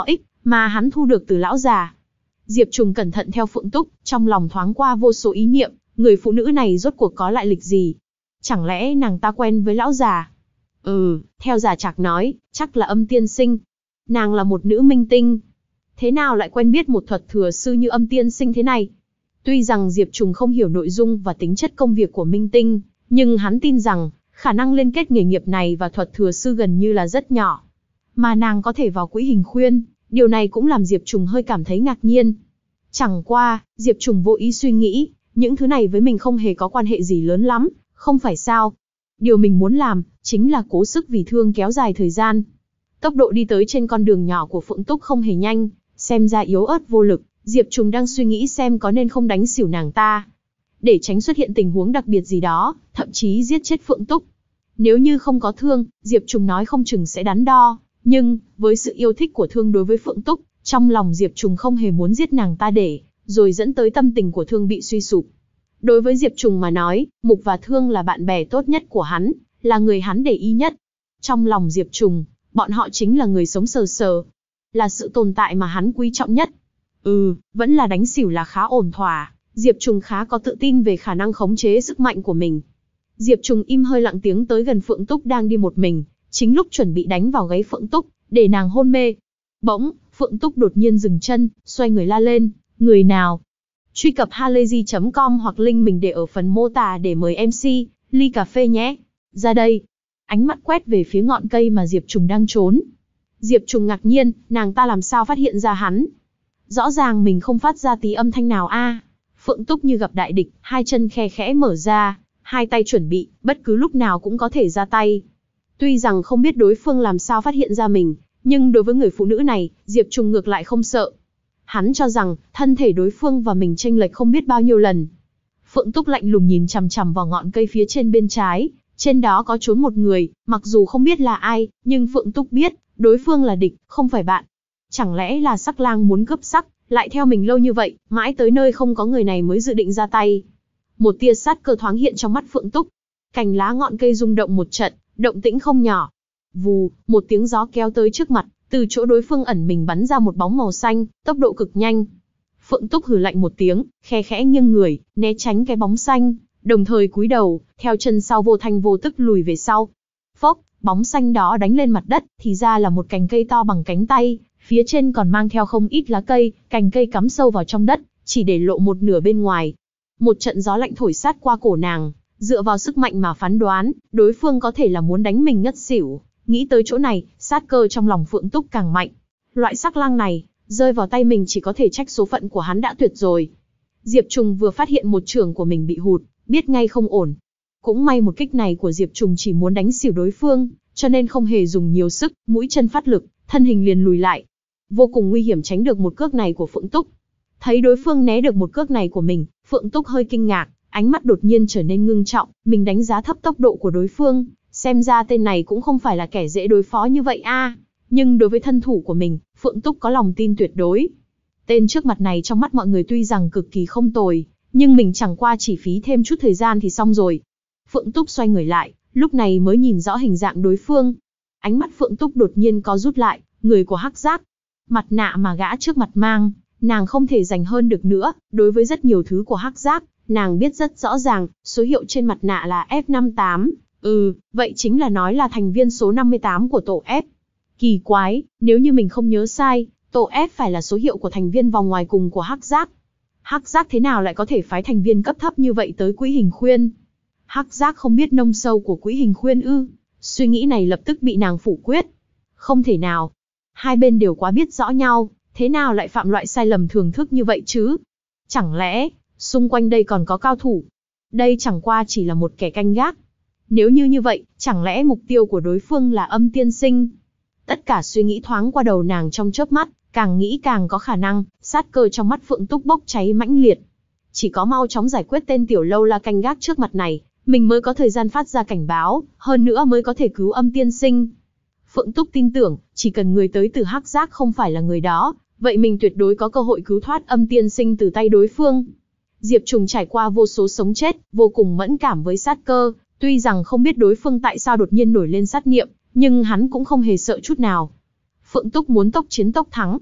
mà hắn thu được từ lão già. Diệp Trùng cẩn thận theo Phượng Túc, trong lòng thoáng qua vô số ý niệm, người phụ nữ này rốt cuộc có lại lịch gì? Chẳng lẽ nàng ta quen với lão già? Ừ, theo Già Trạc nói, chắc là Âm Tiên Sinh. Nàng là một nữ minh tinh. Thế nào lại quen biết một thuật thừa sư như Âm Tiên Sinh thế này? Tuy rằng Diệp Trùng không hiểu nội dung và tính chất công việc của minh tinh, nhưng hắn tin rằng, khả năng liên kết nghề nghiệp này và thuật thừa sư gần như là rất nhỏ. Mà nàng có thể vào quỹ hình khuyên, điều này cũng làm Diệp Trùng hơi cảm thấy ngạc nhiên. Chẳng qua, Diệp Trùng vô ý suy nghĩ, những thứ này với mình không hề có quan hệ gì lớn lắm, không phải sao. Điều mình muốn làm, chính là cố sức vì thương kéo dài thời gian. Tốc độ đi tới trên con đường nhỏ của Phượng Túc không hề nhanh, xem ra yếu ớt vô lực, Diệp Trùng đang suy nghĩ xem có nên không đánh xỉu nàng ta. Để tránh xuất hiện tình huống đặc biệt gì đó, thậm chí giết chết Phượng Túc. Nếu như không có thương, Diệp Trùng nói không chừng sẽ đắn đo, nhưng, với sự yêu thích của thương đối với Phượng Túc, trong lòng Diệp Trùng không hề muốn giết nàng ta để, rồi dẫn tới tâm tình của thương bị suy sụp. Đối với Diệp Trùng mà nói, Mục và Thương là bạn bè tốt nhất của hắn, là người hắn để ý nhất. Trong lòng Diệp Trùng, bọn họ chính là người sống sờ sờ, là sự tồn tại mà hắn quý trọng nhất. Ừ, vẫn là đánh xỉu là khá ổn thỏa, Diệp Trùng khá có tự tin về khả năng khống chế sức mạnh của mình. Diệp Trùng im hơi lặng tiếng tới gần Phượng Túc đang đi một mình, chính lúc chuẩn bị đánh vào gáy Phượng Túc, để nàng hôn mê. Bỗng, Phượng Túc đột nhiên dừng chân, xoay người la lên, người nào? Truy cập halayzi chấm com hoặc link mình để ở phần mô tả để mời em xê, ly cà phê nhé. Ra đây. Ánh mắt quét về phía ngọn cây mà Diệp Trùng đang trốn. Diệp Trùng ngạc nhiên, nàng ta làm sao phát hiện ra hắn? Rõ ràng mình không phát ra tí âm thanh nào a. Phượng Túc như gặp đại địch, hai chân khe khẽ mở ra, hai tay chuẩn bị, bất cứ lúc nào cũng có thể ra tay. Tuy rằng không biết đối phương làm sao phát hiện ra mình, nhưng đối với người phụ nữ này, Diệp Trùng ngược lại không sợ. Hắn cho rằng, thân thể đối phương và mình chênh lệch không biết bao nhiêu lần. Phượng Túc lạnh lùng nhìn chằm chằm vào ngọn cây phía trên bên trái, trên đó có trốn một người, mặc dù không biết là ai, nhưng Phượng Túc biết, đối phương là địch, không phải bạn. Chẳng lẽ là Sắc Lang muốn cướp sắc, lại theo mình lâu như vậy, mãi tới nơi không có người này mới dự định ra tay. Một tia sát cơ thoáng hiện trong mắt Phượng Túc. Cành lá ngọn cây rung động một trận, động tĩnh không nhỏ. Vù, một tiếng gió kéo tới trước mặt, từ chỗ đối phương ẩn mình bắn ra một bóng màu xanh, tốc độ cực nhanh. Phượng Túc hừ lạnh một tiếng, khe khẽ nghiêng người, né tránh cái bóng xanh, đồng thời cúi đầu, theo chân sau vô thanh vô tức lùi về sau. Phốc, bóng xanh đó đánh lên mặt đất, thì ra là một cành cây to bằng cánh tay, phía trên còn mang theo không ít lá cây, cành cây cắm sâu vào trong đất, chỉ để lộ một nửa bên ngoài. Một trận gió lạnh thổi sát qua cổ nàng, dựa vào sức mạnh mà phán đoán, đối phương có thể là muốn đánh mình ngất xỉu. Nghĩ tới chỗ này, sát cơ trong lòng Phượng Túc càng mạnh. Loại Sắc Lang này, rơi vào tay mình chỉ có thể trách số phận của hắn đã tuyệt rồi. Diệp Trùng vừa phát hiện một chưởng của mình bị hụt, biết ngay không ổn. Cũng may một kích này của Diệp Trùng chỉ muốn đánh xỉu đối phương, cho nên không hề dùng nhiều sức, mũi chân phát lực, thân hình liền lùi lại. Vô cùng nguy hiểm tránh được một cước này của Phượng Túc. Thấy đối phương né được một cước này của mình, Phượng Túc hơi kinh ngạc, ánh mắt đột nhiên trở nên ngưng trọng, mình đánh giá thấp tốc độ của đối phương, xem ra tên này cũng không phải là kẻ dễ đối phó như vậy a. À. Nhưng đối với thân thủ của mình, Phượng Túc có lòng tin tuyệt đối. Tên trước mặt này trong mắt mọi người tuy rằng cực kỳ không tồi, nhưng mình chẳng qua chỉ phí thêm chút thời gian thì xong rồi. Phượng Túc xoay người lại, lúc này mới nhìn rõ hình dạng đối phương. Ánh mắt Phượng Túc đột nhiên có rút lại, người của Hắc Giác. Mặt nạ mà gã trước mặt mang, nàng không thể giành hơn được nữa, đối với rất nhiều thứ của Hắc Giác, nàng biết rất rõ ràng, số hiệu trên mặt nạ là F năm tám, ừ, vậy chính là nói là thành viên số năm mươi tám của tổ F. Kỳ quái, nếu như mình không nhớ sai, tổ F phải là số hiệu của thành viên vòng ngoài cùng của Hắc Giác. Hắc Giác thế nào lại có thể phái thành viên cấp thấp như vậy tới quỹ hình khuyên? Hắc Giác không biết nông sâu của quỹ hình khuyên ư? Suy nghĩ này lập tức bị nàng phủ quyết. Không thể nào. Hai bên đều quá biết rõ nhau, thế nào lại phạm loại sai lầm thường thức như vậy chứ? Chẳng lẽ, xung quanh đây còn có cao thủ? Đây chẳng qua chỉ là một kẻ canh gác. Nếu như như vậy, chẳng lẽ mục tiêu của đối phương là Âm Tiên Sinh? Tất cả suy nghĩ thoáng qua đầu nàng trong chớp mắt, càng nghĩ càng có khả năng, sát cơ trong mắt Phượng Túc bốc cháy mãnh liệt. Chỉ có mau chóng giải quyết tên tiểu lâu la canh gác trước mặt này, mình mới có thời gian phát ra cảnh báo, hơn nữa mới có thể cứu Âm Tiên Sinh. Phượng Túc tin tưởng, chỉ cần người tới từ Hắc Giác không phải là người đó, vậy mình tuyệt đối có cơ hội cứu thoát Âm Tiên Sinh từ tay đối phương. Diệp Trùng trải qua vô số sống chết, vô cùng mẫn cảm với sát cơ, tuy rằng không biết đối phương tại sao đột nhiên nổi lên sát niệm, nhưng hắn cũng không hề sợ chút nào. Phượng Túc muốn tốc chiến tốc thắng.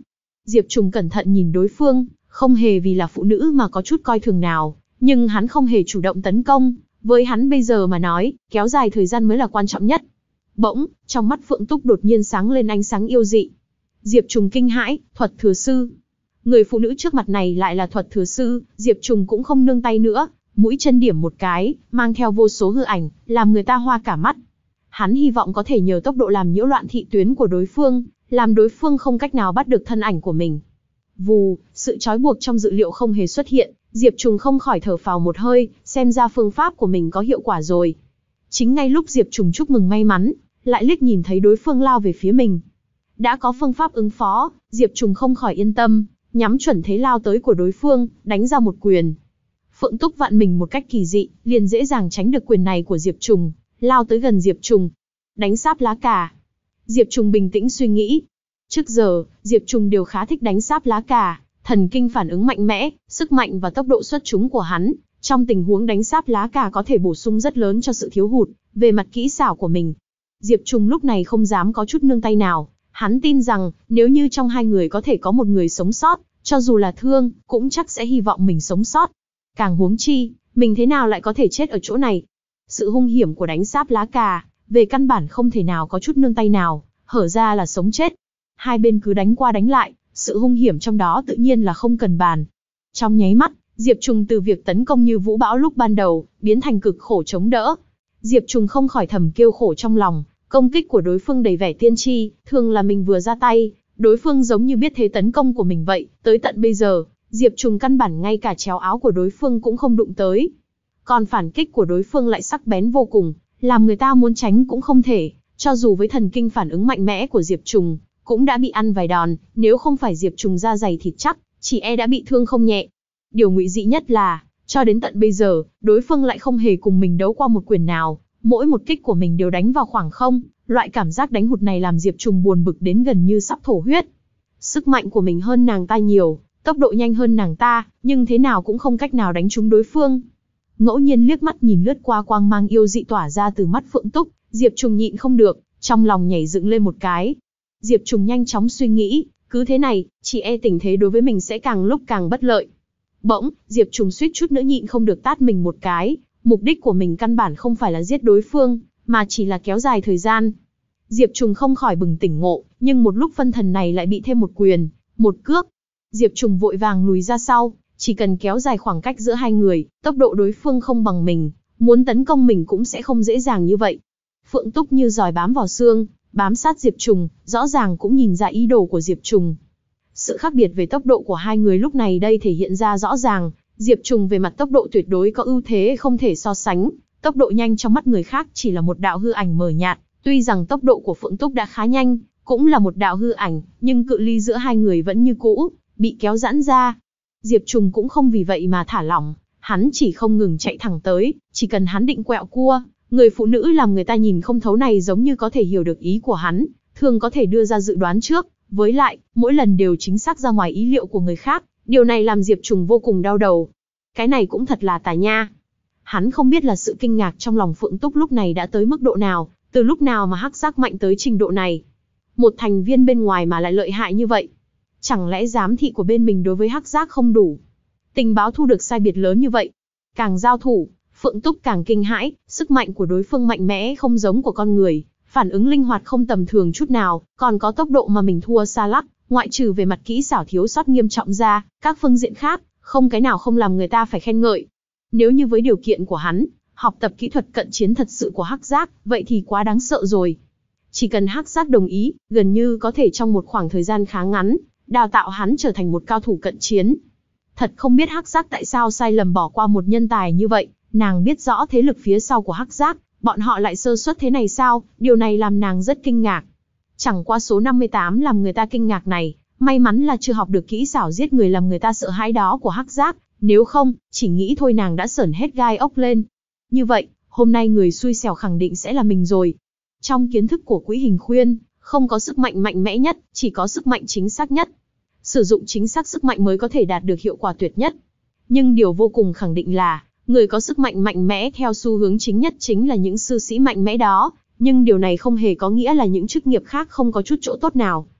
Diệp Trùng cẩn thận nhìn đối phương, không hề vì là phụ nữ mà có chút coi thường nào, nhưng hắn không hề chủ động tấn công, với hắn bây giờ mà nói, kéo dài thời gian mới là quan trọng nhất. Bỗng, trong mắt Phượng Túc đột nhiên sáng lên ánh sáng yêu dị. Diệp Trùng kinh hãi, thuật thừa sư. Người phụ nữ trước mặt này lại là thuật thừa sư, Diệp Trùng cũng không nương tay nữa, mũi chân điểm một cái, mang theo vô số hư ảnh, làm người ta hoa cả mắt. Hắn hy vọng có thể nhờ tốc độ làm nhiễu loạn thị tuyến của đối phương, làm đối phương không cách nào bắt được thân ảnh của mình. Vù, sự trói buộc trong dự liệu không hề xuất hiện, Diệp Trùng không khỏi thở phào một hơi, xem ra phương pháp của mình có hiệu quả rồi. Chính ngay lúc Diệp Trùng chúc mừng may mắn, lại liếc nhìn thấy đối phương lao về phía mình. Đã có phương pháp ứng phó, Diệp Trùng không khỏi yên tâm, nhắm chuẩn thế lao tới của đối phương, đánh ra một quyền. Phượng Túc vặn mình một cách kỳ dị, liền dễ dàng tránh được quyền này của Diệp Trùng, lao tới gần Diệp Trùng. Đánh sáp lá cà. Diệp Trùng bình tĩnh suy nghĩ. Trước giờ, Diệp Trùng đều khá thích đánh sáp lá cà, thần kinh phản ứng mạnh mẽ, sức mạnh và tốc độ xuất chúng của hắn, trong tình huống đánh sáp lá cà có thể bổ sung rất lớn cho sự thiếu hụt về mặt kỹ xảo của mình. Diệp Trùng lúc này không dám có chút nương tay nào, hắn tin rằng, nếu như trong hai người có thể có một người sống sót, cho dù là thương, cũng chắc sẽ hy vọng mình sống sót. Càng huống chi, mình thế nào lại có thể chết ở chỗ này? Sự hung hiểm của đánh sáp lá cà, về căn bản không thể nào có chút nương tay nào, hở ra là sống chết. Hai bên cứ đánh qua đánh lại, sự hung hiểm trong đó tự nhiên là không cần bàn. Trong nháy mắt, Diệp Trùng từ việc tấn công như vũ bão lúc ban đầu, biến thành cực khổ chống đỡ. Diệp Trùng không khỏi thầm kêu khổ trong lòng, công kích của đối phương đầy vẻ tiên tri, thường là mình vừa ra tay, đối phương giống như biết thế tấn công của mình vậy, tới tận bây giờ, Diệp Trùng căn bản ngay cả chéo áo của đối phương cũng không đụng tới. Còn phản kích của đối phương lại sắc bén vô cùng, làm người ta muốn tránh cũng không thể, cho dù với thần kinh phản ứng mạnh mẽ của Diệp Trùng, cũng đã bị ăn vài đòn, nếu không phải Diệp Trùng da dày thịt chắc, chỉ e đã bị thương không nhẹ. Điều ngụy dị nhất là, cho đến tận bây giờ, đối phương lại không hề cùng mình đấu qua một quyền nào, mỗi một kích của mình đều đánh vào khoảng không, loại cảm giác đánh hụt này làm Diệp Trùng buồn bực đến gần như sắp thổ huyết. Sức mạnh của mình hơn nàng ta nhiều, tốc độ nhanh hơn nàng ta, nhưng thế nào cũng không cách nào đánh trúng đối phương. Ngẫu nhiên liếc mắt nhìn lướt qua quang mang yêu dị tỏa ra từ mắt Phượng Túc, Diệp Trùng nhịn không được, trong lòng nhảy dựng lên một cái. Diệp Trùng nhanh chóng suy nghĩ, cứ thế này, chỉ e tình thế đối với mình sẽ càng lúc càng bất lợi. Bỗng, Diệp Trùng suýt chút nữa nhịn không được tát mình một cái, mục đích của mình căn bản không phải là giết đối phương, mà chỉ là kéo dài thời gian. Diệp Trùng không khỏi bừng tỉnh ngộ, nhưng một lúc phân thần này lại bị thêm một quyền, một cước. Diệp Trùng vội vàng lùi ra sau, chỉ cần kéo dài khoảng cách giữa hai người, tốc độ đối phương không bằng mình, muốn tấn công mình cũng sẽ không dễ dàng như vậy. Phượng Túc như giòi bám vào xương, bám sát Diệp Trùng, rõ ràng cũng nhìn ra ý đồ của Diệp Trùng. Sự khác biệt về tốc độ của hai người lúc này đây thể hiện ra rõ ràng, Diệp Trùng về mặt tốc độ tuyệt đối có ưu thế không thể so sánh, tốc độ nhanh trong mắt người khác chỉ là một đạo hư ảnh mờ nhạt, tuy rằng tốc độ của Phượng Túc đã khá nhanh, cũng là một đạo hư ảnh, nhưng cự ly giữa hai người vẫn như cũ, bị kéo giãn ra. Diệp Trùng cũng không vì vậy mà thả lỏng, hắn chỉ không ngừng chạy thẳng tới, chỉ cần hắn định quẹo cua, người phụ nữ làm người ta nhìn không thấu này giống như có thể hiểu được ý của hắn, thường có thể đưa ra dự đoán trước, với lại, mỗi lần đều chính xác ra ngoài ý liệu của người khác, điều này làm Diệp Trùng vô cùng đau đầu. Cái này cũng thật là tà nha. Hắn không biết là sự kinh ngạc trong lòng Phượng Túc lúc này đã tới mức độ nào, từ lúc nào mà hắc giác mạnh tới trình độ này. Một thành viên bên ngoài mà lại lợi hại như vậy. Chẳng lẽ giám thị của bên mình đối với hắc giác không đủ? Tình báo thu được sai biệt lớn như vậy. Càng giao thủ, Phượng Túc càng kinh hãi, sức mạnh của đối phương mạnh mẽ không giống của con người, phản ứng linh hoạt không tầm thường chút nào, còn có tốc độ mà mình thua xa lắc, ngoại trừ về mặt kỹ xảo thiếu sót nghiêm trọng ra, các phương diện khác, không cái nào không làm người ta phải khen ngợi. Nếu như với điều kiện của hắn, học tập kỹ thuật cận chiến thật sự của hắc giác, vậy thì quá đáng sợ rồi. Chỉ cần hắc giác đồng ý, gần như có thể trong một khoảng thời gian khá ngắn, đào tạo hắn trở thành một cao thủ cận chiến. Thật không biết hắc giác tại sao sai lầm bỏ qua một nhân tài như vậy, nàng biết rõ thế lực phía sau của hắc giác, bọn họ lại sơ suất thế này sao, điều này làm nàng rất kinh ngạc. Chẳng qua số năm mươi tám làm người ta kinh ngạc này, may mắn là chưa học được kỹ xảo giết người làm người ta sợ hãi đó của hắc giác, nếu không, chỉ nghĩ thôi nàng đã sởn hết gai ốc lên. Như vậy, hôm nay người xui xẻo khẳng định sẽ là mình rồi. Trong kiến thức của Quỹ Hình Khuyên, không có sức mạnh mạnh mẽ nhất, chỉ có sức mạnh chính xác nhất. Sử dụng chính xác sức mạnh mới có thể đạt được hiệu quả tuyệt nhất. Nhưng điều vô cùng khẳng định là, người có sức mạnh mạnh mẽ theo xu hướng chính nhất chính là những sư sĩ mạnh mẽ đó, nhưng điều này không hề có nghĩa là những chức nghiệp khác không có chút chỗ tốt nào.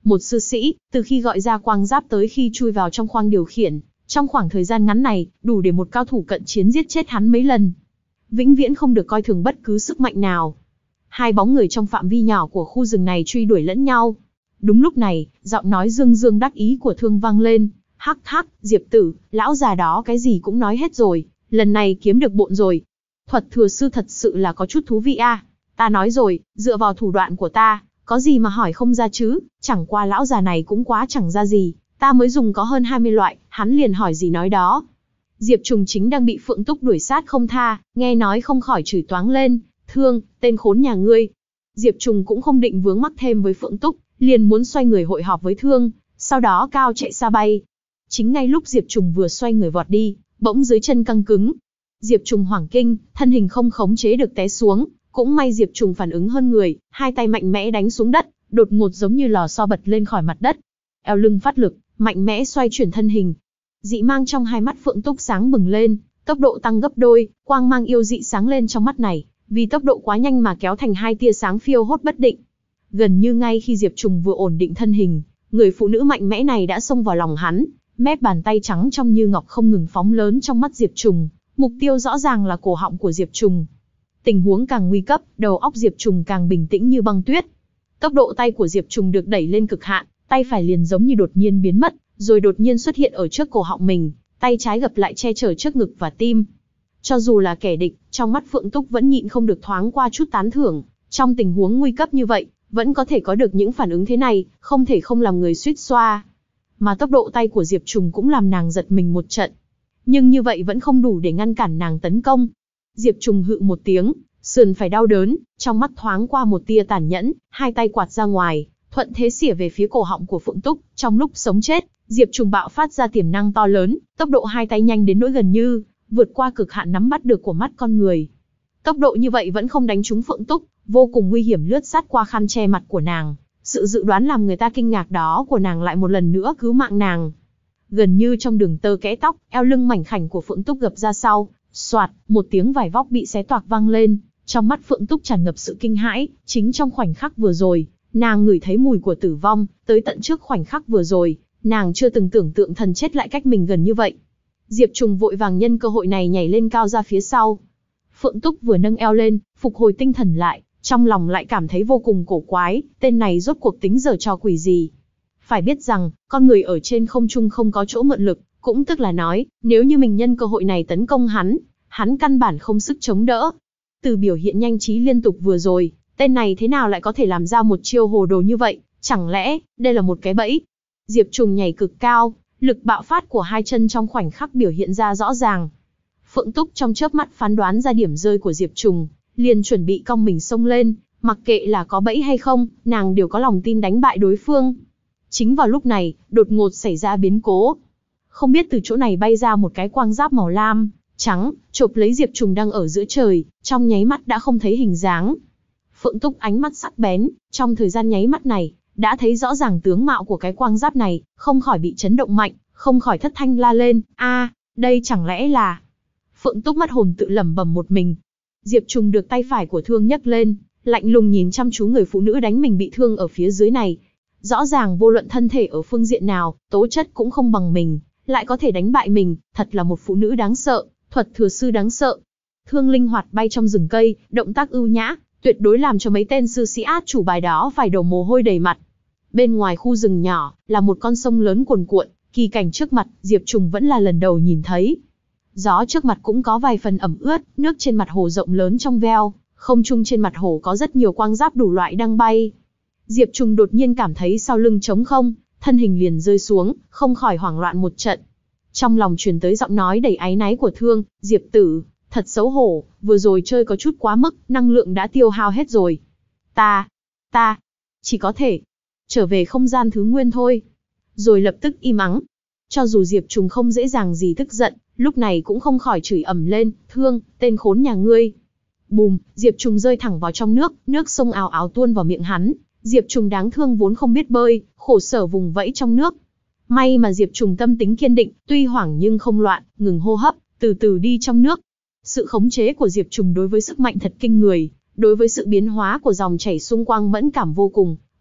Một sư sĩ, từ khi gọi ra quang giáp tới khi chui vào trong khoang điều khiển, trong khoảng thời gian ngắn này, đủ để một cao thủ cận chiến giết chết hắn mấy lần. Vĩnh viễn không được coi thường bất cứ sức mạnh nào. Hai bóng người trong phạm vi nhỏ của khu rừng này truy đuổi lẫn nhau. Đúng lúc này, giọng nói dương dương đắc ý của Thương vang lên. Hắc hắc, Diệp tử, lão già đó cái gì cũng nói hết rồi, lần này kiếm được bộn rồi. Thuật thừa sư thật sự là có chút thú vị a. À. Ta nói rồi, dựa vào thủ đoạn của ta, có gì mà hỏi không ra chứ, chẳng qua lão già này cũng quá chẳng ra gì, ta mới dùng có hơn hai mươi loại, hắn liền hỏi gì nói đó. Diệp Trùng chính đang bị Phượng Túc đuổi sát không tha, nghe nói không khỏi chửi toáng lên, Thương, tên khốn nhà ngươi. Diệp Trùng cũng không định vướng mắc thêm với Phượng Túc, liền muốn xoay người hội họp với Thương, sau đó cao chạy xa bay. Chính ngay lúc Diệp Trùng vừa xoay người vọt đi, bỗng dưới chân căng cứng. Diệp Trùng hoảng kinh, thân hình không khống chế được té xuống, cũng may Diệp Trùng phản ứng hơn người, hai tay mạnh mẽ đánh xuống đất, đột ngột giống như lò xo bật lên khỏi mặt đất. Eo lưng phát lực, mạnh mẽ xoay chuyển thân hình. Dị mang trong hai mắt Phượng Túc sáng bừng lên, tốc độ tăng gấp đôi, quang mang yêu dị sáng lên trong mắt này, vì tốc độ quá nhanh mà kéo thành hai tia sáng phiêu hốt bất định. Gần như ngay khi Diệp Trùng vừa ổn định thân hình, người phụ nữ mạnh mẽ này đã xông vào lòng hắn, mép bàn tay trắng trong như ngọc không ngừng phóng lớn trong mắt Diệp Trùng, mục tiêu rõ ràng là cổ họng của Diệp Trùng. Tình huống càng nguy cấp, đầu óc Diệp Trùng càng bình tĩnh như băng tuyết. Tốc độ tay của Diệp Trùng được đẩy lên cực hạn, tay phải liền giống như đột nhiên biến mất, rồi đột nhiên xuất hiện ở trước cổ họng mình, tay trái gập lại che chở trước ngực và tim. Cho dù là kẻ địch, trong mắt Phượng Túc vẫn nhịn không được thoáng qua chút tán thưởng, trong tình huống nguy cấp như vậy, vẫn có thể có được những phản ứng thế này, không thể không làm người suýt xoa. Mà tốc độ tay của Diệp Trùng cũng làm nàng giật mình một trận. Nhưng như vậy vẫn không đủ để ngăn cản nàng tấn công. Diệp Trùng hự một tiếng, sườn phải đau đớn, trong mắt thoáng qua một tia tàn nhẫn, hai tay quạt ra ngoài, thuận thế xỉa về phía cổ họng của Phượng Túc. Trong lúc sống chết, Diệp Trùng bạo phát ra tiềm năng to lớn, tốc độ hai tay nhanh đến nỗi gần như vượt qua cực hạn nắm bắt được của mắt con người. Tốc độ như vậy vẫn không đánh trúng Phượng Túc, vô cùng nguy hiểm lướt sát qua khăn che mặt của nàng. Sự dự đoán làm người ta kinh ngạc đó của nàng lại một lần nữa cứu mạng nàng. Gần như trong đường tơ kẽ tóc, eo lưng mảnh khảnh của Phượng Túc gập ra sau, xoạt, một tiếng vải vóc bị xé toạc vang lên. Trong mắt Phượng Túc tràn ngập sự kinh hãi, chính trong khoảnh khắc vừa rồi, nàng ngửi thấy mùi của tử vong, tới tận trước khoảnh khắc vừa rồi, nàng chưa từng tưởng tượng thần chết lại cách mình gần như vậy. Diệp Trùng vội vàng nhân cơ hội này nhảy lên cao ra phía sau. Phượng Túc vừa nâng eo lên, phục hồi tinh thần lại, trong lòng lại cảm thấy vô cùng cổ quái, tên này rốt cuộc tính giở trò quỷ gì. Phải biết rằng, con người ở trên không trung không có chỗ mượn lực, cũng tức là nói, nếu như mình nhân cơ hội này tấn công hắn, hắn căn bản không sức chống đỡ. Từ biểu hiện nhanh trí liên tục vừa rồi, tên này thế nào lại có thể làm ra một chiêu hồ đồ như vậy, chẳng lẽ, đây là một cái bẫy? Diệp Trùng nhảy cực cao, lực bạo phát của hai chân trong khoảnh khắc biểu hiện ra rõ ràng. Phượng Túc trong chớp mắt phán đoán ra điểm rơi của Diệp Trùng, liền chuẩn bị cong mình xông lên, mặc kệ là có bẫy hay không, nàng đều có lòng tin đánh bại đối phương. Chính vào lúc này, đột ngột xảy ra biến cố. Không biết từ chỗ này bay ra một cái quang giáp màu lam, trắng, chộp lấy Diệp Trùng đang ở giữa trời, trong nháy mắt đã không thấy hình dáng. Phượng Túc ánh mắt sắc bén, trong thời gian nháy mắt này, đã thấy rõ ràng tướng mạo của cái quang giáp này, không khỏi bị chấn động mạnh, không khỏi thất thanh la lên, a, đây chẳng lẽ là... Phượng Túc mất hồn tự lẩm bẩm một mình. Diệp Trùng được tay phải của Thương nhấc lên, lạnh lùng nhìn chăm chú người phụ nữ đánh mình bị thương ở phía dưới này. Rõ ràng vô luận thân thể ở phương diện nào, tố chất cũng không bằng mình, lại có thể đánh bại mình, thật là một phụ nữ đáng sợ, thuật thừa sư đáng sợ. Thương linh hoạt bay trong rừng cây, động tác ưu nhã, tuyệt đối làm cho mấy tên sư sĩ át chủ bài đó phải đổ mồ hôi đầy mặt. Bên ngoài khu rừng nhỏ, là một con sông lớn cuồn cuộn, kỳ cảnh trước mặt, Diệp Trùng vẫn là lần đầu nhìn thấy. Gió trước mặt cũng có vài phần ẩm ướt, nước trên mặt hồ rộng lớn trong veo, không trung trên mặt hồ có rất nhiều quang giáp đủ loại đang bay. Diệp Trùng đột nhiên cảm thấy sau lưng trống không, thân hình liền rơi xuống, không khỏi hoảng loạn một trận. Trong lòng truyền tới giọng nói đầy áy náy của Thương, Diệp tử, thật xấu hổ, vừa rồi chơi có chút quá mức, năng lượng đã tiêu hao hết rồi. Ta, ta, chỉ có thể trở về không gian thứ nguyên thôi. Rồi lập tức im ắng. Cho dù Diệp Trùng không dễ dàng gì tức giận, lúc này cũng không khỏi chửi ầm lên, Thương, tên khốn nhà ngươi. Bùm, Diệp Trùng rơi thẳng vào trong nước, nước sông ào ào tuôn vào miệng hắn. Diệp Trùng đáng thương vốn không biết bơi, khổ sở vùng vẫy trong nước. May mà Diệp Trùng tâm tính kiên định, tuy hoảng nhưng không loạn, ngừng hô hấp, từ từ đi trong nước. Sự khống chế của Diệp Trùng đối với sức mạnh thật kinh người, đối với sự biến hóa của dòng chảy xung quanh mẫn cảm vô cùng,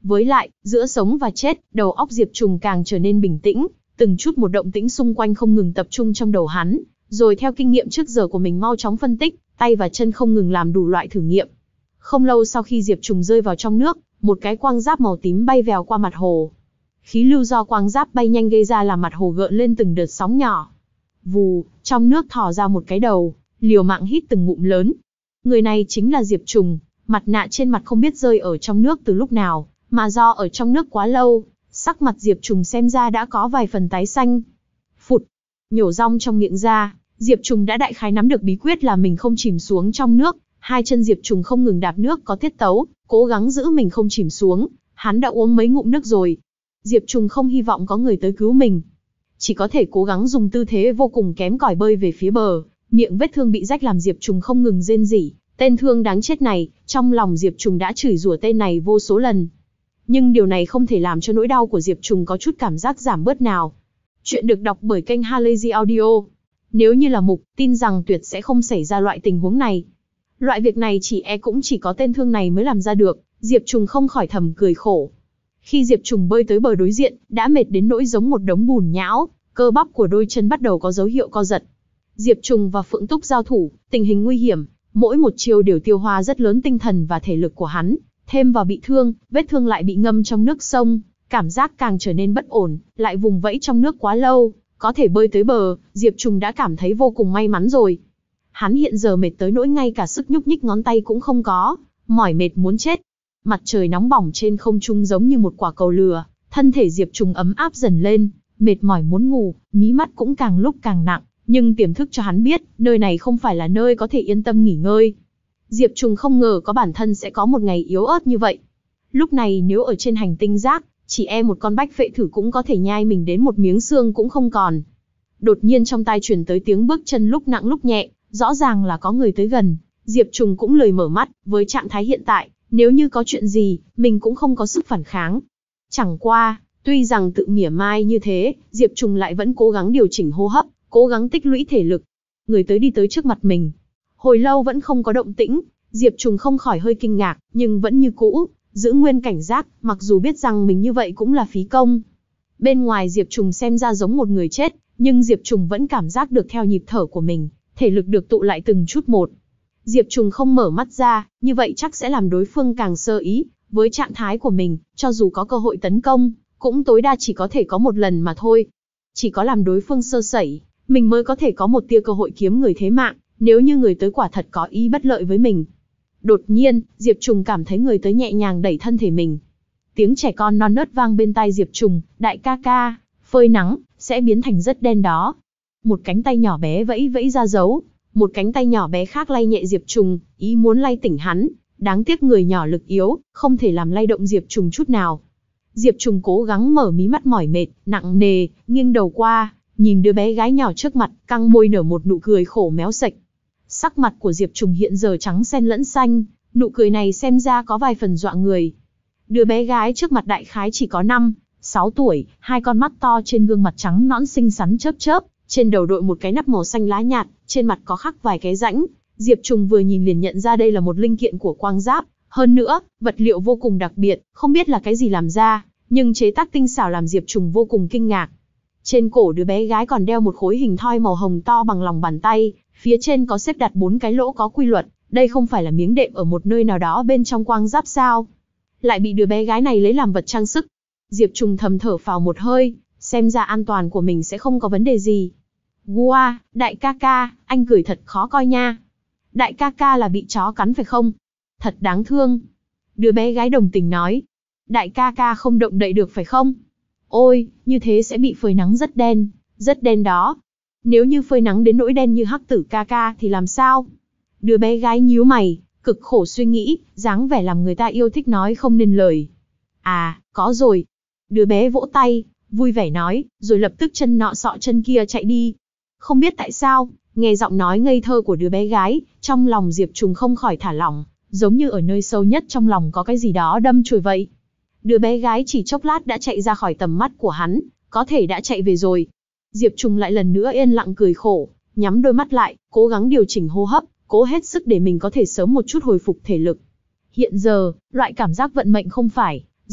Với lại, giữa sống và chết, đầu óc Diệp Trùng càng trở nên bình tĩnh, từng chút một động tĩnh xung quanh không ngừng tập trung trong đầu hắn, rồi theo kinh nghiệm trước giờ của mình mau chóng phân tích, tay và chân không ngừng làm đủ loại thử nghiệm. Không lâu sau khi Diệp Trùng rơi vào trong nước, một cái quang giáp màu tím bay vèo qua mặt hồ. Khí lưu do quang giáp bay nhanh gây ra làm mặt hồ gợn lên từng đợt sóng nhỏ. Vù, trong nước thò ra một cái đầu, liều mạng hít từng ngụm lớn. Người này chính là Diệp Trùng, mặt nạ trên mặt không biết rơi ở trong nước từ lúc nào, mà do ở trong nước quá lâu, sắc mặt Diệp Trùng xem ra đã có vài phần tái xanh. Phụt, nhổ rong trong miệng ra, Diệp Trùng đã đại khái nắm được bí quyết là mình không chìm xuống trong nước, hai chân Diệp Trùng không ngừng đạp nước có tiết tấu, cố gắng giữ mình không chìm xuống, hắn đã uống mấy ngụm nước rồi. Diệp Trùng không hy vọng có người tới cứu mình, chỉ có thể cố gắng dùng tư thế vô cùng kém cỏi bơi về phía bờ, miệng vết thương bị rách làm Diệp Trùng không ngừng rên rỉ, tên thương đáng chết này, trong lòng Diệp Trùng đã chửi rủa tên này vô số lần. Nhưng điều này không thể làm cho nỗi đau của Diệp Trùng có chút cảm giác giảm bớt nào. Chuyện được đọc bởi kênh Halazy Audio. Nếu như là Mục, tin rằng tuyệt sẽ không xảy ra loại tình huống này. Loại việc này chỉ e cũng chỉ có tên thương này mới làm ra được, Diệp Trùng không khỏi thầm cười khổ. Khi Diệp Trùng bơi tới bờ đối diện, đã mệt đến nỗi giống một đống bùn nhão, cơ bắp của đôi chân bắt đầu có dấu hiệu co giật. Diệp Trùng và Phượng Túc giao thủ, tình hình nguy hiểm, mỗi một chiêu đều tiêu hóa rất lớn tinh thần và thể lực của hắn, thêm vào bị thương, vết thương lại bị ngâm trong nước sông, cảm giác càng trở nên bất ổn, lại vùng vẫy trong nước quá lâu, có thể bơi tới bờ, Diệp Trùng đã cảm thấy vô cùng may mắn rồi. Hắn hiện giờ mệt tới nỗi ngay cả sức nhúc nhích ngón tay cũng không có, mỏi mệt muốn chết. Mặt trời nóng bỏng trên không trung giống như một quả cầu lửa, thân thể Diệp Trùng ấm áp dần lên, mệt mỏi muốn ngủ, mí mắt cũng càng lúc càng nặng, nhưng tiềm thức cho hắn biết, nơi này không phải là nơi có thể yên tâm nghỉ ngơi. Diệp Trùng không ngờ có bản thân sẽ có một ngày yếu ớt như vậy. Lúc này nếu ở trên hành tinh rác, chỉ e một con bách vệ thử cũng có thể nhai mình đến một miếng xương cũng không còn. Đột nhiên trong tai truyền tới tiếng bước chân lúc nặng lúc nhẹ, rõ ràng là có người tới gần. Diệp Trùng cũng lười mở mắt, với trạng thái hiện tại, nếu như có chuyện gì, mình cũng không có sức phản kháng. Chẳng qua, tuy rằng tự mỉa mai như thế, Diệp Trùng lại vẫn cố gắng điều chỉnh hô hấp, cố gắng tích lũy thể lực. Người tới đi tới trước mặt mình. Hồi lâu vẫn không có động tĩnh, Diệp Trùng không khỏi hơi kinh ngạc, nhưng vẫn như cũ, giữ nguyên cảnh giác, mặc dù biết rằng mình như vậy cũng là phí công. Bên ngoài Diệp Trùng xem ra giống một người chết, nhưng Diệp Trùng vẫn cảm giác được theo nhịp thở của mình, thể lực được tụ lại từng chút một. Diệp Trùng không mở mắt ra, như vậy chắc sẽ làm đối phương càng sơ ý, với trạng thái của mình, cho dù có cơ hội tấn công, cũng tối đa chỉ có thể có một lần mà thôi. Chỉ có làm đối phương sơ sẩy, mình mới có thể có một tia cơ hội kiếm người thế mạng, nếu như người tới quả thật có ý bất lợi với mình. Đột nhiên, Diệp Trùng cảm thấy người tới nhẹ nhàng đẩy thân thể mình. Tiếng trẻ con non nớt vang bên tai Diệp Trùng, đại ca ca, phơi nắng, sẽ biến thành rất đen đó. Một cánh tay nhỏ bé vẫy vẫy ra dấu, một cánh tay nhỏ bé khác lay nhẹ Diệp Trùng, ý muốn lay tỉnh hắn. Đáng tiếc người nhỏ lực yếu, không thể làm lay động Diệp Trùng chút nào. Diệp Trùng cố gắng mở mí mắt mỏi mệt, nặng nề, nghiêng đầu qua, nhìn đứa bé gái nhỏ trước mặt, căng môi nở một nụ cười khổ méo sạch. Sắc mặt của Diệp Trùng hiện giờ trắng xen lẫn xanh, nụ cười này xem ra có vài phần dọa người. Đứa bé gái trước mặt đại khái chỉ có năm, sáu tuổi, hai con mắt to trên gương mặt trắng nõn xinh xắn chớp chớp, trên đầu đội một cái nắp màu xanh lá nhạt, trên mặt có khắc vài cái rãnh. Diệp Trùng vừa nhìn liền nhận ra đây là một linh kiện của quang giáp, hơn nữa, vật liệu vô cùng đặc biệt, không biết là cái gì làm ra, nhưng chế tác tinh xảo làm Diệp Trùng vô cùng kinh ngạc. Trên cổ đứa bé gái còn đeo một khối hình thoi màu hồng to bằng lòng bàn tay, phía trên có xếp đặt bốn cái lỗ có quy luật, đây không phải là miếng đệm ở một nơi nào đó bên trong quang giáp sao? Lại bị đứa bé gái này lấy làm vật trang sức. Diệp Trùng thầm thở phào một hơi, xem ra an toàn của mình sẽ không có vấn đề gì. Wow, đại ca ca, anh cười thật khó coi nha. Đại ca ca là bị chó cắn phải không? Thật đáng thương. Đứa bé gái đồng tình nói. Đại ca ca không động đậy được phải không? Ôi, như thế sẽ bị phơi nắng rất đen, rất đen đó. Nếu như phơi nắng đến nỗi đen như hắc tử ca ca thì làm sao? Đứa bé gái nhíu mày, cực khổ suy nghĩ, dáng vẻ làm người ta yêu thích nói không nên lời. À, có rồi. Đứa bé vỗ tay, vui vẻ nói, rồi lập tức chân nọ sọ chân kia chạy đi. Không biết tại sao, nghe giọng nói ngây thơ của đứa bé gái, trong lòng Diệp Trùng không khỏi thả lỏng, giống như ở nơi sâu nhất trong lòng có cái gì đó đâm chồi vậy. Đứa bé gái chỉ chốc lát đã chạy ra khỏi tầm mắt của hắn, có thể đã chạy về rồi. Diệp Trùng lại lần nữa yên lặng cười khổ, nhắm đôi mắt lại, cố gắng điều chỉnh hô hấp, cố hết sức để mình có thể sớm một chút hồi phục thể lực. Hiện giờ, loại cảm giác vận mệnh không phải,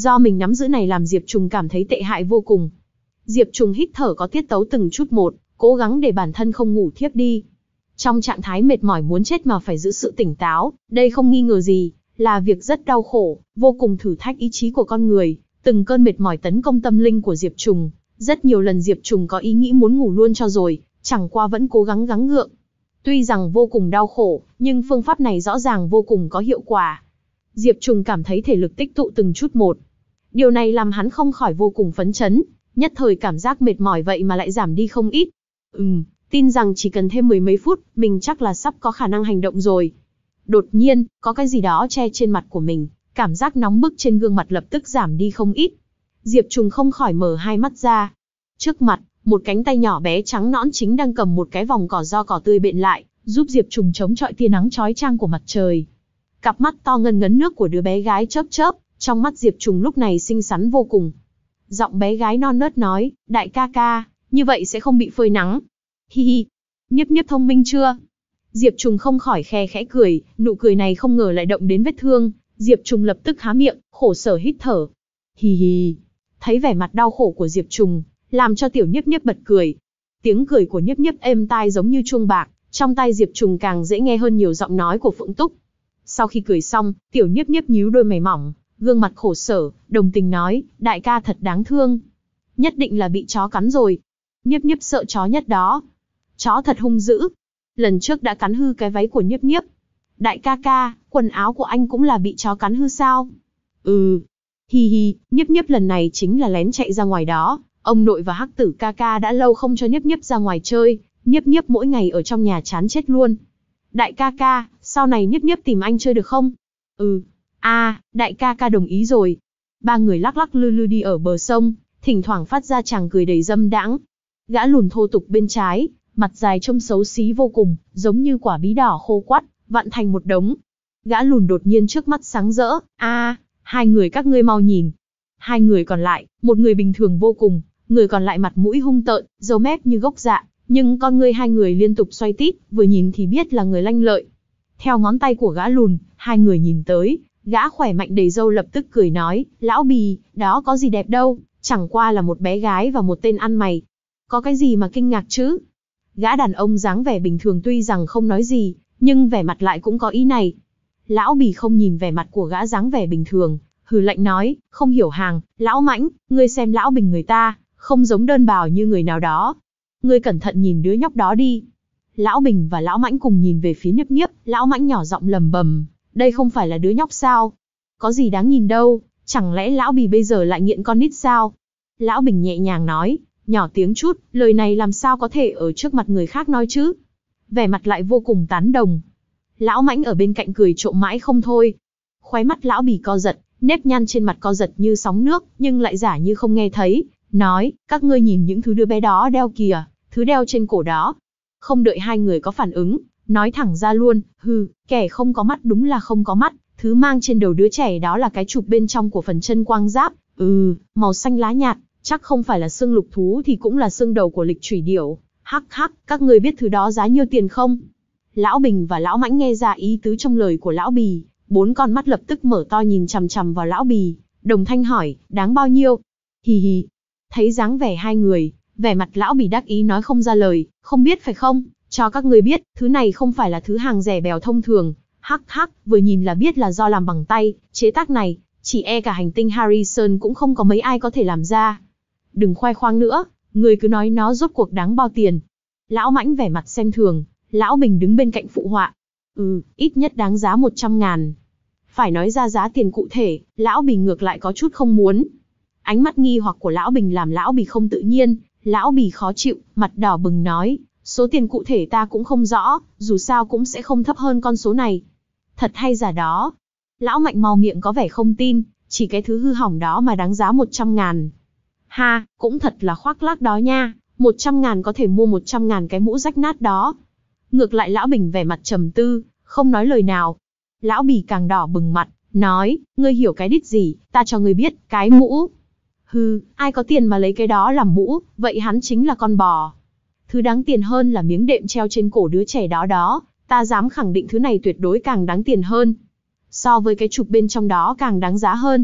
Do mình nắm giữ này làm Diệp Trùng cảm thấy tệ hại vô cùng. Diệp Trùng hít thở có tiết tấu từng chút một, cố gắng để bản thân không ngủ thiếp đi. Trong trạng thái mệt mỏi muốn chết mà phải giữ sự tỉnh táo, đây không nghi ngờ gì, là việc rất đau khổ, vô cùng thử thách ý chí của con người. Từng cơn mệt mỏi tấn công tâm linh của Diệp Trùng, rất nhiều lần Diệp Trùng có ý nghĩ muốn ngủ luôn cho rồi, chẳng qua vẫn cố gắng gắng gượng. Tuy rằng vô cùng đau khổ, nhưng phương pháp này rõ ràng vô cùng có hiệu quả. Diệp Trùng cảm thấy thể lực tích tụ từng chút một. Điều này làm hắn không khỏi vô cùng phấn chấn, nhất thời cảm giác mệt mỏi vậy mà lại giảm đi không ít. Ừm, tin rằng chỉ cần thêm mười mấy phút, mình chắc là sắp có khả năng hành động rồi. Đột nhiên, có cái gì đó che trên mặt của mình, cảm giác nóng bức trên gương mặt lập tức giảm đi không ít. Diệp Trùng không khỏi mở hai mắt ra. Trước mặt, một cánh tay nhỏ bé trắng nõn chính đang cầm một cái vòng cỏ do cỏ tươi bện lại, giúp Diệp Trùng chống chọi tia nắng chói chang của mặt trời. Cặp mắt to ngần ngấn nước của đứa bé gái chớp chớp, trong mắt Diệp Trùng lúc này xinh xắn vô cùng. Giọng bé gái non nớt nói, đại ca ca, như vậy sẽ không bị phơi nắng. Hi hi, Niếp Niếp thông minh chưa? Diệp Trùng không khỏi khe khẽ cười, nụ cười này không ngờ lại động đến vết thương. Diệp Trùng lập tức há miệng, khổ sở hít thở. Hi hi, thấy vẻ mặt đau khổ của Diệp Trùng, làm cho tiểu Niếp Niếp bật cười. Tiếng cười của Niếp Niếp êm tai giống như chuông bạc, trong tai Diệp Trùng càng dễ nghe hơn nhiều giọng nói của Phượng Túc. Sau khi cười xong, tiểu Niếp Niếp nhíu đôi mày mỏng, gương mặt khổ sở, đồng tình nói, đại ca thật đáng thương. Nhất định là bị chó cắn rồi. Niếp Niếp sợ chó nhất đó. Chó thật hung dữ. Lần trước đã cắn hư cái váy của Niếp Niếp. Đại ca ca, quần áo của anh cũng là bị chó cắn hư sao? Ừ. Hi hi, Niếp Niếp lần này chính là lén chạy ra ngoài đó. Ông nội và Hắc Tử ca ca đã lâu không cho Niếp Niếp ra ngoài chơi. Niếp Niếp mỗi ngày ở trong nhà chán chết luôn. Đại ca ca, sau này Niếp Niếp tìm anh chơi được không? Ừ. À, đại ca ca đồng ý rồi. Ba người lắc lắc lư lư đi ở bờ sông, thỉnh thoảng phát ra chàng cười đầy dâm đãng. Gã lùn thô tục bên trái, mặt dài trông xấu xí vô cùng, giống như quả bí đỏ khô quắt, vặn thành một đống. Gã lùn đột nhiên trước mắt sáng rỡ, a, à, hai người các ngươi mau nhìn. Hai người còn lại, một người bình thường vô cùng, người còn lại mặt mũi hung tợn, râu mép như gốc dạ, nhưng con ngươi hai người liên tục xoay tít, vừa nhìn thì biết là người lanh lợi. Theo ngón tay của gã lùn, hai người nhìn tới, gã khỏe mạnh đầy râu lập tức cười nói, lão bì, đó có gì đẹp đâu, chẳng qua là một bé gái và một tên ăn mày. Có cái gì mà kinh ngạc chứ? Gã đàn ông dáng vẻ bình thường tuy rằng không nói gì, nhưng vẻ mặt lại cũng có ý này. Lão bì không nhìn vẻ mặt của gã dáng vẻ bình thường, hừ lạnh nói, không hiểu hàng, lão mãnh, ngươi xem lão bình người ta, không giống đơn bào như người nào đó. Ngươi cẩn thận nhìn đứa nhóc đó đi. Lão Bình và lão mãnh cùng nhìn về phía Niếp Niếp, lão mãnh nhỏ giọng lầm bầm, đây không phải là đứa nhóc sao? Có gì đáng nhìn đâu, chẳng lẽ lão bì bây giờ lại nghiện con nít sao? Lão Bình nhẹ nhàng nói, nhỏ tiếng chút, lời này làm sao có thể ở trước mặt người khác nói chứ? Vẻ mặt lại vô cùng tán đồng. Lão mãnh ở bên cạnh cười trộm mãi không thôi. Khóe mắt lão bì co giật, nếp nhăn trên mặt co giật như sóng nước, nhưng lại giả như không nghe thấy, nói, các ngươi nhìn những thứ đứa bé đó đeo kìa, thứ đeo trên cổ đó. Không đợi hai người có phản ứng, nói thẳng ra luôn, hừ, kẻ không có mắt đúng là không có mắt, thứ mang trên đầu đứa trẻ đó là cái chụp bên trong của phần chân quang giáp, ừ, màu xanh lá nhạt, chắc không phải là xương lục thú thì cũng là xương đầu của lịch chủy điểu, hắc hắc, các ngươi biết thứ đó giá nhiêu tiền không? Lão Bình và lão mãnh nghe ra ý tứ trong lời của lão bì, bốn con mắt lập tức mở to nhìn chằm chằm vào lão bì, đồng thanh hỏi, đáng bao nhiêu? Hì hì, thấy dáng vẻ hai người, vẻ mặt lão bì đắc ý nói không ra lời, không biết phải không, cho các ngươi biết, thứ này không phải là thứ hàng rẻ bèo thông thường, hắc hắc, vừa nhìn là biết là do làm bằng tay, chế tác này, chỉ e cả hành tinh Harrison cũng không có mấy ai có thể làm ra. Đừng khoe khoang nữa, người cứ nói nó rốt cuộc đáng bao tiền. Lão mãnh vẻ mặt xem thường, lão Bình đứng bên cạnh phụ họa. Ừ, ít nhất đáng giá một trăm ngàn. Phải nói ra giá tiền cụ thể, lão Bình ngược lại có chút không muốn. Ánh mắt nghi hoặc của lão Bình làm lão Bì không tự nhiên, lão Bì khó chịu, mặt đỏ bừng nói, số tiền cụ thể ta cũng không rõ, dù sao cũng sẽ không thấp hơn con số này. Thật hay giả đó? Lão Mạnh mau miệng có vẻ không tin, chỉ cái thứ hư hỏng đó mà đáng giá một trăm ngàn. Ha, cũng thật là khoác lác đó nha, một trăm ngàn có thể mua một trăm ngàn cái mũ rách nát đó. Ngược lại lão Bình vẻ mặt trầm tư, không nói lời nào. Lão Bì càng đỏ bừng mặt, nói, ngươi hiểu cái đít gì, ta cho ngươi biết, cái mũ. Hừ, ai có tiền mà lấy cái đó làm mũ, vậy hắn chính là con bò. Thứ đáng tiền hơn là miếng đệm treo trên cổ đứa trẻ đó đó, ta dám khẳng định thứ này tuyệt đối càng đáng tiền hơn. So với cái chụp bên trong đó càng đáng giá hơn.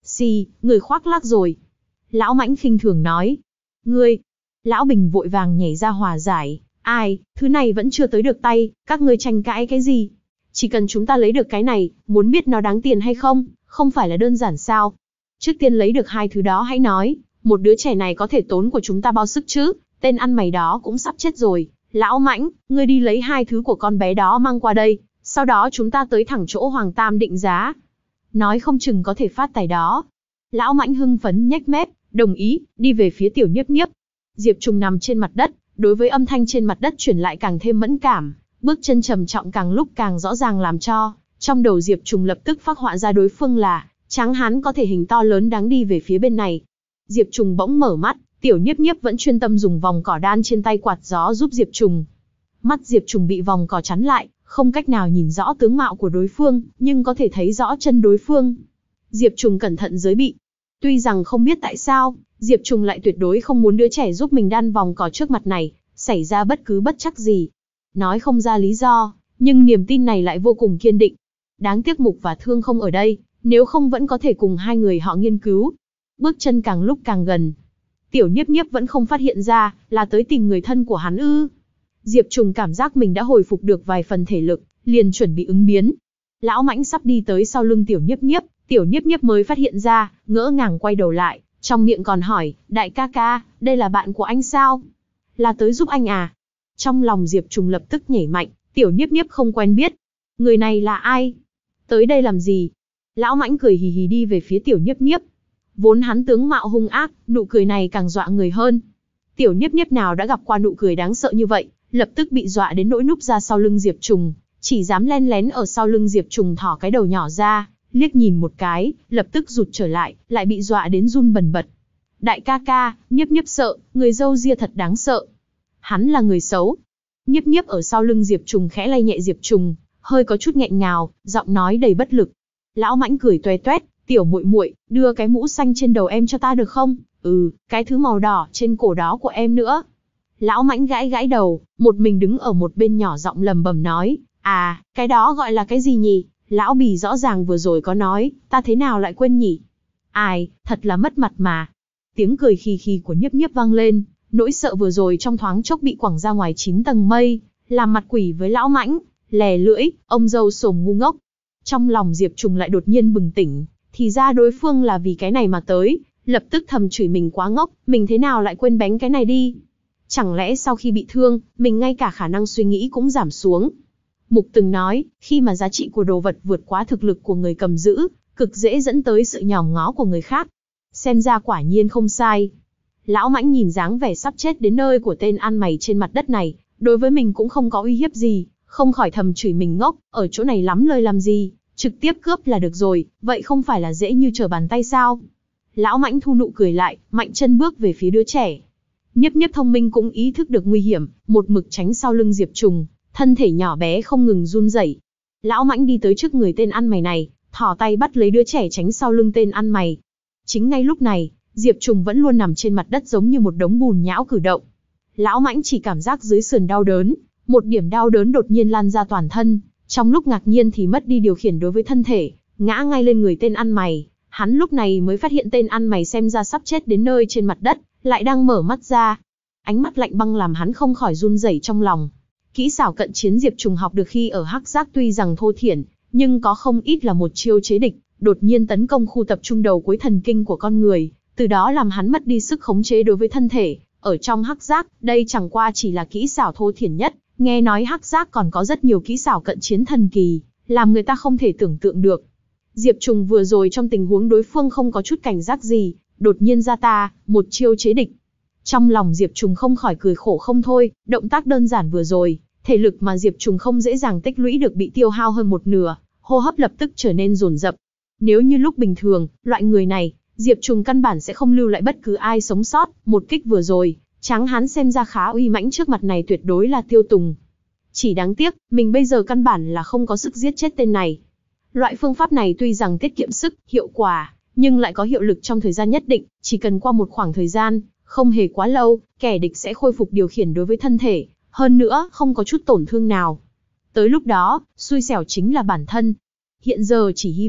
Xì, người khoác lác rồi. Lão Mãnh khinh thường nói. Ngươi. Lão Bình vội vàng nhảy ra hòa giải. Ai, thứ này vẫn chưa tới được tay, các ngươi tranh cãi cái gì? Chỉ cần chúng ta lấy được cái này, muốn biết nó đáng tiền hay không, không phải là đơn giản sao? Trước tiên lấy được hai thứ đó hãy nói, một đứa trẻ này có thể tốn của chúng ta bao sức chứ, tên ăn mày đó cũng sắp chết rồi. Lão Mãnh, ngươi đi lấy hai thứ của con bé đó mang qua đây, sau đó chúng ta tới thẳng chỗ Hoàng Tam định giá. Nói không chừng có thể phát tài đó. Lão Mãnh hưng phấn nhếch mép, đồng ý, đi về phía Tiểu Nhiếp Nhiếp. Diệp Trùng nằm trên mặt đất, đối với âm thanh trên mặt đất truyền lại càng thêm mẫn cảm, bước chân trầm trọng càng lúc càng rõ ràng làm cho, trong đầu Diệp Trùng lập tức phác họa ra đối phương là tráng hán có thể hình to lớn đáng đi về phía bên này. Diệp Trùng bỗng mở mắt, Tiểu Nhiếp Nhiếp vẫn chuyên tâm dùng vòng cỏ đan trên tay quạt gió giúp Diệp Trùng. Mắt Diệp Trùng bị vòng cỏ chắn lại, không cách nào nhìn rõ tướng mạo của đối phương, nhưng có thể thấy rõ chân đối phương. Diệp Trùng cẩn thận giới bị. Tuy rằng không biết tại sao, Diệp Trùng lại tuyệt đối không muốn đứa trẻ giúp mình đan vòng cỏ trước mặt này xảy ra bất cứ bất trắc gì. Nói không ra lý do, nhưng niềm tin này lại vô cùng kiên định. Đáng tiếc Mục và Thương không ở đây, nếu không vẫn có thể cùng hai người họ nghiên cứu. Bước chân càng lúc càng gần. Tiểu Nhiếp Nhiếp vẫn không phát hiện ra là tới tìm người thân của hắn ư. Diệp Trùng cảm giác mình đã hồi phục được vài phần thể lực, liền chuẩn bị ứng biến. Lão Mãnh sắp đi tới sau lưng Tiểu Nhiếp Nhiếp, Tiểu Nhiếp Nhiếp mới phát hiện ra, ngỡ ngàng quay đầu lại, trong miệng còn hỏi, đại ca ca, đây là bạn của anh sao? Là tới giúp anh à? Trong lòng Diệp Trùng lập tức nhảy mạnh, Tiểu Nhiếp Nhiếp không quen biết. Người này là ai? Tới đây làm gì? Lão Mãnh cười hì hì đi về phía Tiểu Nhiếp Nhiếp. Vốn hắn tướng mạo hung ác, nụ cười này càng dọa người hơn. Tiểu Nhiếp Nhiếp nào đã gặp qua nụ cười đáng sợ như vậy, lập tức bị dọa đến nỗi núp ra sau lưng Diệp Trùng, chỉ dám len lén ở sau lưng Diệp Trùng thỏ cái đầu nhỏ ra, liếc nhìn một cái, lập tức rụt trở lại, lại bị dọa đến run bần bật. Đại ca ca, Nhiếp Nhiếp sợ, người râu ria thật đáng sợ. Hắn là người xấu. Nhiếp Nhiếp ở sau lưng Diệp Trùng khẽ lay nhẹ Diệp Trùng, hơi có chút nghẹn ngào, giọng nói đầy bất lực. Lão Mãnh cười toe toét, tiểu muội muội, đưa cái mũ xanh trên đầu em cho ta được không? Ừ, cái thứ màu đỏ trên cổ đó của em nữa. Lão Mãnh gãi gãi đầu, một mình đứng ở một bên nhỏ giọng lầm bầm nói, à, cái đó gọi là cái gì nhỉ? Lão Bì rõ ràng vừa rồi có nói, ta thế nào lại quên nhỉ? Ai, thật là mất mặt mà. Tiếng cười khì khì của Nhiếp Nhiếp vang lên, nỗi sợ vừa rồi trong thoáng chốc bị quẳng ra ngoài chín tầng mây, làm mặt quỷ với Lão Mãnh, lè lưỡi, ông dâu sồm ngu ngốc. Trong lòng Diệp Trùng lại đột nhiên bừng tỉnh, thì ra đối phương là vì cái này mà tới, lập tức thầm chửi mình quá ngốc, mình thế nào lại quên bánh cái này đi? Chẳng lẽ sau khi bị thương, mình ngay cả khả năng suy nghĩ cũng giảm xuống? Mục từng nói, khi mà giá trị của đồ vật vượt quá thực lực của người cầm giữ, cực dễ dẫn tới sự nhòm ngó của người khác. Xem ra quả nhiên không sai. Lão Mãnh nhìn dáng vẻ sắp chết đến nơi của tên ăn mày trên mặt đất này, đối với mình cũng không có uy hiếp gì, không khỏi thầm chửi mình ngốc, ở chỗ này lắm lời làm gì, trực tiếp cướp là được rồi, vậy không phải là dễ như trở bàn tay sao? Lão Mãnh thu nụ cười lại, mạnh chân bước về phía đứa trẻ. Nhiếp Nhiếp thông minh cũng ý thức được nguy hiểm, một mực tránh sau lưng Diệp Trùng, thân thể nhỏ bé không ngừng run rẩy. Lão Mãnh đi tới trước người tên ăn mày này, thò tay bắt lấy đứa trẻ tránh sau lưng tên ăn mày. Chính ngay lúc này, Diệp Trùng vẫn luôn nằm trên mặt đất giống như một đống bùn nhão cử động. Lão Mãnh chỉ cảm giác dưới sườn đau đớn, một điểm đau đớn đột nhiên lan ra toàn thân, trong lúc ngạc nhiên thì mất đi điều khiển đối với thân thể, ngã ngay lên người tên ăn mày. Hắn lúc này mới phát hiện tên ăn mày xem ra sắp chết đến nơi trên mặt đất, lại đang mở mắt ra. Ánh mắt lạnh băng làm hắn không khỏi run rẩy trong lòng. Kỹ xảo cận chiến Diệp Trùng học được khi ở Hắc Giác tuy rằng thô thiển, nhưng có không ít là một chiêu chế địch, đột nhiên tấn công khu tập trung đầu cuối thần kinh của con người, từ đó làm hắn mất đi sức khống chế đối với thân thể. Ở trong Hắc Giác, đây chẳng qua chỉ là kỹ xảo thô thiển nhất, nghe nói Hắc Giác còn có rất nhiều kỹ xảo cận chiến thần kỳ, làm người ta không thể tưởng tượng được. Diệp Trùng vừa rồi trong tình huống đối phương không có chút cảnh giác gì, đột nhiên ra ta, một chiêu chế địch. Trong lòng Diệp Trùng không khỏi cười khổ không thôi, động tác đơn giản vừa rồi, thể lực mà Diệp Trùng không dễ dàng tích lũy được bị tiêu hao hơn một nửa, hô hấp lập tức trở nên dồn dập. Nếu như lúc bình thường, loại người này, Diệp Trùng căn bản sẽ không lưu lại bất cứ ai sống sót, một kích vừa rồi, tráng hán xem ra khá uy mãnh trước mặt này tuyệt đối là Tiêu Tùng. Chỉ đáng tiếc, mình bây giờ căn bản là không có sức giết chết tên này. Loại phương pháp này tuy rằng tiết kiệm sức, hiệu quả, nhưng lại có hiệu lực trong thời gian nhất định, chỉ cần qua một khoảng thời gian, không hề quá lâu, kẻ địch sẽ khôi phục điều khiển đối với thân thể, hơn nữa không có chút tổn thương nào. Tới lúc đó, xui xẻo chính là bản thân. Hiện giờ chỉ hy vọng,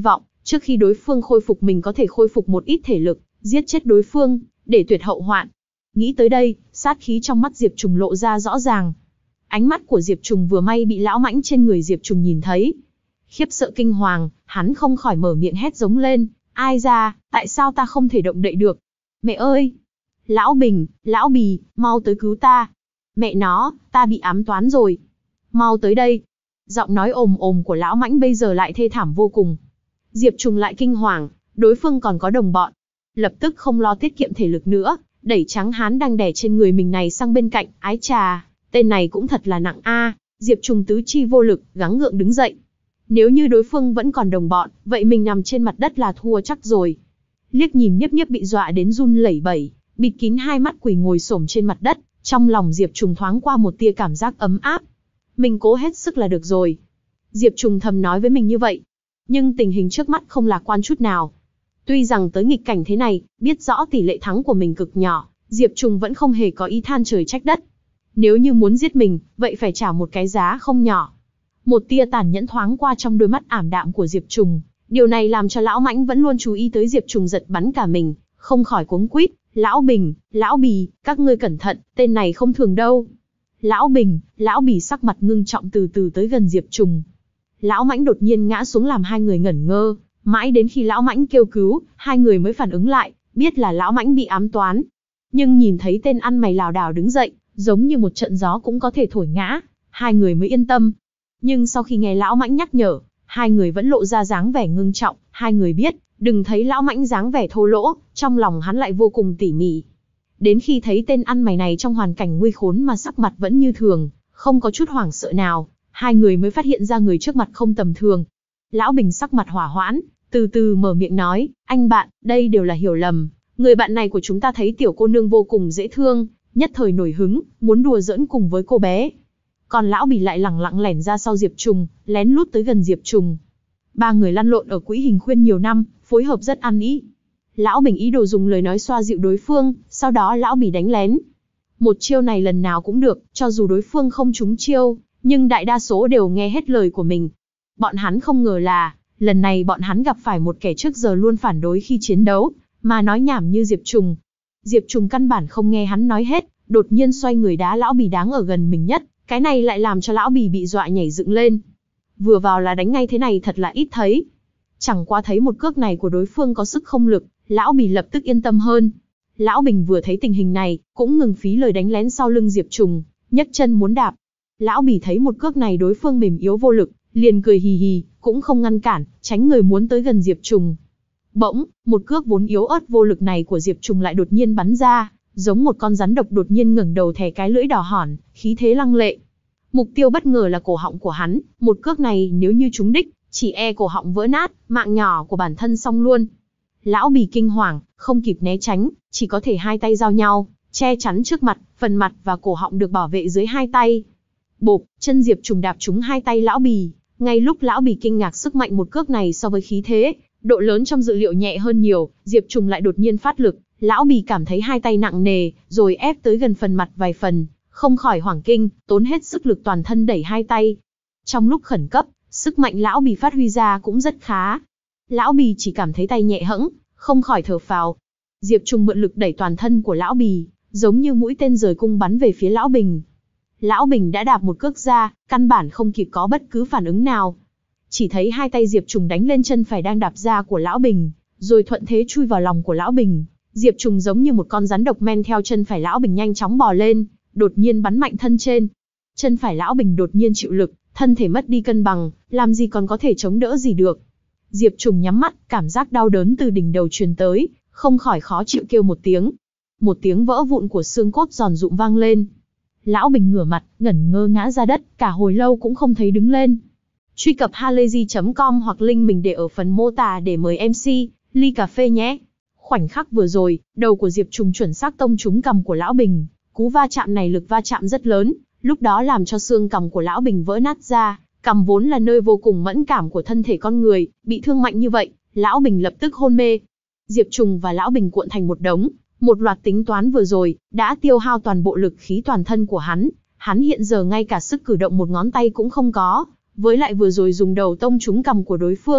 Trước khi đối phương khôi phục mình có thể khôi phục một ít thể lực, giết chết đối phương, để tuyệt hậu hoạn. Nghĩ tới đây, sát khí trong mắt Diệp Trùng lộ ra rõ ràng. Ánh mắt của Diệp Trùng vừa may bị lão mãnh trên người Diệp Trùng nhìn thấy. Khiếp sợ kinh hoàng, hắn không khỏi mở miệng hét giống lên, ai ra, tại sao ta không thể động đậy được? Mẹ ơi! Lão Bình, Lão Bì, mau tới cứu ta! Mẹ nó, ta bị ám toán rồi! Mau tới đây! Giọng nói ồm ồm của lão mãnh bây giờ lại thê thảm vô cùng. Diệp Trùng lại kinh hoàng, đối phương còn có đồng bọn. Lập tức không lo tiết kiệm thể lực nữa, đẩy tráng hán đang đè trên người mình này sang bên cạnh, ái chà, tên này cũng thật là nặng a. Diệp Trùng tứ chi vô lực, gắng gượng đứng dậy. Nếu như đối phương vẫn còn đồng bọn, vậy mình nằm trên mặt đất là thua chắc rồi. Liếc nhìn Nhiếp Nhiếp bị dọa đến run lẩy bẩy, bịt kín hai mắt quỳ ngồi xổm trên mặt đất, trong lòng Diệp Trùng thoáng qua một tia cảm giác ấm áp. Mình cố hết sức là được rồi. Diệp Trùng thầm nói với mình như vậy. Nhưng tình hình trước mắt không lạc quan chút nào. Tuy rằng tới nghịch cảnh thế này, biết rõ tỷ lệ thắng của mình cực nhỏ, Diệp Trùng vẫn không hề có ý than trời trách đất. Nếu như muốn giết mình, vậy phải trả một cái giá không nhỏ. Một tia tàn nhẫn thoáng qua trong đôi mắt ảm đạm của Diệp Trùng. Điều này làm cho lão mãnh vẫn luôn chú ý tới Diệp Trùng giật bắn cả mình, không khỏi cuống quýt. Lão Bình, Lão Bì, các ngươi cẩn thận, tên này không thường đâu. Lão Bình, Lão Bì sắc mặt ngưng trọng từ từ tới gần Diệp Trùng. Lão mãnh đột nhiên ngã xuống làm hai người ngẩn ngơ, mãi đến khi lão mãnh kêu cứu, hai người mới phản ứng lại, biết là lão mãnh bị ám toán. Nhưng nhìn thấy tên ăn mày lảo đảo đứng dậy, giống như một trận gió cũng có thể thổi ngã, hai người mới yên tâm. Nhưng sau khi nghe lão mãnh nhắc nhở, hai người vẫn lộ ra dáng vẻ ngưng trọng, hai người biết, đừng thấy lão mãnh dáng vẻ thô lỗ, trong lòng hắn lại vô cùng tỉ mỉ. Đến khi thấy tên ăn mày này trong hoàn cảnh nguy khốn mà sắc mặt vẫn như thường, không có chút hoảng sợ nào, hai người mới phát hiện ra người trước mặt không tầm thường. Lão Bình sắc mặt hỏa hoãn, từ từ mở miệng nói, anh bạn, đây đều là hiểu lầm. Người bạn này của chúng ta thấy tiểu cô nương vô cùng dễ thương, nhất thời nổi hứng, muốn đùa giỡn cùng với cô bé. Còn Lão Bì lại lẳng lặng lẻn ra sau Diệp Trùng, lén lút tới gần Diệp Trùng. Ba người lăn lộn ở quỹ hình khuyên nhiều năm, phối hợp rất ăn ý. Lão Bình ý đồ dùng lời nói xoa dịu đối phương, sau đó Lão Bì đánh lén. Một chiêu này lần nào cũng được, cho dù đối phương không trúng chiêu, nhưng đại đa số đều nghe hết lời của mình. Bọn hắn không ngờ là, lần này bọn hắn gặp phải một kẻ trước giờ luôn phản đối khi chiến đấu, mà nói nhảm như Diệp Trùng. Diệp Trùng căn bản không nghe hắn nói hết, đột nhiên xoay người đá Lão Bì đáng ở gần mình nhất, cái này lại làm cho Lão Bì bị dọa nhảy dựng lên. Vừa vào là đánh ngay thế này thật là ít thấy. Chẳng qua thấy một cước này của đối phương có sức không lực, Lão Bì lập tức yên tâm hơn. Lão Bình vừa thấy tình hình này, cũng ngừng phí lời đánh lén sau lưng Diệp Trùng, nhấc chân muốn đạp. Lão Bì thấy một cước này đối phương mềm yếu vô lực, liền cười hì hì, cũng không ngăn cản, tránh người muốn tới gần Diệp Trùng. Bỗng, một cước vốn yếu ớt vô lực này của Diệp Trùng lại đột nhiên bắn ra, giống một con rắn độc đột nhiên ngẩng đầu thè cái lưỡi đỏ hòn, khí thế lăng lệ. Mục tiêu bất ngờ là cổ họng của hắn, một cước này nếu như trúng đích, chỉ e cổ họng vỡ nát, mạng nhỏ của bản thân xong luôn. Lão Bì kinh hoàng, không kịp né tránh, chỉ có thể hai tay giao nhau, che chắn trước mặt, phần mặt và cổ họng được bảo vệ dưới hai tay. Bộp, chân Diệp Trùng đạp trúng hai tay Lão Bì, ngay lúc Lão Bì kinh ngạc sức mạnh một cước này so với khí thế, độ lớn trong dự liệu nhẹ hơn nhiều, Diệp Trùng lại đột nhiên phát lực, Lão Bì cảm thấy hai tay nặng nề, rồi ép tới gần phần mặt vài phần, không khỏi hoảng kinh, tốn hết sức lực toàn thân đẩy hai tay. Trong lúc khẩn cấp, sức mạnh Lão Bì phát huy ra cũng rất khá. Lão Bì chỉ cảm thấy tay nhẹ hẫng, không khỏi thở phào. Diệp Trùng mượn lực đẩy toàn thân của Lão Bì, giống như mũi tên rời cung bắn về phía Lão Bình. Lão Bình đã đạp một cước ra, căn bản không kịp có bất cứ phản ứng nào. Chỉ thấy hai tay Diệp Trùng đánh lên chân phải đang đạp ra của Lão Bình, rồi thuận thế chui vào lòng của Lão Bình. Diệp Trùng giống như một con rắn độc men theo chân phải Lão Bình nhanh chóng bò lên, đột nhiên bắn mạnh thân trên. Chân phải Lão Bình đột nhiên chịu lực, thân thể mất đi cân bằng, làm gì còn có thể chống đỡ gì được. Diệp Trùng nhắm mắt, cảm giác đau đớn từ đỉnh đầu truyền tới, không khỏi khó chịu kêu một tiếng. Một tiếng vỡ vụn của xương cốt giòn rụm vang lên. Lão Bình ngửa mặt, ngẩn ngơ ngã ra đất, cả hồi lâu cũng không thấy đứng lên. Truy cập halayzi chấm com hoặc link mình để ở phần mô tả để mời em xê, ly cà phê nhé. Khoảnh khắc vừa rồi, đầu của Diệp Trùng chuẩn xác tông trúng cằm của Lão Bình. Cú va chạm này lực va chạm rất lớn, lúc đó làm cho xương cằm của Lão Bình vỡ nát ra. Cằm vốn là nơi vô cùng mẫn cảm của thân thể con người, bị thương mạnh như vậy, Lão Bình lập tức hôn mê. Diệp Trùng và Lão Bình cuộn thành một đống, một loạt tính toán vừa rồi, đã tiêu hao toàn bộ lực khí toàn thân của hắn. Hắn hiện giờ ngay cả sức cử động một ngón tay cũng không có, với lại vừa rồi dùng đầu tông trúng cằm của đối phương,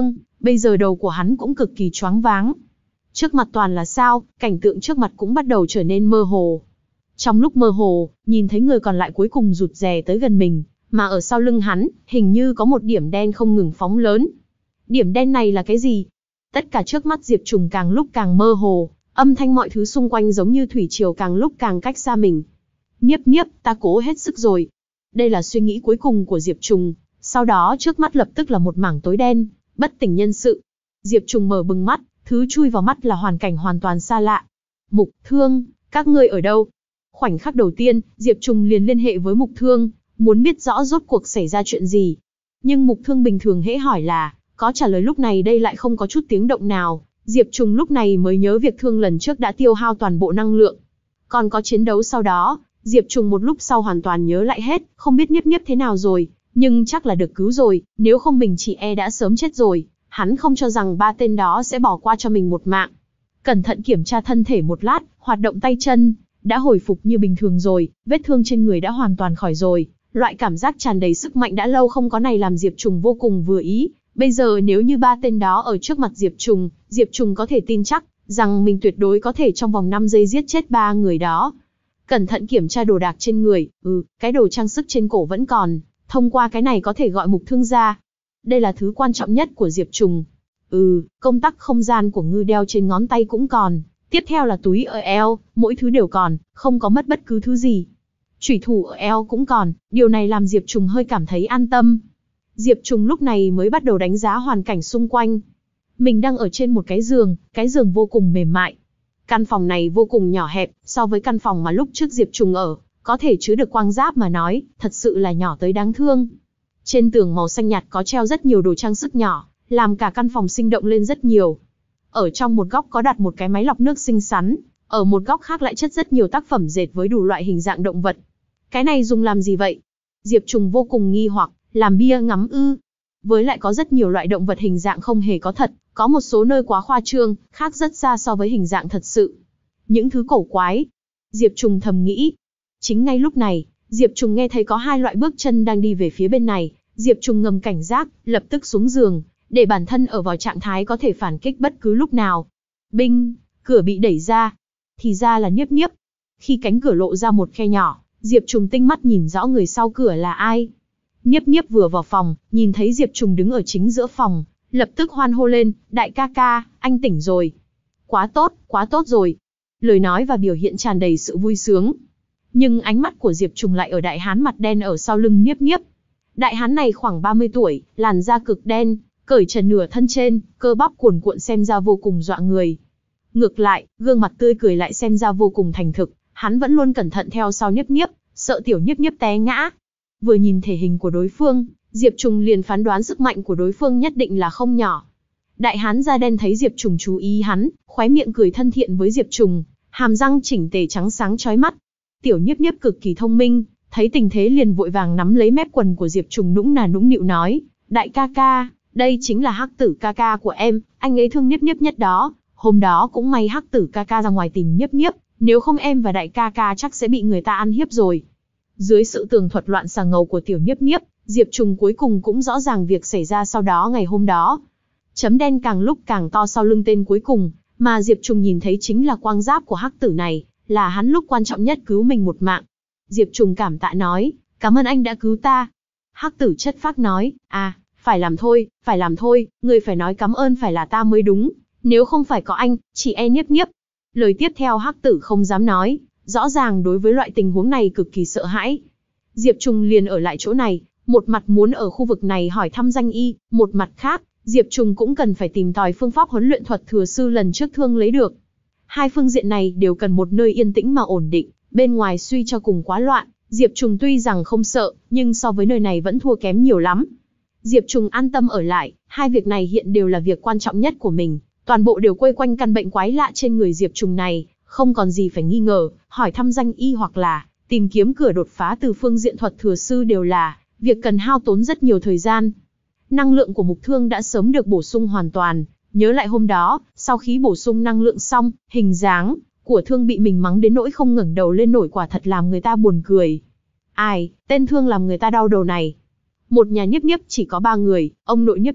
Bây giờ đầu của hắn cũng cực kỳ choáng váng. Trước mặt toàn là sao, cảnh tượng trước mặt cũng bắt đầu trở nên mơ hồ. Trong lúc mơ hồ, nhìn thấy người còn lại cuối cùng rụt rè tới gần mình, mà ở sau lưng hắn, hình như có một điểm đen không ngừng phóng lớn. Điểm đen này là cái gì? Tất cả trước mắt Diệp Trùng càng lúc càng mơ hồ, âm thanh mọi thứ xung quanh giống như thủy triều càng lúc càng cách xa mình. Niếp Niếp, ta cố hết sức rồi. Đây là suy nghĩ cuối cùng của Diệp Trùng, sau đó trước mắt lập tức là một mảng tối đen, bất tỉnh nhân sự. Diệp Trùng mở bừng mắt, thứ chui vào mắt là hoàn cảnh hoàn toàn xa lạ. Mục Thương, các ngươi ở đâu? Khoảnh khắc đầu tiên, Diệp Trùng liền liên hệ với Mục Thương, muốn biết rõ rốt cuộc xảy ra chuyện gì. Nhưng Mục Thương bình thường hễ hỏi là, có trả lời lúc này đây lại không có chút tiếng động nào. Diệp Trùng lúc này mới nhớ việc thương lần trước đã tiêu hao toàn bộ năng lượng. Còn có chiến đấu sau đó, Diệp Trùng một lúc sau hoàn toàn nhớ lại hết, không biết Niếp Niếp thế nào rồi, nhưng chắc là được cứu rồi, nếu không mình chỉ e đã sớm chết rồi. Hắn không cho rằng ba tên đó sẽ bỏ qua cho mình một mạng. Cẩn thận kiểm tra thân thể một lát, hoạt động tay chân, đã hồi phục như bình thường rồi, vết thương trên người đã hoàn toàn khỏi rồi. Loại cảm giác tràn đầy sức mạnh đã lâu không có này làm Diệp Trùng vô cùng vừa ý. Bây giờ nếu như ba tên đó ở trước mặt Diệp Trùng, Diệp Trùng có thể tin chắc rằng mình tuyệt đối có thể trong vòng năm giây giết chết ba người đó. Cẩn thận kiểm tra đồ đạc trên người, ừ, cái đồ trang sức trên cổ vẫn còn, thông qua cái này có thể gọi Mục Thương ra. Đây là thứ quan trọng nhất của Diệp Trùng. Ừ, công tắc không gian của ngư đeo trên ngón tay cũng còn, tiếp theo là túi ở eo, mỗi thứ đều còn, không có mất bất cứ thứ gì. Chủy thủ ở eo cũng còn, điều này làm Diệp Trùng hơi cảm thấy an tâm. Diệp Trùng lúc này mới bắt đầu đánh giá hoàn cảnh xung quanh. Mình đang ở trên một cái giường, cái giường vô cùng mềm mại. Căn phòng này vô cùng nhỏ hẹp, so với căn phòng mà lúc trước Diệp Trùng ở, có thể chứa được quang giáp mà nói, thật sự là nhỏ tới đáng thương. Trên tường màu xanh nhạt có treo rất nhiều đồ trang sức nhỏ, làm cả căn phòng sinh động lên rất nhiều. Ở trong một góc có đặt một cái máy lọc nước xinh xắn, ở một góc khác lại chất rất nhiều tác phẩm dệt với đủ loại hình dạng động vật. Cái này dùng làm gì vậy? Diệp Trùng vô cùng nghi hoặc, làm bia ngắm ư? Với lại có rất nhiều loại động vật hình dạng không hề có thật, có một số nơi quá khoa trương, khác rất xa so với hình dạng thật sự. Những thứ cổ quái. Diệp Trùng thầm nghĩ. Chính ngay lúc này, Diệp Trùng nghe thấy có hai loại bước chân đang đi về phía bên này. Diệp Trùng ngầm cảnh giác, lập tức xuống giường, để bản thân ở vào trạng thái có thể phản kích bất cứ lúc nào. Binh, cửa bị đẩy ra. Thì ra là Niếp Niếp. Khi cánh cửa lộ ra một khe nhỏ, Diệp Trùng tinh mắt nhìn rõ người sau cửa là ai. Niếp Niếp vừa vào phòng, nhìn thấy Diệp Trùng đứng ở chính giữa phòng, lập tức hoan hô lên, đại ca ca, anh tỉnh rồi. Quá tốt, quá tốt rồi. Lời nói và biểu hiện tràn đầy sự vui sướng. Nhưng ánh mắt của Diệp Trùng lại ở đại hán mặt đen ở sau lưng Niếp Niếp. Đại hán này khoảng ba mươi tuổi, làn da cực đen, cởi trần nửa thân trên, cơ bắp cuồn cuộn xem ra vô cùng dọa người. Ngược lại, gương mặt tươi cười lại xem ra vô cùng thành thực, hắn vẫn luôn cẩn thận theo sau Niếp Niếp, sợ tiểu Niếp Niếp té ngã. Vừa nhìn thể hình của đối phương, Diệp Trùng liền phán đoán sức mạnh của đối phương nhất định là không nhỏ. Đại hán da đen thấy Diệp Trùng chú ý hắn, khóe miệng cười thân thiện với Diệp Trùng, hàm răng chỉnh tề trắng sáng chói mắt. Tiểu Niếp Niếp cực kỳ thông minh, thấy tình thế liền vội vàng nắm lấy mép quần của Diệp Trùng nũng nà nũng nịu nói, đại ca ca, đây chính là Hắc Tử ca ca của em, anh ấy thương Niếp Niếp nhất đó, hôm đó cũng may Hắc Tử ca ca ra ngoài tìm Niếp Niếp, nếu không em và đại ca ca chắc sẽ bị người ta ăn hiếp rồi. Dưới sự tường thuật loạn xà ngầu của tiểu Niếp Niếp, Diệp Trùng cuối cùng cũng rõ ràng việc xảy ra sau đó ngày hôm đó. Chấm đen càng lúc càng to sau lưng tên cuối cùng, mà Diệp Trùng nhìn thấy chính là quang giáp của Hắc Tử này, là hắn lúc quan trọng nhất cứu mình một mạng. Diệp Trùng cảm tạ nói, cảm ơn anh đã cứu ta. Hắc Tử chất phác nói, à, phải làm thôi, phải làm thôi, người phải nói cảm ơn phải là ta mới đúng, nếu không phải có anh, chỉ e Niếp Niếp. Lời tiếp theo Hắc Tử không dám nói, rõ ràng đối với loại tình huống này cực kỳ sợ hãi. Diệp Trùng liền ở lại chỗ này, một mặt muốn ở khu vực này hỏi thăm danh y, một mặt khác, Diệp Trùng cũng cần phải tìm tòi phương pháp huấn luyện thuật thừa sư lần trước thương lấy được. Hai phương diện này đều cần một nơi yên tĩnh mà ổn định, bên ngoài suy cho cùng quá loạn, Diệp Trùng tuy rằng không sợ, nhưng so với nơi này vẫn thua kém nhiều lắm. Diệp Trùng an tâm ở lại, hai việc này hiện đều là việc quan trọng nhất của mình, toàn bộ đều quây quanh căn bệnh quái lạ trên người Diệp Trùng này, không còn gì phải nghi ngờ, hỏi thăm danh y hoặc là tìm kiếm cửa đột phá từ phương diện thuật thừa sư đều là việc cần hao tốn rất nhiều thời gian. Năng lượng của Mục Thương đã sớm được bổ sung hoàn toàn, nhớ lại hôm đó, sau khi bổ sung năng lượng xong, hình dáng của Thương bị mình mắng đến nỗi không ngẩng đầu lên nổi quả thật làm người ta buồn cười. Ai, tên Thương làm người ta đau đầu này. Một nhà Niếp Niếp chỉ có ba người, ông nội Niếp Niếp,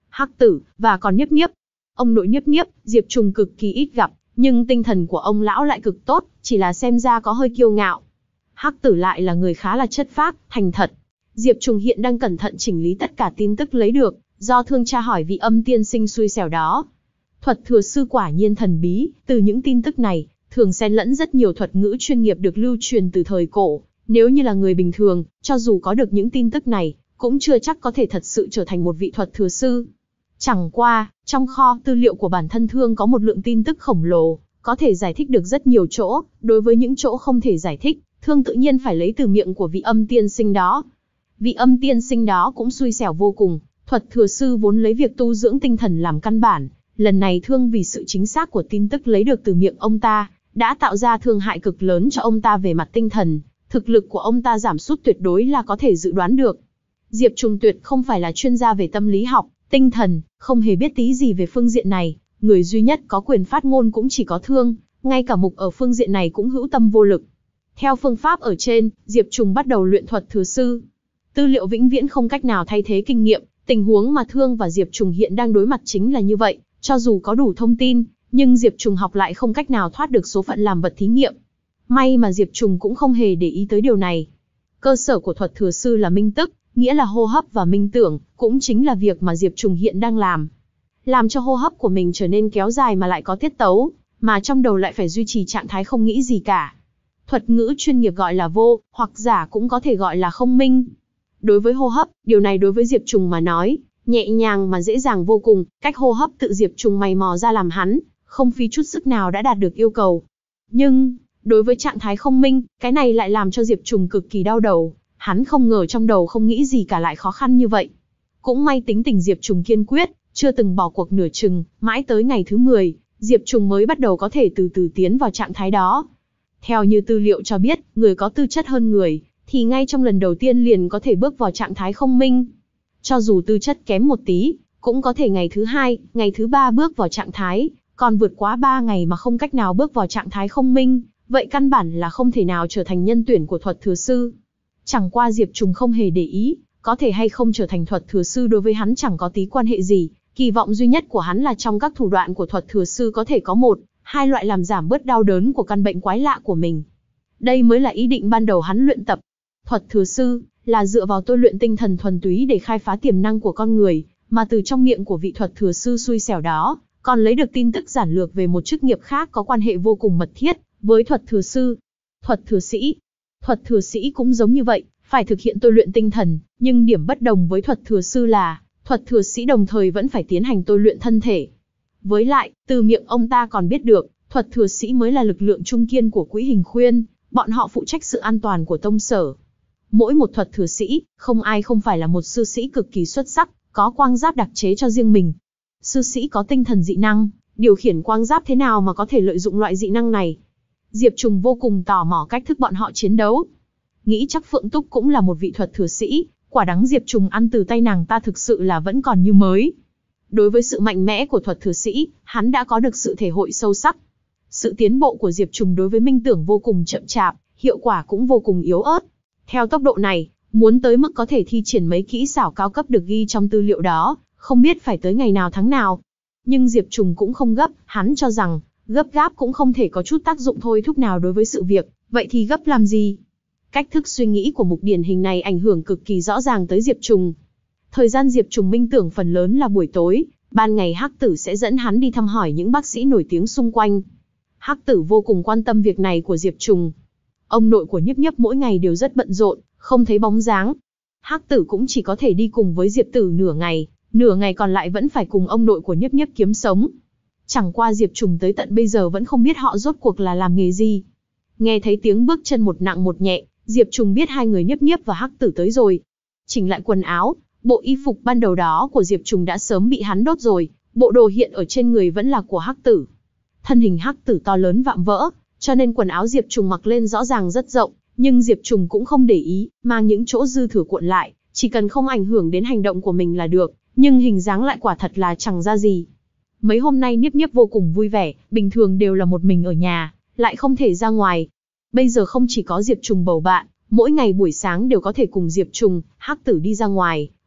Hắc Tử, và còn Nhiếp Nhiếp. Ông nội Nhiếp Nhiếp, Diệp Trùng cực kỳ ít gặp, nhưng tinh thần của ông lão lại cực tốt, chỉ là xem ra có hơi kiêu ngạo. Hắc Tử lại là người khá là chất phác, thành thật. Diệp Trùng hiện đang cẩn thận chỉnh lý tất cả tin tức lấy được, do thương tra hỏi vị Âm tiên sinh xui xẻo đó. Thuật thừa sư quả nhiên thần bí, từ những tin tức này, thường xen lẫn rất nhiều thuật ngữ chuyên nghiệp được lưu truyền từ thời cổ. Nếu như là người bình thường, cho dù có được những tin tức này, cũng chưa chắc có thể thật sự trở thành một vị thuật thừa sư. Chẳng qua, trong kho tư liệu của bản thân Thương có một lượng tin tức khổng lồ, có thể giải thích được rất nhiều chỗ, đối với những chỗ không thể giải thích, Thương tự nhiên phải lấy từ miệng của vị Âm tiên sinh đó. Vị Âm tiên sinh đó cũng xui xẻo vô cùng, thuật thừa sư vốn lấy việc tu dưỡng tinh thần làm căn bản, lần này Thương vì sự chính xác của tin tức lấy được từ miệng ông ta, đã tạo ra thương hại cực lớn cho ông ta về mặt tinh thần, thực lực của ông ta giảm sút tuyệt đối là có thể dự đoán được. Diệp Trùng tuyệt không phải là chuyên gia về tâm lý học, tinh thần, không hề biết tí gì về phương diện này, người duy nhất có quyền phát ngôn cũng chỉ có Thương, ngay cả mục ở phương diện này cũng hữu tâm vô lực. Theo phương pháp ở trên, Diệp Trùng bắt đầu luyện thuật thừa sư. Tư liệu vĩnh viễn không cách nào thay thế kinh nghiệm, tình huống mà Thương và Diệp Trùng hiện đang đối mặt chính là như vậy, cho dù có đủ thông tin, nhưng Diệp Trùng học lại không cách nào thoát được số phận làm vật thí nghiệm. May mà Diệp Trùng cũng không hề để ý tới điều này. Cơ sở của thuật thừa sư là minh tức, nghĩa là hô hấp và minh tưởng, cũng chính là việc mà Diệp Trùng hiện đang làm. Làm cho hô hấp của mình trở nên kéo dài mà lại có tiết tấu, mà trong đầu lại phải duy trì trạng thái không nghĩ gì cả. Thuật ngữ chuyên nghiệp gọi là vô, hoặc giả cũng có thể gọi là không minh. Đối với hô hấp, điều này đối với Diệp Trùng mà nói, nhẹ nhàng mà dễ dàng vô cùng, cách hô hấp tự Diệp Trùng mày mò ra làm hắn, không phí chút sức nào đã đạt được yêu cầu. Nhưng, đối với trạng thái không minh, cái này lại làm cho Diệp Trùng cực kỳ đau đầu, hắn không ngờ trong đầu không nghĩ gì cả lại khó khăn như vậy. Cũng may tính tình Diệp Trùng kiên quyết, chưa từng bỏ cuộc nửa chừng, mãi tới ngày thứ mười, Diệp Trùng mới bắt đầu có thể từ từ tiến vào trạng thái đó. Theo như tư liệu cho biết, người có tư chất hơn người, thì ngay trong lần đầu tiên liền có thể bước vào trạng thái không minh. Cho dù tư chất kém một tí, cũng có thể ngày thứ hai, ngày thứ ba bước vào trạng thái, còn vượt quá ba ngày mà không cách nào bước vào trạng thái không minh, vậy căn bản là không thể nào trở thành nhân tuyển của thuật thừa sư. Chẳng qua Diệp Trùng không hề để ý, có thể hay không trở thành thuật thừa sư đối với hắn chẳng có tí quan hệ gì, kỳ vọng duy nhất của hắn là trong các thủ đoạn của thuật thừa sư có thể có một, hai loại làm giảm bớt đau đớn của căn bệnh quái lạ của mình. Đây mới là ý định ban đầu hắn luyện tập. Thuật thừa sư là dựa vào tôi luyện tinh thần thuần túy để khai phá tiềm năng của con người, mà từ trong miệng của vị thuật thừa sư xui xẻo đó, còn lấy được tin tức giản lược về một chức nghiệp khác có quan hệ vô cùng mật thiết với thuật thừa sư. Thuật thừa sĩ. Thuật thừa sĩ cũng giống như vậy, phải thực hiện tôi luyện tinh thần, nhưng điểm bất đồng với thuật thừa sư là, thuật thừa sĩ đồng thời vẫn phải tiến hành tôi luyện thân thể. Với lại, từ miệng ông ta còn biết được, thuật thừa sĩ mới là lực lượng trung kiên của Quỹ Hình Khuyên, bọn họ phụ trách sự an toàn của tông sở. Mỗi một thuật thừa sĩ, không ai không phải là một sư sĩ cực kỳ xuất sắc, có quang giáp đặc chế cho riêng mình. Sư sĩ có tinh thần dị năng, điều khiển quang giáp thế nào mà có thể lợi dụng loại dị năng này? Diệp Trùng vô cùng tò mò cách thức bọn họ chiến đấu. Nghĩ chắc Phượng Túc cũng là một vị thuật thừa sĩ, quả đắng Diệp Trùng ăn từ tay nàng ta thực sự là vẫn còn như mới. Đối với sự mạnh mẽ của thuật thừa sĩ, hắn đã có được sự thể hội sâu sắc. Sự tiến bộ của Diệp Trùng đối với minh tưởng vô cùng chậm chạp, hiệu quả cũng vô cùng yếu ớt. Theo tốc độ này, muốn tới mức có thể thi triển mấy kỹ xảo cao cấp được ghi trong tư liệu đó, không biết phải tới ngày nào tháng nào. Nhưng Diệp Trùng cũng không gấp, hắn cho rằng, gấp gáp cũng không thể có chút tác dụng thôi thúc nào đối với sự việc, vậy thì gấp làm gì? Cách thức suy nghĩ của mục điển hình này ảnh hưởng cực kỳ rõ ràng tới Diệp Trùng. Thời gian Diệp Trùng minh tưởng phần lớn là buổi tối, ban ngày Hắc Tử sẽ dẫn hắn đi thăm hỏi những bác sĩ nổi tiếng xung quanh. Hắc Tử vô cùng quan tâm việc này của Diệp Trùng. Ông nội của Nhiếp Nhiếp mỗi ngày đều rất bận rộn, không thấy bóng dáng. Hắc Tử cũng chỉ có thể đi cùng với Diệp Tử nửa ngày, nửa ngày còn lại vẫn phải cùng ông nội của Nhiếp Nhiếp kiếm sống. Chẳng qua Diệp Trùng tới tận bây giờ vẫn không biết họ rốt cuộc là làm nghề gì. Nghe thấy tiếng bước chân một nặng một nhẹ, Diệp Trùng biết hai người Nhiếp Nhiếp và Hắc Tử tới rồi. Chỉnh lại quần áo, bộ y phục ban đầu đó của Diệp Trùng đã sớm bị hắn đốt rồi, bộ đồ hiện ở trên người vẫn là của Hắc Tử. Thân hình Hắc Tử to lớn vạm vỡ, cho nên quần áo Diệp Trùng mặc lên rõ ràng rất rộng, nhưng Diệp Trùng cũng không để ý, mang những chỗ dư thừa cuộn lại, chỉ cần không ảnh hưởng đến hành động của mình là được, nhưng hình dáng lại quả thật là chẳng ra gì. Mấy hôm nay Nhiếp Nhiếp vô cùng vui vẻ, bình thường đều là một mình ở nhà, lại không thể ra ngoài. Bây giờ không chỉ có Diệp Trùng bầu bạn, mỗi ngày buổi sáng đều có thể cùng Diệp Trùng, Hắc Tử đi ra ngoài,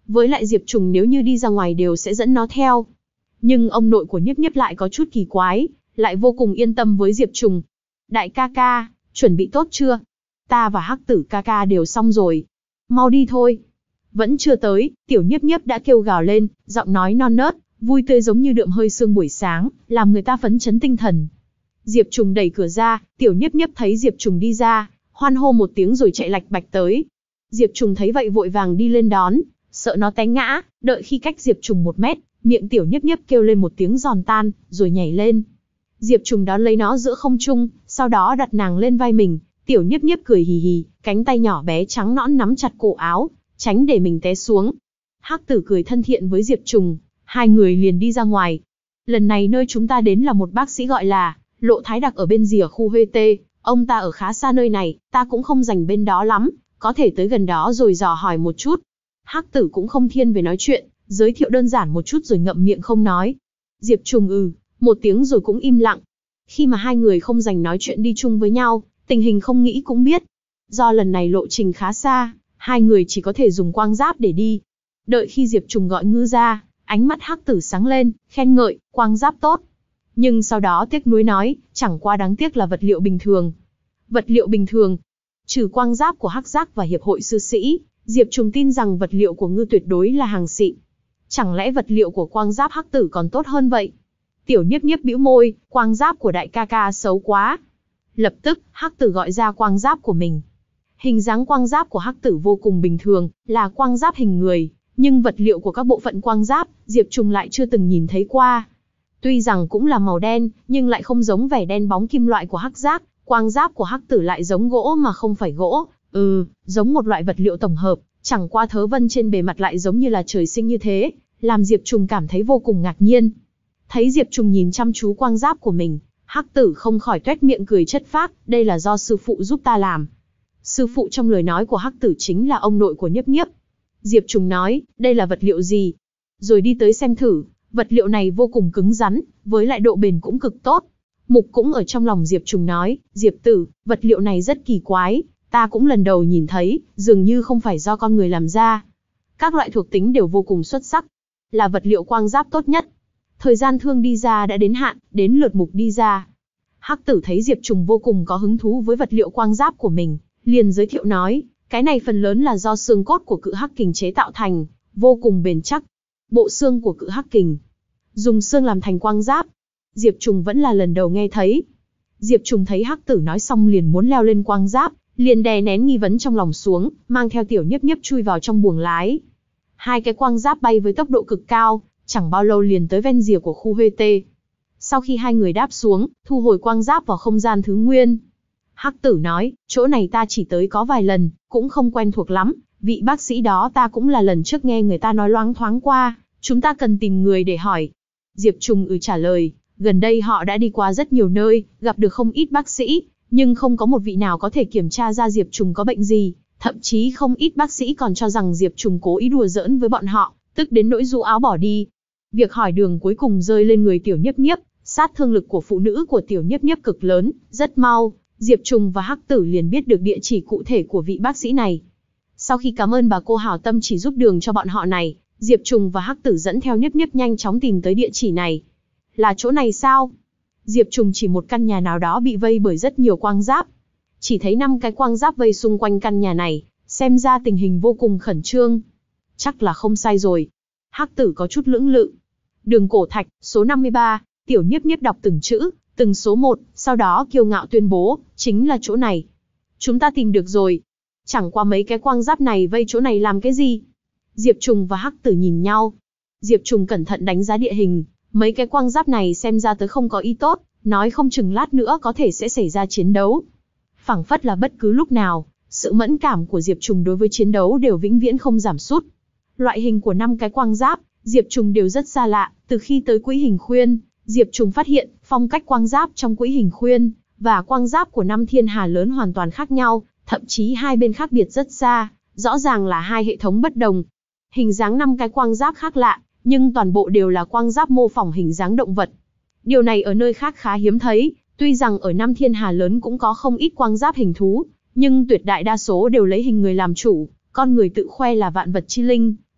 với lại Diệp Trùng nếu như đi ra ngoài đều sẽ dẫn nó theo. Nhưng ông nội của Nhiếp Nhiếp lại có chút kỳ quái, lại vô cùng yên tâm với Diệp Trùng. Đại ca ca, chuẩn bị tốt chưa? Ta và Hắc Tử ca ca đều xong rồi. Mau đi thôi. Vẫn chưa tới, tiểu Nhiếp Nhiếp đã kêu gào lên, giọng nói non nớt, vui tươi giống như đượm hơi sương buổi sáng, làm người ta phấn chấn tinh thần. Diệp Trùng đẩy cửa ra, tiểu Nhiếp Nhiếp thấy Diệp Trùng đi ra, hoan hô một tiếng rồi chạy lạch bạch tới. Diệp Trùng thấy vậy vội vàng đi lên đón, sợ nó té ngã, đợi khi cách Diệp Trùng một mét, miệng tiểu Nhiếp Nhiếp kêu lên một tiếng giòn tan, rồi nhảy lên. Diệp Trùng đón lấy nó giữa không trung, sau đó đặt nàng lên vai mình, tiểu Nhiếp Nhiếp cười hì hì, cánh tay nhỏ bé trắng nõn nắm chặt cổ áo, tránh để mình té xuống. Hắc Tử cười thân thiện với Diệp Trùng, hai người liền đi ra ngoài. Lần này nơi chúng ta đến là một bác sĩ gọi là Lộ Thái Đặc ở bên rìa khu Huê Tê, ông ta ở khá xa nơi này, ta cũng không rành bên đó lắm, có thể tới gần đó rồi dò hỏi một chút. Hắc Tử cũng không thiên về nói chuyện, giới thiệu đơn giản một chút rồi ngậm miệng không nói. Diệp Trùng ừ, một tiếng rồi cũng im lặng. Khi mà hai người không dành nói chuyện đi chung với nhau, tình hình không nghĩ cũng biết. Do lần này lộ trình khá xa, hai người chỉ có thể dùng quang giáp để đi. Đợi khi Diệp Trùng gọi ngư ra, ánh mắt Hắc Tử sáng lên, khen ngợi, quang giáp tốt. Nhưng sau đó tiếc nuối nói, chẳng qua đáng tiếc là vật liệu bình thường. Vật liệu bình thường. Trừ quang giáp của Hắc Giác và Hiệp hội Sư Sĩ, Diệp Trùng tin rằng vật liệu của ngư tuyệt đối là hàng xịn. Chẳng lẽ vật liệu của quang giáp Hắc Tử còn tốt hơn vậy? Tiểu Nhiếp Nhiếp bĩu môi, quang giáp của đại ca ca xấu quá. Lập tức, Hắc Tử gọi ra quang giáp của mình. Hình dáng quang giáp của Hắc Tử vô cùng bình thường, là quang giáp hình người, nhưng vật liệu của các bộ phận quang giáp, Diệp Trùng lại chưa từng nhìn thấy qua. Tuy rằng cũng là màu đen, nhưng lại không giống vẻ đen bóng kim loại của Hắc Giác, quang giáp của Hắc Tử lại giống gỗ mà không phải gỗ, ừ, giống một loại vật liệu tổng hợp, chẳng qua thớ vân trên bề mặt lại giống như là trời sinh như thế, làm Diệp Trùng cảm thấy vô cùng ngạc nhiên. Thấy Diệp Trùng nhìn chăm chú quang giáp của mình, Hắc Tử không khỏi toét miệng cười chất phác, đây là do sư phụ giúp ta làm. Sư phụ trong lời nói của Hắc Tử chính là ông nội của Nhiếp Nhiếp. Diệp Trùng nói, đây là vật liệu gì? Rồi đi tới xem thử, vật liệu này vô cùng cứng rắn, với lại độ bền cũng cực tốt. Mục cũng ở trong lòng Diệp Trùng nói, Diệp Tử, vật liệu này rất kỳ quái, ta cũng lần đầu nhìn thấy, dường như không phải do con người làm ra. Các loại thuộc tính đều vô cùng xuất sắc, là vật liệu quang giáp tốt nhất. Thời gian thương đi ra đã đến hạn, đến lượt Mục đi ra. Hắc Tử thấy Diệp Trùng vô cùng có hứng thú với vật liệu quang giáp của mình, liền giới thiệu nói, cái này phần lớn là do xương cốt của cự hắc kình chế tạo thành, vô cùng bền chắc. Bộ xương của cự hắc kình, dùng xương làm thành quang giáp. Diệp Trùng vẫn là lần đầu nghe thấy. Diệp Trùng thấy Hắc Tử nói xong liền muốn leo lên quang giáp, liền đè nén nghi vấn trong lòng xuống, mang theo tiểu Nhiếp Nhiếp chui vào trong buồng lái. Hai cái quang giáp bay với tốc độ cực cao, chẳng bao lâu liền tới ven rìa của khu Huê Tê. Sau khi hai người đáp xuống, thu hồi quang giáp vào không gian thứ nguyên, Hắc Tử nói, chỗ này ta chỉ tới có vài lần, cũng không quen thuộc lắm, vị bác sĩ đó ta cũng là lần trước nghe người ta nói loáng thoáng qua, chúng ta cần tìm người để hỏi. Diệp Trùng ừ trả lời, gần đây họ đã đi qua rất nhiều nơi, gặp được không ít bác sĩ, nhưng không có một vị nào có thể kiểm tra ra Diệp Trùng có bệnh gì, thậm chí không ít bác sĩ còn cho rằng Diệp Trùng cố ý đùa giỡn với bọn họ, tức đến nỗi rũ áo bỏ đi. Việc hỏi đường cuối cùng rơi lên người tiểu Nhiếp Nhiếp, sát thương lực của phụ nữ của tiểu Nhiếp Nhiếp cực lớn, rất mau, Diệp Trùng và Hắc Tử liền biết được địa chỉ cụ thể của vị bác sĩ này. Sau khi cảm ơn bà cô hảo tâm chỉ giúp đường cho bọn họ này, Diệp Trùng và Hắc Tử dẫn theo Nhiếp Nhiếp nhanh chóng tìm tới địa chỉ này. Là chỗ này sao? Diệp Trùng chỉ một căn nhà nào đó bị vây bởi rất nhiều quang giáp. Chỉ thấy năm cái quang giáp vây xung quanh căn nhà này, xem ra tình hình vô cùng khẩn trương. Chắc là không sai rồi. Hắc Tử có chút lưỡng lự. Đường Cổ Thạch, số năm mươi ba, tiểu Nhiếp Nhiếp đọc từng chữ, từng số một, sau đó kiêu ngạo tuyên bố, chính là chỗ này. Chúng ta tìm được rồi. Chẳng qua mấy cái quang giáp này vây chỗ này làm cái gì? Diệp Trùng và Hắc Tử nhìn nhau. Diệp Trùng cẩn thận đánh giá địa hình, mấy cái quang giáp này xem ra tới không có ý tốt, nói không chừng lát nữa có thể sẽ xảy ra chiến đấu. Phảng phất là bất cứ lúc nào, sự mẫn cảm của Diệp Trùng đối với chiến đấu đều vĩnh viễn không giảm sút. Loại hình của năm cái quang giáp, Diệp Trùng đều rất xa lạ, từ khi tới Quỹ Hình Khuyên, Diệp Trùng phát hiện, phong cách quang giáp trong Quỹ Hình Khuyên và quang giáp của năm thiên hà lớn hoàn toàn khác nhau, thậm chí hai bên khác biệt rất xa, rõ ràng là hai hệ thống bất đồng. Hình dáng năm cái quang giáp khác lạ, nhưng toàn bộ đều là quang giáp mô phỏng hình dáng động vật. Điều này ở nơi khác khá hiếm thấy, tuy rằng ở năm thiên hà lớn cũng có không ít quang giáp hình thú, nhưng tuyệt đại đa số đều lấy hình người làm chủ, con người tự khoe là vạn vật chi linh,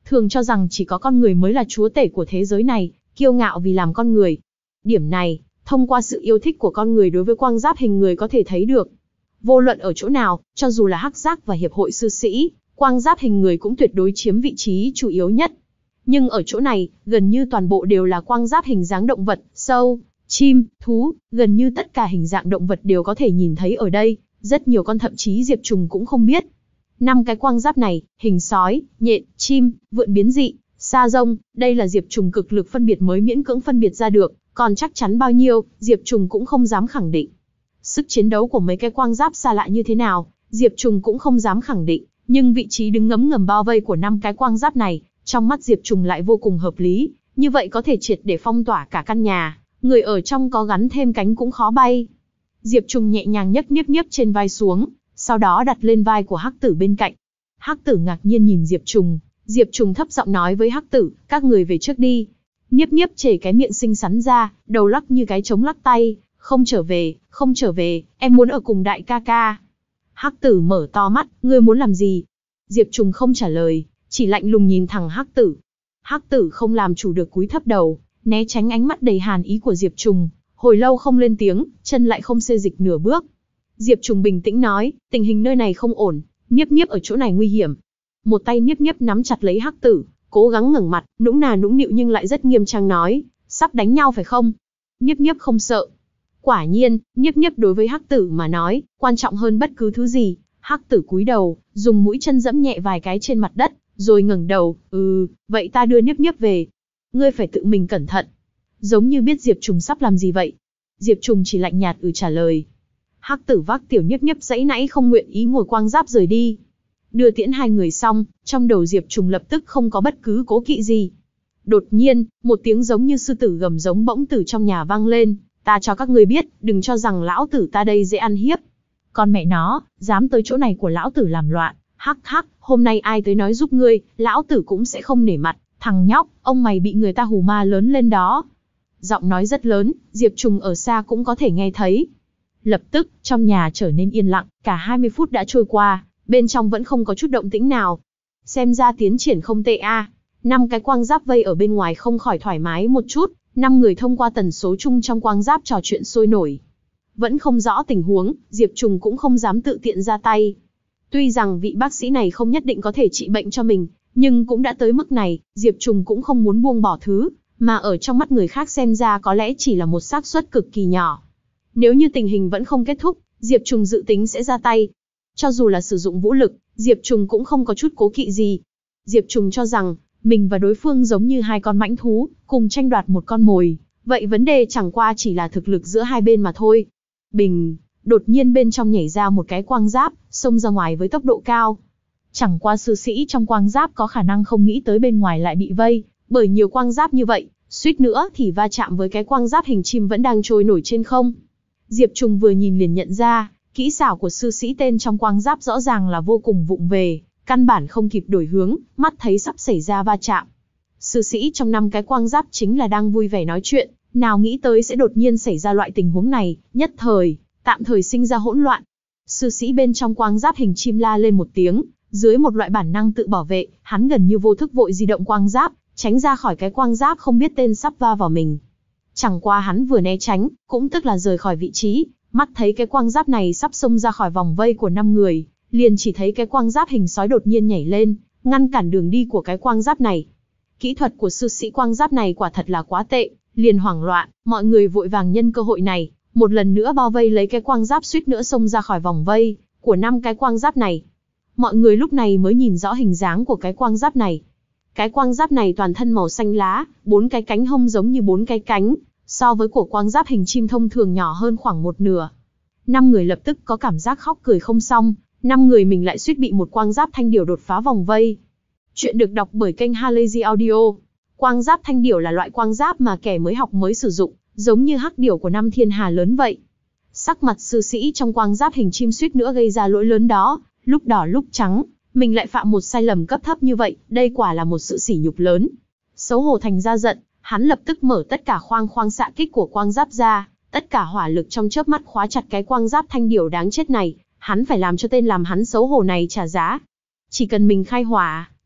thường cho rằng chỉ có con người mới là chúa tể của thế giới này, kiêu ngạo vì làm con người. Điểm này, thông qua sự yêu thích của con người đối với quang giáp hình người có thể thấy được. Vô luận ở chỗ nào, cho dù là Hắc Giác và Hiệp hội sư sĩ, quang giáp hình người cũng tuyệt đối chiếm vị trí chủ yếu nhất. Nhưng ở chỗ này, gần như toàn bộ đều là quang giáp hình dáng động vật, sâu, chim, thú, gần như tất cả hình dạng động vật đều có thể nhìn thấy ở đây, rất nhiều con thậm chí Diệp Trùng cũng không biết. Năm cái quang giáp này, hình sói, nhện, chim, vượn biến dị, sa rông, đây là Diệp Trùng cực lực phân biệt mới miễn cưỡng phân biệt ra được, còn chắc chắn bao nhiêu, Diệp Trùng cũng không dám khẳng định. Sức chiến đấu của mấy cái quang giáp xa lạ như thế nào, Diệp Trùng cũng không dám khẳng định, nhưng vị trí đứng ngấm ngầm bao vây của năm cái quang giáp này, trong mắt Diệp Trùng lại vô cùng hợp lý, như vậy có thể triệt để phong tỏa cả căn nhà, người ở trong có gắn thêm cánh cũng khó bay. Diệp Trùng nhẹ nhàng nhấc Niếp Niếp trên vai xuống, sau đó đặt lên vai của Hắc Tử bên cạnh. Hắc Tử ngạc nhiên nhìn Diệp Trùng, Diệp Trùng thấp giọng nói với Hắc Tử, các người về trước đi. Niếp Niếp chể cái miệng xinh xắn ra, đầu lắc như cái trống lắc tay, không trở về, không trở về, em muốn ở cùng đại ca ca. Hắc Tử mở to mắt, ngươi muốn làm gì? Diệp Trùng không trả lời, chỉ lạnh lùng nhìn thẳng Hắc Tử. Hắc Tử không làm chủ được cúi thấp đầu, né tránh ánh mắt đầy hàn ý của Diệp Trùng, hồi lâu không lên tiếng, chân lại không xê dịch nửa bước. Diệp Trùng bình tĩnh nói, tình hình nơi này không ổn, Niếp Niếp ở chỗ này nguy hiểm. Một tay Niếp Niếp nắm chặt lấy Hắc Tử, cố gắng ngẩng mặt, nũng nà nũng nịu nhưng lại rất nghiêm trang nói, sắp đánh nhau phải không? Niếp Niếp không sợ. Quả nhiên, Niếp Niếp đối với Hắc Tử mà nói, quan trọng hơn bất cứ thứ gì. Hắc Tử cúi đầu, dùng mũi chân dẫm nhẹ vài cái trên mặt đất, rồi ngẩng đầu, ừ, vậy ta đưa Niếp Niếp về. Ngươi phải tự mình cẩn thận. Giống như biết Diệp Trùng sắp làm gì vậy. Diệp Trùng chỉ lạnh nhạt ừ trả lời. Hắc Tử vác tiểu Niếp Niếp dãy nãy không nguyện ý ngồi quang giáp rời đi. Đưa tiễn hai người xong, trong đầu Diệp Trùng lập tức không có bất cứ cố kỵ gì. Đột nhiên, một tiếng giống như sư tử gầm giống bỗng từ trong nhà vang lên. Ta cho các ngươi biết, đừng cho rằng lão tử ta đây dễ ăn hiếp. Con mẹ nó, dám tới chỗ này của lão tử làm loạn, hắc hắc, hôm nay ai tới nói giúp ngươi, lão tử cũng sẽ không nể mặt, thằng nhóc, ông mày bị người ta hù ma lớn lên đó. Giọng nói rất lớn, Diệp Trùng ở xa cũng có thể nghe thấy. Lập tức, trong nhà trở nên yên lặng, cả hai mươi phút đã trôi qua, bên trong vẫn không có chút động tĩnh nào. Xem ra tiến triển không tệ a. Năm cái quang giáp vây ở bên ngoài không khỏi thoải mái một chút, năm người thông qua tần số chung trong quang giáp trò chuyện sôi nổi. Vẫn không rõ tình huống, Diệp Trùng cũng không dám tự tiện ra tay. Tuy rằng vị bác sĩ này không nhất định có thể trị bệnh cho mình, nhưng cũng đã tới mức này, Diệp Trùng cũng không muốn buông bỏ thứ, mà ở trong mắt người khác xem ra có lẽ chỉ là một xác suất cực kỳ nhỏ. Nếu như tình hình vẫn không kết thúc, Diệp Trùng dự tính sẽ ra tay. Cho dù là sử dụng vũ lực, Diệp Trùng cũng không có chút cố kỵ gì. Diệp Trùng cho rằng, mình và đối phương giống như hai con mãnh thú, cùng tranh đoạt một con mồi. Vậy vấn đề chẳng qua chỉ là thực lực giữa hai bên mà thôi. Bình, đột nhiên bên trong nhảy ra một cái quang giáp, xông ra ngoài với tốc độ cao. Chẳng qua sư sĩ trong quang giáp có khả năng không nghĩ tới bên ngoài lại bị vây, bởi nhiều quang giáp như vậy, suýt nữa thì va chạm với cái quang giáp hình chim vẫn đang trôi nổi trên không. Diệp Trùng vừa nhìn liền nhận ra, kỹ xảo của sư sĩ tên trong quang giáp rõ ràng là vô cùng vụng về, căn bản không kịp đổi hướng, mắt thấy sắp xảy ra va chạm. Sư sĩ trong năm cái quang giáp chính là đang vui vẻ nói chuyện, nào nghĩ tới sẽ đột nhiên xảy ra loại tình huống này, nhất thời, tạm thời sinh ra hỗn loạn. Sư sĩ bên trong quang giáp hình chim la lên một tiếng, dưới một loại bản năng tự bảo vệ, hắn gần như vô thức vội di động quang giáp, tránh ra khỏi cái quang giáp không biết tên sắp va vào mình. Chẳng qua hắn vừa né tránh, cũng tức là rời khỏi vị trí, mắt thấy cái quang giáp này sắp xông ra khỏi vòng vây của năm người, liền chỉ thấy cái quang giáp hình sói đột nhiên nhảy lên, ngăn cản đường đi của cái quang giáp này. Kỹ thuật của sư sĩ quang giáp này quả thật là quá tệ, liền hoảng loạn, mọi người vội vàng nhân cơ hội này, một lần nữa bao vây lấy cái quang giáp suýt nữa xông ra khỏi vòng vây của năm cái quang giáp này. Mọi người lúc này mới nhìn rõ hình dáng của cái quang giáp này. Cái quang giáp này toàn thân màu xanh lá, bốn cái cánh hông giống như bốn cái cánh, so với của quang giáp hình chim thông thường nhỏ hơn khoảng một nửa. Năm người lập tức có cảm giác khóc cười không xong, năm người mình lại suýt bị một quang giáp thanh điểu đột phá vòng vây. Chuyện được đọc bởi kênh Halazy Audio. Quang giáp thanh điểu là loại quang giáp mà kẻ mới học mới sử dụng, giống như hắc điểu của năm thiên hà lớn vậy. Sắc mặt sư sĩ trong quang giáp hình chim suýt nữa gây ra lỗi lớn đó, lúc đỏ lúc trắng, mình lại phạm một sai lầm cấp thấp như vậy, đây quả là một sự sỉ nhục lớn. Xấu hổ thành ra giận, hắn lập tức mở tất cả khoang khoang xạ kích của quang giáp ra, tất cả hỏa lực trong chớp mắt khóa chặt cái quang giáp thanh điểu đáng chết này, hắn phải làm cho tên làm hắn xấu hổ này trả giá. Chỉ cần mình khai hỏa,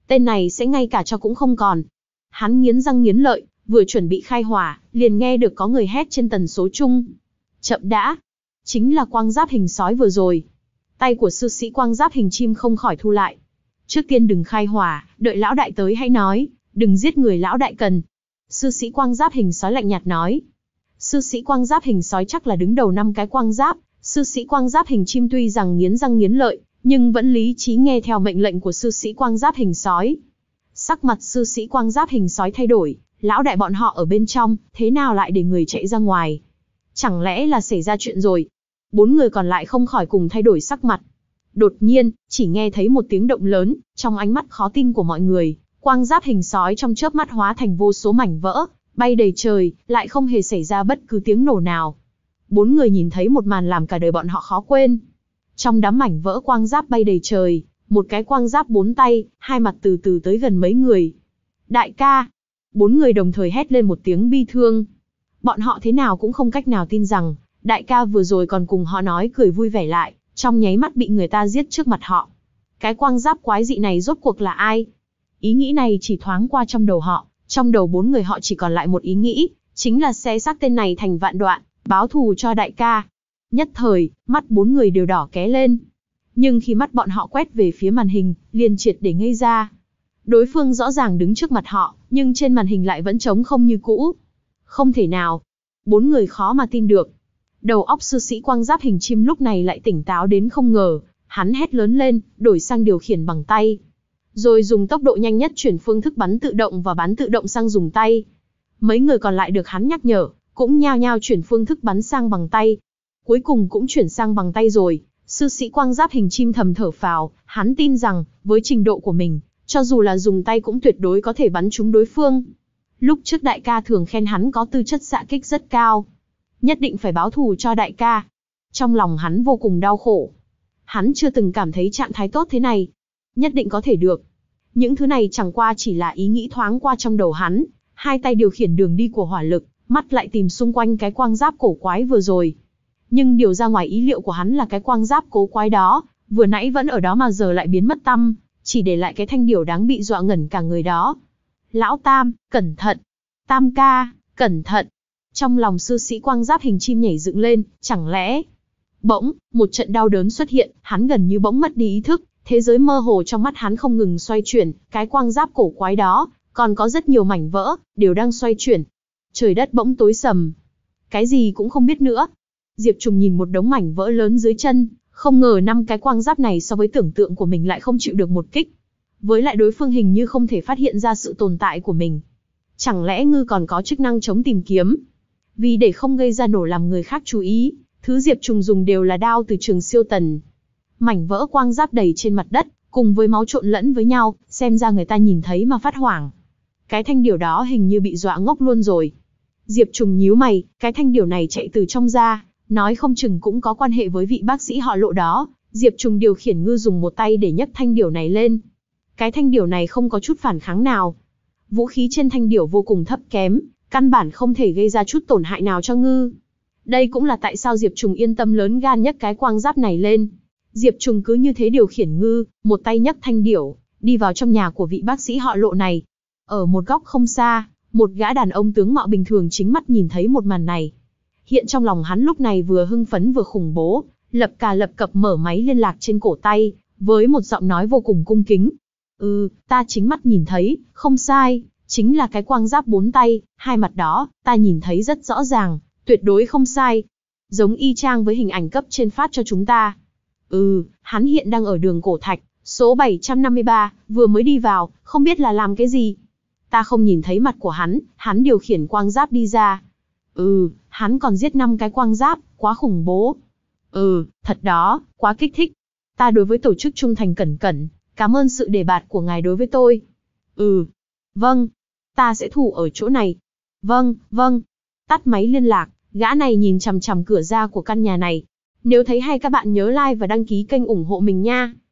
Tên này sẽ ngay cả cho cũng không còn. Hắn nghiến răng nghiến lợi, vừa chuẩn bị khai hỏa, liền nghe được có người hét trên tần số chung. Chậm đã! Chính là quang giáp hình sói vừa rồi. Tay của sư sĩ quang giáp hình chim không khỏi thu lại. Trước tiên đừng khai hỏa, đợi lão đại tới hãy nói, đừng giết người lão đại cần. Sư sĩ quang giáp hình sói lạnh nhạt nói. Sư sĩ quang giáp hình sói chắc là đứng đầu năm cái quang giáp, sư sĩ quang giáp hình chim tuy rằng nghiến răng nghiến lợi, nhưng vẫn lý trí nghe theo mệnh lệnh của sư sĩ quang giáp hình sói. Sắc mặt sư sĩ quang giáp hình sói thay đổi, lão đại bọn họ ở bên trong, thế nào lại để người chạy ra ngoài? Chẳng lẽ là xảy ra chuyện rồi? Bốn người còn lại không khỏi cùng thay đổi sắc mặt. Đột nhiên, chỉ nghe thấy một tiếng động lớn, trong ánh mắt khó tin của mọi người, quang giáp hình sói trong chớp mắt hóa thành vô số mảnh vỡ, bay đầy trời, lại không hề xảy ra bất cứ tiếng nổ nào. Bốn người nhìn thấy một màn làm cả đời bọn họ khó quên. Trong đám mảnh vỡ quang giáp bay đầy trời, một cái quang giáp bốn tay, hai mặt từ từ tới gần mấy người. Đại ca! Bốn người đồng thời hét lên một tiếng bi thương. Bọn họ thế nào cũng không cách nào tin rằng, đại ca vừa rồi còn cùng họ nói cười vui vẻ lại, trong nháy mắt bị người ta giết trước mặt họ. Cái quang giáp quái dị này rốt cuộc là ai? Ý nghĩ này chỉ thoáng qua trong đầu họ, trong đầu bốn người họ chỉ còn lại một ý nghĩ, chính là xé xác tên này thành vạn đoạn, báo thù cho đại ca. Nhất thời, mắt bốn người đều đỏ ké lên. Nhưng khi mắt bọn họ quét về phía màn hình, liền triệt để ngây ra. Đối phương rõ ràng đứng trước mặt họ, nhưng trên màn hình lại vẫn trống không như cũ. Không thể nào. Bốn người khó mà tin được. Đầu óc sư sĩ quang giáp hình chim lúc này lại tỉnh táo đến không ngờ. Hắn hét lớn lên, đổi sang điều khiển bằng tay. Rồi dùng tốc độ nhanh nhất chuyển phương thức bắn tự động và bắn tự động sang dùng tay. Mấy người còn lại được hắn nhắc nhở, cũng nhao nhao chuyển phương thức bắn sang bằng tay. Cuối cùng cũng chuyển sang bằng tay rồi. Sư sĩ quang giáp hình chim thầm thở phào, hắn tin rằng, với trình độ của mình, cho dù là dùng tay cũng tuyệt đối có thể bắn trúng đối phương. Lúc trước đại ca thường khen hắn có tư chất xạ kích rất cao. Nhất định phải báo thù cho đại ca. Trong lòng hắn vô cùng đau khổ. Hắn chưa từng cảm thấy trạng thái tốt thế này. Nhất định có thể được. Những thứ này chẳng qua chỉ là ý nghĩ thoáng qua trong đầu hắn. Hai tay điều khiển đường đi của hỏa lực, mắt lại tìm xung quanh cái quang giáp cổ quái vừa rồi. Nhưng điều ra ngoài ý liệu của hắn là cái quang giáp cố quái đó, vừa nãy vẫn ở đó mà giờ lại biến mất tăm, chỉ để lại cái thanh điểu đáng bị dọa ngẩn cả người đó. Lão Tam, cẩn thận! Tam ca, cẩn thận! Trong lòng sư sĩ quang giáp hình chim nhảy dựng lên, chẳng lẽ... Bỗng, một trận đau đớn xuất hiện, hắn gần như bỗng mất đi ý thức, thế giới mơ hồ trong mắt hắn không ngừng xoay chuyển, cái quang giáp cổ quái đó, còn có rất nhiều mảnh vỡ, đều đang xoay chuyển. Trời đất bỗng tối sầm. Cái gì cũng không biết nữa. Diệp Trùng nhìn một đống mảnh vỡ lớn dưới chân, không ngờ năm cái quang giáp này so với tưởng tượng của mình lại không chịu được một kích. Với lại đối phương hình như không thể phát hiện ra sự tồn tại của mình. Chẳng lẽ ngư còn có chức năng chống tìm kiếm? Vì để không gây ra nổ làm người khác chú ý, thứ Diệp Trùng dùng đều là đao từ trường siêu tần. Mảnh vỡ quang giáp đầy trên mặt đất, cùng với máu trộn lẫn với nhau, xem ra người ta nhìn thấy mà phát hoảng. Cái thanh điểu đó hình như bị dọa ngốc luôn rồi. Diệp Trùng nhíu mày, cái thanh điểu này chạy từ trong ra, nói không chừng cũng có quan hệ với vị bác sĩ họ Lộ đó. Diệp Trùng điều khiển ngư dùng một tay để nhấc thanh điểu này lên. Cái thanh điểu này không có chút phản kháng nào. Vũ khí trên thanh điểu vô cùng thấp kém, căn bản không thể gây ra chút tổn hại nào cho ngư. Đây cũng là tại sao Diệp Trùng yên tâm lớn gan nhấc cái quang giáp này lên. Diệp Trùng cứ như thế điều khiển ngư, một tay nhấc thanh điểu, đi vào trong nhà của vị bác sĩ họ Lộ này. Ở một góc không xa, một gã đàn ông tướng mạo bình thường chính mắt nhìn thấy một màn này. Hiện trong lòng hắn lúc này vừa hưng phấn vừa khủng bố, lập cà lập cập mở máy liên lạc trên cổ tay, với một giọng nói vô cùng cung kính. Ừ, ta chính mắt nhìn thấy, không sai, chính là cái quang giáp bốn tay, hai mặt đó, ta nhìn thấy rất rõ ràng, tuyệt đối không sai. Giống y chang với hình ảnh cấp trên phát cho chúng ta. Ừ, hắn hiện đang ở đường Cổ Thạch, số bảy trăm năm mươi ba, vừa mới đi vào, không biết là làm cái gì. Ta không nhìn thấy mặt của hắn, hắn điều khiển quang giáp đi ra. Ừ, hắn còn giết năm cái quang giáp, quá khủng bố. Ừ, thật đó, quá kích thích. Ta đối với tổ chức trung thành cẩn cẩn, cảm ơn sự đề bạt của ngài đối với tôi. Ừ, vâng, ta sẽ thủ ở chỗ này. Vâng, vâng. Tắt máy liên lạc, gã này nhìn chằm chằm cửa ra của căn nhà này. Nếu thấy hay các bạn nhớ like và đăng ký kênh ủng hộ mình nha.